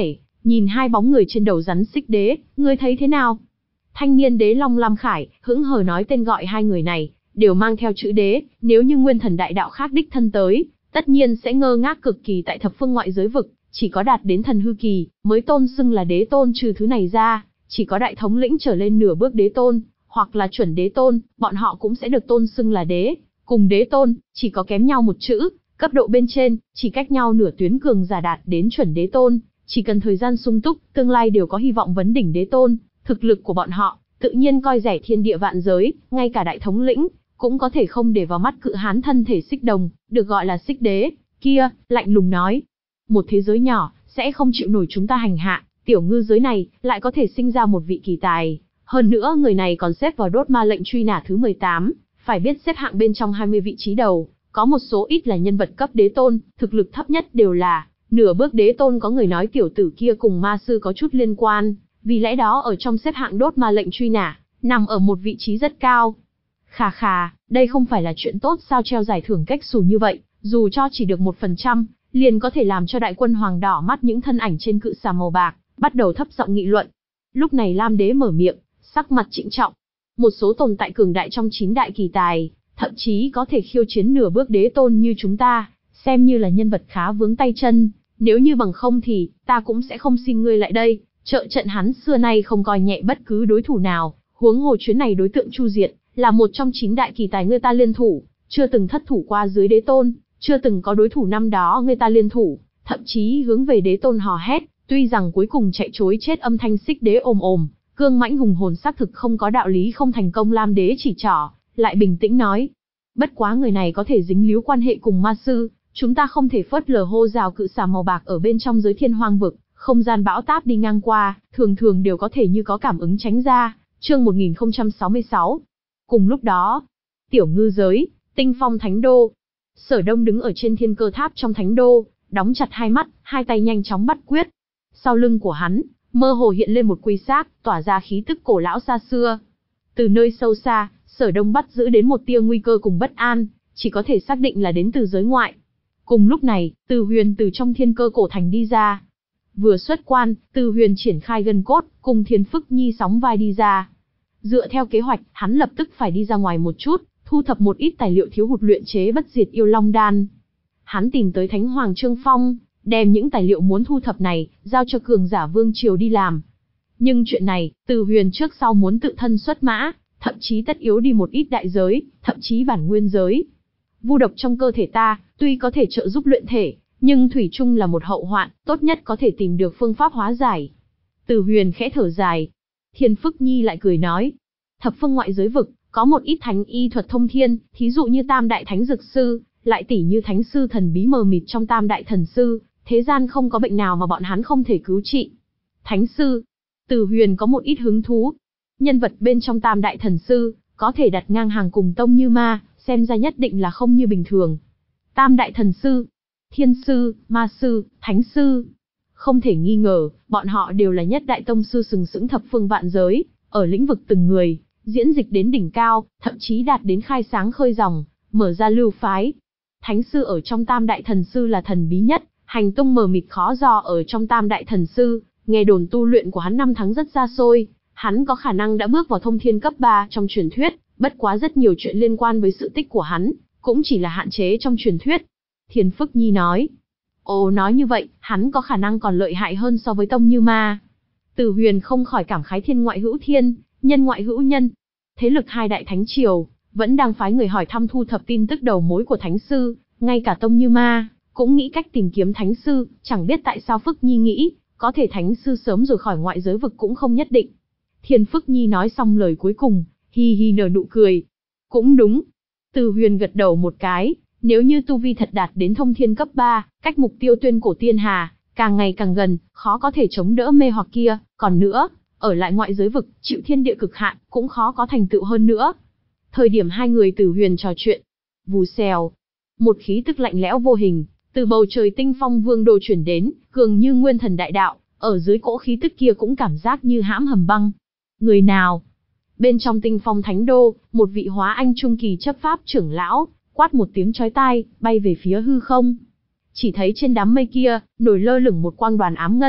nhìn hai bóng người trên đầu rắn xích đế, ngươi thấy thế nào? Thanh niên đế Long Lam Khải, hững hờ nói tên gọi hai người này, đều mang theo chữ đế, nếu như nguyên thần đại đạo khác đích thân tới, tất nhiên sẽ ngơ ngác cực kỳ tại thập phương ngoại giới vực, chỉ có đạt đến thần hư kỳ, mới tôn xưng là đế tôn, trừ thứ này ra, chỉ có đại thống lĩnh trở lên nửa bước đế tôn, hoặc là chuẩn đế tôn, bọn họ cũng sẽ được tôn xưng là đế, cùng đế tôn, chỉ có kém nhau một chữ, cấp độ bên trên, chỉ cách nhau nửa tuyến cường giả đạt đến chuẩn đế tôn, chỉ cần thời gian sung túc, tương lai đều có hy vọng vấn đỉnh đế tôn, thực lực của bọn họ, tự nhiên coi rẻ thiên địa vạn giới, ngay cả đại thống lĩnh, cũng có thể không để vào mắt cự hán thân thể xích đồng, được gọi là xích đế, kia, lạnh lùng nói. Một thế giới nhỏ, sẽ không chịu nổi chúng ta hành hạ, tiểu ngư giới này, lại có thể sinh ra một vị kỳ tài. Hơn nữa người này còn xếp vào đốt ma lệnh truy nã thứ mười tám, phải biết xếp hạng bên trong hai mươi vị trí đầu, có một số ít là nhân vật cấp đế tôn, thực lực thấp nhất đều là nửa bước đế tôn. Có người nói tiểu tử kia cùng ma sư có chút liên quan, vì lẽ đó ở trong xếp hạng đốt ma lệnh truy nã, nằm ở một vị trí rất cao. Khà khà, đây không phải là chuyện tốt sao, treo giải thưởng cách xù như vậy, dù cho chỉ được một phần trăm, liền có thể làm cho đại quân hoàng đỏ mắt. Những thân ảnh trên cự xà màu bạc, bắt đầu thấp giọng nghị luận. Lúc này Lam Đế mở miệng, sắc mặt trịnh trọng. Một số tồn tại cường đại trong chín đại kỳ tài, thậm chí có thể khiêu chiến nửa bước đế tôn như chúng ta, xem như là nhân vật khá vướng tay chân. Nếu như bằng không thì, ta cũng sẽ không xin ngươi lại đây, trợ trận. Hắn xưa nay không coi nhẹ bất cứ đối thủ nào, huống hồ chuyến này đối tượng Chu Diệt, là một trong chín đại kỳ tài người ta liên thủ, chưa từng thất thủ qua dưới đế tôn, chưa từng có đối thủ năm đó người ta liên thủ, thậm chí hướng về đế tôn hò hét, tuy rằng cuối cùng chạy trối chết. Âm thanh xích đế ồm ồm, cương mãnh hùng hồn, xác thực không có đạo lý không thành công. Lam Đế chỉ trỏ, lại bình tĩnh nói, bất quá người này có thể dính líu quan hệ cùng ma sư, chúng ta không thể phớt lờ. Hô rào cự xà màu bạc ở bên trong giới thiên hoang vực, không gian bão táp đi ngang qua, thường thường đều có thể như có cảm ứng tránh ra. Chương một nghìn không trăm sáu mươi sáu. Cùng lúc đó, tiểu ngư giới, Tinh Phong Thánh Đô. Sở Đông đứng ở trên thiên cơ tháp trong thánh đô, đóng chặt hai mắt, hai tay nhanh chóng bắt quyết. Sau lưng của hắn, mơ hồ hiện lên một quy xác, tỏa ra khí tức cổ lão xa xưa. Từ nơi sâu xa, Sở Đông bắt giữ đến một tia nguy cơ cùng bất an, chỉ có thể xác định là đến từ giới ngoại. Cùng lúc này, Từ Huyền từ trong thiên cơ cổ thành đi ra. Vừa xuất quan, Từ Huyền triển khai gân cốt, cùng Thiên Phức Nhi sóng vai đi ra. Dựa theo kế hoạch, hắn lập tức phải đi ra ngoài một chút, thu thập một ít tài liệu thiếu hụt luyện chế bất diệt yêu long đan. Hắn tìm tới Thánh Hoàng Trương Phong, đem những tài liệu muốn thu thập này, giao cho cường giả vương triều đi làm. Nhưng chuyện này, Từ Huyền trước sau muốn tự thân xuất mã, thậm chí tất yếu đi một ít đại giới, thậm chí bản nguyên giới. Vu độc trong cơ thể ta, tuy có thể trợ giúp luyện thể, nhưng thủy chung là một hậu hoạn, tốt nhất có thể tìm được phương pháp hóa giải. Từ Huyền khẽ thở dài. Thiên Phức Nhi lại cười nói, thập phương ngoại giới vực, có một ít thánh y thuật thông thiên, thí dụ như Tam Đại Thánh Dược Sư, lại tỉ như Thánh Sư thần bí mờ mịt trong Tam Đại Thần Sư, thế gian không có bệnh nào mà bọn hắn không thể cứu trị. Thánh Sư, Từ Huyền có một ít hứng thú. Nhân vật bên trong Tam Đại Thần Sư, có thể đặt ngang hàng cùng Tông Như Ma, xem ra nhất định là không như bình thường. Tam Đại Thần Sư, Thiên Sư, Ma Sư, Thánh Sư. Không thể nghi ngờ, bọn họ đều là nhất đại tông sư sừng sững thập phương vạn giới, ở lĩnh vực từng người, diễn dịch đến đỉnh cao, thậm chí đạt đến khai sáng khơi dòng, mở ra lưu phái. Thánh Sư ở trong Tam Đại Thần Sư là thần bí nhất, hành tung mờ mịt khó dò ở trong Tam Đại Thần Sư, nghe đồn tu luyện của hắn năm tháng rất xa xôi, hắn có khả năng đã bước vào thông thiên cấp ba trong truyền thuyết, bất quá rất nhiều chuyện liên quan với sự tích của hắn, cũng chỉ là hạn chế trong truyền thuyết. Thiên Phức Nhi nói, ồ, nói như vậy, hắn có khả năng còn lợi hại hơn so với Tông Như Ma. Từ Huyền không khỏi cảm khái, thiên ngoại hữu thiên, nhân ngoại hữu nhân. Thế lực hai đại thánh triều, vẫn đang phái người hỏi thăm thu thập tin tức đầu mối của Thánh Sư, ngay cả Tông Như Ma, cũng nghĩ cách tìm kiếm Thánh Sư, chẳng biết tại sao Phức Nhi nghĩ, có thể Thánh Sư sớm rồi khỏi ngoại giới vực cũng không nhất định. Thiên Phức Nhi nói xong lời cuối cùng, hi hi nở nụ cười. Cũng đúng. Từ Huyền gật đầu một cái, nếu như tu vi thật đạt đến thông thiên cấp ba, cách mục tiêu tuyên cổ tiên hà, càng ngày càng gần, khó có thể chống đỡ mê hoặc kia, còn nữa, ở lại ngoại giới vực, chịu thiên địa cực hạn, cũng khó có thành tựu hơn nữa. Thời điểm hai người Từ Huyền trò chuyện, vù xèo, một khí tức lạnh lẽo vô hình, từ bầu trời Tinh Phong Vương đô chuyển đến, cường như nguyên thần đại đạo, ở dưới cỗ khí tức kia cũng cảm giác như hãm hầm băng. Người nào? Bên trong Tinh Phong Thánh Đô, một vị hóa anh trung kỳ chấp pháp trưởng lão, quát một tiếng chói tai, bay về phía hư không. Chỉ thấy trên đám mây kia, nổi lơ lửng một quang đoàn ám ngân,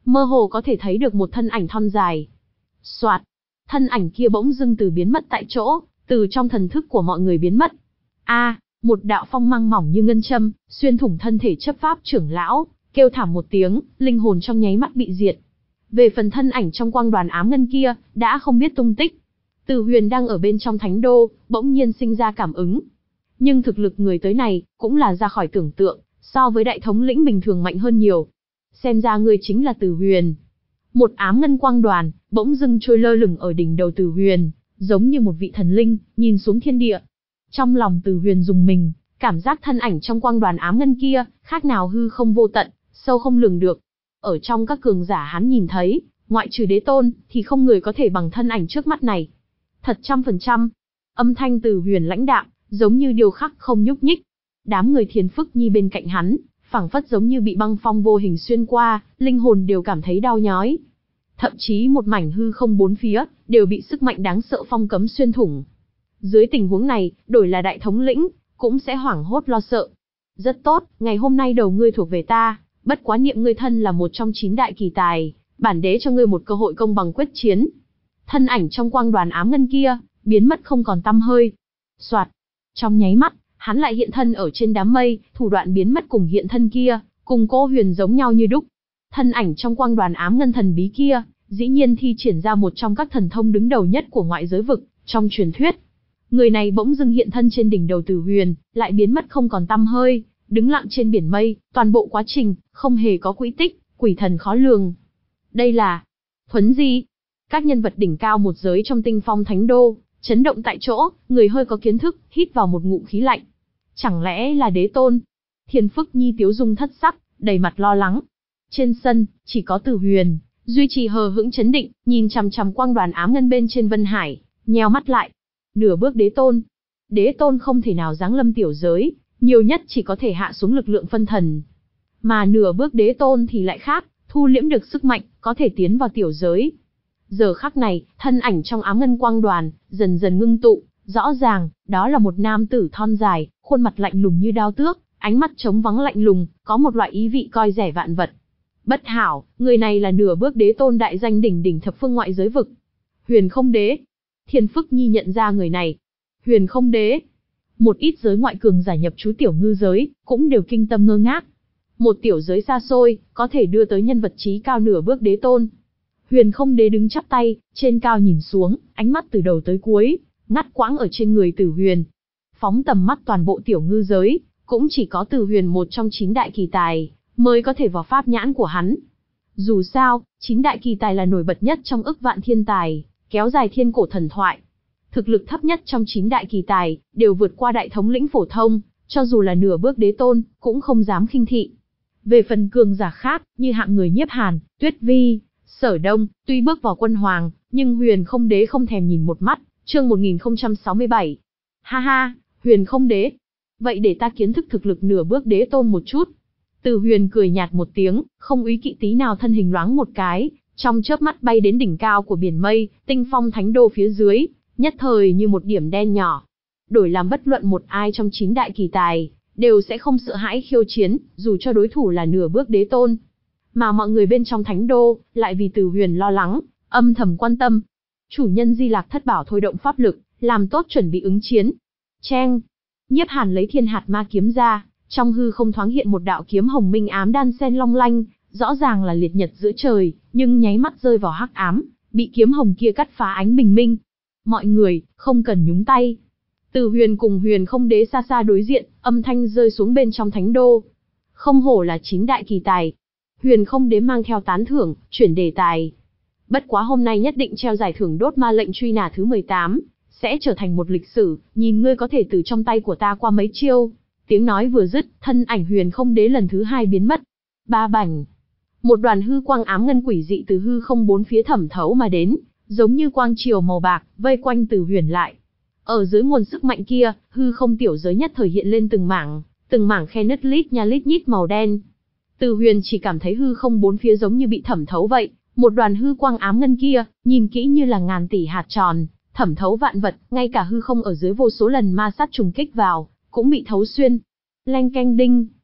mơ hồ có thể thấy được một thân ảnh thon dài. Soạt, thân ảnh kia bỗng dưng từ biến mất tại chỗ, từ trong thần thức của mọi người biến mất. A, một đạo phong mang mỏng như ngân châm, xuyên thủng thân thể chấp pháp trưởng lão, kêu thảm một tiếng, linh hồn trong nháy mắt bị diệt. Về phần thân ảnh trong quang đoàn ám ngân kia, đã không biết tung tích. Từ Huyền đang ở bên trong thánh đô, bỗng nhiên sinh ra cảm ứng. Nhưng thực lực người tới này, cũng là ra khỏi tưởng tượng, so với đại thống lĩnh bình thường mạnh hơn nhiều. Xem ra ngươi chính là Từ Huyền. Một ám ngân quang đoàn, bỗng dưng trôi lơ lửng ở đỉnh đầu Từ Huyền, giống như một vị thần linh, nhìn xuống thiên địa. Trong lòng Từ Huyền rùng mình, cảm giác thân ảnh trong quang đoàn ám ngân kia, khác nào hư không vô tận, sâu không lường được. Ở trong các cường giả hắn nhìn thấy, ngoại trừ đế tôn, thì không người có thể bằng thân ảnh trước mắt này. Thật trăm phần trăm. Âm thanh Từ Huyền lãnh đạm, giống như điêu khắc không nhúc nhích. Đám người Thiền Phức Nhi bên cạnh hắn, phảng phất giống như bị băng phong vô hình xuyên qua, linh hồn đều cảm thấy đau nhói. Thậm chí một mảnh hư không bốn phía, đều bị sức mạnh đáng sợ phong cấm xuyên thủng. Dưới tình huống này, đổi là đại thống lĩnh, cũng sẽ hoảng hốt lo sợ. Rất tốt, ngày hôm nay đầu ngươi thuộc về ta, bất quá niệm ngươi thân là một trong chín đại kỳ tài, bản đế cho ngươi một cơ hội công bằng quyết chiến. Thân ảnh trong quang đoàn ám ngân kia, biến mất không còn tăm hơi. Soạt, trong nháy mắt, hắn lại hiện thân ở trên đám mây, thủ đoạn biến mất cùng hiện thân kia, cùng Cô Huyền giống nhau như đúc. Thân ảnh trong quang đoàn ám ngân thần bí kia, dĩ nhiên thi triển ra một trong các thần thông đứng đầu nhất của ngoại giới vực, trong truyền thuyết. Người này bỗng dưng hiện thân trên đỉnh đầu Từ Huyền, lại biến mất không còn tăm hơi, đứng lặng trên biển mây, toàn bộ quá trình, không hề có quỹ tích, quỷ thần khó lường. Đây là thuấn di. Các nhân vật đỉnh cao một giới trong Tinh Phong Thánh Đô, chấn động tại chỗ, người hơi có kiến thức, hít vào một ngụm khí lạnh. Chẳng lẽ là đế tôn? Thiền Phức Nhi tiếu dung thất sắc, đầy mặt lo lắng. Trên sân, chỉ có Từ Huyền, duy trì hờ hững chấn định, nhìn chằm chằm quang đoàn ám ngân bên trên Vân Hải, nheo mắt lại. Nửa bước đế tôn. Đế tôn không thể nào giáng lâm tiểu giới, nhiều nhất chỉ có thể hạ xuống lực lượng phân thần. Mà nửa bước đế tôn thì lại khác, thu liễm được sức mạnh, có thể tiến vào tiểu giới. Giờ khắc này, thân ảnh trong ám ngân quang đoàn, dần dần ngưng tụ, rõ ràng, đó là một nam tử thon dài, khuôn mặt lạnh lùng như đao tước, ánh mắt trống vắng lạnh lùng, có một loại ý vị coi rẻ vạn vật. Bất hảo, người này là nửa bước đế tôn đại danh đỉnh đỉnh thập phương ngoại giới vực. Huyền Không Đế. Thiền Phức Nhi nhận ra người này. Huyền Không Đế. Một ít giới ngoại cường giả nhập trú tiểu ngư giới, cũng đều kinh tâm ngơ ngác. Một tiểu giới xa xôi, có thể đưa tới nhân vật trí cao nửa bước đế tôn. Huyền Không Đế đứng chắp tay, trên cao nhìn xuống, ánh mắt từ đầu tới cuối, ngắt quãng ở trên người Từ Huyền. Phóng tầm mắt toàn bộ tiểu ngư giới, cũng chỉ có Từ Huyền một trong chín đại kỳ tài, mới có thể vào pháp nhãn của hắn. Dù sao, chín đại kỳ tài là nổi bật nhất trong ức vạn thiên tài, kéo dài thiên cổ thần thoại. Thực lực thấp nhất trong chín đại kỳ tài, đều vượt qua đại thống lĩnh phổ thông, cho dù là nửa bước đế tôn, cũng không dám khinh thị. Về phần cường giả khác, như hạng người Nhiếp Hàn, Tuyết Vi, Sở Đông, tuy bước vào quân hoàng, nhưng Huyền Không Đế không thèm nhìn một mắt. Chương một nghìn không trăm sáu mươi bảy. Ha ha, Huyền Không Đế. Vậy để ta kiến thức thực lực nửa bước đế tôn một chút. Từ Huyền cười nhạt một tiếng, không úy kỵ tí nào thân hình loáng một cái, trong chớp mắt bay đến đỉnh cao của biển mây, Tinh Phong Thánh Đô phía dưới, nhất thời như một điểm đen nhỏ. Đổi làm bất luận một ai trong chín đại kỳ tài, đều sẽ không sợ hãi khiêu chiến, dù cho đối thủ là nửa bước đế tôn. Mà mọi người bên trong Thánh Đô, lại vì Từ Huyền lo lắng, âm thầm quan tâm. Chủ nhân Di Lạc Thất Bảo thôi động pháp lực, làm tốt chuẩn bị ứng chiến. Cheng! Nhiếp Hàn lấy Thiên Hạt Ma kiếm ra, trong hư không thoáng hiện một đạo kiếm hồng minh ám đan xen long lanh, rõ ràng là liệt nhật giữa trời, nhưng nháy mắt rơi vào hắc ám, bị kiếm hồng kia cắt phá ánh bình minh. Mọi người, không cần nhúng tay. Từ Huyền cùng Huyền Không Đế xa xa đối diện, âm thanh rơi xuống bên trong Thánh Đô. Không hổ là chín đại kỳ tài. Huyền Không Đế mang theo tán thưởng, chuyển đề tài. Bất quá hôm nay nhất định treo giải thưởng đốt ma lệnh truy nã thứ mười tám, sẽ trở thành một lịch sử, nhìn ngươi có thể từ trong tay của ta qua mấy chiêu. Tiếng nói vừa dứt, thân ảnh Huyền Không Đế lần thứ hai biến mất. Ba bảnh. Một đoàn hư quang ám ngân quỷ dị từ hư không bốn phía thẩm thấu mà đến, giống như quang triều màu bạc, vây quanh Từ Huyền lại. Ở dưới nguồn sức mạnh kia, hư không tiểu giới nhất thời hiện lên từng mảng, từng mảng khe nứt lít nha lít nhít màu đen. Từ Huyền chỉ cảm thấy hư không bốn phía giống như bị thẩm thấu vậy, một đoàn hư quang ám ngân kia, nhìn kỹ như là ngàn tỷ hạt tròn, thẩm thấu vạn vật, ngay cả hư không ở dưới vô số lần ma sát trùng kích vào, cũng bị thấu xuyên. Leng keng đinh.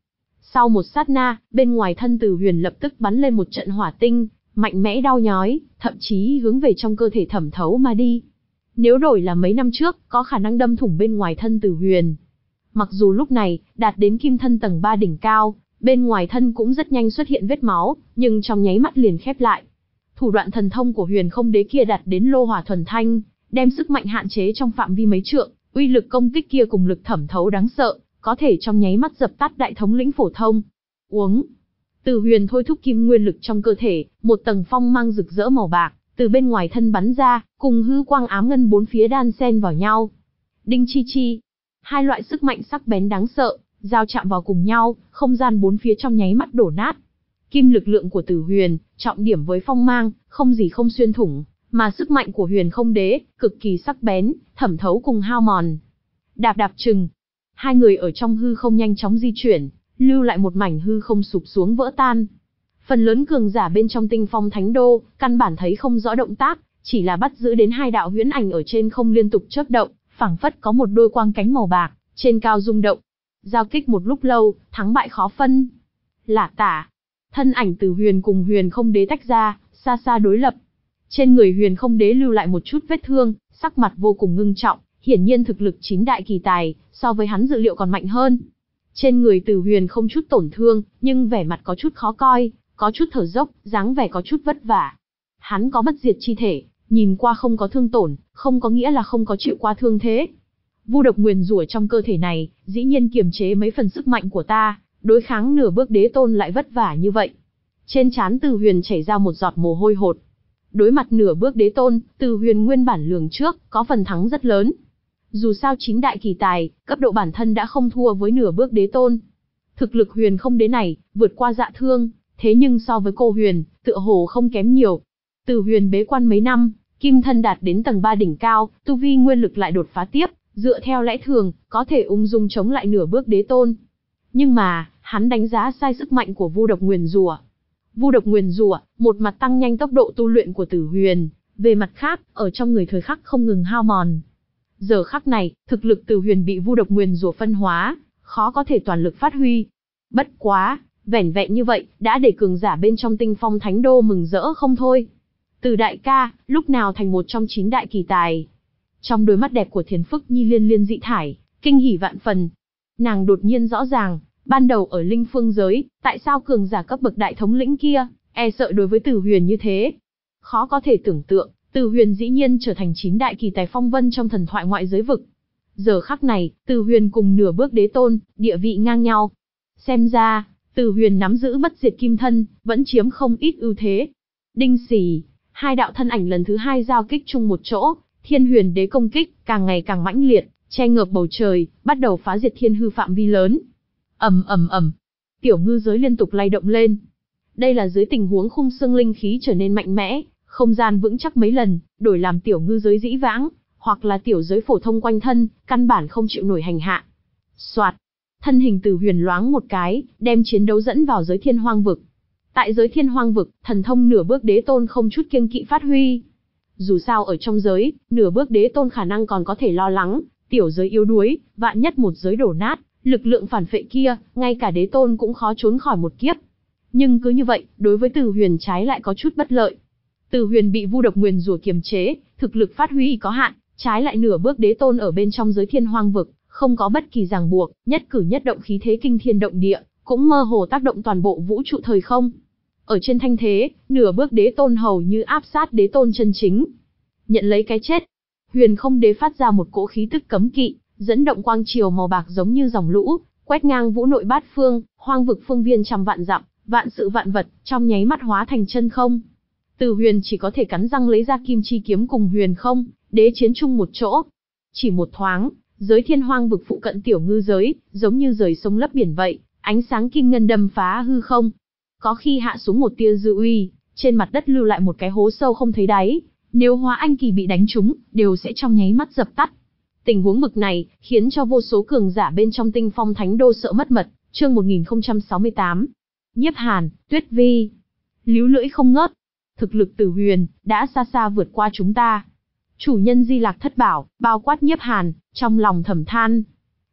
Sau một sát na, bên ngoài thân Từ Huyền lập tức bắn lên một trận hỏa tinh, mạnh mẽ đau nhói, thậm chí hướng về trong cơ thể thẩm thấu mà đi. Nếu đổi là mấy năm trước, có khả năng đâm thủng bên ngoài thân Từ Huyền. Mặc dù lúc này, đạt đến kim thân tầng ba đỉnh cao, bên ngoài thân cũng rất nhanh xuất hiện vết máu, nhưng trong nháy mắt liền khép lại. Thủ đoạn thần thông của Huyền Không Đế kia đạt đến lô hỏa thuần thanh, đem sức mạnh hạn chế trong phạm vi mấy trượng, uy lực công kích kia cùng lực thẩm thấu đáng sợ, có thể trong nháy mắt dập tắt đại thống lĩnh phổ thông. Uống. Từ Huyền thôi thúc kim nguyên lực trong cơ thể, một tầng phong mang rực rỡ màu bạc từ bên ngoài thân bắn ra, cùng hư quang ám ngân bốn phía đan xen vào nhau. Đinh chi chi. Hai loại sức mạnh sắc bén đáng sợ, giao chạm vào cùng nhau, không gian bốn phía trong nháy mắt đổ nát. Kim lực lượng của Từ Huyền, trọng điểm với phong mang, không gì không xuyên thủng, mà sức mạnh của Huyền Không Đế, cực kỳ sắc bén, thẩm thấu cùng hao mòn. Đạp đạp chừng. Hai người ở trong hư không nhanh chóng di chuyển, lưu lại một mảnh hư không sụp xuống vỡ tan. Phần lớn cường giả bên trong Tinh Phong Thánh Đô, căn bản thấy không rõ động tác, chỉ là bắt giữ đến hai đạo huyễn ảnh ở trên không liên tục chớp động, phảng phất có một đôi quang cánh màu bạc, trên cao rung động. Giao kích một lúc lâu, thắng bại khó phân. Lả tả. Thân ảnh Từ Huyền cùng Huyền Không Đế tách ra, xa xa đối lập. Trên người Huyền Không Đế lưu lại một chút vết thương, sắc mặt vô cùng ngưng trọng, hiển nhiên thực lực chín đại kỳ tài, so với hắn dự liệu còn mạnh hơn. Trên người Từ Huyền không chút tổn thương, nhưng vẻ mặt có chút khó coi, có chút thở dốc, dáng vẻ có chút vất vả. Hắn có bất diệt chi thể, nhìn qua không có thương tổn, không có nghĩa là không có chịu qua thương thế. Vu độc nguyền rủa trong cơ thể này, dĩ nhiên kiềm chế mấy phần sức mạnh của ta, đối kháng nửa bước đế tôn lại vất vả như vậy. Trên trán Từ Huyền chảy ra một giọt mồ hôi hột. Đối mặt nửa bước đế tôn, Từ Huyền nguyên bản lường trước, có phần thắng rất lớn. Dù sao chín đại kỳ tài, cấp độ bản thân đã không thua với nửa bước đế tôn. Thực lực Huyền Không Đế này, vượt qua Dạ Thương, thế nhưng so với cô Huyền, tựa hồ không kém nhiều. Từ Huyền bế quan mấy năm, kim thân đạt đến tầng ba đỉnh cao, tu vi nguyên lực lại đột phá tiếp, dựa theo lẽ thường, có thể ung dung chống lại nửa bước đế tôn. Nhưng mà, hắn đánh giá sai sức mạnh của Vu độc nguyền rủa. Vu độc nguyền rủa, một mặt tăng nhanh tốc độ tu luyện của Tử Huyền, về mặt khác, ở trong người thời khắc không ngừng hao mòn. Giờ khắc này, thực lực Tử Huyền bị Vu độc nguyền rủa phân hóa, khó có thể toàn lực phát huy. Bất quá, vẻn vẹn như vậy, đã để cường giả bên trong Tinh Phong Thánh Đô mừng rỡ không thôi. Từ đại ca, lúc nào thành một trong chín đại kỳ tài. Trong đôi mắt đẹp của Thiền Phức Nhi liên liên dị thải, kinh hỉ vạn phần. Nàng đột nhiên rõ ràng, ban đầu ở Linh Phương giới, tại sao cường giả cấp bậc đại thống lĩnh kia, e sợ đối với Tử Huyền như thế. Khó có thể tưởng tượng, Tử Huyền dĩ nhiên trở thành chín đại kỳ tài phong vân trong thần thoại ngoại giới vực. Giờ khắc này, Tử Huyền cùng nửa bước đế tôn, địa vị ngang nhau. Xem ra, Tử Huyền nắm giữ bất diệt kim thân, vẫn chiếm không ít ưu thế. Đinh xì, hai đạo thân ảnh lần thứ hai giao kích chung một chỗ, Thiên Huyền Đế công kích càng ngày càng mãnh liệt, che ngợp bầu trời, bắt đầu phá diệt thiên hư phạm vi lớn. Ầm ầm ầm, tiểu ngư giới liên tục lay động lên. Đây là dưới tình huống khung xương linh khí trở nên mạnh mẽ, không gian vững chắc mấy lần, đổi làm tiểu ngư giới dĩ vãng, hoặc là tiểu giới phổ thông quanh thân, căn bản không chịu nổi hành hạ. Soạt, thân hình Tử Huyền loáng một cái, đem chiến đấu dẫn vào giới thiên hoang vực. Tại giới thiên hoang vực, thần thông nửa bước đế tôn không chút kiêng kỵ phát huy. Dù sao ở trong giới, nửa bước đế tôn khả năng còn có thể lo lắng, tiểu giới yếu đuối, vạn nhất một giới đổ nát, lực lượng phản phệ kia, ngay cả đế tôn cũng khó trốn khỏi một kiếp. Nhưng cứ như vậy, đối với Tử Huyền trái lại có chút bất lợi. Tử Huyền bị vu độc nguyền rủa kiềm chế, thực lực phát huy có hạn, trái lại nửa bước đế tôn ở bên trong giới thiên hoang vực, không có bất kỳ ràng buộc, nhất cử nhất động khí thế kinh thiên động địa, cũng mơ hồ tác động toàn bộ vũ trụ thời không. Ở trên thanh thế, nửa bước đế tôn hầu như áp sát đế tôn chân chính. Nhận lấy cái chết, Huyền Không Đế phát ra một cỗ khí tức cấm kỵ, dẫn động quang triều màu bạc giống như dòng lũ, quét ngang vũ nội bát phương, hoang vực phương viên trăm vạn dặm, vạn sự vạn vật, trong nháy mắt hóa thành chân không. Tử Huyền chỉ có thể cắn răng lấy ra kim chi kiếm cùng Huyền Không Đế chiến chung một chỗ. Chỉ một thoáng, giới thiên hoang vực phụ cận tiểu ngư giới, giống như rời sông lấp biển vậy, ánh sáng kim ngân đâm phá hư không. Có khi hạ xuống một tia dư uy, trên mặt đất lưu lại một cái hố sâu không thấy đáy, nếu Hóa Anh kỳ bị đánh trúng, đều sẽ trong nháy mắt dập tắt. Tình huống bực này, khiến cho vô số cường giả bên trong Tinh Phong Thánh Đô sợ mất mật. Chương một nghìn không trăm sáu mươi tám. Nhiếp Hàn, Tuyết Vi. Líu lưỡi không ngớt. Thực lực Tử Huyền, đã xa xa vượt qua chúng ta. Chủ nhân Di Lạc Thất Bảo, bao quát Nhiếp Hàn, trong lòng thầm than.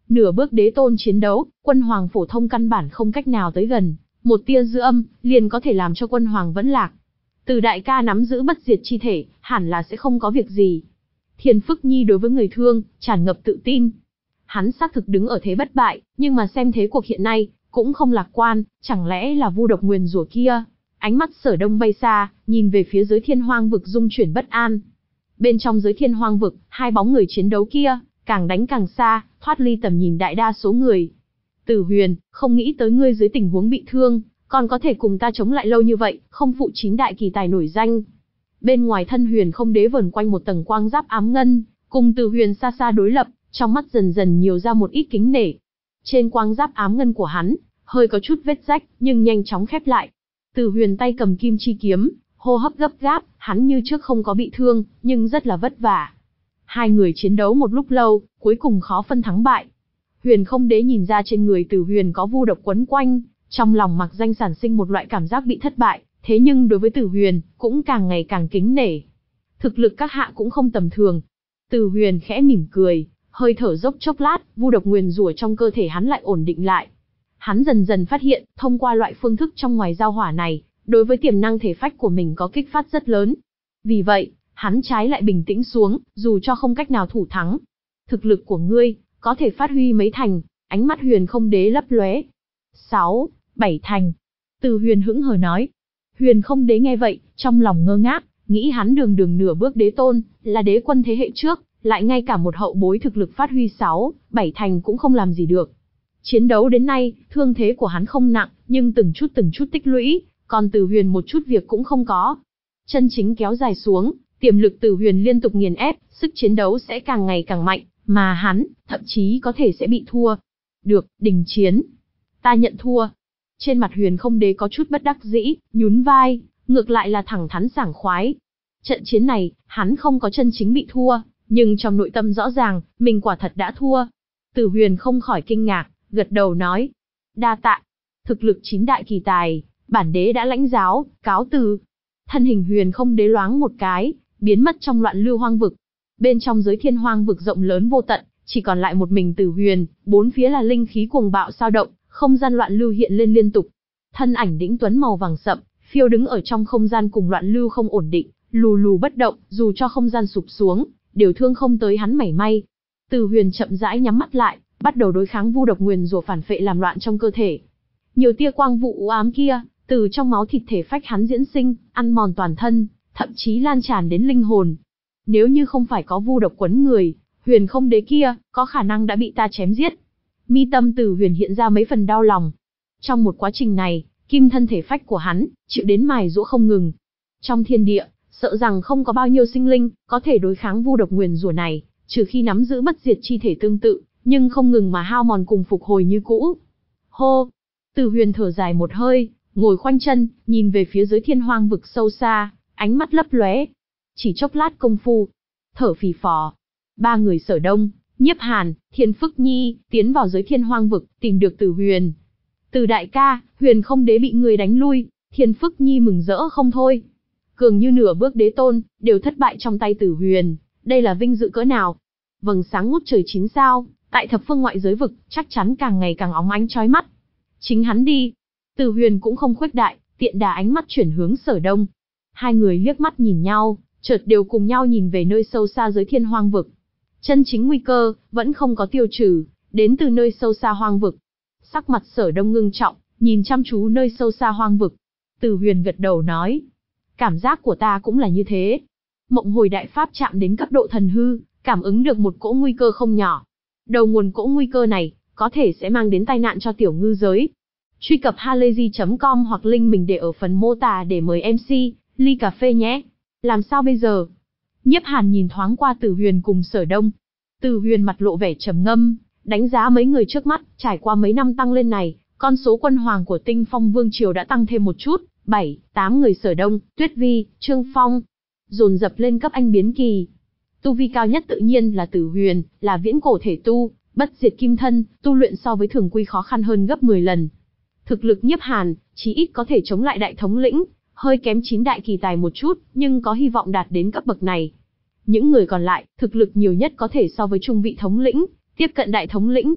Nửa bước đế tôn chiến đấu, quân hoàng phổ thông căn bản không cách nào tới gần, một tia dư âm, liền có thể làm cho quân hoàng vẫn lạc. Từ đại ca nắm giữ bất diệt chi thể, hẳn là sẽ không có việc gì. Thiên Phức Nhi đối với người thương, tràn ngập tự tin. Hắn xác thực đứng ở thế bất bại, nhưng mà xem thế cuộc hiện nay, cũng không lạc quan, chẳng lẽ là vu độc nguyền rủa kia. Ánh mắt Sở Đông bay xa, nhìn về phía giới thiên hoang vực dung chuyển bất an. Bên trong giới thiên hoang vực, hai bóng người chiến đấu kia, càng đánh càng xa, thoát ly tầm nhìn đại đa số người. Tử Huyền, không nghĩ tới ngươi dưới tình huống bị thương, còn có thể cùng ta chống lại lâu như vậy, không phụ chín đại kỳ tài nổi danh. Bên ngoài thân Huyền Không Đế vờn quanh một tầng quang giáp ám ngân, cùng Tử Huyền xa xa đối lập, trong mắt dần dần nhiều ra một ít kính nể. Trên quang giáp ám ngân của hắn, hơi có chút vết rách, nhưng nhanh chóng khép lại. Tử Huyền tay cầm kim chi kiếm, hô hấp gấp gáp, hắn như trước không có bị thương, nhưng rất là vất vả. Hai người chiến đấu một lúc lâu, cuối cùng khó phân thắng bại. Huyền Không Đế nhìn ra trên người Tử Huyền có vu độc quấn quanh, trong lòng mặc danh sản sinh một loại cảm giác bị thất bại, thế nhưng đối với Tử Huyền, cũng càng ngày càng kính nể. Thực lực các hạ cũng không tầm thường. Tử Huyền khẽ mỉm cười, hơi thở dốc chốc lát, vu độc nguyền rủa trong cơ thể hắn lại ổn định lại. Hắn dần dần phát hiện, thông qua loại phương thức trong ngoài giao hỏa này, đối với tiềm năng thể phách của mình có kích phát rất lớn. Vì vậy, hắn trái lại bình tĩnh xuống, dù cho không cách nào thủ thắng. Thực lực của ngươi, có thể phát huy mấy thành, ánh mắt Huyền Không Đế lấp lóe. Sáu, bảy thành. Từ Huyền hững hờ nói. Huyền Không Đế nghe vậy, trong lòng ngơ ngác, nghĩ hắn đường đường nửa bước đế tôn, là đế quân thế hệ trước, lại ngay cả một hậu bối thực lực phát huy sáu, bảy thành cũng không làm gì được. Chiến đấu đến nay, thương thế của hắn không nặng, nhưng từng chút từng chút tích lũy, còn Từ Huyền một chút việc cũng không có. Chân chính kéo dài xuống, tiềm lực Từ Huyền liên tục nghiền ép, sức chiến đấu sẽ càng ngày càng mạnh, mà hắn, thậm chí có thể sẽ bị thua. Được, đình chiến. Ta nhận thua. Trên mặt Huyền Không Đế có chút bất đắc dĩ, nhún vai, ngược lại là thẳng thắn sảng khoái. Trận chiến này, hắn không có chân chính bị thua, nhưng trong nội tâm rõ ràng, mình quả thật đã thua. Từ Huyền không khỏi kinh ngạc, gật đầu nói. Đa tạ. Thực lực chín đại kỳ tài, bản đế đã lãnh giáo, cáo từ. Thân hình Huyền Không Đế loáng một cái, biến mất trong loạn lưu hoang vực. Bên trong giới thiên hoang vực rộng lớn vô tận, chỉ còn lại một mình Tử Huyền, bốn phía là linh khí cuồng bạo sao động, không gian loạn lưu hiện lên liên tục. Thân ảnh đĩnh tuấn màu vàng sậm, phiêu đứng ở trong không gian cùng loạn lưu không ổn định, lù lù bất động, dù cho không gian sụp xuống, đều thương không tới hắn mảy may. Tử Huyền chậm rãi nhắm mắt lại, bắt đầu đối kháng vu độc nguyền rủa phản phệ làm loạn trong cơ thể. Nhiều tia quang vụ u ám kia, từ trong máu thịt thể phách hắn diễn sinh, ăn mòn toàn thân, thậm chí lan tràn đến linh hồn. Nếu như không phải có vu độc quấn người, Huyền Không Đế kia, có khả năng đã bị ta chém giết. Mi tâm Tử Huyền hiện ra mấy phần đau lòng. Trong một quá trình này, kim thân thể phách của hắn, chịu đến mài giũa không ngừng. Trong thiên địa, sợ rằng không có bao nhiêu sinh linh, có thể đối kháng vu độc nguyền rủa này, trừ khi nắm giữ bất diệt chi thể tương tự, nhưng không ngừng mà hao mòn cùng phục hồi như cũ. Hô! Tử Huyền thở dài một hơi, ngồi khoanh chân, nhìn về phía dưới thiên hoang vực sâu xa, ánh mắt lấp lóe. Chỉ chốc lát công phu, thở phì phò, ba người Sở Đông, Nhiếp Hàn, Thiên Phức Nhi, tiến vào giới thiên hoang vực, tìm được Tử Huyền. Từ đại ca, Huyền Không Đế bị người đánh lui, Thiên Phức Nhi mừng rỡ không thôi. Cường như nửa bước đế tôn, đều thất bại trong tay Tử Huyền, đây là vinh dự cỡ nào. Vầng sáng ngút trời chín sao, tại thập phương ngoại giới vực, chắc chắn càng ngày càng óng ánh chói mắt. Chính hắn đi. Tử Huyền cũng không khuếch đại, tiện đà ánh mắt chuyển hướng Sở Đông. Hai người liếc mắt nhìn nhau, chợt đều cùng nhau nhìn về nơi sâu xa giới thiên hoang vực. Chân chính nguy cơ, vẫn không có tiêu trừ, đến từ nơi sâu xa hoang vực. Sắc mặt Sở Đông ngưng trọng, nhìn chăm chú nơi sâu xa hoang vực. Tử Huyền gật đầu nói. Cảm giác của ta cũng là như thế. Mộng hồi đại pháp chạm đến cấp độ thần hư, cảm ứng được một cỗ nguy cơ không nhỏ. Đầu nguồn cỗ nguy cơ này, có thể sẽ mang đến tai nạn cho tiểu ngư giới. Truy cập halayzi chấm com hoặc link mình để ở phần mô tả để mời em xê, ly cà phê nhé. Làm sao bây giờ? Nhiếp Hàn nhìn thoáng qua Tử Huyền cùng Sở Đông. Tử Huyền mặt lộ vẻ trầm ngâm, đánh giá mấy người trước mắt, trải qua mấy năm tăng lên này, con số quân hoàng của Tinh Phong Vương Triều đã tăng thêm một chút, bảy, tám người Sở Đông, Tuyết Vi, Trương Phong, dồn dập lên cấp anh biến kỳ. Tu vi cao nhất tự nhiên là Tử Huyền, là viễn cổ thể tu, bất diệt kim thân, tu luyện so với thường quy khó khăn hơn gấp mười lần. Thực lực Nhiếp Hàn, chí ít có thể chống lại đại thống lĩnh, hơi kém chín đại kỳ tài một chút, nhưng có hy vọng đạt đến cấp bậc này. Những người còn lại, thực lực nhiều nhất có thể so với trung vị thống lĩnh, tiếp cận đại thống lĩnh.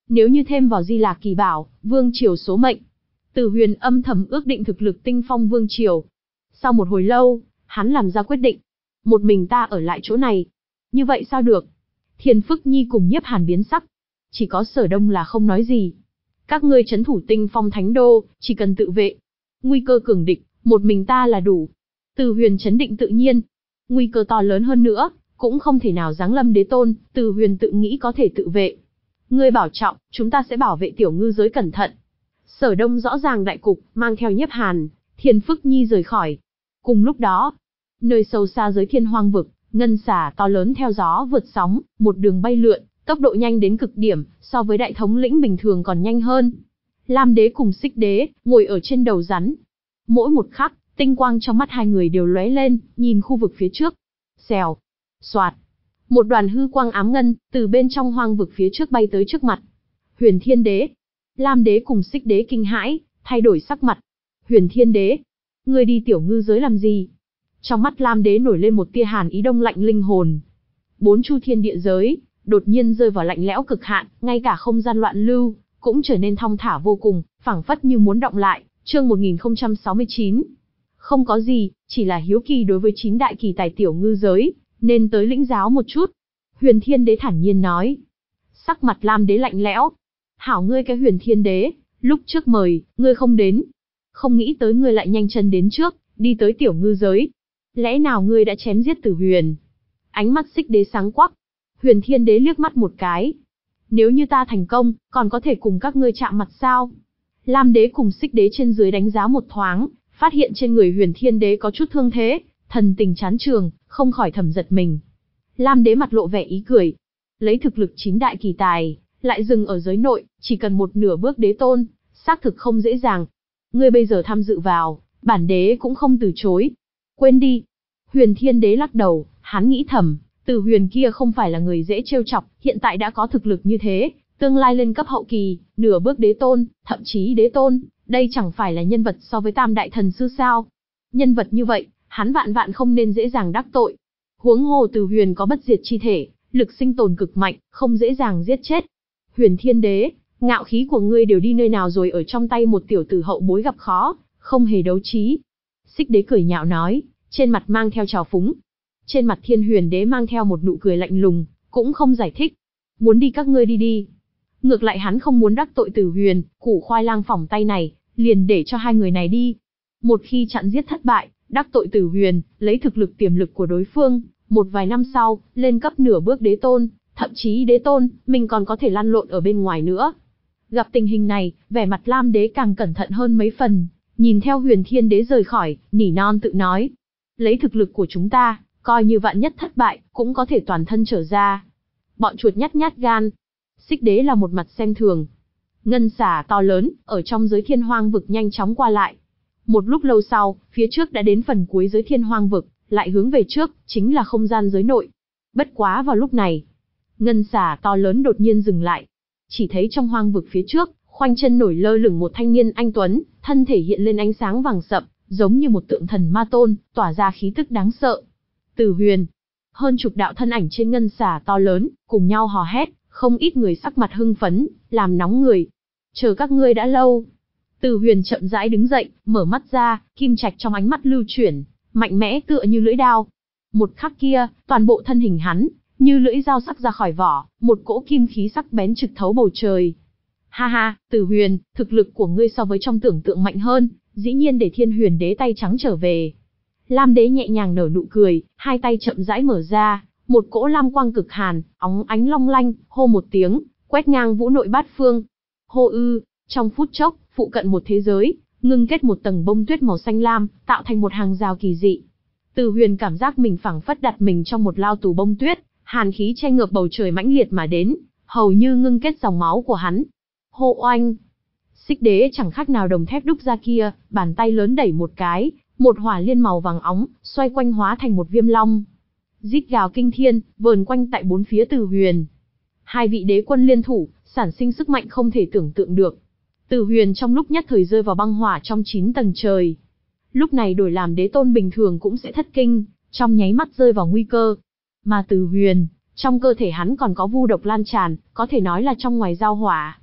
Nếu như thêm vào Di Lạc Kỳ Bảo, Vương Triều số mệnh, Từ Huyền âm thầm ước định thực lực tinh phong Vương Triều. Sau một hồi lâu, hắn làm ra quyết định. Một mình ta ở lại chỗ này. Như vậy sao được? Thiên Phức Nhi cùng Nhiếp Hàn biến sắc. Chỉ có Sở Đông là không nói gì. Các ngươi trấn thủ tinh phong thánh đô, chỉ cần tự vệ. Nguy cơ cường địch, một mình ta là đủ. Từ Huyền chấn định tự nhiên. Nguy cơ to lớn hơn nữa, cũng không thể nào giáng lâm đế tôn, Từ Huyền tự nghĩ có thể tự vệ. Ngươi bảo trọng, chúng ta sẽ bảo vệ tiểu ngư giới cẩn thận. Sở Đông rõ ràng đại cục, mang theo Nhiếp Hàn, Thiên Phức Nhi rời khỏi. Cùng lúc đó, nơi sâu xa giới thiên hoang vực, ngân xà to lớn theo gió vượt sóng, một đường bay lượn, tốc độ nhanh đến cực điểm, so với đại thống lĩnh bình thường còn nhanh hơn. Lam đế cùng Xích đế, ngồi ở trên đầu rắn. Mỗi một khắc, tinh quang trong mắt hai người đều lóe lên, nhìn khu vực phía trước. Xèo, xoạt. Một đoàn hư quang ám ngân, từ bên trong hoang vực phía trước bay tới trước mặt. Huyền Thiên Đế. Lam đế cùng Xích đế kinh hãi, thay đổi sắc mặt. Huyền Thiên Đế, ngươi đi tiểu ngư giới làm gì? Trong mắt Lam đế nổi lên một tia hàn ý đông lạnh linh hồn. Bốn chu thiên địa giới, đột nhiên rơi vào lạnh lẽo cực hạn, ngay cả không gian loạn lưu, cũng trở nên thong thả vô cùng, phảng phất như muốn động lại. Chương một nghìn không trăm sáu mươi chín. Không có gì, chỉ là hiếu kỳ đối với chín đại kỳ tài tiểu ngư giới, nên tới lĩnh giáo một chút. Huyền Thiên Đế thản nhiên nói. Sắc mặt Lam đế lạnh lẽo. Hảo ngươi cái Huyền Thiên Đế, lúc trước mời, ngươi không đến. Không nghĩ tới ngươi lại nhanh chân đến trước, đi tới tiểu ngư giới. Lẽ nào ngươi đã chém giết Tử Huyền? Ánh mắt Xích đế sáng quắc. Huyền Thiên Đế liếc mắt một cái. Nếu như ta thành công, còn có thể cùng các ngươi chạm mặt sao? Lam đế cùng Xích đế trên dưới đánh giá một thoáng, phát hiện trên người Huyền Thiên Đế có chút thương thế, thần tình chán trường, không khỏi thầm giật mình. Lam đế mặt lộ vẻ ý cười. Lấy thực lực chín đại kỳ tài, lại dừng ở giới nội, chỉ cần một nửa bước đế tôn, xác thực không dễ dàng. Ngươi bây giờ tham dự vào, bản đế cũng không từ chối. Quên đi. Huyền Thiên Đế lắc đầu, hắn nghĩ thầm, Từ Huyền kia không phải là người dễ trêu chọc, hiện tại đã có thực lực như thế, tương lai lên cấp hậu kỳ, nửa bước đế tôn, thậm chí đế tôn, đây chẳng phải là nhân vật so với tam đại thần sư sao? Nhân vật như vậy, hắn vạn vạn không nên dễ dàng đắc tội. Huống hồ Từ Huyền có bất diệt chi thể, lực sinh tồn cực mạnh, không dễ dàng giết chết. Huyền Thiên Đế, ngạo khí của ngươi đều đi nơi nào rồi, ở trong tay một tiểu tử hậu bối gặp khó, không hề đấu trí. Xích đế cười nhạo nói, trên mặt mang theo trào phúng. Trên mặt Thiên Huyền Đế mang theo một nụ cười lạnh lùng, cũng không giải thích. Muốn đi các ngươi đi đi. Ngược lại hắn không muốn đắc tội Tử Huyền, củ khoai lang phỏng tay này, liền để cho hai người này đi. Một khi chặn giết thất bại, đắc tội Tử Huyền, lấy thực lực tiềm lực của đối phương, một vài năm sau, lên cấp nửa bước đế tôn, thậm chí đế tôn, mình còn có thể lăn lộn ở bên ngoài nữa. Gặp tình hình này, vẻ mặt Lam đế càng cẩn thận hơn mấy phần, nhìn theo Huyền Thiên Đế rời khỏi, nỉ non tự nói. Lấy thực lực của chúng ta, coi như vạn nhất thất bại, cũng có thể toàn thân trở ra. Bọn chuột nhát nhát gan. Xích đế là một mặt xem thường. Ngân xà to lớn, ở trong giới thiên hoang vực nhanh chóng qua lại. Một lúc lâu sau, phía trước đã đến phần cuối giới thiên hoang vực, lại hướng về trước, chính là không gian giới nội. Bất quá vào lúc này, ngân xà to lớn đột nhiên dừng lại. Chỉ thấy trong hoang vực phía trước, khoanh chân nổi lơ lửng một thanh niên anh tuấn, thân thể hiện lên ánh sáng vàng sậm, giống như một tượng thần ma tôn, tỏa ra khí tức đáng sợ. Tử Huyền. Hơn chục đạo thân ảnh trên ngân xà to lớn, cùng nhau hò hét, không ít người sắc mặt hưng phấn, làm nóng người. Chờ các ngươi đã lâu. Tử Huyền chậm rãi đứng dậy, mở mắt ra, kim trạch trong ánh mắt lưu chuyển, mạnh mẽ tựa như lưỡi dao. Một khắc kia, toàn bộ thân hình hắn, như lưỡi dao sắc ra khỏi vỏ, một cỗ kim khí sắc bén trực thấu bầu trời. Ha ha, Tử Huyền, thực lực của ngươi so với trong tưởng tượng mạnh hơn, dĩ nhiên để Thiên Huyền Đế tay trắng trở về. Lam Đế nhẹ nhàng nở nụ cười, hai tay chậm rãi mở ra, một cỗ lam quang cực hàn, óng ánh long lanh, hô một tiếng, quét ngang vũ nội bát phương. Hô ư, trong phút chốc, phụ cận một thế giới, ngưng kết một tầng bông tuyết màu xanh lam, tạo thành một hàng rào kỳ dị. Từ Huyền cảm giác mình phảng phất đặt mình trong một lao tù bông tuyết, hàn khí che ngợp bầu trời mãnh liệt mà đến, hầu như ngưng kết dòng máu của hắn. Hô oanh! Xích Đế chẳng khác nào đồng thép đúc ra kia, bàn tay lớn đẩy một cái, một hỏa liên màu vàng óng, xoay quanh hóa thành một viêm long. Rít gào kinh thiên, vờn quanh tại bốn phía Từ Huyền. Hai vị đế quân liên thủ, sản sinh sức mạnh không thể tưởng tượng được. Từ Huyền trong lúc nhất thời rơi vào băng hỏa trong chín tầng trời. Lúc này đổi làm đế tôn bình thường cũng sẽ thất kinh, trong nháy mắt rơi vào nguy cơ. Mà Từ Huyền, trong cơ thể hắn còn có vu độc lan tràn, có thể nói là trong ngoài giao hỏa.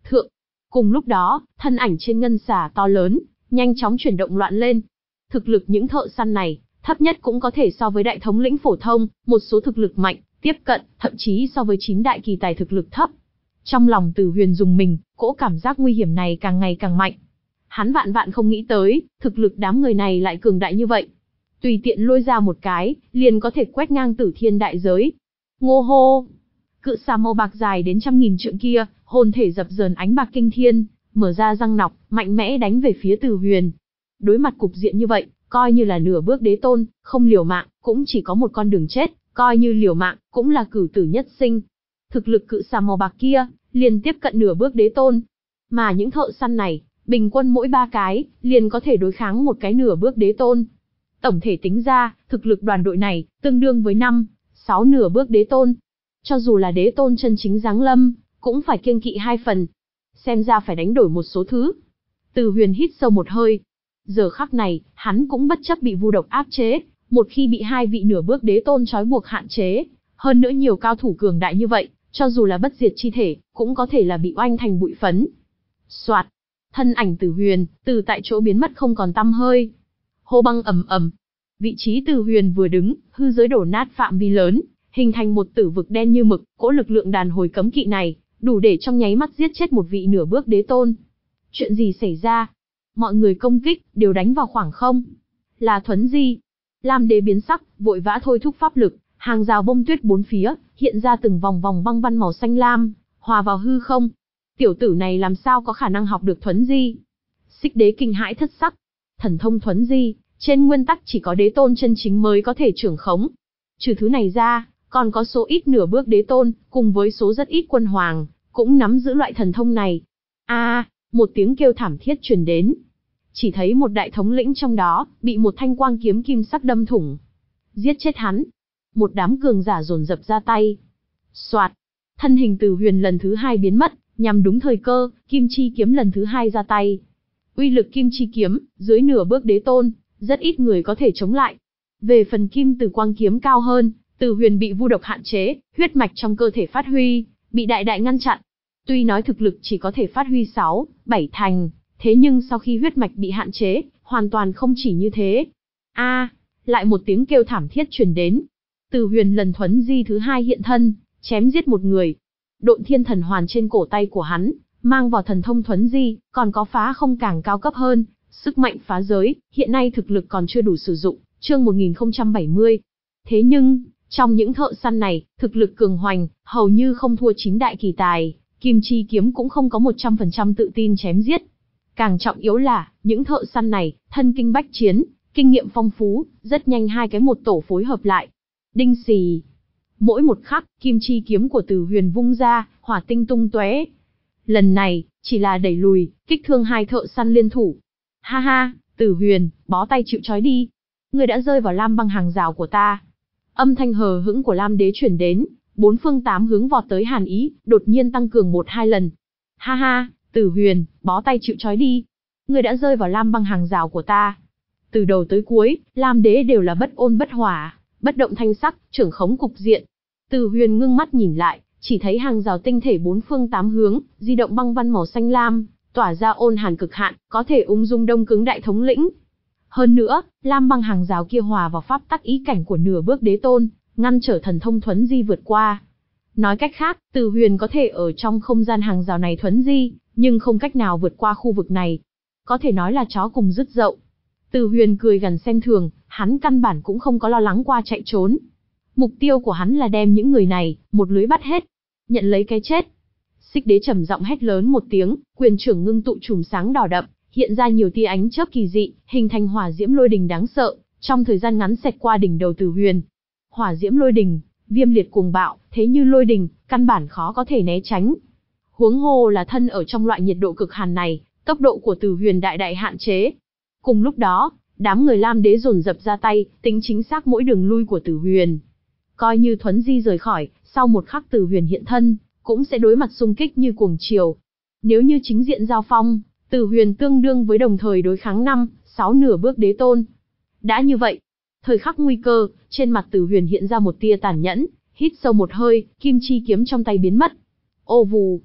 thượng. Cùng lúc đó, thân ảnh trên ngân xà to lớn, nhanh chóng chuyển động loạn lên. Thực lực những thợ săn này, thấp nhất cũng có thể so với đại thống lĩnh phổ thông, một số thực lực mạnh, tiếp cận, thậm chí so với chín đại kỳ tài thực lực thấp. Trong lòng Từ Huyền rùng mình, cỗ cảm giác nguy hiểm này càng ngày càng mạnh. Hắn vạn vạn không nghĩ tới, thực lực đám người này lại cường đại như vậy. Tùy tiện lôi ra một cái, liền có thể quét ngang tử thiên đại giới. Ngô hô! Cự xà màu bạc dài đến trăm nghìn trượng kia, hồn thể dập dờn ánh bạc kinh thiên, mở ra răng nọc, mạnh mẽ đánh về phía Từ Huyền. Đối mặt cục diện như vậy, coi như là nửa bước đế tôn, không liều mạng, cũng chỉ có một con đường chết, coi như liều mạng, cũng là cửu tử nhất sinh. Thực lực cự xà màu bạc kia, liền tiếp cận nửa bước đế tôn. Mà những thợ săn này, bình quân mỗi ba cái, liền có thể đối kháng một cái nửa bước đế tôn. Tổng thể tính ra, thực lực đoàn đội này, tương đương với năm, sáu nửa bước đế tôn. Cho dù là đế tôn chân chính giáng lâm, cũng phải kiêng kỵ hai phần. Xem ra phải đánh đổi một số thứ. Từ Huyền hít sâu một hơi. Giờ khắc này, hắn cũng bất chấp bị vu độc áp chế, một khi bị hai vị nửa bước đế tôn trói buộc hạn chế, hơn nữa nhiều cao thủ cường đại như vậy, cho dù là bất diệt chi thể, cũng có thể là bị oanh thành bụi phấn. Soạt, thân ảnh Từ Huyền, từ tại chỗ biến mất không còn tăm hơi. Hô băng ầm ầm, vị trí Từ Huyền vừa đứng, hư giới đổ nát phạm vi lớn, hình thành một tử vực đen như mực, cỗ lực lượng đàn hồi cấm kỵ này, đủ để trong nháy mắt giết chết một vị nửa bước đế tôn. Chuyện gì xảy ra? Mọi người công kích, đều đánh vào khoảng không. Là thuấn di. Lam Đế biến sắc, vội vã thôi thúc pháp lực, hàng rào bông tuyết bốn phía, hiện ra từng vòng vòng băng văn màu xanh lam, hòa vào hư không. Tiểu tử này làm sao có khả năng học được thuấn di? Xích Đế kinh hãi thất sắc. Thần thông thuấn di, trên nguyên tắc chỉ có đế tôn chân chính mới có thể trưởng khống. Trừ thứ này ra, còn có số ít nửa bước đế tôn, cùng với số rất ít quân hoàng, cũng nắm giữ loại thần thông này. A, à, một tiếng kêu thảm thiết truyền đến. Chỉ thấy một đại thống lĩnh trong đó, bị một thanh quang kiếm kim sắc đâm thủng. Giết chết hắn. Một đám cường giả dồn dập ra tay. Soạt, thân hình Từ Huyền lần thứ hai biến mất, nhằm đúng thời cơ, kim chi kiếm lần thứ hai ra tay. Uy lực kim chi kiếm, dưới nửa bước đế tôn, rất ít người có thể chống lại. Về phần kim từ quang kiếm cao hơn, Từ Huyền bị vu độc hạn chế, huyết mạch trong cơ thể phát huy, bị đại đại ngăn chặn. Tuy nói thực lực chỉ có thể phát huy sáu, bảy thành, thế nhưng sau khi huyết mạch bị hạn chế, hoàn toàn không chỉ như thế. A, à, lại một tiếng kêu thảm thiết truyền đến. Từ Huyền lần thuấn di thứ hai hiện thân, chém giết một người. Độn Thiên Thần Hoàn trên cổ tay của hắn, mang vào thần thông thuấn di, còn có phá không càng cao cấp hơn, sức mạnh phá giới, hiện nay thực lực còn chưa đủ sử dụng, chương một nghìn không trăm bảy mươi. Thế nhưng, trong những thợ săn này, thực lực cường hoành, hầu như không thua chín đại kỳ tài, kim chi kiếm cũng không có một trăm phần trăm tự tin chém giết. Càng trọng yếu là, những thợ săn này, thân kinh bách chiến, kinh nghiệm phong phú, rất nhanh hai cái một tổ phối hợp lại. Đinh xì. Mỗi một khắc, kim chi kiếm của Từ Huyền vung ra, hỏa tinh tung tóe. Lần này, chỉ là đẩy lùi, kích thương hai thợ săn liên thủ. Ha ha, Từ Huyền, bó tay chịu trói đi. Ngươi đã rơi vào lam băng hàng rào của ta. Âm thanh hờ hững của Lam Đế truyền đến, bốn phương tám hướng vọt tới hàn ý, đột nhiên tăng cường một hai lần. Ha ha, Từ Huyền, bó tay chịu trói đi. Ngươi đã rơi vào lam băng hàng rào của ta. Từ đầu tới cuối, Lam Đế đều là bất ôn bất hỏa, bất động thanh sắc, trưởng khống cục diện. Từ Huyền ngưng mắt nhìn lại, chỉ thấy hàng rào tinh thể bốn phương tám hướng, di động băng văn màu xanh lam, tỏa ra ôn hàn cực hạn, có thể ung dung đông cứng đại thống lĩnh. Hơn nữa, lam băng hàng rào kia hòa vào pháp tắc ý cảnh của nửa bước đế tôn, ngăn trở thần thông thuấn di vượt qua. Nói cách khác, Từ Huyền có thể ở trong không gian hàng rào này thuấn di, nhưng không cách nào vượt qua khu vực này. Có thể nói là chó cùng rứt dậu. Từ Huyền cười gần xem thường, hắn căn bản cũng không có lo lắng qua chạy trốn. Mục tiêu của hắn là đem những người này, một lưới bắt hết. Nhận lấy cái chết. Xích Đế trầm giọng hét lớn một tiếng, quyền trưởng ngưng tụ chùm sáng đỏ đậm, hiện ra nhiều tia ánh chớp kỳ dị, hình thành hỏa diễm lôi đình đáng sợ, trong thời gian ngắn xẹt qua đỉnh đầu Từ Huyền. Hỏa diễm lôi đình, viêm liệt cuồng bạo, thế như lôi đình, căn bản khó có thể né tránh. Huống hồ là thân ở trong loại nhiệt độ cực hàn này, tốc độ của Từ Huyền đại đại hạn chế. Cùng lúc đó, đám người Lam Đế dồn dập ra tay, tính chính xác mỗi đường lui của Từ Huyền. Coi như thuấn di rời khỏi, sau một khắc Từ Huyền hiện thân, cũng sẽ đối mặt xung kích như cuồng triều. Nếu như chính diện giao phong, Từ Huyền tương đương với đồng thời đối kháng năm, sáu nửa bước đế tôn. Đã như vậy, thời khắc nguy cơ, trên mặt Từ Huyền hiện ra một tia tàn nhẫn, hít sâu một hơi, kim chi kiếm trong tay biến mất. Ô vù.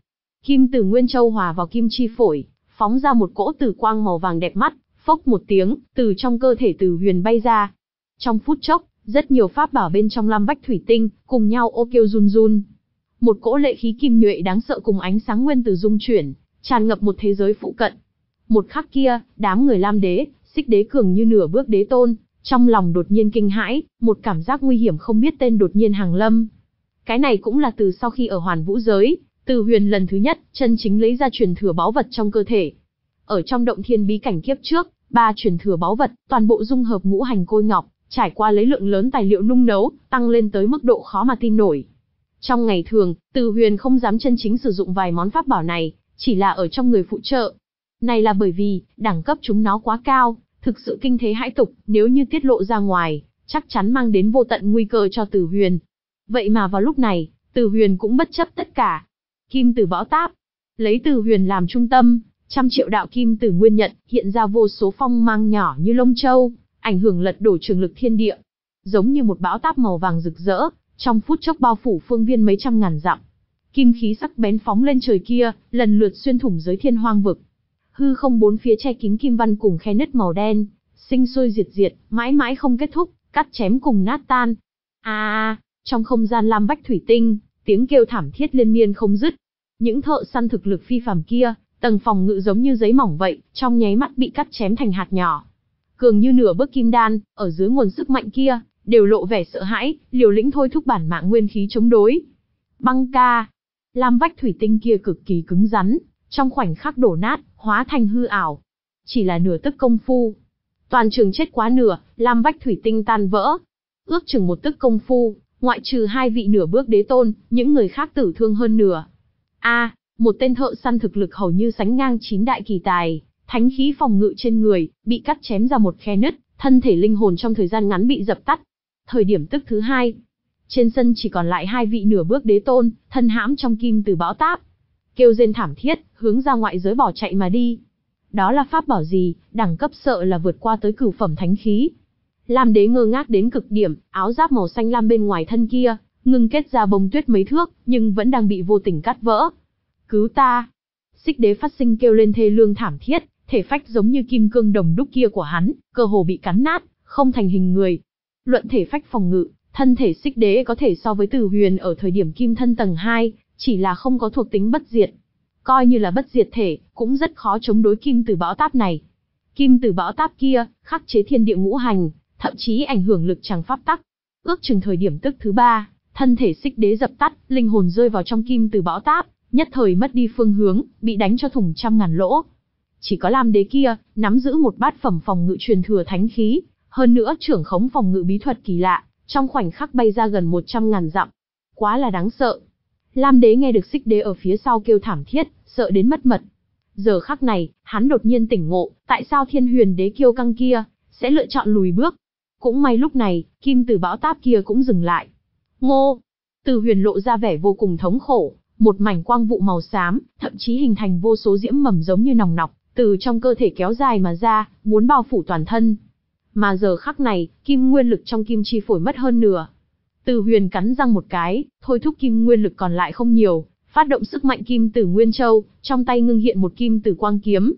Kim Tử Nguyên Châu hòa vào kim chi phổi, phóng ra một cỗ tử quang màu vàng đẹp mắt, phốc một tiếng, từ trong cơ thể Từ Huyền bay ra. Trong phút chốc, rất nhiều pháp bảo bên trong lam vách thủy tinh, cùng nhau ô kêu run run. Một cỗ lệ khí kim nhuệ đáng sợ cùng ánh sáng nguyên tử dung chuyển, tràn ngập một thế giới phụ cận. Một khắc kia, đám người Lam Đế, Xích Đế cường như nửa bước đế tôn, trong lòng đột nhiên kinh hãi, một cảm giác nguy hiểm không biết tên đột nhiên hàng lâm. Cái này cũng là từ sau khi ở Hoàn Vũ giới, Từ Huyền lần thứ nhất, chân chính lấy ra truyền thừa báu vật trong cơ thể. Ở trong động thiên bí cảnh kiếp trước, ba truyền thừa báu vật, toàn bộ dung hợp ngũ hành côi ngọc, trải qua lấy lượng lớn tài liệu nung nấu, tăng lên tới mức độ khó mà tin nổi. Trong ngày thường, Từ Huyền không dám chân chính sử dụng vài món pháp bảo này, chỉ là ở trong người phụ trợ. Này là bởi vì, đẳng cấp chúng nó quá cao, thực sự kinh thế hãi tục, nếu như tiết lộ ra ngoài, chắc chắn mang đến vô tận nguy cơ cho Từ Huyền. Vậy mà vào lúc này, Từ Huyền cũng bất chấp tất cả. Kim Tử Bão Táp, lấy Từ Huyền làm trung tâm, trăm triệu đạo kim tử nguyên nhận, hiện ra vô số phong mang nhỏ như lông châu, ảnh hưởng lật đổ trường lực thiên địa. Giống như một bão táp màu vàng rực rỡ, trong phút chốc bao phủ phương viên mấy trăm ngàn dặm. Kim khí sắc bén phóng lên trời kia, lần lượt xuyên thủng giới thiên hoang vực. Hư không bốn phía che kín kim văn cùng khe nứt màu đen, sinh sôi diệt diệt, mãi mãi không kết thúc, cắt chém cùng nát tan. A à, trong không gian lam vách thủy tinh, tiếng kêu thảm thiết liên miên không dứt. Những thợ săn thực lực phi phàm kia, tầng phòng ngự giống như giấy mỏng vậy, trong nháy mắt bị cắt chém thành hạt nhỏ. Cường như nửa bước kim đan, ở dưới nguồn sức mạnh kia, đều lộ vẻ sợ hãi, liều lĩnh thôi thúc bản mạng nguyên khí chống đối. Băng ca, lam vách thủy tinh kia cực kỳ cứng rắn, trong khoảnh khắc đổ nát, hóa thành hư ảo. Chỉ là nửa tức công phu, toàn trường chết quá nửa, lam vách thủy tinh tan vỡ. Ước chừng một tức công phu, ngoại trừ hai vị nửa bước đế tôn, những người khác tử thương hơn nửa. A, à, một tên thợ săn thực lực hầu như sánh ngang chín đại kỳ tài, thánh khí phòng ngự trên người, bị cắt chém ra một khe nứt, thân thể linh hồn trong thời gian ngắn bị dập tắt. Thời điểm tức thứ hai, trên sân chỉ còn lại hai vị nửa bước đế tôn, thân hãm trong kim từ bão táp, kêu rên thảm thiết, hướng ra ngoại giới bỏ chạy mà đi. Đó là pháp bảo gì, đẳng cấp sợ là vượt qua tới cửu phẩm thánh khí. Lam Đế ngơ ngác đến cực điểm, áo giáp màu xanh lam bên ngoài thân kia, ngưng kết ra bông tuyết mấy thước, nhưng vẫn đang bị vô tình cắt vỡ. Cứu ta! Xích Đế phát sinh kêu lên thê lương thảm thiết, thể phách giống như kim cương đồng đúc kia của hắn, cơ hồ bị cắn nát, không thành hình người. Luận thể phách phòng ngự, thân thể Xích Đế có thể so với Từ Huyền ở thời điểm kim thân tầng hai, chỉ là không có thuộc tính bất diệt. Coi như là bất diệt thể, cũng rất khó chống đối kim tử bão táp này. Kim tử bão táp kia, khắc chế thiên địa ngũ hành, thậm chí ảnh hưởng lực tràng pháp tắc. Ước chừng thời điểm tức thứ ba, thân thể Xích Đế dập tắt, linh hồn rơi vào trong kim tử bão táp, nhất thời mất đi phương hướng, bị đánh cho thủng trăm ngàn lỗ. Chỉ có Lam Đế kia, nắm giữ một bát phẩm phòng ngự truyền thừa thánh khí, hơn nữa trưởng khống phòng ngự bí thuật kỳ lạ, trong khoảnh khắc bay ra gần một trăm ngàn dặm. Quá là đáng sợ. Lam Đế nghe được Xích Đế ở phía sau kêu thảm thiết, sợ đến mất mật. Giờ khắc này, hắn đột nhiên tỉnh ngộ, tại sao Thiên Huyền Đế kiêu căng kia sẽ lựa chọn lùi bước. Cũng may lúc này, kim tử bão táp kia cũng dừng lại. Ngô! Từ Huyền lộ ra vẻ vô cùng thống khổ, một mảnh quang vụ màu xám, thậm chí hình thành vô số diễm mầm giống như nòng nọc, từ trong cơ thể kéo dài mà ra, muốn bao phủ toàn thân. Mà giờ khắc này, kim nguyên lực trong kim chi phổi mất hơn nửa. Từ Huyền cắn răng một cái, thôi thúc kim nguyên lực còn lại không nhiều, phát động sức mạnh kim tử nguyên châu, trong tay ngưng hiện một kim tử quang kiếm.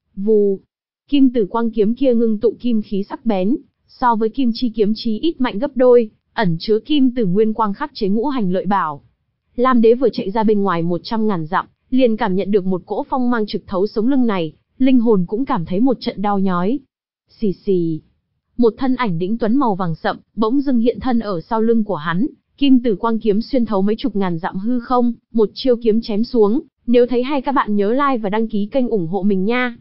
Vù! Kim tử quang kiếm kia ngưng tụ kim khí sắc bén, so với kim chi kiếm chí ít mạnh gấp đôi, ẩn chứa kim tử nguyên quang khắc chế ngũ hành lợi bảo. Lam Đế vừa chạy ra bên ngoài một trăm ngàn dặm, liền cảm nhận được một cỗ phong mang trực thấu sống lưng này, linh hồn cũng cảm thấy một trận đau nhói. Xì xì. Một thân ảnh đĩnh tuấn màu vàng sậm, bỗng dưng hiện thân ở sau lưng của hắn, kim tử quang kiếm xuyên thấu mấy chục ngàn dặm hư không, một chiêu kiếm chém xuống. Nếu thấy hay các bạn nhớ like và đăng ký kênh ủng hộ mình nha.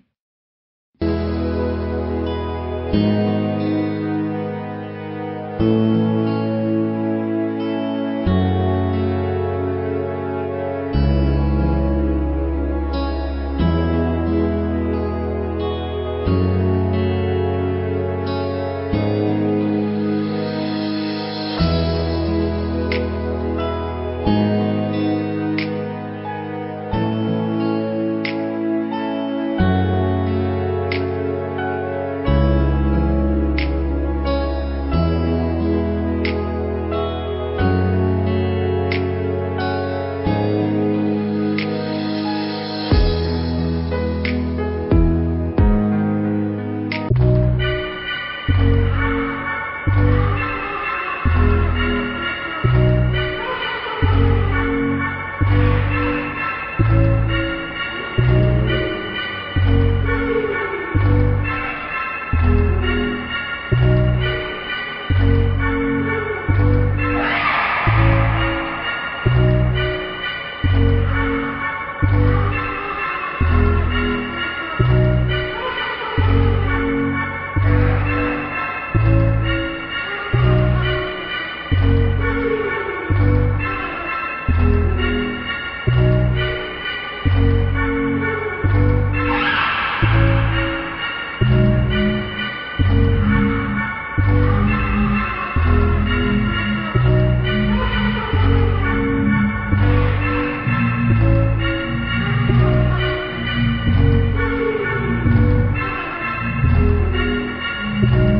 Thank you.